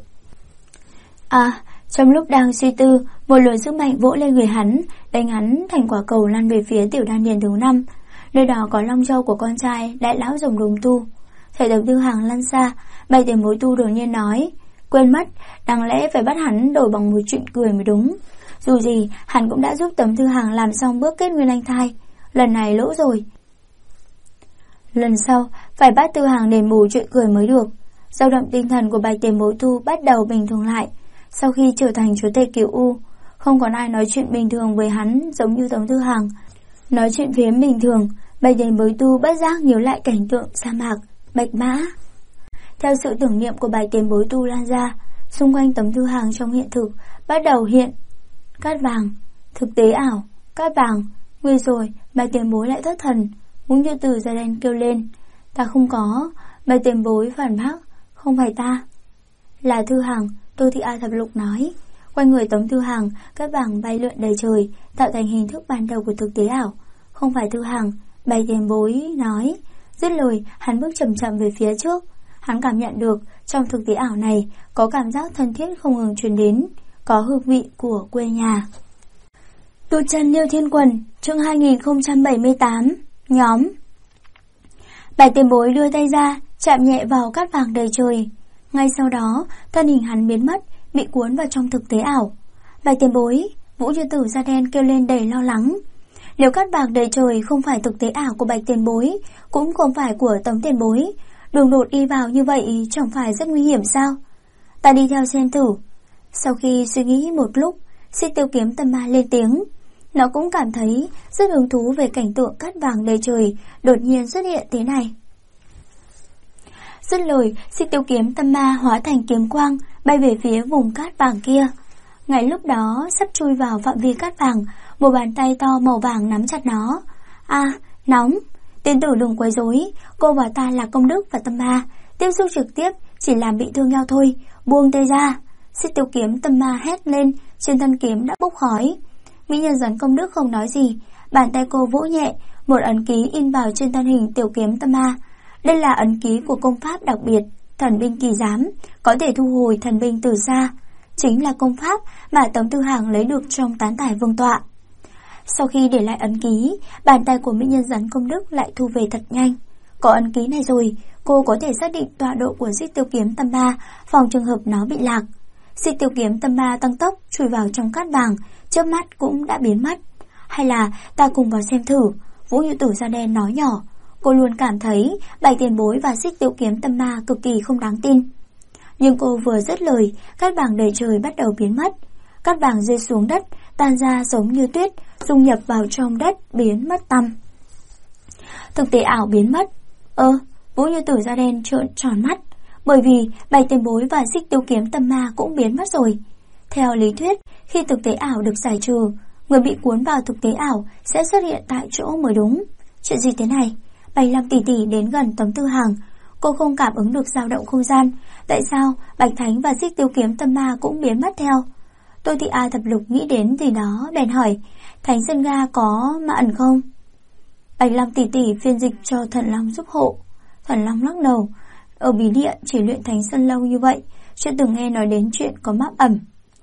Trong lúc đang suy tư, một luồng sức mạnh vỗ lên người hắn, đánh hắn thành quả cầu lăn về phía tiểu đan điền thứ 5. Nơi đó có long châu của con trai đại lão rồng đồng tu. Thấy Tống Thư Hàng lăn xa, Bạch tiền bối tu đột nhiên nói: Quên mất, đáng lẽ phải bắt hắn đổi bằng một chuyện cười mới đúng. Dù gì, hắn cũng đã giúp Tống Thư Hàng làm xong bước kết nguyên anh thai. Lần này lỗ rồi. Lần sau, phải bắt Thư Hàng đền bù chuyện cười mới được. Dao động tinh thần của Bạch tiền bối tu bắt đầu bình thường lại. Sau khi trở thành chúa tể Cửu U, không còn ai nói chuyện bình thường với hắn giống như Tống Thư Hàng. Nói chuyện phiếm bình thường, Bạch tiền bối tu bất giác nhớ lại cảnh tượng sa mạc, Bạch Mã. Theo sự tưởng niệm của Bạch tiền bối tu lan ra, xung quanh Tống Thư Hàng trong hiện thực bắt đầu hiện cát vàng, thực tế ảo, cát vàng. Nguy rồi, Bạch tiền bối lại thất thần, muốn như từ da đen kêu lên: Ta không có. Bạch tiền bối phản bác: Không phải ta, là Thư Hàng. Tô Thị A Thập Lục nói. Quanh người Tống Thư Hàng, cát vàng bay lượn đầy trời, tạo thành hình thức ban đầu của thực tế ảo. Không phải Thư Hàng, Bạch tiền bối nói. Dứt lời, hắn bước chậm chậm về phía trước. Hắn cảm nhận được trong thực tế ảo này có cảm giác thân thiết không ngừng truyền đến, có hương vị của quê nhà. Tu chân Liêu Thiên Quần, chương 2078, nhóm. Bạch tiền bối đưa tay ra, chạm nhẹ vào cát vàng đầy trời. Ngay sau đó, thân hình hắn biến mất, bị cuốn vào trong thực tế ảo. Bạch tiền bối, Vũ Như Tử da đen kêu lên đầy lo lắng. Nếu cát vàng đầy trời không phải thực tế ảo của Bạch tiền bối, cũng không phải của Tống tiền bối, đường đột đi vào như vậy chẳng phải rất nguy hiểm sao? Ta đi theo xem thử. Sau khi suy nghĩ một lúc, Xích Tiêu Kiếm Tâm Ma lên tiếng. Nó cũng cảm thấy rất hứng thú về cảnh tượng cát vàng đầy trời đột nhiên xuất hiện thế này. Dứt lời, Xích Tiêu Kiếm Tâm Ma hóa thành kiếm quang bay về phía vùng cát vàng kia. Ngay lúc đó, sắp chui vào phạm vi cát vàng, một bàn tay to màu vàng nắm chặt nó. Nóng! Tiên tử đừng quấy rối, cô và ta là Công Đức và Tâm Ma, tiếp xúc trực tiếp chỉ làm bị thương nhau thôi, buông tay ra. Xích Tiêu Kiếm Tâm Ma hét lên, trên thân kiếm đã bốc khói. Mỹ nhân rắn Công Đức không nói gì, bàn tay cô vỗ nhẹ, một ấn ký in vào trên thân hình Tiểu Kiếm Tâm Ma. Đây là ấn ký của công pháp đặc biệt, thần binh kỳ giám, có thể thu hồi thần binh từ xa. Chính là công pháp mà Tống Thư Hàng lấy được trong tán tải vương tọa. Sau khi để lại ấn ký, bàn tay của mỹ nhân rắn Công Đức lại thu về thật nhanh. Có ấn ký này rồi, cô có thể xác định tọa độ của Xích Tiêu Kiếm Tâm Ma, phòng trường hợp nó bị lạc. Xích Tiêu Kiếm Tâm Ma tăng tốc chui vào trong cát vàng, chớp mắt cũng đã biến mất. Hay là ta cùng vào xem thử, Vũ Như Tử da đen nói nhỏ. Cô luôn cảm thấy Bạch tiền bối và Xích Tiêu Kiếm Tâm Ma cực kỳ không đáng tin. Nhưng cô vừa dứt lời, cát vàng đầy trời bắt đầu biến mất. Cát vàng rơi xuống đất, tan ra giống như tuyết, dung nhập vào trong đất, biến mất tăm. Thực tế ảo biến mất. Vũ Như Tử da đen trợn tròn mắt, bởi vì Bạch tiền bối và Xích Tiêu Kiếm Tâm Ma cũng biến mất rồi. Theo lý thuyết, khi thực tế ảo được giải trừ, người bị cuốn vào thực tế ảo sẽ xuất hiện tại chỗ mới đúng. Chuyện gì thế này? Bạch Long tỷ tỷ đến gần Tống Thư Hàng, cô không cảm ứng được dao động không gian. Tại sao Bạch Thánh và Xích Tiêu Kiếm Tâm Ma cũng biến mất theo? Tô Thị A Thập Lục nghĩ đến gì đó bèn hỏi, Thánh Sơn Ga có ma ẩn không? Bạch Long tỷ tỷ phiên dịch cho Thần Long giúp hộ. Thần Long lắc đầu. Ở bí địa chỉ luyện thành sân lâu như vậy, chưa từng nghe nói đến chuyện có map ẩm.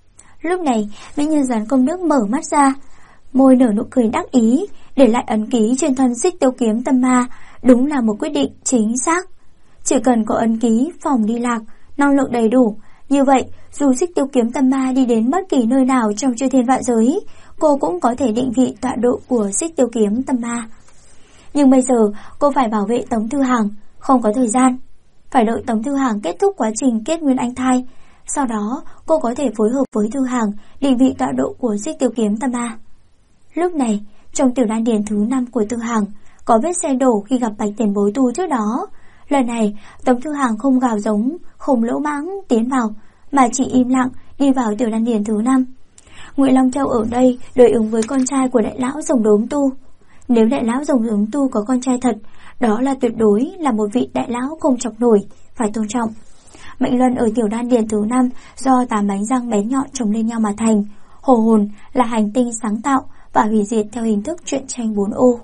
Lúc này, mỹ nhân Gián Công Đức mở mắt ra, môi nở nụ cười đắc ý, để lại ấn ký trên thân Xích Tiêu Kiếm Tâm Ma, đúng là một quyết định chính xác. Chỉ cần có ấn ký, phòng đi lạc, năng lượng đầy đủ, như vậy, dù Xích Tiêu Kiếm Tâm Ma đi đến bất kỳ nơi nào trong chư thiên vạn giới, cô cũng có thể định vị tọa độ của Xích Tiêu Kiếm Tâm Ma. Nhưng bây giờ, cô phải bảo vệ Tống Thư Hàng, không có thời gian. Phải đợi Tống Thư Hàng kết thúc quá trình kết nguyên anh thai, sau đó cô có thể phối hợp với Thư Hàng định vị tọa độ của Xích Tiêu Kiếm Tâm Ma. Lúc này, trong tiểu đan điền thứ 5 của Thư Hàng, có vết xe đổ khi gặp Bạch Tiền Bối tu trước đó. Lần này, Tống Thư Hàng không gào giống, không lỗ mãng tiến vào, mà chỉ im lặng đi vào tiểu đan điền thứ 5. Ngụy Long Châu ở đây đối ứng với con trai của đại lão Rồng Đốm Tu. Nếu đại lão Rồng Đốm Tu có con trai thật, đó là tuyệt đối là một vị đại lão không chọc nổi, phải tôn trọng. Mệnh luân ở tiểu đan điền thứ 5 do 8 bánh răng bén nhọn chồng lên nhau mà thành. Hồ hồn là hành tinh sáng tạo và hủy diệt theo hình thức truyện tranh 4 ô.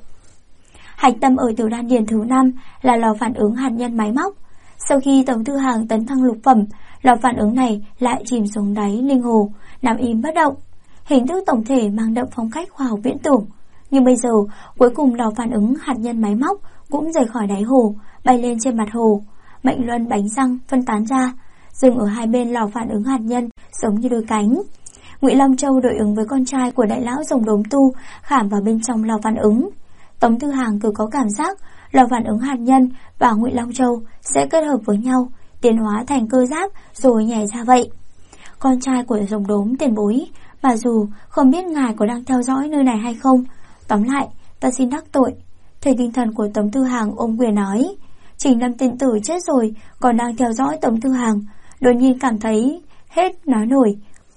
Hạch tâm ở tiểu đan điền thứ 5 là lò phản ứng hạt nhân máy móc. Sau khi Tống Thư Hàng tấn thăng lục phẩm, lò phản ứng này lại chìm xuống đáy linh hồ, nằm im bất động. Hình thức tổng thể mang đậm phong cách khoa học viễn tưởng. Nhưng bây giờ, cuối cùng lò phản ứng hạt nhân máy móc cũng rời khỏi đáy hồ, bay lên trên mặt hồ. Mệnh luân bánh răng phân tán ra, dừng ở hai bên lò phản ứng hạt nhân giống như đôi cánh. Ngụy Long Châu đối ứng với con trai của đại lão Rồng Đốm Tu khảm vào bên trong lò phản ứng. Tống Thư Hàng cứ có cảm giác lò phản ứng hạt nhân và Ngụy Long Châu sẽ kết hợp với nhau, tiến hóa thành cơ giáp rồi nhảy ra vậy. Con trai của Rồng Đốm Tiền Bối, mà dù không biết ngài có đang theo dõi nơi này hay không, tóm lại ta xin đắc tội. Thầy tinh thần của Tống Thư Hàng ôm quyền nói. Trình Lâm tiên tử chết rồi còn đang theo dõi Tống Thư Hàng, đột nhiên cảm thấy hết nói nổi.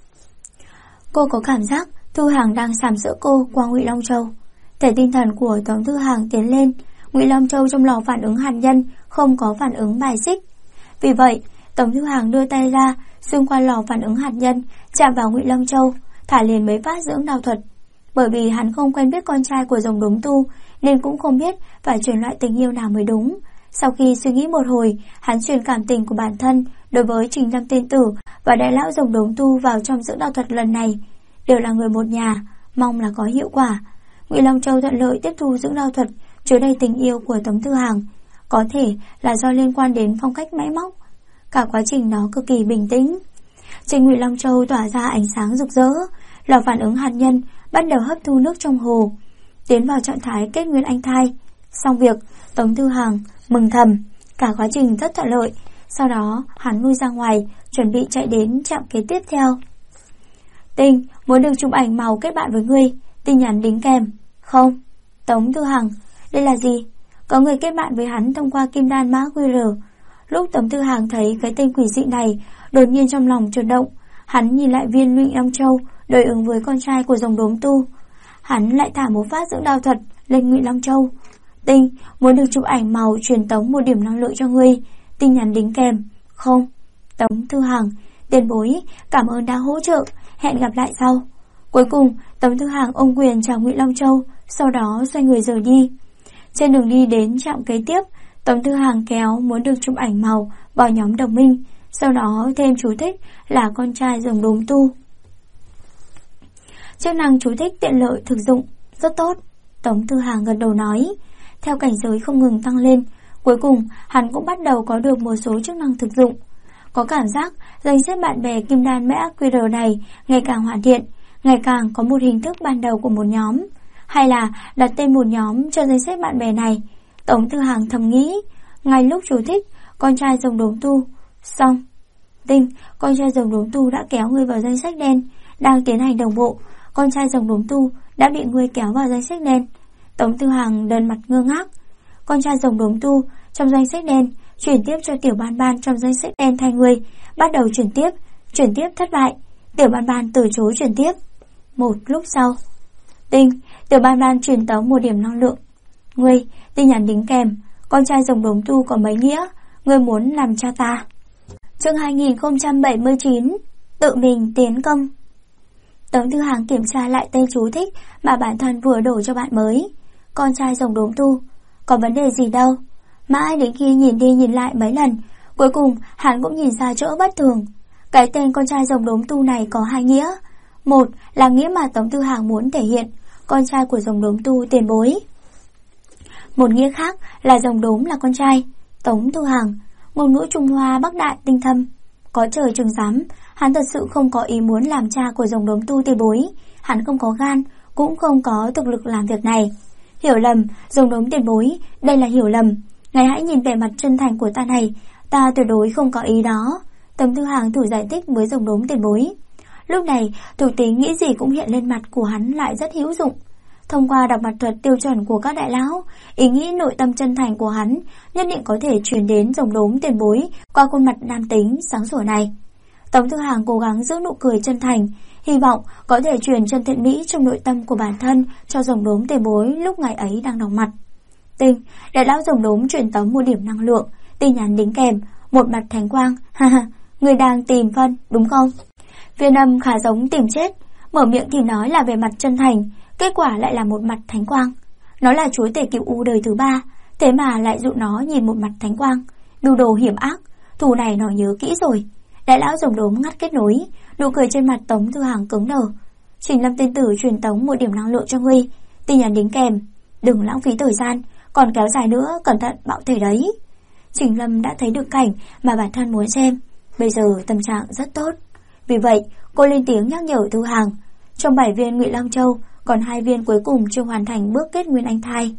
Cô có cảm giác Thư Hàng đang sàm sỡ cô qua Ngụy Long Châu. Thể tinh thần của Tống Thư Hàng tiến lên, Ngụy Long Châu trong lò phản ứng hạt nhân không có phản ứng bài xích. Vì vậy, Tống Thư Hàng đưa tay ra, xuyên qua lò phản ứng hạt nhân, chạm vào Ngụy Long Châu, thả liền mấy phát dưỡng đao thuật. Bởi vì hắn không quen biết con trai của Rồng Đốm Tu, nên cũng không biết phải truyền loại tình yêu nào mới đúng. Sau khi suy nghĩ một hồi, hắn truyền cảm tình của bản thân đối với Trình Lâm tiên tử và đại lão Rồng Đốm Tu vào trong dưỡng đao thuật lần này. Đều là người một nhà, mong là có hiệu quả. Ngụy Long Châu thuận lợi tiếp thu dưỡng đao thuật chứa đầy tình yêu của Tống Thư Hàng. Có thể là do liên quan đến phong cách máy móc. Cả quá trình nó cực kỳ bình tĩnh. Trên Ngụy Long Châu tỏa ra ánh sáng rực rỡ, lò phản ứng hạt nhân bắt đầu hấp thu nước trong hồ, tiến vào trạng thái kết nguyên anh thai. Xong việc, Tống Thư Hàng mừng thầm, cả quá trình rất thuận lợi. Sau đó hắn lui ra ngoài, chuẩn bị chạy đến trạm kế tiếp theo. Tinh, muốn được chụp ảnh màu kết bạn với ngươi, tin nhắn đính kèm. Không. Tống Thư Hàng, đây là gì? Có người kết bạn với hắn thông qua kim đan mã QR. Lúc Tống Thư Hàng thấy cái tên quỷ dị này, đột nhiên trong lòng chợt động. Hắn nhìn lại viên Ngụy Long Châu đối ứng với con trai của Rồng Đốm Tu. Hắn lại thả một phát dưỡng đao thuật lên Ngụy Long Châu. Tinh, muốn được chụp ảnh màu truyền tống một điểm năng lượng cho ngươi, tin nhắn đính kèm. Không. Tống Thư Hàng, tiền bối, cảm ơn đã hỗ trợ, hẹn gặp lại sau. Cuối cùng, Tống Thư Hàng ôm quyền chào Ngụy Long Châu, sau đó xoay người rời đi. Trên đường đi đến trạm kế tiếp, Tống Thư Hàng kéo muốn được chụp ảnh màu vào nhóm đồng minh, sau đó thêm chú thích là con trai Rồng Đốm Tu. Chức năng chú thích tiện lợi thực dụng, rất tốt. Tống Thư Hàng gật đầu nói. Theo cảnh giới không ngừng tăng lên, cuối cùng hắn cũng bắt đầu có được một số chức năng thực dụng. Có cảm giác danh sách bạn bè kim đan mã QR này ngày càng hoàn thiện, ngày càng có một hình thức ban đầu của một nhóm. Hay là đặt tên một nhóm cho danh sách bạn bè này. Tống Thư Hàng thầm nghĩ. Ngay lúc chú thích con trai Rồng Đốm Tu xong. Tinh, con trai Rồng Đốm Tu đã kéo ngươi vào danh sách đen, đang tiến hành đồng bộ. Con trai Rồng Đốm Tu đã bị ngươi kéo vào danh sách đen. Tống Thư Hàng đần mặt ngơ ngác. Con trai Rồng Đốm Tu trong danh sách đen, chuyển tiếp cho Tiểu Ban Ban trong danh sách đen thay ngươi. Bắt đầu chuyển tiếp thất bại. Tiểu Ban Ban từ chối chuyển tiếp. Một lúc sau, Tinh, Tiểu Ban Ban truyền tống một điểm năng lượng. Ngươi, tin nhắn đính kèm. Con trai Rồng Đốm Tu có mấy nghĩa? Ngươi muốn làm cha ta. Chương 2079, tự mình tiến công. Tống Thư Hàng kiểm tra lại tên chú thích mà bản thân vừa đổ cho bạn mới. con trai rồng đốm tu. Có vấn đề gì đâu. Mãi đến khi nhìn đi nhìn lại mấy lần, cuối cùng hắn cũng nhìn ra chỗ bất thường. Cái tên con trai rồng đốm tu này có hai nghĩa. Một là nghĩa mà Tống Tư Hằng muốn thể hiện, con trai của rồng đốm tu tiền bối. Một nghĩa khác là rồng đốm là con trai Tống Tư Hằng. Ngôn ngữ Trung Hoa Bắc Đại tinh thâm. Có trời chừng dám, hắn thật sự không có ý muốn làm cha của rồng đốm tu tiền bối. Hắn không có gan, cũng không có thực lực làm việc này. Hiểu lầm, rồng đốm tiền bối, đây là hiểu lầm. Ngài hãy nhìn vẻ mặt chân thành của ta này, ta tuyệt đối không có ý đó. Tống Tư Hằng thử giải thích với rồng đốm tiền bối. Lúc này, thủ tính nghĩ gì cũng hiện lên mặt của hắn lại rất hữu dụng. Thông qua đọc mặt thuật tiêu chuẩn của các đại lão, ý nghĩ nội tâm chân thành của hắn nhất định có thể truyền đến rồng đốm tiền bối qua khuôn mặt nam tính sáng sủa này. Tống Tư Hằng cố gắng giữ nụ cười chân thành, hy vọng có thể truyền chân thiện mỹ trong nội tâm của bản thân cho rồng đốm tiền bối lúc ngày ấy đang đọc mặt. Tinh, đại lão rồng đốm truyền tống một điểm năng lượng, tin nhắn đính kèm một mặt thánh quang. Ha, người đang tìm phân đúng không? Viên Âm khá giống tìm chết, mở miệng thì nói là về mặt chân thành, kết quả lại là một mặt thánh quang. Nó là chúa tể cựu u đời thứ 3, thế mà lại dụ nó nhìn một mặt thánh quang. Mưu đồ hiểm ác, thù này nó nhớ kỹ rồi. Đại lão rồng đốm ngắt kết nối, nụ cười trên mặt Tống Tư Hằng cứng đờ. Trình Lâm tiên tử truyền tống một điểm năng lượng cho ngươi, tin nhắn đính kèm, đừng lãng phí thời gian, còn kéo dài nữa cẩn thận bạo thể đấy. Trình Lâm đã thấy được cảnh mà bản thân muốn xem, bây giờ tâm trạng rất tốt. Vì vậy, cô lên tiếng nhắc nhở Tư Hằng, trong 7 viên Ngụy Long Châu, còn 2 viên cuối cùng chưa hoàn thành bước kết nguyên anh thai.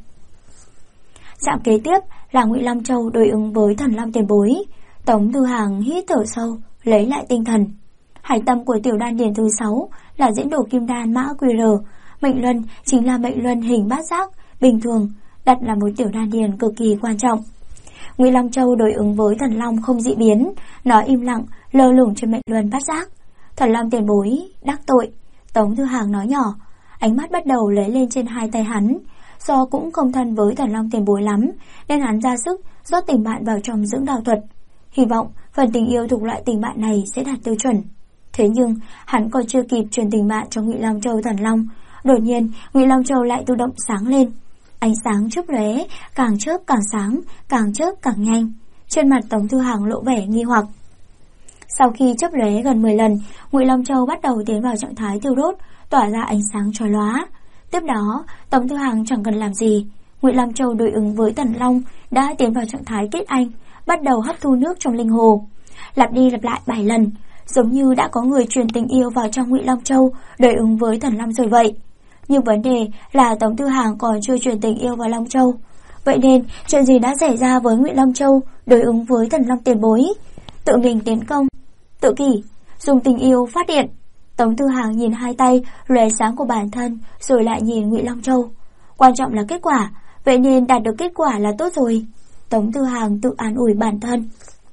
Chạm kế tiếp là Ngụy Long Châu đối ứng với Thần Long tiền bối. Tống Tư Hằng hít thở sâu, lấy lại tinh thần. Hải tâm của tiểu đan điền thứ 6 là diễn đồ kim đan mã QR. Mệnh luân chính là mệnh luân hình bát giác, bình thường, đặt là một tiểu đan điền cực kỳ quan trọng. Ngụy Long Châu đối ứng với Thần Long không dị biến, nó im lặng, lơ lửng trên mệnh luân bát giác. Thần Long tiền bối, đắc tội. Tống Tư Hằng nói nhỏ, ánh mắt bắt đầu lấy lên trên hai tay hắn. Do cũng không thân với Thần Long tiền bối lắm, nên hắn ra sức rót tình bạn vào trong dưỡng đao thuật. Hy vọng phần tình yêu thuộc loại tình bạn này sẽ đạt tiêu chuẩn. Thế nhưng hắn còn chưa kịp truyền tình bạn cho Ngụy Long Châu Thần Long, đột nhiên Ngụy Long Châu lại tự động sáng lên. Ánh sáng chớp lóe, càng chớp càng sáng, càng chớp càng nhanh. Trên mặt Tống Tư Hằng lộ vẻ nghi hoặc. Sau khi chớp lóe gần 10 lần, Ngụy Long Châu bắt đầu tiến vào trạng thái thiêu đốt, tỏa ra ánh sáng chói lóa. Tiếp đó, Tống Tư Hằng chẳng cần làm gì, Ngụy Long Châu đối ứng với Thần Long đã tiến vào trạng thái kết anh, bắt đầu hấp thu nước trong linh hồ. Lặp đi lặp lại 7 lần, giống như đã có người truyền tình yêu vào trong Ngụy Long Châu đối ứng với Thần Long rồi vậy. Nhưng vấn đề là Tống Tư Hằng còn chưa truyền tình yêu vào Long Châu. Vậy nên chuyện gì đã xảy ra với Ngụy Long Châu đối ứng với Thần Long tiền bối? Tự mình tiến công, tự kỷ, dùng tình yêu phát điện. Tống Tư Hằng nhìn hai tay lóe sáng của bản thân, rồi lại nhìn Ngụy Long Châu. Quan trọng là kết quả, vậy nên đạt được kết quả là tốt rồi. Tống Tư Hằng tự an ủi bản thân.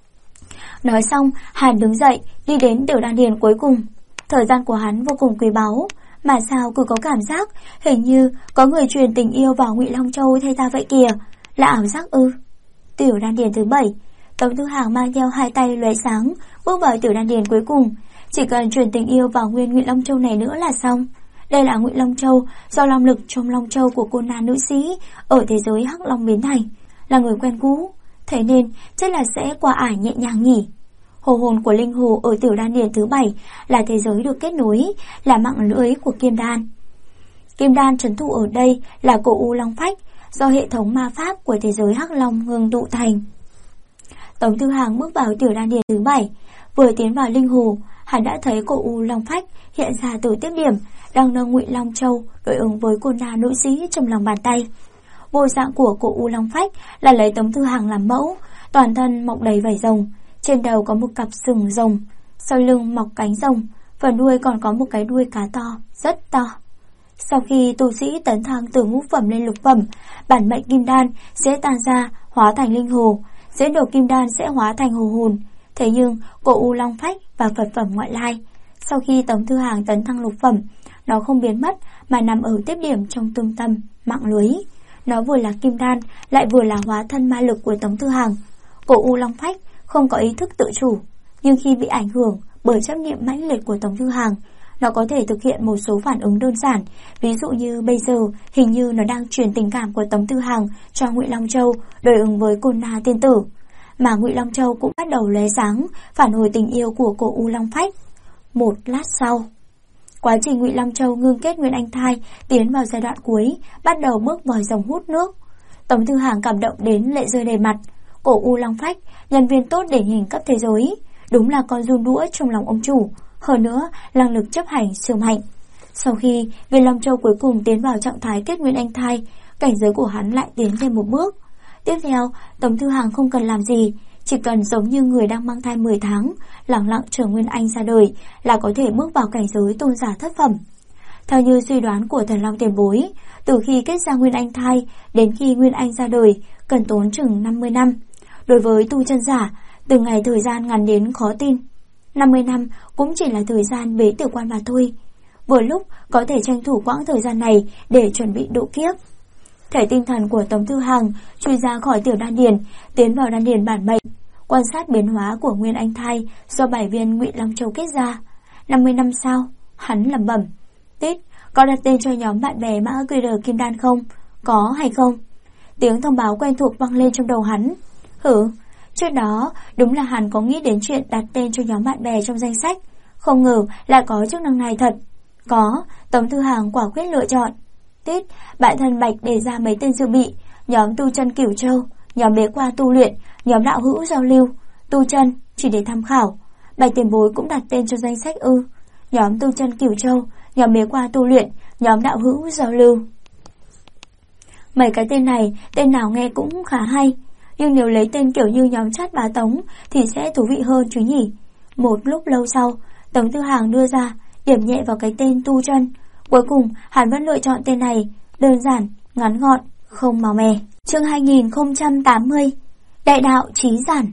Nói xong, hắn đứng dậy, đi đến tiểu đan điền cuối cùng. Thời gian của hắn vô cùng quý báu, mà sao cứ có cảm giác hình như có người truyền tình yêu vào Ngụy Long Châu thay ta vậy kìa, là ảo giác ư? Tiểu đan điền thứ 7, Tống Tư Hằng mang theo hai tay lóe sáng, bước vào tiểu đan điền cuối cùng. Chỉ cần truyền tình yêu vào nguyên Ngụy Long Châu này nữa là xong. Đây là Ngụy Long Châu do long lực trong Long Châu của cô nàng nữ sĩ ở thế giới Hắc Long biến thành, là người quen cũ, thế nên chắc là sẽ qua ải nhẹ nhàng nhỉ. Hồ hồn của linh hồ ở tiểu đan điền thứ 7 là thế giới được kết nối, là mạng lưới của kim đan. Kim đan trấn thủ ở đây là cổ u long phách, do hệ thống ma pháp của thế giới Hắc Long ngưng tụ thành. Tống Tư Hằng bước vào tiểu đan điền thứ 7, vừa tiến vào linh hồ, hắn đã thấy cổ u long phách hiện ra từ tiếp điểm, đang nâng Ngụy Long Châu đối ứng với cô nàng nữ sĩ trong lòng bàn tay. Bộ dạng của cổ u long phách là lấy Tống Tư Hằng làm mẫu, toàn thân mọc đầy vảy rồng, trên đầu có một cặp sừng rồng, sau lưng mọc cánh rồng, phần đuôi còn có một cái đuôi cá to, rất to. Sau khi tu sĩ tấn thăng từ ngũ phẩm lên lục phẩm, bản mệnh kim đan sẽ tan ra hóa thành linh hồ, diễn đồ kim đan sẽ hóa thành hồ hồn. Thế nhưng cổ u long phách và Phật phẩm ngoại lai, sau khi Tống Tư Hằng tấn thăng lục phẩm, nó không biến mất mà nằm ở tiếp điểm trong tương tâm mạng lưới. Nó vừa là kim đan lại vừa là hóa thân ma lực của Tống Tư Hằng. Cổ u long phách không có ý thức tự chủ, nhưng khi bị ảnh hưởng bởi chấp niệm mãnh liệt của Tống Tư Hằng, nó có thể thực hiện một số phản ứng đơn giản. Ví dụ như bây giờ hình như nó đang truyền tình cảm của Tống Tư Hằng cho Ngụy Long Châu đối ứng với Côn Na tiên tử, mà Ngụy Long Châu cũng bắt đầu lóe sáng phản hồi tình yêu của cô U Long Phách. Một lát sau, quá trình Ngụy Long Châu ngưng kết nguyên anh thai tiến vào giai đoạn cuối, bắt đầu bước vòi rồng hút nước. Tống Tư Hằng cảm động đến lệ rơi đầy mặt. Cổ U Long Phách, nhân viên tốt điển hình cấp thế giới, đúng là con giun đũa trong lòng ông chủ, hơn nữa năng lực chấp hành siêu mạnh. Sau khi viên Long Châu cuối cùng tiến vào trạng thái kết nguyên anh thai, cảnh giới của hắn lại tiến thêm một bước. Tiếp theo, Tống Tư Hằng không cần làm gì, chỉ cần giống như người đang mang thai 10 tháng, lặng lặng chờ nguyên anh ra đời là có thể bước vào cảnh giới tôn giả thất phẩm. Theo như suy đoán của Thần Long tiền bối, từ khi kết ra nguyên anh thai đến khi nguyên anh ra đời cần tốn chừng 50 năm. Đối với tu chân giả, từng ngày thời gian ngắn đến khó tin. 50 năm cũng chỉ là thời gian bế tử quan mà thôi. Vừa lúc có thể tranh thủ quãng thời gian này để chuẩn bị độ kiếp. Thể tinh thần của Tống Tư Hằng chui ra khỏi tiểu đan điền, tiến vào đan điền bản mệnh, quan sát biến hóa của nguyên anh thai do 7 viên Ngụy Long Châu kết ra. 50 năm sau, hắn lẩm bẩm: Tít, có đặt tên cho nhóm bạn bè mã QR Kim Đan không? Có hay không? Tiếng thông báo quen thuộc vang lên trong đầu hắn. Trước đó đúng là hắn có nghĩ đến chuyện đặt tên cho nhóm bạn bè trong danh sách, không ngờ lại có chức năng này thật. Có, Tống Tư Hằng quả quyết lựa chọn. Tít, bạn thân Bạch đề ra mấy tên dự bị: nhóm tu chân Cửu Châu, nhóm bế qua tu luyện, nhóm đạo hữu giao lưu. Tu chân chỉ để tham khảo. Bạch tiền bối cũng đặt tên cho danh sách ư? Nhóm tu chân Cửu Châu, nhóm bế qua tu luyện, nhóm đạo hữu giao lưu. Mấy cái tên này, tên nào nghe cũng khá hay, nhưng nếu lấy tên kiểu như nhóm chat bá Tống thì sẽ thú vị hơn chứ nhỉ. Một lúc lâu sau, Tống Tư Hằng đưa ra, điểm nhẹ vào cái tên tu chân. Cuối cùng hắn vẫn lựa chọn tên này, đơn giản, ngắn gọn, không màu mè. Chương 2080, Đại đạo chí giản.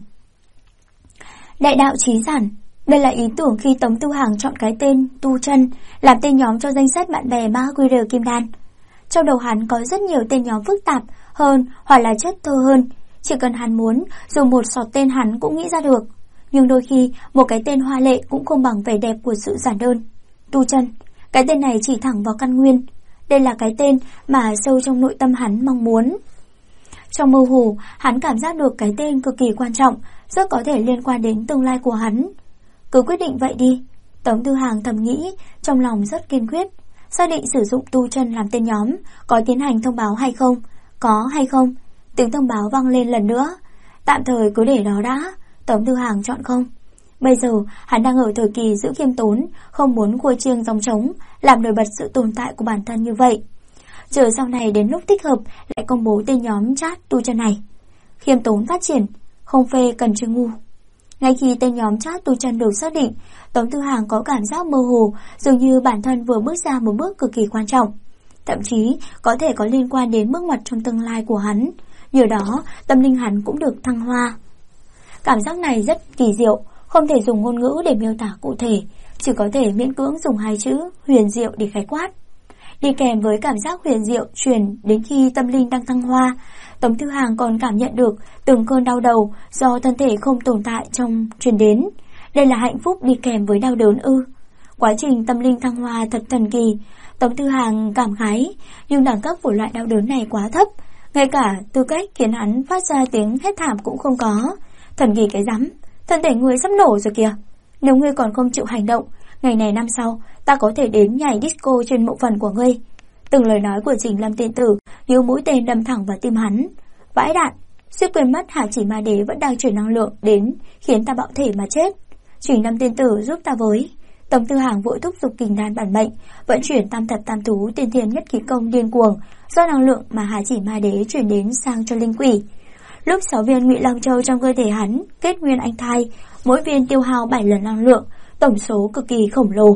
Đại đạo chí giản, đây là ý tưởng khi Tống Tư Hằng chọn cái tên tu chân làm tên nhóm cho danh sách bạn bè mã QR Kim Đan. Trong đầu hắn có rất nhiều tên nhóm phức tạp hơn hoặc là chất thơ hơn, chỉ cần hắn muốn, dùng một sọt tên hắn cũng nghĩ ra được. Nhưng đôi khi một cái tên hoa lệ cũng không bằng vẻ đẹp của sự giản đơn. Tu chân, cái tên này chỉ thẳng vào căn nguyên. Đây là cái tên mà sâu trong nội tâm hắn mong muốn. Trong mơ hồ, hắn cảm giác được cái tên cực kỳ quan trọng, rất có thể liên quan đến tương lai của hắn. Cứ quyết định vậy đi, Tống Tư Hằng thầm nghĩ, trong lòng rất kiên quyết. Xác định sử dụng tu chân làm tên nhóm, có tiến hành thông báo hay không? Có hay không? Tiếng thông báo vang lên lần nữa. Tạm thời cứ để đó đã. Tống Tư Hằng chọn không. Bây giờ hắn đang ở thời kỳ giữ khiêm tốn, không muốn khua chiêng gióng trống, làm nổi bật sự tồn tại của bản thân như vậy. Chờ sau này đến lúc thích hợp lại công bố tên nhóm chat tu chân này. Khiêm tốn phát triển, không phê cần chưa ngu. Ngay khi tên nhóm chat tu chân được xác định, Tống Tư Hằng có cảm giác mơ hồ, dường như bản thân vừa bước ra một bước cực kỳ quan trọng, thậm chí có thể có liên quan đến bước ngoặt trong tương lai của hắn. Nhờ đó, tâm linh hắn cũng được thăng hoa. Cảm giác này rất kỳ diệu, không thể dùng ngôn ngữ để miêu tả cụ thể, chỉ có thể miễn cưỡng dùng hai chữ huyền diệu để khái quát. Đi kèm với cảm giác huyền diệu truyền đến khi tâm linh đang thăng hoa, Tống Tư Hằng còn cảm nhận được từng cơn đau đầu do thân thể không tồn tại trong truyền đến. Đây là hạnh phúc đi kèm với đau đớn ư? Quá trình tâm linh thăng hoa thật thần kỳ. Tống Tư Hằng cảm khái, nhưng đẳng cấp của loại đau đớn này quá thấp, ngay cả tư cách khiến hắn phát ra tiếng hét thảm cũng không có. Thần kỳ cái rắm, thân thể người sắp nổ rồi kìa. Nếu ngươi còn không chịu hành động, ngày này năm sau ta có thể đến nhảy disco trên mộ phần của ngươi. Từng lời nói của Trình Lâm tiên tử như mũi tên đâm thẳng vào tim hắn. Vãi đạn, suýt quên mất Hà Chỉ Ma Đế vẫn đang chuyển năng lượng đến khiến ta bạo thể mà chết. Trình Lâm tiên tử giúp ta với. Tống Tư Hằng vội thúc giục kình đan bản mệnh, vận chuyển tam thập tam thú tiên thiên nhất khí công điên cuồng do năng lượng mà Hà Chỉ Ma Đế chuyển đến sang cho linh quỷ. Lúc 6 viên Ngụy Long Châu trong cơ thể hắn kết nguyên anh thai, mỗi viên tiêu hao 7 lần năng lượng, tổng số cực kỳ khổng lồ.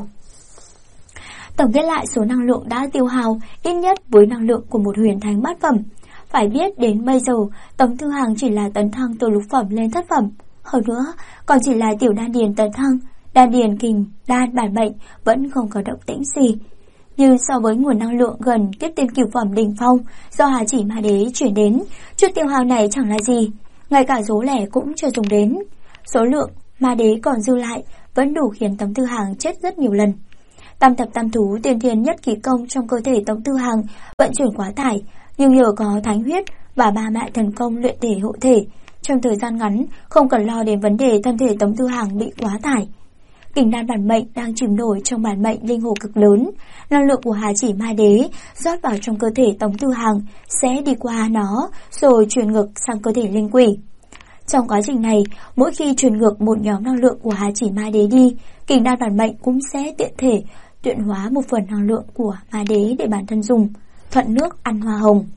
Tổng kết lại số năng lượng đã tiêu hao ít nhất với năng lượng của một huyền thánh bát phẩm. Phải biết đến bây giờ Tống Tư Hằng chỉ là tấn thăng từ lục phẩm lên thất phẩm, hơn nữa còn chỉ là tiểu đan điền tấn thăng, đan điền kình đan bản mệnh vẫn không có động tĩnh gì. Nhưng so với nguồn năng lượng gần kiếp tiên cửu phẩm đỉnh phong do Hà Chỉ Ma Đế chuyển đến, chút tiêu hao này chẳng là gì, ngay cả số lẻ cũng chưa dùng đến. Số lượng Ma Đế còn dư lại vẫn đủ khiến Tống Tư Hằng chết rất nhiều lần. Tam thập tam thú tiên thiên nhất khí công trong cơ thể Tống Tư Hằng vận chuyển quá tải, nhưng nhờ có thánh huyết và ba mại thần công luyện thể hộ thể, trong thời gian ngắn không cần lo đến vấn đề thân thể Tống Tư Hằng bị quá tải. Kình đan bản mệnh đang chìm nổi trong bản mệnh linh hồ cực lớn, năng lượng của Hà Chỉ Ma Đế rót vào trong cơ thể Tống Tư Hằng sẽ đi qua nó rồi truyền ngược sang cơ thể linh quỷ. Trong quá trình này, mỗi khi truyền ngược một nhóm năng lượng của Hà Chỉ Ma Đế đi, kình đan bản mệnh cũng sẽ tiện thể tuyển hóa một phần năng lượng của Ma Đế để bản thân dùng, thuận nước ăn hoa hồng.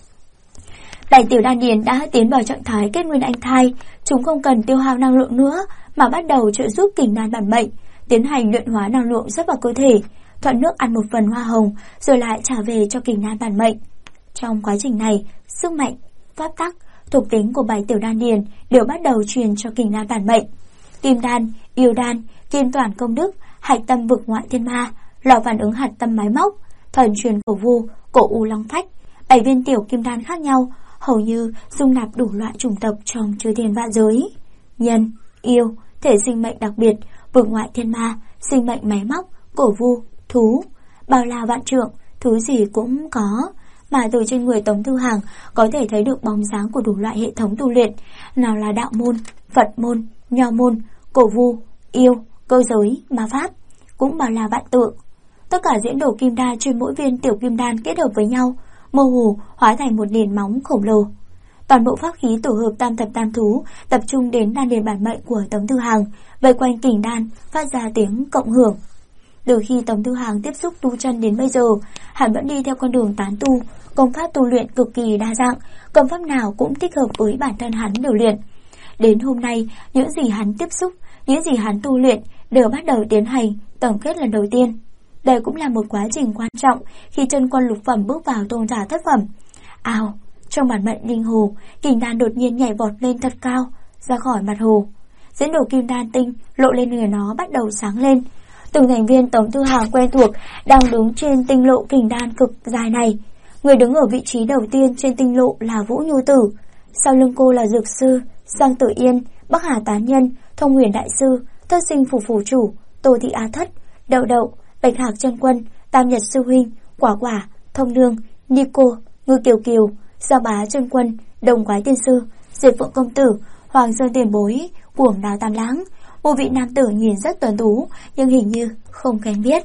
Bảy tiểu đan điền đã tiến vào trạng thái kết nguyên anh thai, chúng không cần tiêu hao năng lượng nữa mà bắt đầu trợ giúp kình đan bản mệnh tiến hành luyện hóa năng lượng rót vào cơ thể, thuận nước ăn một phần hoa hồng rồi lại trả về cho kình đan bản mệnh. Trong quá trình này, sức mạnh, pháp tắc, thuộc tính của bảy tiểu đan điền đều bắt đầu truyền cho kình đan bản mệnh. Kim đan, yêu đan, kim toàn công đức, hạch tâm vực ngoại thiên ma, lò phản ứng hạt tâm máy móc, thần truyền cổ vu, cổ u long phách, 7 viên tiểu kim đan khác nhau, hầu như dung nạp đủ loại chủng tộc trong chư thiên vạn giới. Nhân, yêu, thể sinh mệnh đặc biệt, vực ngoại thiên ma, sinh mệnh máy móc, cổ vu, thú, bao la vạn trượng, thứ gì cũng có. Mà từ trên người Tống Tư Hằng có thể thấy được bóng dáng của đủ loại hệ thống tu luyện, nào là đạo môn, Phật môn, nho môn, cổ vu, yêu, cơ giới, ma pháp, cũng bao la vạn tượng. Tất cả diễn đồ kim đan trên mỗi viên tiểu kim đan kết hợp với nhau, mơ hồ hóa thành một nền móng khổng lồ. Toàn bộ pháp khí tổ hợp tam thập tam thú tập trung đến đan điền bản mệnh của Tống Tư Hằng, vây quanh kình đan phát ra tiếng cộng hưởng. Từ khi Tống Tư Hằng tiếp xúc tu chân đến bây giờ, hắn vẫn đi theo con đường tán tu, công pháp tu luyện cực kỳ đa dạng, công pháp nào cũng thích hợp với bản thân hắn điều luyện. Đến hôm nay, những gì hắn tiếp xúc, những gì hắn tu luyện đều bắt đầu tiến hành tổng kết lần đầu tiên. Đây cũng là một quá trình quan trọng khi chân quân lục phẩm bước vào tôn giả thất phẩm. Ào, trong bản mệnh linh hồ, kình đan đột nhiên nhảy vọt lên thật cao, ra khỏi mặt hồ. Diễn đồ kim đan tinh lộ lên người nó bắt đầu sáng lên. Từng thành viên Tống Tư Hằng quen thuộc đang đứng trên tinh lộ kình đan cực dài này. Người đứng ở vị trí đầu tiên trên tinh lộ là Vũ Nhu Tử, sau lưng cô là Dược Sư, Giang Tử Yên, Bắc Hà Tán Nhân, Thông Huyền Đại Sư, Thất Sinh Phủ Phủ Chủ, Tô Thị Á Thất, Đậu Đậu, Bạch Hạc Chân Quân, Tam Nhật Sư Huynh, Quả Quả, Thông Nương, Nico, Ngư Kiều Kiều, Giao Bá Chân Quân, Đồng Quái Tiên Sư, Diệt Phượng Công Tử, Hoàng Sơn Tiền Bối, Cuồng Đào Tam Lãng. Một vị nam tử nhìn rất tuấn tú nhưng hình như không quen biết.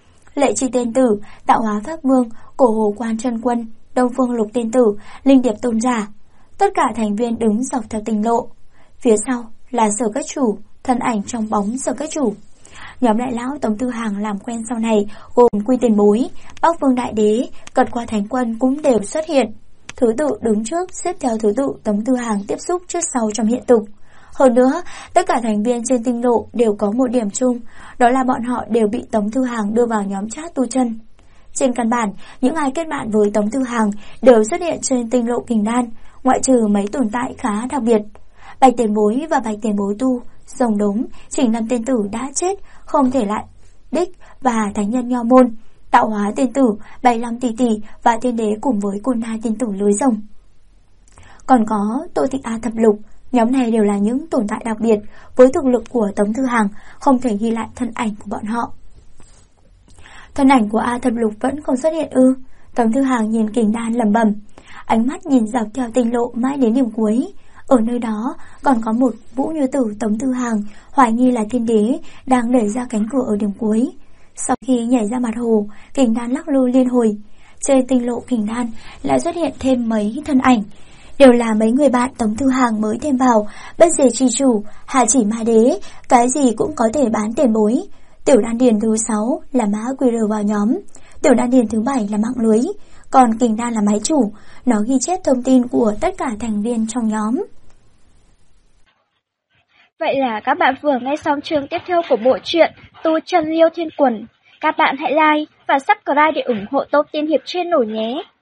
Lệ Chi Tiên Tử, Tạo Hóa Pháp Vương, Cổ Hồ Quan Chân Quân, Đông Phương Lục Tiên Tử, Linh Điệp Tôn Giả. Tất cả thành viên đứng dọc theo tinh lộ. Phía sau là Sở Các Chủ, thân ảnh trong bóng Sở Các Chủ. Nhóm đại lão Tống Tư Hằng làm quen sau này gồm Quy Tiền Bối, Bắc Vương Đại Đế, Cật Qua Thánh Quân cũng đều xuất hiện. Thứ tự đứng trước xếp theo thứ tự Tống Tư Hằng tiếp xúc trước sau trong hiện tục. Hơn nữa, tất cả thành viên trên tinh lộ đều có một điểm chung, đó là bọn họ đều bị Tống Tư Hằng đưa vào nhóm chat tu chân. Trên căn bản, những ai kết bạn với Tống Tư Hằng đều xuất hiện trên tinh lộ kình đan, ngoại trừ mấy tồn tại khá đặc biệt. Bạch Tiền Bối và Bạch Tiền Bối Tu, Rồng Đống, Trình Năm Tiên Tử đã chết, không thể lại đích và Thánh Nhân Nho Môn, Tạo Hóa Tiên Tử, 75 tỷ tỷ và Thiên Đế cùng với Côn Na Tiên Tử Lưới Rồng. Còn có Tô Thị A Thập Lục. Nhóm này đều là những tồn tại đặc biệt, với thực lực của Tống Tư Hằng không thể ghi lại thân ảnh của bọn họ. Thân ảnh của A Thập Lục vẫn không xuất hiện ư? Tống Tư Hằng nhìn kình đan lẩm bẩm, ánh mắt nhìn dọc theo tinh lộ mãi đến điểm cuối. Ở nơi đó còn có một Vũ Như Tử Tống Tư Hằng, hoài nghi là Thiên Đế, đang đẩy ra cánh cửa ở điểm cuối. Sau khi nhảy ra mặt hồ, kình đan lắc lư liên hồi. Trên tinh lộ kình đan lại xuất hiện thêm mấy thân ảnh, đều là mấy người bạn Tống Tư Hằng mới thêm vào, Bất Diệt Chi Chủ, Hà Chỉ Ma Đế, cái gì cũng có thể bán tiền bối. Tiểu đan điền thứ 6 là mã QR vào nhóm, tiểu đan điền thứ 7 là mạng lưới, còn kình đan là máy chủ, nó ghi chép thông tin của tất cả thành viên trong nhóm. Vậy là các bạn vừa nghe xong chương tiếp theo của bộ truyện Tu Chân Liêu Thiên Quần. Các bạn hãy like và subscribe để ủng hộ Top Tiên Hiệp Channel nhé.